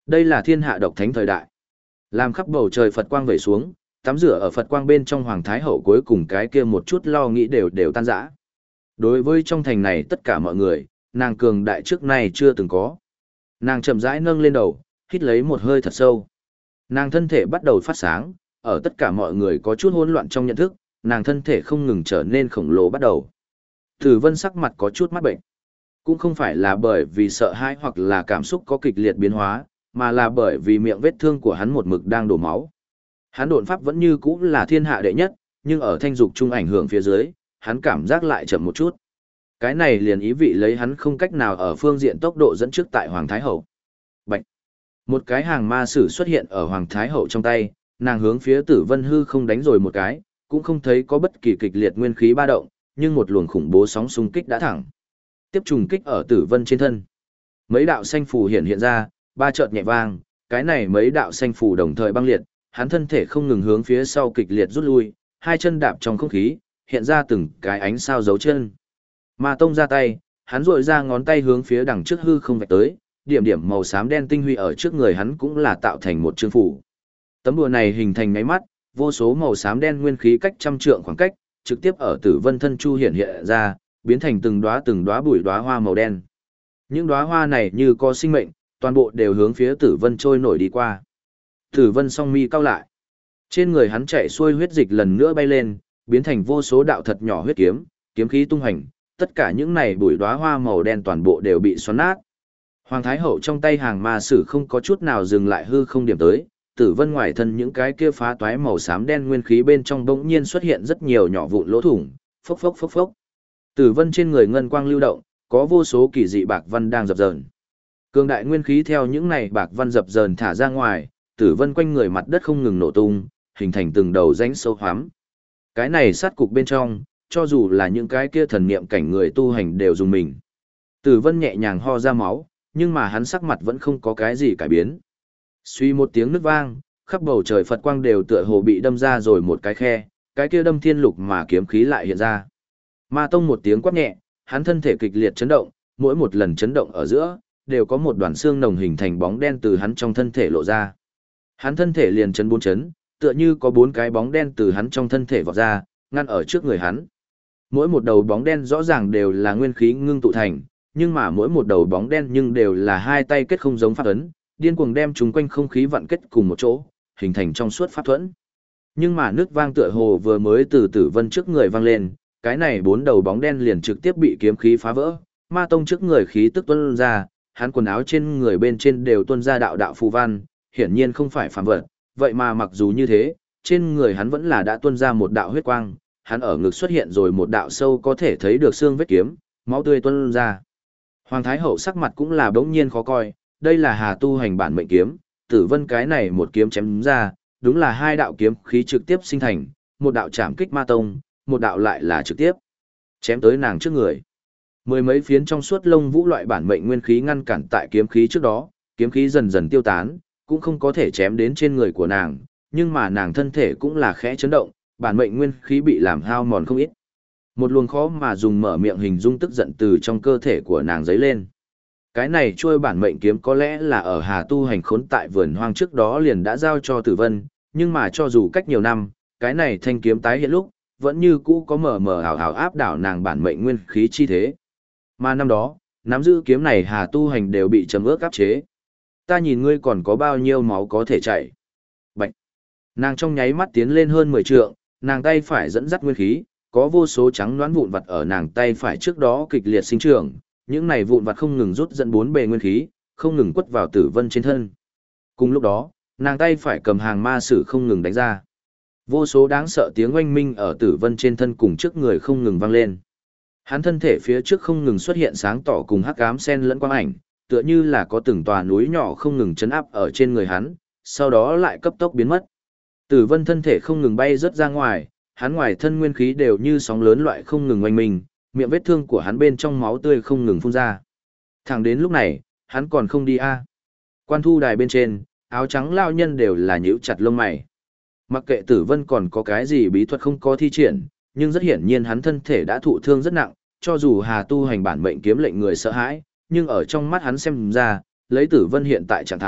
Đây là thiên hạ độc thánh thời đại. Làm khắp bầu trời Phật quang vẩy xuống, tắm rửa ở Phật quang bên trong Hoàng Thái Hậu cuối cùng cái kia một chút lo nghĩ đều tan rã. Đối với trong thành này tất cả mọi người, nàng cường đại trước nay chưa từng có. Nàng chậm rãi nâng lên đầu, hít lấy một hơi thật sâu. Nàng thân thể bắt đầu phát sáng, ở tất cả mọi người có chút hỗn loạn trong nhận thức, nàng thân thể không ngừng trở nên khổng lồ bắt đầu. Tử Vân sắc mặt có chút mắt bệnh. Cũng không phải là bởi vì sợ hãi hoặc là cảm xúc có kịch liệt biến hóa, mà là bởi vì miệng vết thương của hắn một mực đang đổ máu. Hắn độn pháp vẫn như cũ là thiên hạ đệ nhất, nhưng ở thanh dục trung ảnh hưởng phía dưới, hắn cảm giác lại chậm một chút. Cái này liền ý vị lấy hắn không cách nào ở phương diện tốc độ dẫn trước tại Hoàng Thái Hậu. Bạch! Một cái hàng ma sử xuất hiện ở Hoàng Thái Hậu trong tay, nàng hướng phía Tử Vân hư không đánh rồi một cái, cũng không thấy có bất kỳ kịch liệt nguyên khí ba động, nhưng một luồng khủng bố sóng xung kích đã thẳng tiếp trùng kích ở Tử Vân trên thân. Mấy đạo xanh phù hiện ra, ba chợt nhẹ vang, cái này mấy đạo xanh phù đồng thời băng liệt, hắn thân thể không ngừng hướng phía sau kịch liệt rút lui, hai chân đạp trong không khí, hiện ra từng cái ánh sao dấu chân. Ma Tông ra tay, hắn rội ra ngón tay hướng phía đằng trước hư không vạch tới, điểm điểm màu xám đen tinh huy ở trước người hắn cũng là tạo thành một chương phủ. Tấm đùa này hình thành ngáy mắt, vô số màu xám đen nguyên khí cách trăm trượng khoảng cách, trực tiếp ở Tử Vân thân chu hiện ra, biến thành từng đóa bụi đóa hoa màu đen. Những đóa hoa này như có sinh mệnh, toàn bộ đều hướng phía Tử Vân trôi nổi đi qua. Tử Vân song mi cau lại. Trên người hắn chạy xuôi huyết dịch lần nữa bay lên, biến thành vô số đạo thật nhỏ huyết kiếm, kiếm khí tung hành, tất cả những này bụi đóa hoa màu đen toàn bộ đều bị xoắn nát. Hoàng Thái Hậu trong tay hàng ma sử không có chút nào dừng lại hư không điểm tới, Tử Vân ngoài thân những cái kia phá toái màu xám đen nguyên khí bên trong bỗng nhiên xuất hiện rất nhiều nhỏ vụn lỗ thủng, phốc phốc phốc phốc. Tử Vân trên người ngân quang lưu động, có vô số kỳ dị bạc văn đang dập dờn. Cường đại nguyên khí theo những này bạc văn dập dờn thả ra ngoài, Tử Vân quanh người mặt đất không ngừng nổ tung, hình thành từng đầu rãnh sâu hoắm. Cái này sát cục bên trong, cho dù là những cái kia thần niệm cảnh người tu hành đều dùng mình. Tử Vân nhẹ nhàng ho ra máu, nhưng mà hắn sắc mặt vẫn không có cái gì cải biến. Suy một tiếng nứt vang, khắp bầu trời Phật quang đều tựa hồ bị đâm ra rồi một cái khe, cái kia đâm thiên lục mà kiếm khí lại hiện ra. Ma Tông một tiếng quát nhẹ, hắn thân thể kịch liệt chấn động, mỗi một lần chấn động ở giữa, đều có một đoàn xương nồng hình thành bóng đen từ hắn trong thân thể lộ ra. Hắn thân thể liền chấn bốn chấn, tựa như có bốn cái bóng đen từ hắn trong thân thể vọt ra, ngăn ở trước người hắn. Mỗi một đầu bóng đen rõ ràng đều là nguyên khí ngưng tụ thành, nhưng mà mỗi một đầu bóng đen nhưng đều là hai tay kết không giống pháp ấn, điên cuồng đem chúng quanh không khí vặn kết cùng một chỗ, hình thành trong suốt pháp thuẫn. Nhưng mà nước vang tựa hồ vừa mới từ Tử Vân trước người vang lên, cái này bốn đầu bóng đen liền trực tiếp bị kiếm khí phá vỡ, Ma Tông trước người khí tức tuôn ra, hắn quần áo trên người bên trên đều tuôn ra đạo đạo phù văn, hiển nhiên không phải phàm vật, vậy mà mặc dù như thế, trên người hắn vẫn là đã tuôn ra một đạo huyết quang, hắn ở ngực xuất hiện rồi một đạo sâu có thể thấy được xương vết kiếm, máu tươi tuôn ra. Hoàng Thái Hậu sắc mặt cũng là bỗng nhiên khó coi, đây là Hà tu hành bản mệnh kiếm, Tử Vân cái này một kiếm chém ra, đúng là hai đạo kiếm khí trực tiếp sinh thành, một đạo chạm kích Ma Tông, một đạo lại là trực tiếp chém tới nàng trước người. Mười mấy phiến trong suốt lông vũ loại bản mệnh nguyên khí ngăn cản tại kiếm khí trước đó, kiếm khí dần dần tiêu tán, cũng không có thể chém đến trên người của nàng, nhưng mà nàng thân thể cũng là khẽ chấn động, bản mệnh nguyên khí bị làm hao mòn không ít. Một luồng khó mà dùng mở miệng hình dung tức giận từ trong cơ thể của nàng dấy lên. Cái này trôi bản mệnh kiếm có lẽ là ở Hà tu hành khốn tại vườn hoang trước đó liền đã giao cho Tử Vân, nhưng mà cho dù cách nhiều năm, cái này thanh kiếm tái hiện lúc, vẫn như cũ có mờ mờ ảo ảo áp đảo nàng bản mệnh nguyên khí chi thế. Mà năm đó, nắm giữ kiếm này Hà tu hành đều bị trầm ước áp chế. Ta nhìn ngươi còn có bao nhiêu máu có thể chảy. Bạch. Nàng trong nháy mắt tiến lên hơn 10 trượng, nàng tay phải dẫn dắt nguyên khí, có vô số trắng loãng vụn vặt ở nàng tay phải trước đó kịch liệt sinh trưởng, những này vụn vặt không ngừng rút dẫn bốn bề nguyên khí, không ngừng quất vào Tử Vân trên thân. Cùng lúc đó, nàng tay phải cầm hàng ma sử không ngừng đánh ra. Vô số đáng sợ tiếng oanh minh ở Tử Vân trên thân cùng trước người không ngừng vang lên. Hắn thân thể phía trước không ngừng xuất hiện sáng tỏ cùng hắc ám xen lẫn quang ảnh, tựa như là có từng tòa núi nhỏ không ngừng chấn áp ở trên người hắn, sau đó lại cấp tốc biến mất. Tử Vân thân thể không ngừng bay rớt ra ngoài, hắn ngoài thân nguyên khí đều như sóng lớn loại không ngừng oanh minh, miệng vết thương của hắn bên trong máu tươi không ngừng phun ra. Thẳng đến lúc này, hắn còn không đi a. Quan thu đài bên trên, áo trắng lao nhân đều là nhíu chặt lông mày. Mặc kệ Tử Vân còn có cái gì bí thuật không có thi triển, nhưng rất hiển nhiên hắn thân thể đã thụ thương rất nặng, cho dù Hà tu hành bản mệnh kiếm lệnh người sợ hãi, nhưng ở trong mắt hắn xem ra, lấy Tử Vân hiện tại trạng thái,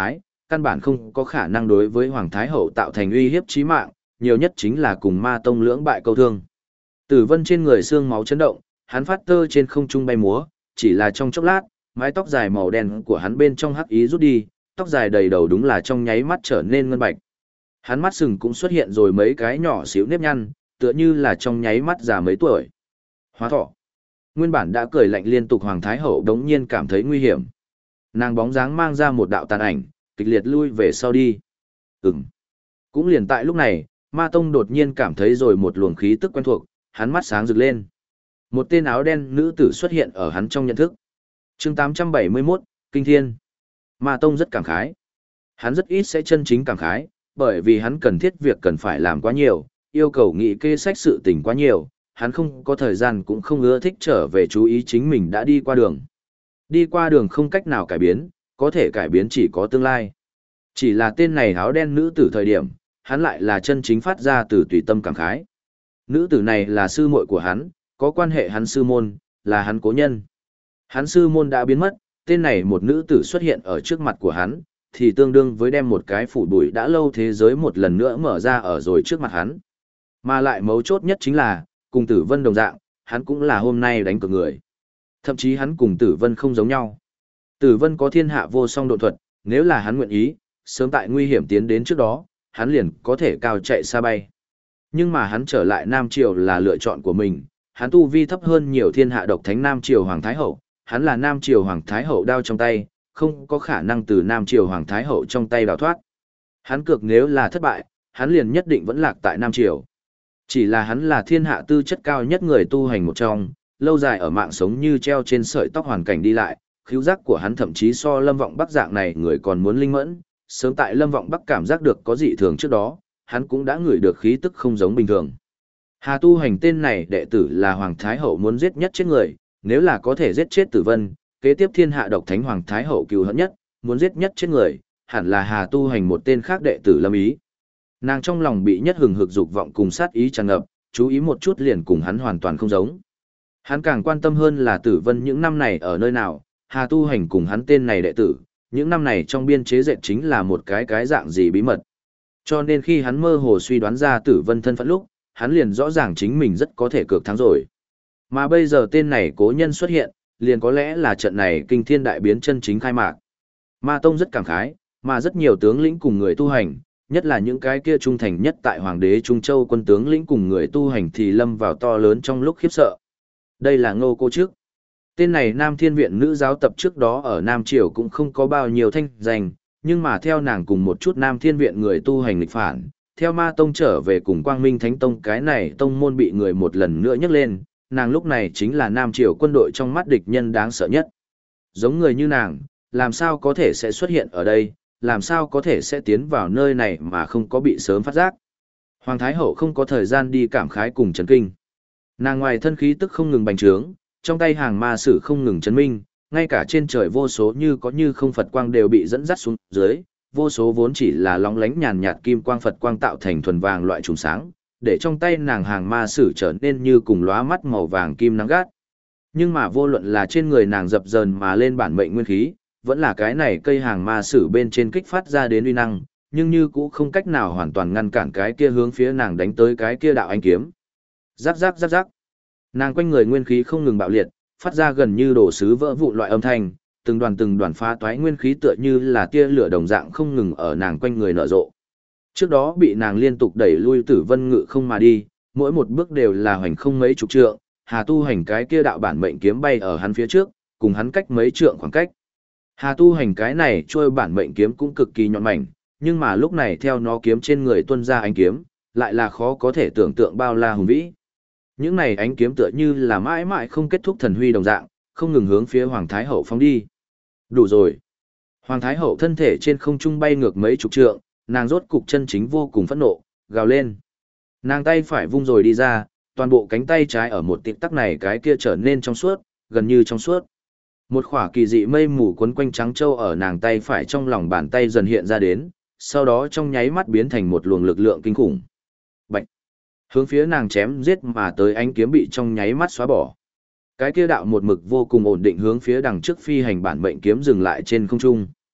căn bản không có khả năng đối với Hoàng Thái Hậu tạo thành uy hiếp chí mạng, nhiều nhất chính là cùng Ma Tông lưỡng bại câu thương. Tử Vân trên người xương máu chấn động, hắn phát tơ trên không trung bay múa, chỉ là trong chốc lát, mái tóc dài màu đen của hắn bên trong hắc ý rút đi, tóc dài đầy đầu đúng là trong nháy mắt trở nên ngân bạch. Hắn mắt sừng cũng xuất hiện rồi mấy cái nhỏ xíu nếp nhăn, tựa như là trong nháy mắt già mấy tuổi. Hóa thọ. Nguyên bản đã cười lạnh liên tục Hoàng Thái Hậu đống nhiên cảm thấy nguy hiểm. Nàng bóng dáng mang ra một đạo tàn ảnh, kịch liệt lui về sau đi. Cũng liền tại lúc này, Ma Tông đột nhiên cảm thấy rồi một luồng khí tức quen thuộc, hắn mắt sáng rực lên. Một tên áo đen nữ tử xuất hiện ở hắn trong nhận thức. Chương 871, Kinh Thiên. Ma Tông rất cảm khái. Hắn rất ít sẽ chân chính cảm khái, bởi vì hắn cần thiết việc cần phải làm quá nhiều, yêu cầu nghị kê sách sự tình quá nhiều, hắn không có thời gian cũng không ưa thích trở về chú ý chính mình đã đi qua đường. Đi qua đường không cách nào cải biến, có thể cải biến chỉ có tương lai. Chỉ là tên này áo đen nữ tử thời điểm, hắn lại là chân chính phát ra từ tùy tâm cảm khái. Nữ tử này là sư muội của hắn, có quan hệ hắn sư môn, là hắn cố nhân. Hắn sư môn đã biến mất, tên này một nữ tử xuất hiện ở trước mặt của hắn, thì tương đương với đem một cái phủ bụi đã lâu thế giới một lần nữa mở ra ở rồi trước mặt hắn. Mà lại mấu chốt nhất chính là, cùng Tử Vân đồng dạng, hắn cũng là hôm nay đánh cược người. Thậm chí hắn cùng Tử Vân không giống nhau. Tử Vân có thiên hạ vô song độ thuật, nếu là hắn nguyện ý, sớm tại nguy hiểm tiến đến trước đó, hắn liền có thể cao chạy xa bay. Nhưng mà hắn trở lại Nam Triều là lựa chọn của mình, hắn tu vi thấp hơn nhiều thiên hạ độc thánh Nam Triều Hoàng Thái Hậu, hắn là Nam Triều Hoàng Thái Hậu đao trong tay, không có khả năng từ Nam Triều Hoàng Thái Hậu trong tay đào thoát. Hắn cược nếu là thất bại, hắn liền nhất định vẫn lạc tại Nam Triều. Chỉ là hắn là thiên hạ tư chất cao nhất người tu hành một trong, lâu dài ở mạng sống như treo trên sợi tóc hoàn cảnh đi lại, khứu giác của hắn thậm chí so Lâm Vọng Bắc dạng này người còn muốn linh mẫn, sớm tại Lâm Vọng Bắc cảm giác được có dị thường trước đó, hắn cũng đã ngửi được khí tức không giống bình thường. Hà Tu Hành tên này đệ tử là Hoàng Thái Hậu muốn giết nhất chết người, nếu là có thể giết chết Tử Vân, kế tiếp thiên hạ độc thánh Hoàng Thái Hậu cừu hận nhất, muốn giết nhất chết người, hẳn là Hà Tu Hành một tên khác đệ tử Lâm Ý. Nàng trong lòng bị nhất hừng hực dục vọng cùng sát ý tràn ngập, chú ý một chút liền cùng hắn hoàn toàn không giống. Hắn càng quan tâm hơn là Tử Vân những năm này ở nơi nào, Hà Tu Hành cùng hắn tên này đệ tử, những năm này trong biên chế dệt chính là một cái dạng gì bí mật. Cho nên khi hắn mơ hồ suy đoán ra Tử Vân thân phận lúc, hắn liền rõ ràng chính mình rất có thể cược thắng rồi. Mà bây giờ tên này cố nhân xuất hiện, liền có lẽ là trận này kinh thiên đại biến chân chính khai mạc. Ma Tông rất cảm khái, mà rất nhiều tướng lĩnh cùng người tu hành, nhất là những cái kia trung thành nhất tại Hoàng đế Trung Châu quân tướng lĩnh cùng người tu hành thì lâm vào to lớn trong lúc khiếp sợ. Đây là Ngô Cô Trước. Tên này Nam Thiên Viện nữ giáo tập trước đó ở Nam Triều cũng không có bao nhiêu thanh danh, nhưng mà theo nàng cùng một chút Nam Thiên Viện người tu hành nghịch phản, theo Ma Tông trở về cùng Quang Minh Thánh Tông, cái này tông môn bị người một lần nữa nhấc lên, nàng lúc này chính là Nam Triều quân đội trong mắt địch nhân đáng sợ nhất. Giống người như nàng, làm sao có thể sẽ xuất hiện ở đây, làm sao có thể sẽ tiến vào nơi này mà không có bị sớm phát giác. Hoàng Thái Hậu không có thời gian đi cảm khái cùng chấn kinh. Nàng ngoài thân khí tức không ngừng bành trướng, trong tay hàng ma sử không ngừng chấn minh, ngay cả trên trời vô số như có như không Phật quang đều bị dẫn dắt xuống dưới, vô số vốn chỉ là lóng lánh nhàn nhạt kim quang Phật quang tạo thành thuần vàng loại trùng sáng, để trong tay nàng hàng ma sử trở nên như cùng lóa mắt màu vàng kim nắng gắt. Nhưng mà vô luận là trên người nàng dập dờn mà lên bản mệnh nguyên khí, vẫn là cái này cây hàng ma sử bên trên kích phát ra đến uy năng, nhưng như cũng không cách nào hoàn toàn ngăn cản cái kia hướng phía nàng đánh tới cái kia đạo ánh kiếm. Rắc rắc rắc rắc. Nàng quanh người nguyên khí không ngừng bạo liệt, phát ra gần như đổ sứ vỡ vụn loại âm thanh, từng đoàn phá toái nguyên khí tựa như là tia lửa đồng dạng không ngừng ở nàng quanh người nở rộ. Trước đó bị nàng liên tục đẩy lui Tử Vân ngự không mà đi, mỗi một bước đều là hoành không mấy chục trượng, Hà Tu Hành cái kia đạo bản mệnh kiếm bay ở hắn phía trước, cùng hắn cách mấy trượng khoảng cách. Hà Tu Hành cái này trôi bản mệnh kiếm cũng cực kỳ nhọn mảnh, nhưng mà lúc này theo nó kiếm trên người tuôn ra ánh kiếm, lại là khó có thể tưởng tượng bao la hùng vĩ. Những này ánh kiếm tựa như là mãi mãi không kết thúc thần huy đồng dạng, không ngừng hướng phía Hoàng Thái Hậu phóng đi. Đủ rồi. Hoàng Thái Hậu thân thể trên không trung bay ngược mấy chục trượng, nàng rốt cục chân chính vô cùng phẫn nộ, gào lên. Nàng tay phải vung rồi đi ra, toàn bộ cánh tay trái ở một tịp tắc này cái kia trở nên trong suốt, gần như trong suốt. Một khỏa kỳ dị mây mù quấn quanh trắng châu ở nàng tay phải trong lòng bàn tay dần hiện ra đến, sau đó trong nháy mắt biến thành một luồng lực lượng kinh khủng. Bạch! Hướng phía nàng chém giết mà tới ánh kiếm bị trong nháy mắt xóa bỏ. Cái kia đạo một mực vô cùng ổn định hướng phía đằng trước phi hành bản mệnh kiếm dừng lại trên không trung.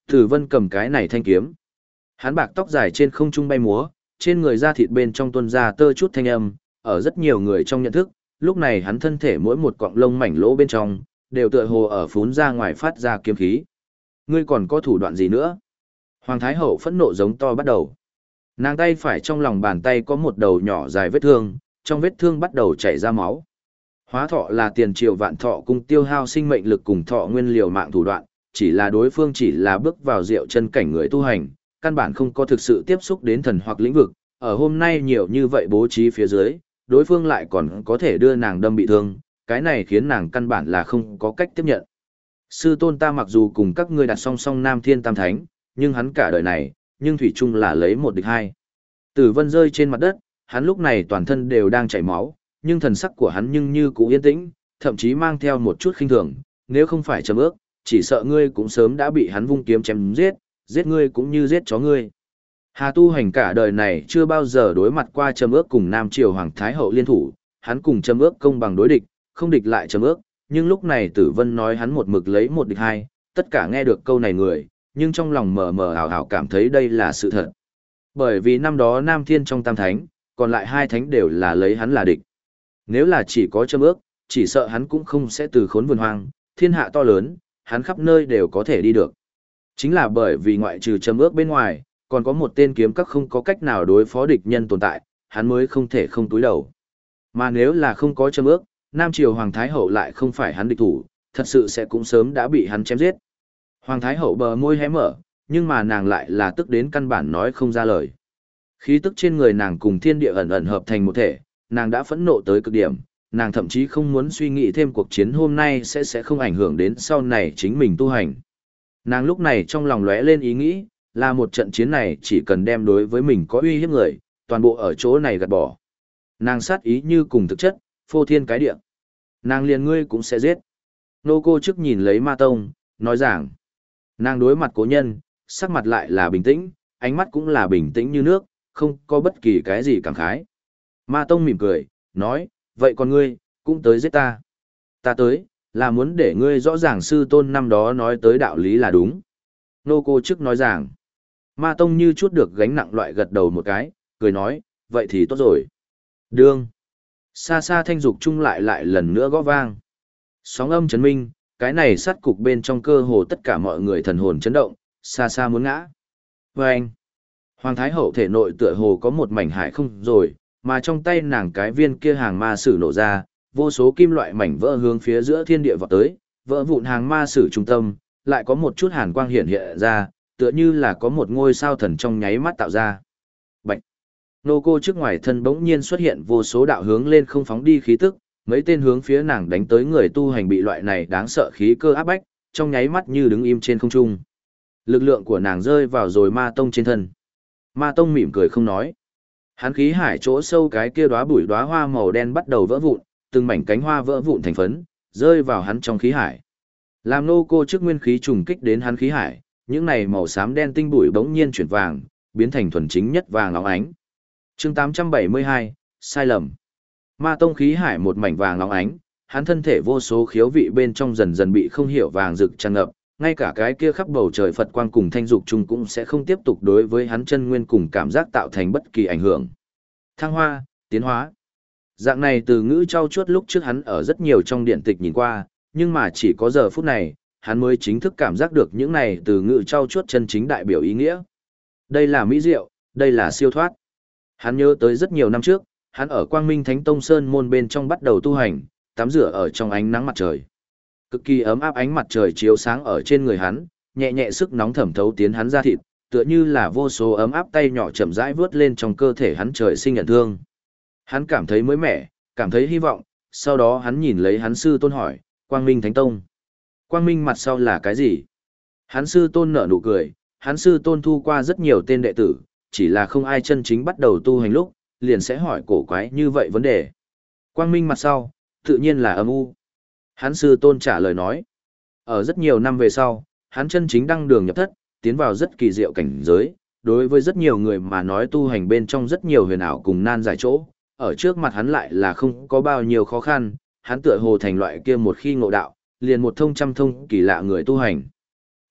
Tử Vân cầm cái này thanh kiếm. Hắn bạc tóc dài trên không trung bay múa, trên người da thịt bên trong tuôn ra tơ chút thanh âm, ở rất nhiều người trong nhận thức, lúc này hắn thân thể mỗi một cọng lông mảnh lỗ bên trong, đều tựa hồ ở phún ra ngoài phát ra kiếm khí. Ngươi còn có thủ đoạn gì nữa? Hoàng Thái Hậu phẫn nộ giống to bắt đầu. Nàng tay phải trong lòng bàn tay có một đầu nhỏ dài vết thương, trong vết thương bắt đầu chảy ra máu. Hóa thọ là tiền triệu vạn thọ cùng tiêu hao sinh mệnh lực cùng thọ nguyên liều mạng thủ đoạn, chỉ là đối phương chỉ là bước vào diệu chân cảnh người tu hành, căn bản không có thực sự tiếp xúc đến thần hoặc lĩnh vực, ở hôm nay nhiều như vậy bố trí phía dưới, đối phương lại còn có thể đưa nàng đâm bị thương, cái này khiến nàng căn bản là không có cách tiếp nhận. Sư tôn ta mặc dù cùng các ngươi đặt song song Nam Thiên Tam Thánh, nhưng hắn cả đời này, nhưng thủy chung là lấy một địch hai. Tử Vân rơi trên mặt đất, hắn lúc này toàn thân đều đang chảy máu, nhưng thần sắc của hắn nhưng như cũ yên tĩnh, thậm chí mang theo một chút khinh thường, nếu không phải trầm ước, chỉ sợ ngươi cũng sớm đã bị hắn vung kiếm chém giết, giết ngươi cũng như giết chó ngươi. Hà Tu Hành cả đời này chưa bao giờ đối mặt qua Trầm Ước cùng Nam Triều Hoàng Thái Hậu liên thủ, hắn cùng Trầm Ước công bằng đối địch, không địch lại Trầm Ước, nhưng lúc này Tử Vân nói hắn một mực lấy một địch hai, tất cả nghe được câu này người, nhưng trong lòng mờ mờ ảo ảo cảm thấy đây là sự thật. Bởi vì năm đó Nam Thiên trong Tam Thánh, còn lại hai thánh đều là lấy hắn là địch. Nếu là chỉ có Trầm Ước, chỉ sợ hắn cũng không sẽ từ khốn vườn hoang, thiên hạ to lớn, hắn khắp nơi đều có thể đi được. Chính là bởi vì ngoại trừ Trầm Ước bên ngoài, còn có một tên kiếm các không có cách nào đối phó địch nhân tồn tại, hắn mới không thể không túi đầu. Mà nếu là không có Trầm Ước, Nam Triều Hoàng Thái Hậu lại không phải hắn địch thủ, thật sự sẽ cũng sớm đã bị hắn chém giết. Hoàng Thái Hậu bờ môi hé mở, nhưng mà nàng lại là tức đến căn bản nói không ra lời. Khí tức trên người nàng cùng thiên địa ẩn ẩn hợp thành một thể, nàng đã phẫn nộ tới cực điểm, nàng thậm chí không muốn suy nghĩ thêm cuộc chiến hôm nay sẽ không ảnh hưởng đến sau này chính mình tu hành. Nàng lúc này trong lòng lóe lên ý nghĩ, là một trận chiến này chỉ cần đem đối với mình có uy hiếp người, toàn bộ ở chỗ này gạt bỏ. Nàng sát ý như cùng thực chất, phô thiên cái địa. Nàng liền ngươi cũng sẽ giết. Nô cô trước nhìn lấy Ma Tông, nói rằng, nàng đối mặt cố nhân, sắc mặt lại là bình tĩnh, ánh mắt cũng là bình tĩnh như nước, không có bất kỳ cái gì cảm khái. Ma Tông mỉm cười, nói, vậy còn ngươi, cũng tới giết ta. Ta tới, là muốn để ngươi rõ ràng sư tôn năm đó nói tới đạo lý là đúng. Nô cô trước nói rằng, Ma Tông như chút được gánh nặng loại gật đầu một cái, cười nói, vậy thì tốt rồi. Đương. Xa xa thanh dục chung lại lần nữa gõ vang. Sóng âm chấn minh, cái này sát cục bên trong cơ hồ tất cả mọi người thần hồn chấn động, xa xa muốn ngã. Và anh, Hoàng Thái Hậu thể nội tựa hồ có một mảnh hải không rồi, mà trong tay nàng cái viên kia hàng ma sử nổ ra, vô số kim loại mảnh vỡ hướng phía giữa thiên địa vọt tới, vỡ vụn hàng ma sử trung tâm, lại có một chút hàn quang hiện hiện ra, tựa như là có một ngôi sao thần trong nháy mắt tạo ra. Bạch! Nô cô trước ngoài thân bỗng nhiên xuất hiện vô số đạo hướng lên không phóng đi khí tức, mấy tên hướng phía nàng đánh tới người tu hành bị loại này đáng sợ khí cơ áp bách, trong nháy mắt như đứng im trên không trung. Lực lượng của nàng rơi vào rồi Ma Tông trên thân. Ma Tông mỉm cười không nói. Hắn khí hải chỗ sâu cái kia đóa bụi đóa hoa màu đen bắt đầu vỡ vụn, từng mảnh cánh hoa vỡ vụn thành phấn, rơi vào hắn trong khí hải. Làm nô cô trước nguyên khí trùng kích đến hắn khí hải, những này màu xám đen tinh bụi bỗng nhiên chuyển vàng, biến thành thuần chính nhất vàng óng ánh. Chương 872, sai lầm. Ma Tông khí hải một mảnh vàng óng ánh, hắn thân thể vô số khiếu vị bên trong dần dần bị không hiểu vàng rực tràn ngập, ngay cả cái kia khắp bầu trời Phật quang cùng thanh dục chung cũng sẽ không tiếp tục đối với hắn chân nguyên cùng cảm giác tạo thành bất kỳ ảnh hưởng. Thăng hoa, tiến hóa. Dạng này từ ngữ trau chuốt lúc trước hắn ở rất nhiều trong điện tịch nhìn qua, nhưng mà chỉ có giờ phút này, hắn mới chính thức cảm giác được những này từ ngữ trau chuốt chân chính đại biểu ý nghĩa. Đây là mỹ diệu, đây là siêu thoát. Hắn nhớ tới rất nhiều năm trước, hắn ở Quang Minh Thánh Tông Sơn môn bên trong bắt đầu tu hành, tắm rửa ở trong ánh nắng mặt trời. Cực kỳ ấm áp ánh mặt trời chiếu sáng ở trên người hắn, nhẹ nhẹ sức nóng thẩm thấu tiến hắn ra thịt, tựa như là vô số ấm áp tay nhỏ chậm rãi vướt lên trong cơ thể hắn trời sinh nhận thương. Hắn cảm thấy mới mẻ, cảm thấy hy vọng, sau đó hắn nhìn lấy hắn sư tôn hỏi, Quang Minh Thánh Tông. Quang Minh mặt sau là cái gì? Hắn sư tôn nở nụ cười, hắn sư tôn thu qua rất nhiều tên đệ tử, chỉ là không ai chân chính bắt đầu tu hành lúc, liền sẽ hỏi cổ quái như vậy vấn đề. Quang Minh mặt sau, tự nhiên là âm u. Hắn sư tôn trả lời nói. Ở rất nhiều năm về sau, hắn chân chính đăng đường nhập thất, tiến vào rất kỳ diệu cảnh giới, đối với rất nhiều người mà nói tu hành bên trong rất nhiều huyền ảo cùng nan giải chỗ, ở trước mặt hắn lại là không có bao nhiêu khó khăn, hắn tựa hồ thành loại kia một khi ngộ đạo, liền một thông trăm thông kỳ lạ người tu hành.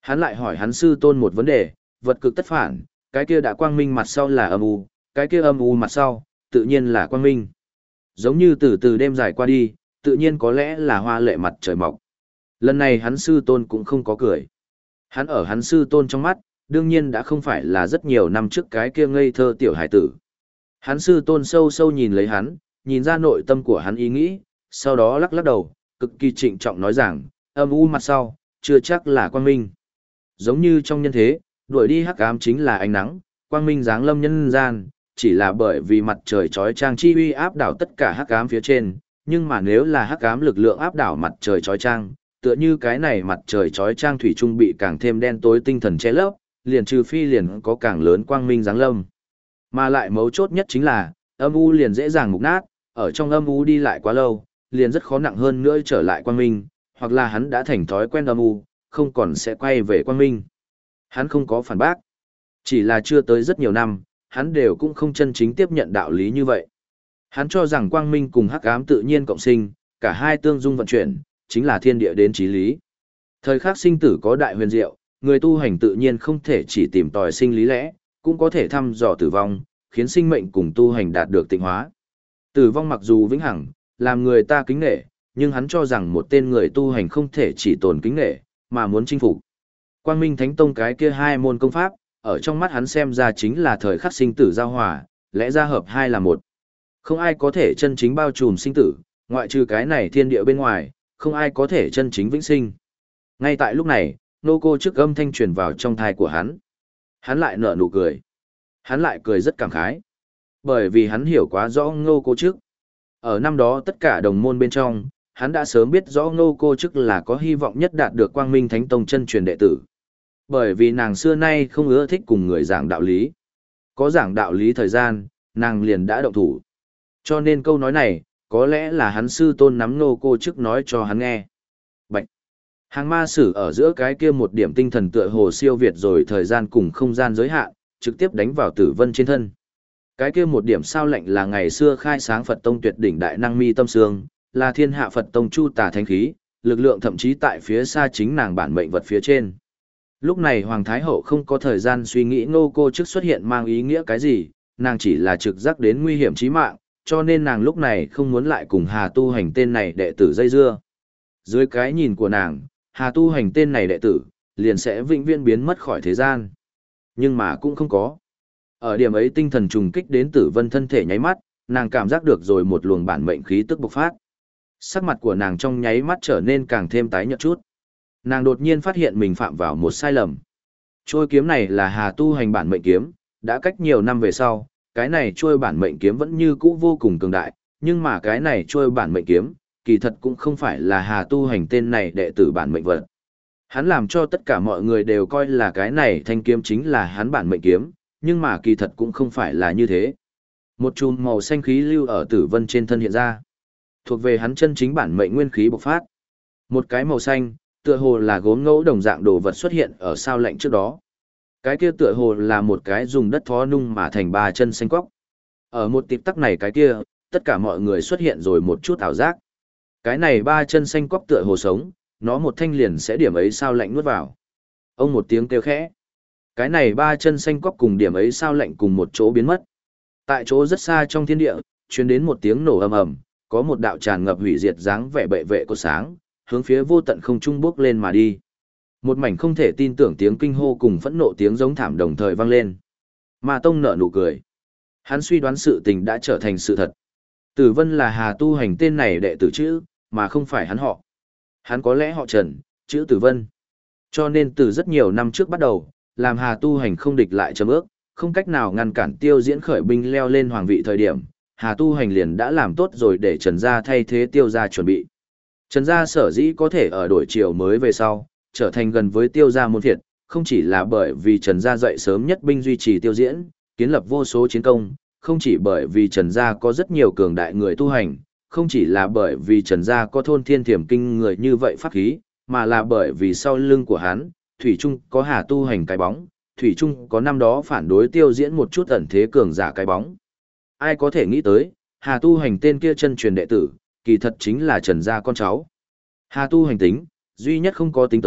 Hắn lại hỏi hắn sư tôn một vấn đề, vật cực tất phản, cái kia đã quang minh mặt sau là âm u, cái kia âm u mặt sau, tự nhiên là quang minh. Giống như từ từ đêm dài qua đi, tự nhiên có lẽ là hoa lệ mặt trời mọc. Lần này hắn sư tôn cũng không có cười. Hắn ở hắn sư tôn trong mắt, đương nhiên đã không phải là rất nhiều năm trước cái kia ngây thơ tiểu hải tử. Hắn sư tôn sâu sâu nhìn lấy hắn, nhìn ra nội tâm của hắn ý nghĩ, sau đó lắc lắc đầu, cực kỳ trịnh trọng nói rằng, âm u mặt sau, chưa chắc là quang minh. Giống như trong nhân thế, đuổi đi hắc ám chính là ánh nắng, quang minh giáng lâm nhân gian, chỉ là bởi vì mặt trời chói chang chi uy áp đảo tất cả hắc ám phía trên, nhưng mà nếu là hắc ám lực lượng áp đảo mặt trời chói chang, tựa như cái này mặt trời chói chang thủy trung bị càng thêm đen tối tinh thần che lấp, liền trừ phi liền có càng lớn quang minh giáng lâm. Mà lại mấu chốt nhất chính là, âm u liền dễ dàng mục nát, ở trong âm u đi lại quá lâu, liền rất khó nặng hơn nữa trở lại quang minh, hoặc là hắn đã thành thói quen âm u, không còn sẽ quay về quang minh. Hắn không có phản bác. Chỉ là chưa tới rất nhiều năm, hắn đều cũng không chân chính tiếp nhận đạo lý như vậy. Hắn cho rằng quang minh cùng hắc ám tự nhiên cộng sinh, cả hai tương dung vận chuyển, chính là thiên địa đến chí lý. Thời khắc sinh tử có đại huyền diệu, người tu hành tự nhiên không thể chỉ tìm tòi sinh lý lẽ, cũng có thể thăm dò tử vong, khiến sinh mệnh cùng tu hành đạt được tịnh hóa. Tử vong mặc dù vĩnh hằng, làm người ta kính nể, nhưng hắn cho rằng một tên người tu hành không thể chỉ tồn kính nể, mà muốn chinh phục. Quang Minh Thánh Tông cái kia hai môn công pháp, ở trong mắt hắn xem ra chính là thời khắc sinh tử giao hòa, lẽ ra hợp hai là một. Không ai có thể chân chính bao trùm sinh tử, ngoại trừ cái này thiên địa bên ngoài, không ai có thể chân chính vĩnh sinh. Ngay tại lúc này, nô cô trước âm thanh truyền vào trong thai của hắn. Hắn lại nở nụ cười. Hắn lại cười rất cảm khái. Bởi vì hắn hiểu quá rõ Ngô Cô Chức. Ở năm đó tất cả đồng môn bên trong, hắn đã sớm biết rõ Ngô Cô Chức là có hy vọng nhất đạt được Quang Minh Thánh Tông chân truyền đệ tử. Bởi vì nàng xưa nay không ưa thích cùng người giảng đạo lý. Có giảng đạo lý thời gian, nàng liền đã động thủ. Cho nên câu nói này, có lẽ là hắn sư tôn nắm Ngô Cô Chức nói cho hắn nghe. Bạch! Hàng ma sử ở giữa cái kia một điểm tinh thần tựa hồ siêu việt rồi thời gian cùng không gian giới hạn, trực tiếp đánh vào Tử Vân trên thân. Cái kia một điểm sao lạnh là ngày xưa khai sáng Phật Tông tuyệt đỉnh đại năng mi tâm sương, là thiên hạ Phật Tông chu tà thánh khí, lực lượng thậm chí tại phía xa chính nàng bản mệnh vật phía trên. Lúc này Hoàng Thái Hậu không có thời gian suy nghĩ Ngô Cô Chức xuất hiện mang ý nghĩa cái gì, nàng chỉ là trực giác đến nguy hiểm chí mạng, cho nên nàng lúc này không muốn lại cùng Hà Tu Hành tên này đệ tử dây dưa. Dưới cái nhìn của nàng, Hà Tu Hành tên này đệ tử, liền sẽ vĩnh viễn biến mất khỏi thế gian. Nhưng mà cũng không có. Ở điểm ấy tinh thần trùng kích đến Tử Vân thân thể nháy mắt, nàng cảm giác được rồi một luồng bản mệnh khí tức bộc phát. Sắc mặt của nàng trong nháy mắt trở nên càng thêm tái nhợt chút. Nàng đột nhiên phát hiện mình phạm vào một sai lầm. Trôi kiếm này là Hà Tu Hành bản mệnh kiếm, đã cách nhiều năm về sau, cái này trôi bản mệnh kiếm vẫn như cũ vô cùng cường đại, nhưng mà cái này trôi bản mệnh kiếm, kỳ thật cũng không phải là Hà Tu Hành tên này đệ tử bản mệnh vật. Hắn làm cho tất cả mọi người đều coi là cái này thanh kiếm chính là hắn bản mệnh kiếm, nhưng mà kỳ thật cũng không phải là như thế. Một chùm màu xanh khí lưu ở Tử Vân trên thân hiện ra, thuộc về hắn chân chính bản mệnh nguyên khí bộc phát. Một cái màu xanh, tựa hồ là gốm ngẫu đồng dạng đồ vật xuất hiện ở sao lạnh trước đó. Cái kia tựa hồ là một cái dùng đất thó nung mà thành ba chân xanh cóc. Ở một tịp tắc này cái kia, tất cả mọi người xuất hiện rồi một chút ảo giác. Cái này ba chân xanh cóc tựa hồ sống, nó một thanh liền sẽ điểm ấy sao lạnh nuốt vào. Ông một tiếng kêu khẽ. Cái này ba chân xanh cóc cùng điểm ấy sao lạnh cùng một chỗ biến mất. Tại chỗ rất xa trong thiên địa, truyền đến một tiếng nổ ầm ầm, có một đạo tràn ngập hủy diệt dáng vẻ bệ vệ của sáng, hướng phía vô tận không trung bước lên mà đi. Một mảnh không thể tin tưởng tiếng kinh hô cùng phẫn nộ tiếng giống thảm đồng thời vang lên. Ma Tông nở nụ cười. Hắn suy đoán sự tình đã trở thành sự thật. Tử Vân là Hà Tu Hành tên này đệ tử chữ, mà không phải hắn họ. Hắn có lẽ họ Trần, chữ Tử Vân. Cho nên từ rất nhiều năm trước bắt đầu, làm Hà Tu Hành không địch lại chấm ước, không cách nào ngăn cản Tiêu Diễn khởi binh leo lên hoàng vị thời điểm, Hà Tu Hành liền đã làm tốt rồi để Trần gia thay thế Tiêu gia chuẩn bị. Trần gia sở dĩ có thể ở đổi triều mới về sau, trở thành gần với Tiêu gia môn phiệt, không chỉ là bởi vì Trần gia dậy sớm nhất binh duy trì Tiêu Diễn, kiến lập vô số chiến công, không chỉ bởi vì Trần gia có rất nhiều cường đại người tu hành, không chỉ là bởi vì Trần gia có thôn thiên thiểm kinh người như vậy pháp khí, mà là bởi vì sau lưng của hắn, Thủy Trung có Hà Tu Hành cái bóng, Thủy Trung có năm đó phản đối Tiêu Diễn một chút ẩn thế cường giả cái bóng. Ai có thể nghĩ tới, Hà Tu Hành tên kia chân truyền đệ tử, kỳ thật chính là Trần gia con cháu. Hà Tu Hành tính, duy nhất không có tính tới,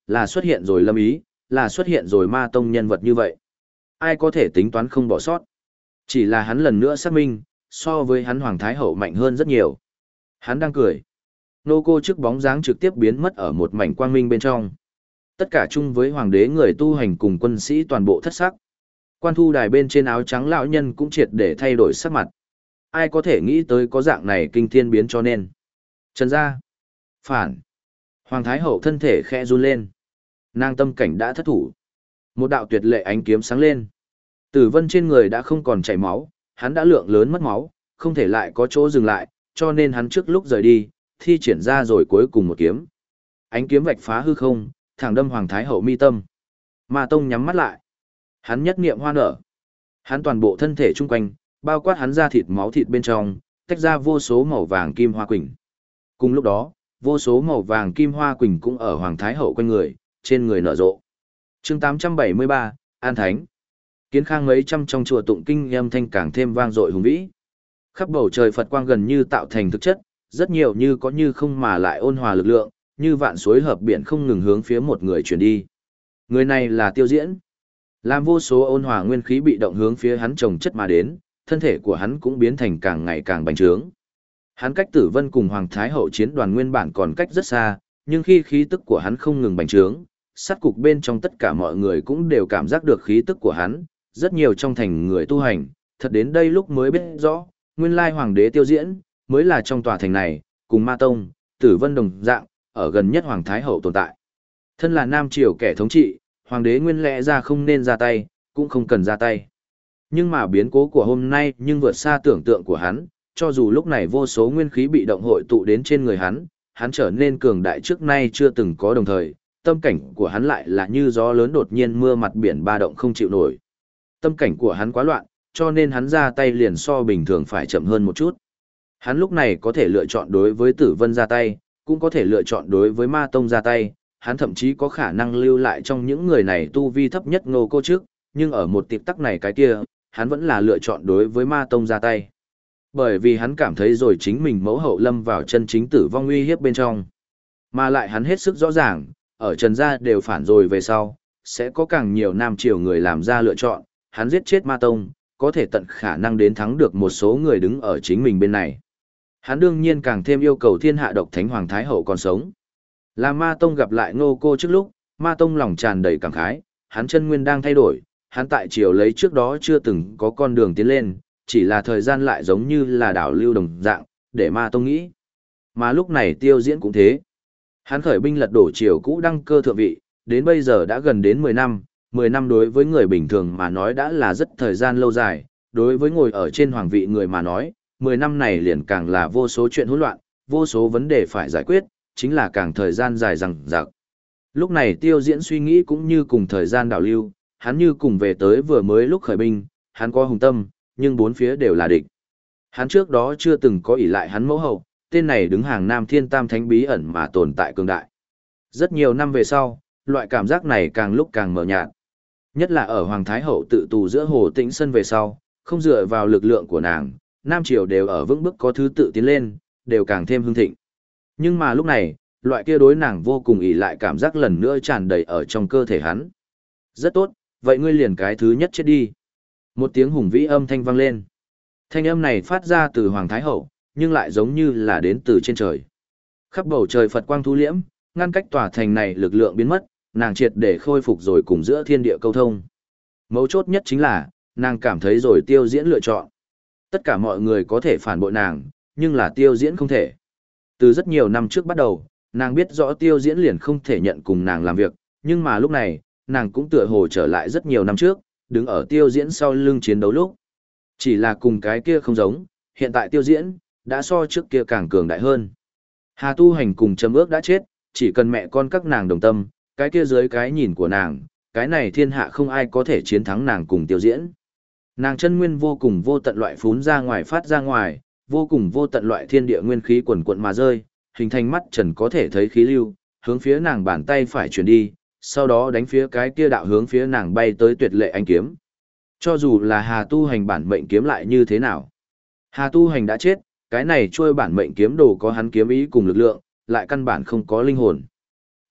là xuất hiện rồi Lâm Ý, là xuất hiện rồi Ma Tông nhân vật như vậy. Ai có thể tính toán không bỏ sót. Chỉ là hắn lần nữa xác minh, so với hắn Hoàng Thái Hậu mạnh hơn rất nhiều. Hắn đang cười. Nô cô trước bóng dáng trực tiếp biến mất ở một mảnh quang minh bên trong. Tất cả chung với hoàng đế người tu hành cùng quân sĩ toàn bộ thất sắc. Quan thu đài bên trên áo trắng lão nhân cũng triệt để thay đổi sắc mặt. Ai có thể nghĩ tới có dạng này kinh thiên biến cho nên. Trần gia. Phản. Hoàng Thái Hậu thân thể khẽ run lên. Nàng tâm cảnh đã thất thủ. Một đạo tuyệt lệ ánh kiếm sáng lên. Tử Vân trên người đã không còn chảy máu, hắn đã lượng lớn mất máu, không thể lại có chỗ dừng lại, cho nên hắn trước lúc rời đi, thi triển ra rồi cuối cùng một kiếm. Ánh kiếm vạch phá hư không, thẳng đâm Hoàng Thái Hậu mi tâm. Ma Tông nhắm mắt lại. Hắn nhất niệm hoa nở. Hắn toàn bộ thân thể chung quanh, bao quát hắn ra thịt máu thịt bên trong, tách ra vô số màu vàng kim hoa quỳnh. Cùng lúc đó, vô số màu vàng kim hoa quỳnh cũng ở Hoàng Thái Hậu quanh người, trên người nở rộ. Chương 873, An Thánh. Kiến khang mấy trăm trong chùa tụng kinh âm thanh càng thêm vang dội hùng vĩ. Khắp bầu trời Phật quang gần như tạo thành thực chất, rất nhiều như có như không mà lại ôn hòa lực lượng, như vạn suối hợp biển không ngừng hướng phía một người chuyển đi. Người này là Tiêu Diễn. Làm vô số ôn hòa nguyên khí bị động hướng phía hắn chồng chất mà đến, thân thể của hắn cũng biến thành càng ngày càng bành trướng. Hắn cách Tử Vân cùng Hoàng Thái Hậu chiến đoàn nguyên bản còn cách rất xa, nhưng khi khí tức của hắn không ngừng bành trướng, sát cục bên trong tất cả mọi người cũng đều cảm giác được khí tức của hắn, rất nhiều trong thành người tu hành, thật đến đây lúc mới biết rõ, nguyên lai Hoàng đế Tiêu Diễn, mới là trong tòa thành này, cùng Ma Tông, Tử Vân đồng dạng, ở gần nhất Hoàng Thái Hậu tồn tại. Thân là Nam Triều kẻ thống trị, Hoàng đế nguyên lẽ ra không nên ra tay, cũng không cần ra tay. Nhưng mà biến cố của hôm nay nhưng vượt xa tưởng tượng của hắn, cho dù lúc này vô số nguyên khí bị động hội tụ đến trên người hắn trở nên cường đại trước nay chưa từng có đồng thời, tâm cảnh của hắn lại là như gió lớn đột nhiên mưa mặt biển ba động không chịu nổi. Tâm cảnh của hắn quá loạn, cho nên hắn ra tay liền so bình thường phải chậm hơn một chút. Hắn lúc này có thể lựa chọn đối với Tử Vân ra tay, cũng có thể lựa chọn đối với Ma Tông ra tay, hắn thậm chí có khả năng lưu lại trong những người này tu vi thấp nhất Ngô Cô trước, nhưng ở một tiệp tắc này cái kia, hắn vẫn là lựa chọn đối với Ma Tông ra tay. Bởi vì hắn cảm thấy rồi chính mình mẫu hậu lâm vào chân chính tử vong uy hiếp bên trong. Mà lại hắn hết sức rõ ràng, ở Trần gia đều phản rồi về sau, sẽ có càng nhiều Nam Triều người làm ra lựa chọn, hắn giết chết Ma Tông, có thể tận khả năng đến thắng được một số người đứng ở chính mình bên này. Hắn đương nhiên càng thêm yêu cầu thiên hạ độc thánh Hoàng Thái Hậu còn sống. Là Ma Tông gặp lại Ngô Cô trước lúc, Ma Tông lòng tràn đầy cảm khái, hắn chân nguyên đang thay đổi, hắn tại triều lấy trước đó chưa từng có con đường tiến lên, chỉ là thời gian lại giống như là đảo lưu đồng dạng, để Ma Tông nghĩ. Mà lúc này Tiêu Diễn cũng thế. Hắn khởi binh lật đổ triều cũ đăng cơ thượng vị, đến bây giờ đã gần đến 10 năm đối với người bình thường mà nói đã là rất thời gian lâu dài, đối với ngồi ở trên hoàng vị người mà nói, 10 năm này liền càng là vô số chuyện hỗn loạn, vô số vấn đề phải giải quyết, chính là càng thời gian dài dằng dặc. Lúc này Tiêu Diễn suy nghĩ cũng như cùng thời gian đảo lưu, hắn như cùng về tới vừa mới lúc khởi binh, hắn có hùng tâm, nhưng bốn phía đều là địch. Hắn trước đó chưa từng có ỷ lại hắn mẫu hậu, tên này đứng hàng Nam Thiên Tam Thánh bí ẩn mà tồn tại cường đại. Rất nhiều năm về sau, loại cảm giác này càng lúc càng mờ nhạt. Nhất là ở Hoàng Thái Hậu tự tù giữa Hồ Tĩnh Sân về sau, không dựa vào lực lượng của nàng, Nam Triều đều ở vững bước có thứ tự tiến lên, đều càng thêm hưng thịnh. Nhưng mà lúc này, loại kia đối nàng vô cùng ỷ lại cảm giác lần nữa tràn đầy ở trong cơ thể hắn. Rất tốt, vậy ngươi liền cái thứ nhất chết đi. Một tiếng hùng vĩ âm thanh vang lên. Thanh âm này phát ra từ Hoàng Thái Hậu, nhưng lại giống như là đến từ trên trời. Khắp bầu trời Phật quang thu liễm, ngăn cách tòa thành này lực lượng biến mất, nàng triệt để khôi phục rồi cùng giữa thiên địa câu thông. Mấu chốt nhất chính là, nàng cảm thấy rồi Tiêu Diễn lựa chọn. Tất cả mọi người có thể phản bội nàng, nhưng là Tiêu Diễn không thể. Từ rất nhiều năm trước bắt đầu, nàng biết rõ Tiêu Diễn liền không thể nhận cùng nàng làm việc, nhưng mà lúc này, nàng cũng tựa hồ trở lại rất nhiều năm trước, đứng ở Tiêu Diễn sau lưng chiến đấu lúc. Chỉ là cùng cái kia không giống, hiện tại Tiêu Diễn, đã so trước kia càng cường đại hơn. Hà Tu Hành cùng Trầm Ước đã chết, chỉ cần mẹ con các nàng đồng tâm, cái kia dưới cái nhìn của nàng, cái này thiên hạ không ai có thể chiến thắng nàng cùng Tiêu Diễn. Nàng chân nguyên vô cùng vô tận loại phún ra ngoài phát ra ngoài, vô cùng vô tận loại thiên địa nguyên khí quần quận mà rơi, hình thành mắt trần có thể thấy khí lưu, hướng phía nàng bàn tay phải chuyển đi, sau đó đánh phía cái kia đạo hướng phía nàng bay tới tuyệt lệ anh kiếm. Cho dù là Hà Tu Hành bản mệnh kiếm lại như thế nào. Hà Tu Hành đã chết, cái này trôi bản mệnh kiếm đồ có hắn kiếm ý cùng lực lượng, lại căn bản không có linh hồn.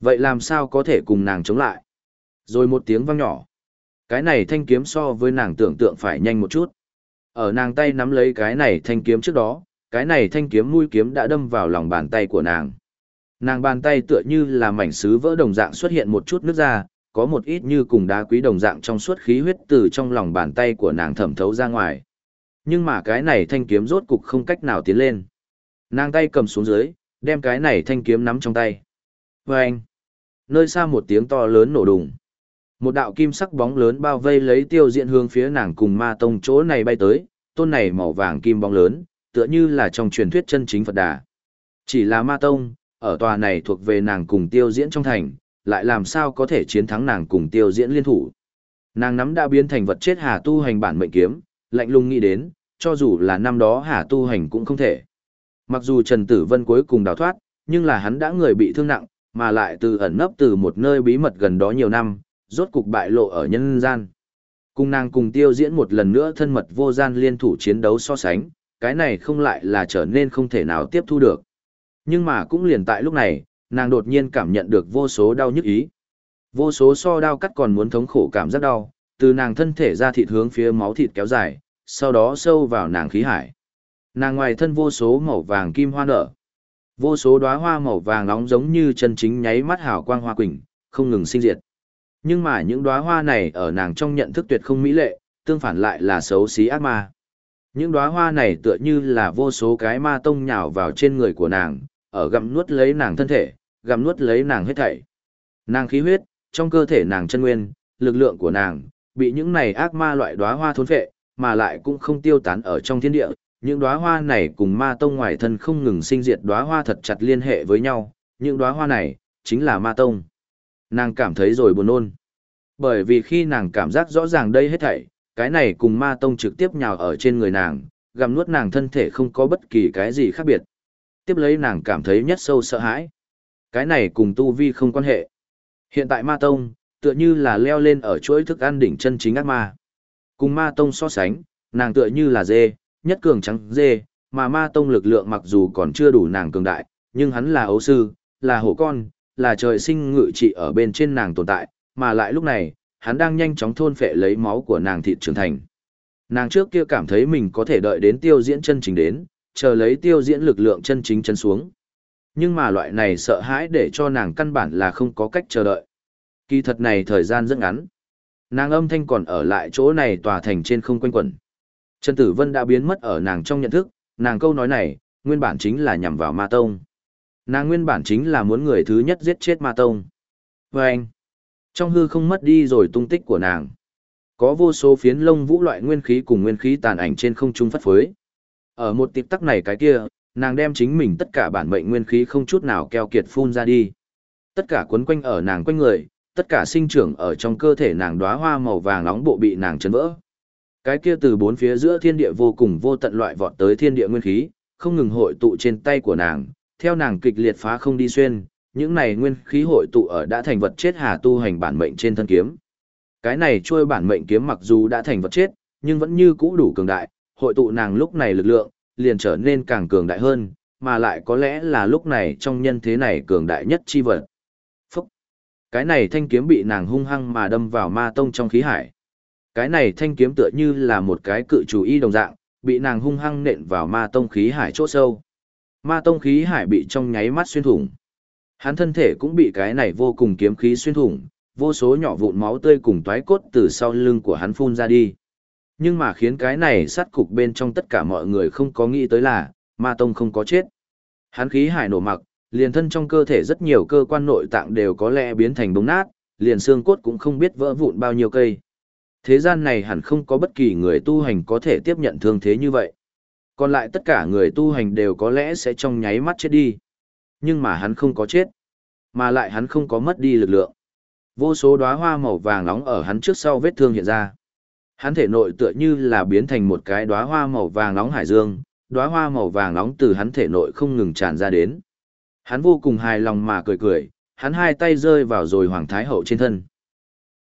Vậy làm sao có thể cùng nàng chống lại? Rồi một tiếng vang nhỏ. Cái này thanh kiếm so với nàng tưởng tượng phải nhanh một chút. Ở nàng tay nắm lấy cái này thanh kiếm trước đó, cái này thanh kiếm mũi kiếm đã đâm vào lòng bàn tay của nàng. Nàng bàn tay tựa như là mảnh sứ vỡ đồng dạng xuất hiện một chút nước ra, có một ít như cùng đá quý đồng dạng trong suốt khí huyết từ trong lòng bàn tay của nàng thẩm thấu ra ngoài. Nhưng mà cái này thanh kiếm rốt cục không cách nào tiến lên. Nàng tay cầm xuống dưới, đem cái này thanh kiếm nắm trong tay. Và anh, nơi xa một tiếng to lớn nổ đùng. Một đạo kim sắc bóng lớn bao vây lấy Tiêu Diễn hướng phía nàng cùng Ma Tông chỗ này bay tới, tôn này màu vàng kim bóng lớn, tựa như là trong truyền thuyết chân chính Phật Đà. Chỉ là Ma Tông, ở tòa này thuộc về nàng cùng Tiêu Diễn trong thành, lại làm sao có thể chiến thắng nàng cùng Tiêu Diễn liên thủ. Nàng nắm đã biến thành vật chết Hà Tu Hành bản mệnh kiếm, lạnh lùng nghĩ đến, cho dù là năm đó Hà Tu Hành cũng không thể. Mặc dù Trần Tử Vân cuối cùng đào thoát, nhưng là hắn đã người bị thương nặng, mà lại từ ẩn nấp từ một nơi bí mật gần đó nhiều năm, rốt cục bại lộ ở nhân gian. Cùng nàng cùng Tiêu Diễn một lần nữa thân mật vô gian liên thủ chiến đấu so sánh, cái này không lại là trở nên không thể nào tiếp thu được. Nhưng mà cũng liền tại lúc này, nàng đột nhiên cảm nhận được vô số đau nhức ý. Vô số so đau cắt còn muốn thống khổ cảm giác đau, từ nàng thân thể ra thịt hướng phía máu thịt kéo dài, sau đó sâu vào nàng khí hải. Nàng ngoài thân vô số màu vàng kim hoa nở. Vô số đóa hoa màu vàng nóng giống như chân chính nháy mắt hào quang hoa quỳnh, không ngừng sinh diệt. Nhưng mà những đóa hoa này ở nàng trong nhận thức tuyệt không mỹ lệ, tương phản lại là xấu xí ác ma. Những đóa hoa này tựa như là vô số cái ma tông nhào vào trên người của nàng, ở gặm nuốt lấy nàng thân thể, gặm nuốt lấy nàng hết thảy. Nàng khí huyết, trong cơ thể nàng chân nguyên, lực lượng của nàng, bị những này ác ma loại đóa hoa thôn phệ, mà lại cũng không tiêu tán ở trong thiên địa. Những đóa hoa này cùng ma tông ngoài thân không ngừng sinh diệt đóa hoa thật chặt liên hệ với nhau, những đóa hoa này chính là ma tông. Nàng cảm thấy rồi buồn nôn. Bởi vì khi nàng cảm giác rõ ràng đây hết thảy, cái này cùng ma tông trực tiếp nhào ở trên người nàng, gặm nuốt nàng thân thể không có bất kỳ cái gì khác biệt. Tiếp lấy nàng cảm thấy nhất sâu sợ hãi. Cái này cùng tu vi không quan hệ. Hiện tại ma tông, tựa như là leo lên ở chuỗi thức ăn đỉnh chân chính ác ma. Cùng ma tông so sánh, nàng tựa như là dê, nhất cường trắng dê, mà ma tông lực lượng mặc dù còn chưa đủ nàng cường đại, nhưng hắn là ấu sư, là hổ con, là trời sinh ngự trị ở bên trên nàng tồn tại, mà lại lúc này, hắn đang nhanh chóng thôn phệ lấy máu của nàng thịt trưởng thành. Nàng trước kia cảm thấy mình có thể đợi đến Tiêu Diễn chân chính đến, chờ lấy Tiêu Diễn lực lượng chân chính chân xuống. Nhưng mà loại này sợ hãi để cho nàng căn bản là không có cách chờ đợi. Kỳ thật này thời gian rất ngắn. Nàng âm thanh còn ở lại chỗ này tòa thành trên không quanh quẩn. Trần Tử Vân đã biến mất ở nàng trong nhận thức, nàng câu nói này, nguyên bản chính là nhằm vào Ma Tông. Nàng nguyên bản chính là muốn người thứ nhất giết chết Ma Tông. Và anh, trong hư không mất đi rồi tung tích của nàng. Có vô số phiến lông vũ loại nguyên khí cùng nguyên khí tàn ảnh trên không trung phất phới. Ở một tịp tắc này cái kia, nàng đem chính mình tất cả bản mệnh nguyên khí không chút nào keo kiệt phun ra đi. Tất cả quấn quanh ở nàng quanh người, tất cả sinh trưởng ở trong cơ thể nàng đóa hoa màu vàng nóng bộ bị nàng chấn vỡ. Cái kia từ bốn phía giữa thiên địa vô cùng vô tận loại vọt tới thiên địa nguyên khí, không ngừng hội tụ trên tay của nàng, theo nàng kịch liệt phá không đi xuyên, những này nguyên khí hội tụ ở đã thành vật chết Hà Tu Hành bản mệnh trên thân kiếm. Cái này trôi bản mệnh kiếm mặc dù đã thành vật chết, nhưng vẫn như cũ đủ cường đại, hội tụ nàng lúc này lực lượng, liền trở nên càng cường đại hơn, mà lại có lẽ là lúc này trong nhân thế này cường đại nhất chi vật. Phúc! Cái này thanh kiếm bị nàng hung hăng mà đâm vào ma tông trong khí hải. Cái này thanh kiếm tựa như là một cái cự chủ y đồng dạng, bị nàng hung hăng nện vào ma tông khí hải chỗ sâu. Ma tông khí hải bị trong nháy mắt xuyên thủng. Hắn thân thể cũng bị cái này vô cùng kiếm khí xuyên thủng, vô số nhỏ vụn máu tươi cùng toái cốt từ sau lưng của hắn phun ra đi. Nhưng mà khiến cái này sát cục bên trong tất cả mọi người không có nghĩ tới là, Ma Tông không có chết. Hắn khí hải nổ mặc, liền thân trong cơ thể rất nhiều cơ quan nội tạng đều có lẽ biến thành bóng nát, liền xương cốt cũng không biết vỡ vụn bao nhiêu cây. Thế gian này hẳn không có bất kỳ người tu hành có thể tiếp nhận thương thế như vậy. Còn lại tất cả người tu hành đều có lẽ sẽ trong nháy mắt chết đi. Nhưng mà hắn không có chết, mà lại hắn không có mất đi lực lượng. Vô số đóa hoa màu vàng nóng ở hắn trước sau vết thương hiện ra. Hắn thể nội tựa như là biến thành một cái đóa hoa màu vàng nóng hải dương, đóa hoa màu vàng nóng từ hắn thể nội không ngừng tràn ra đến. Hắn vô cùng hài lòng mà cười cười, hắn hai tay rơi vào rồi Hoàng Thái Hậu trên thân.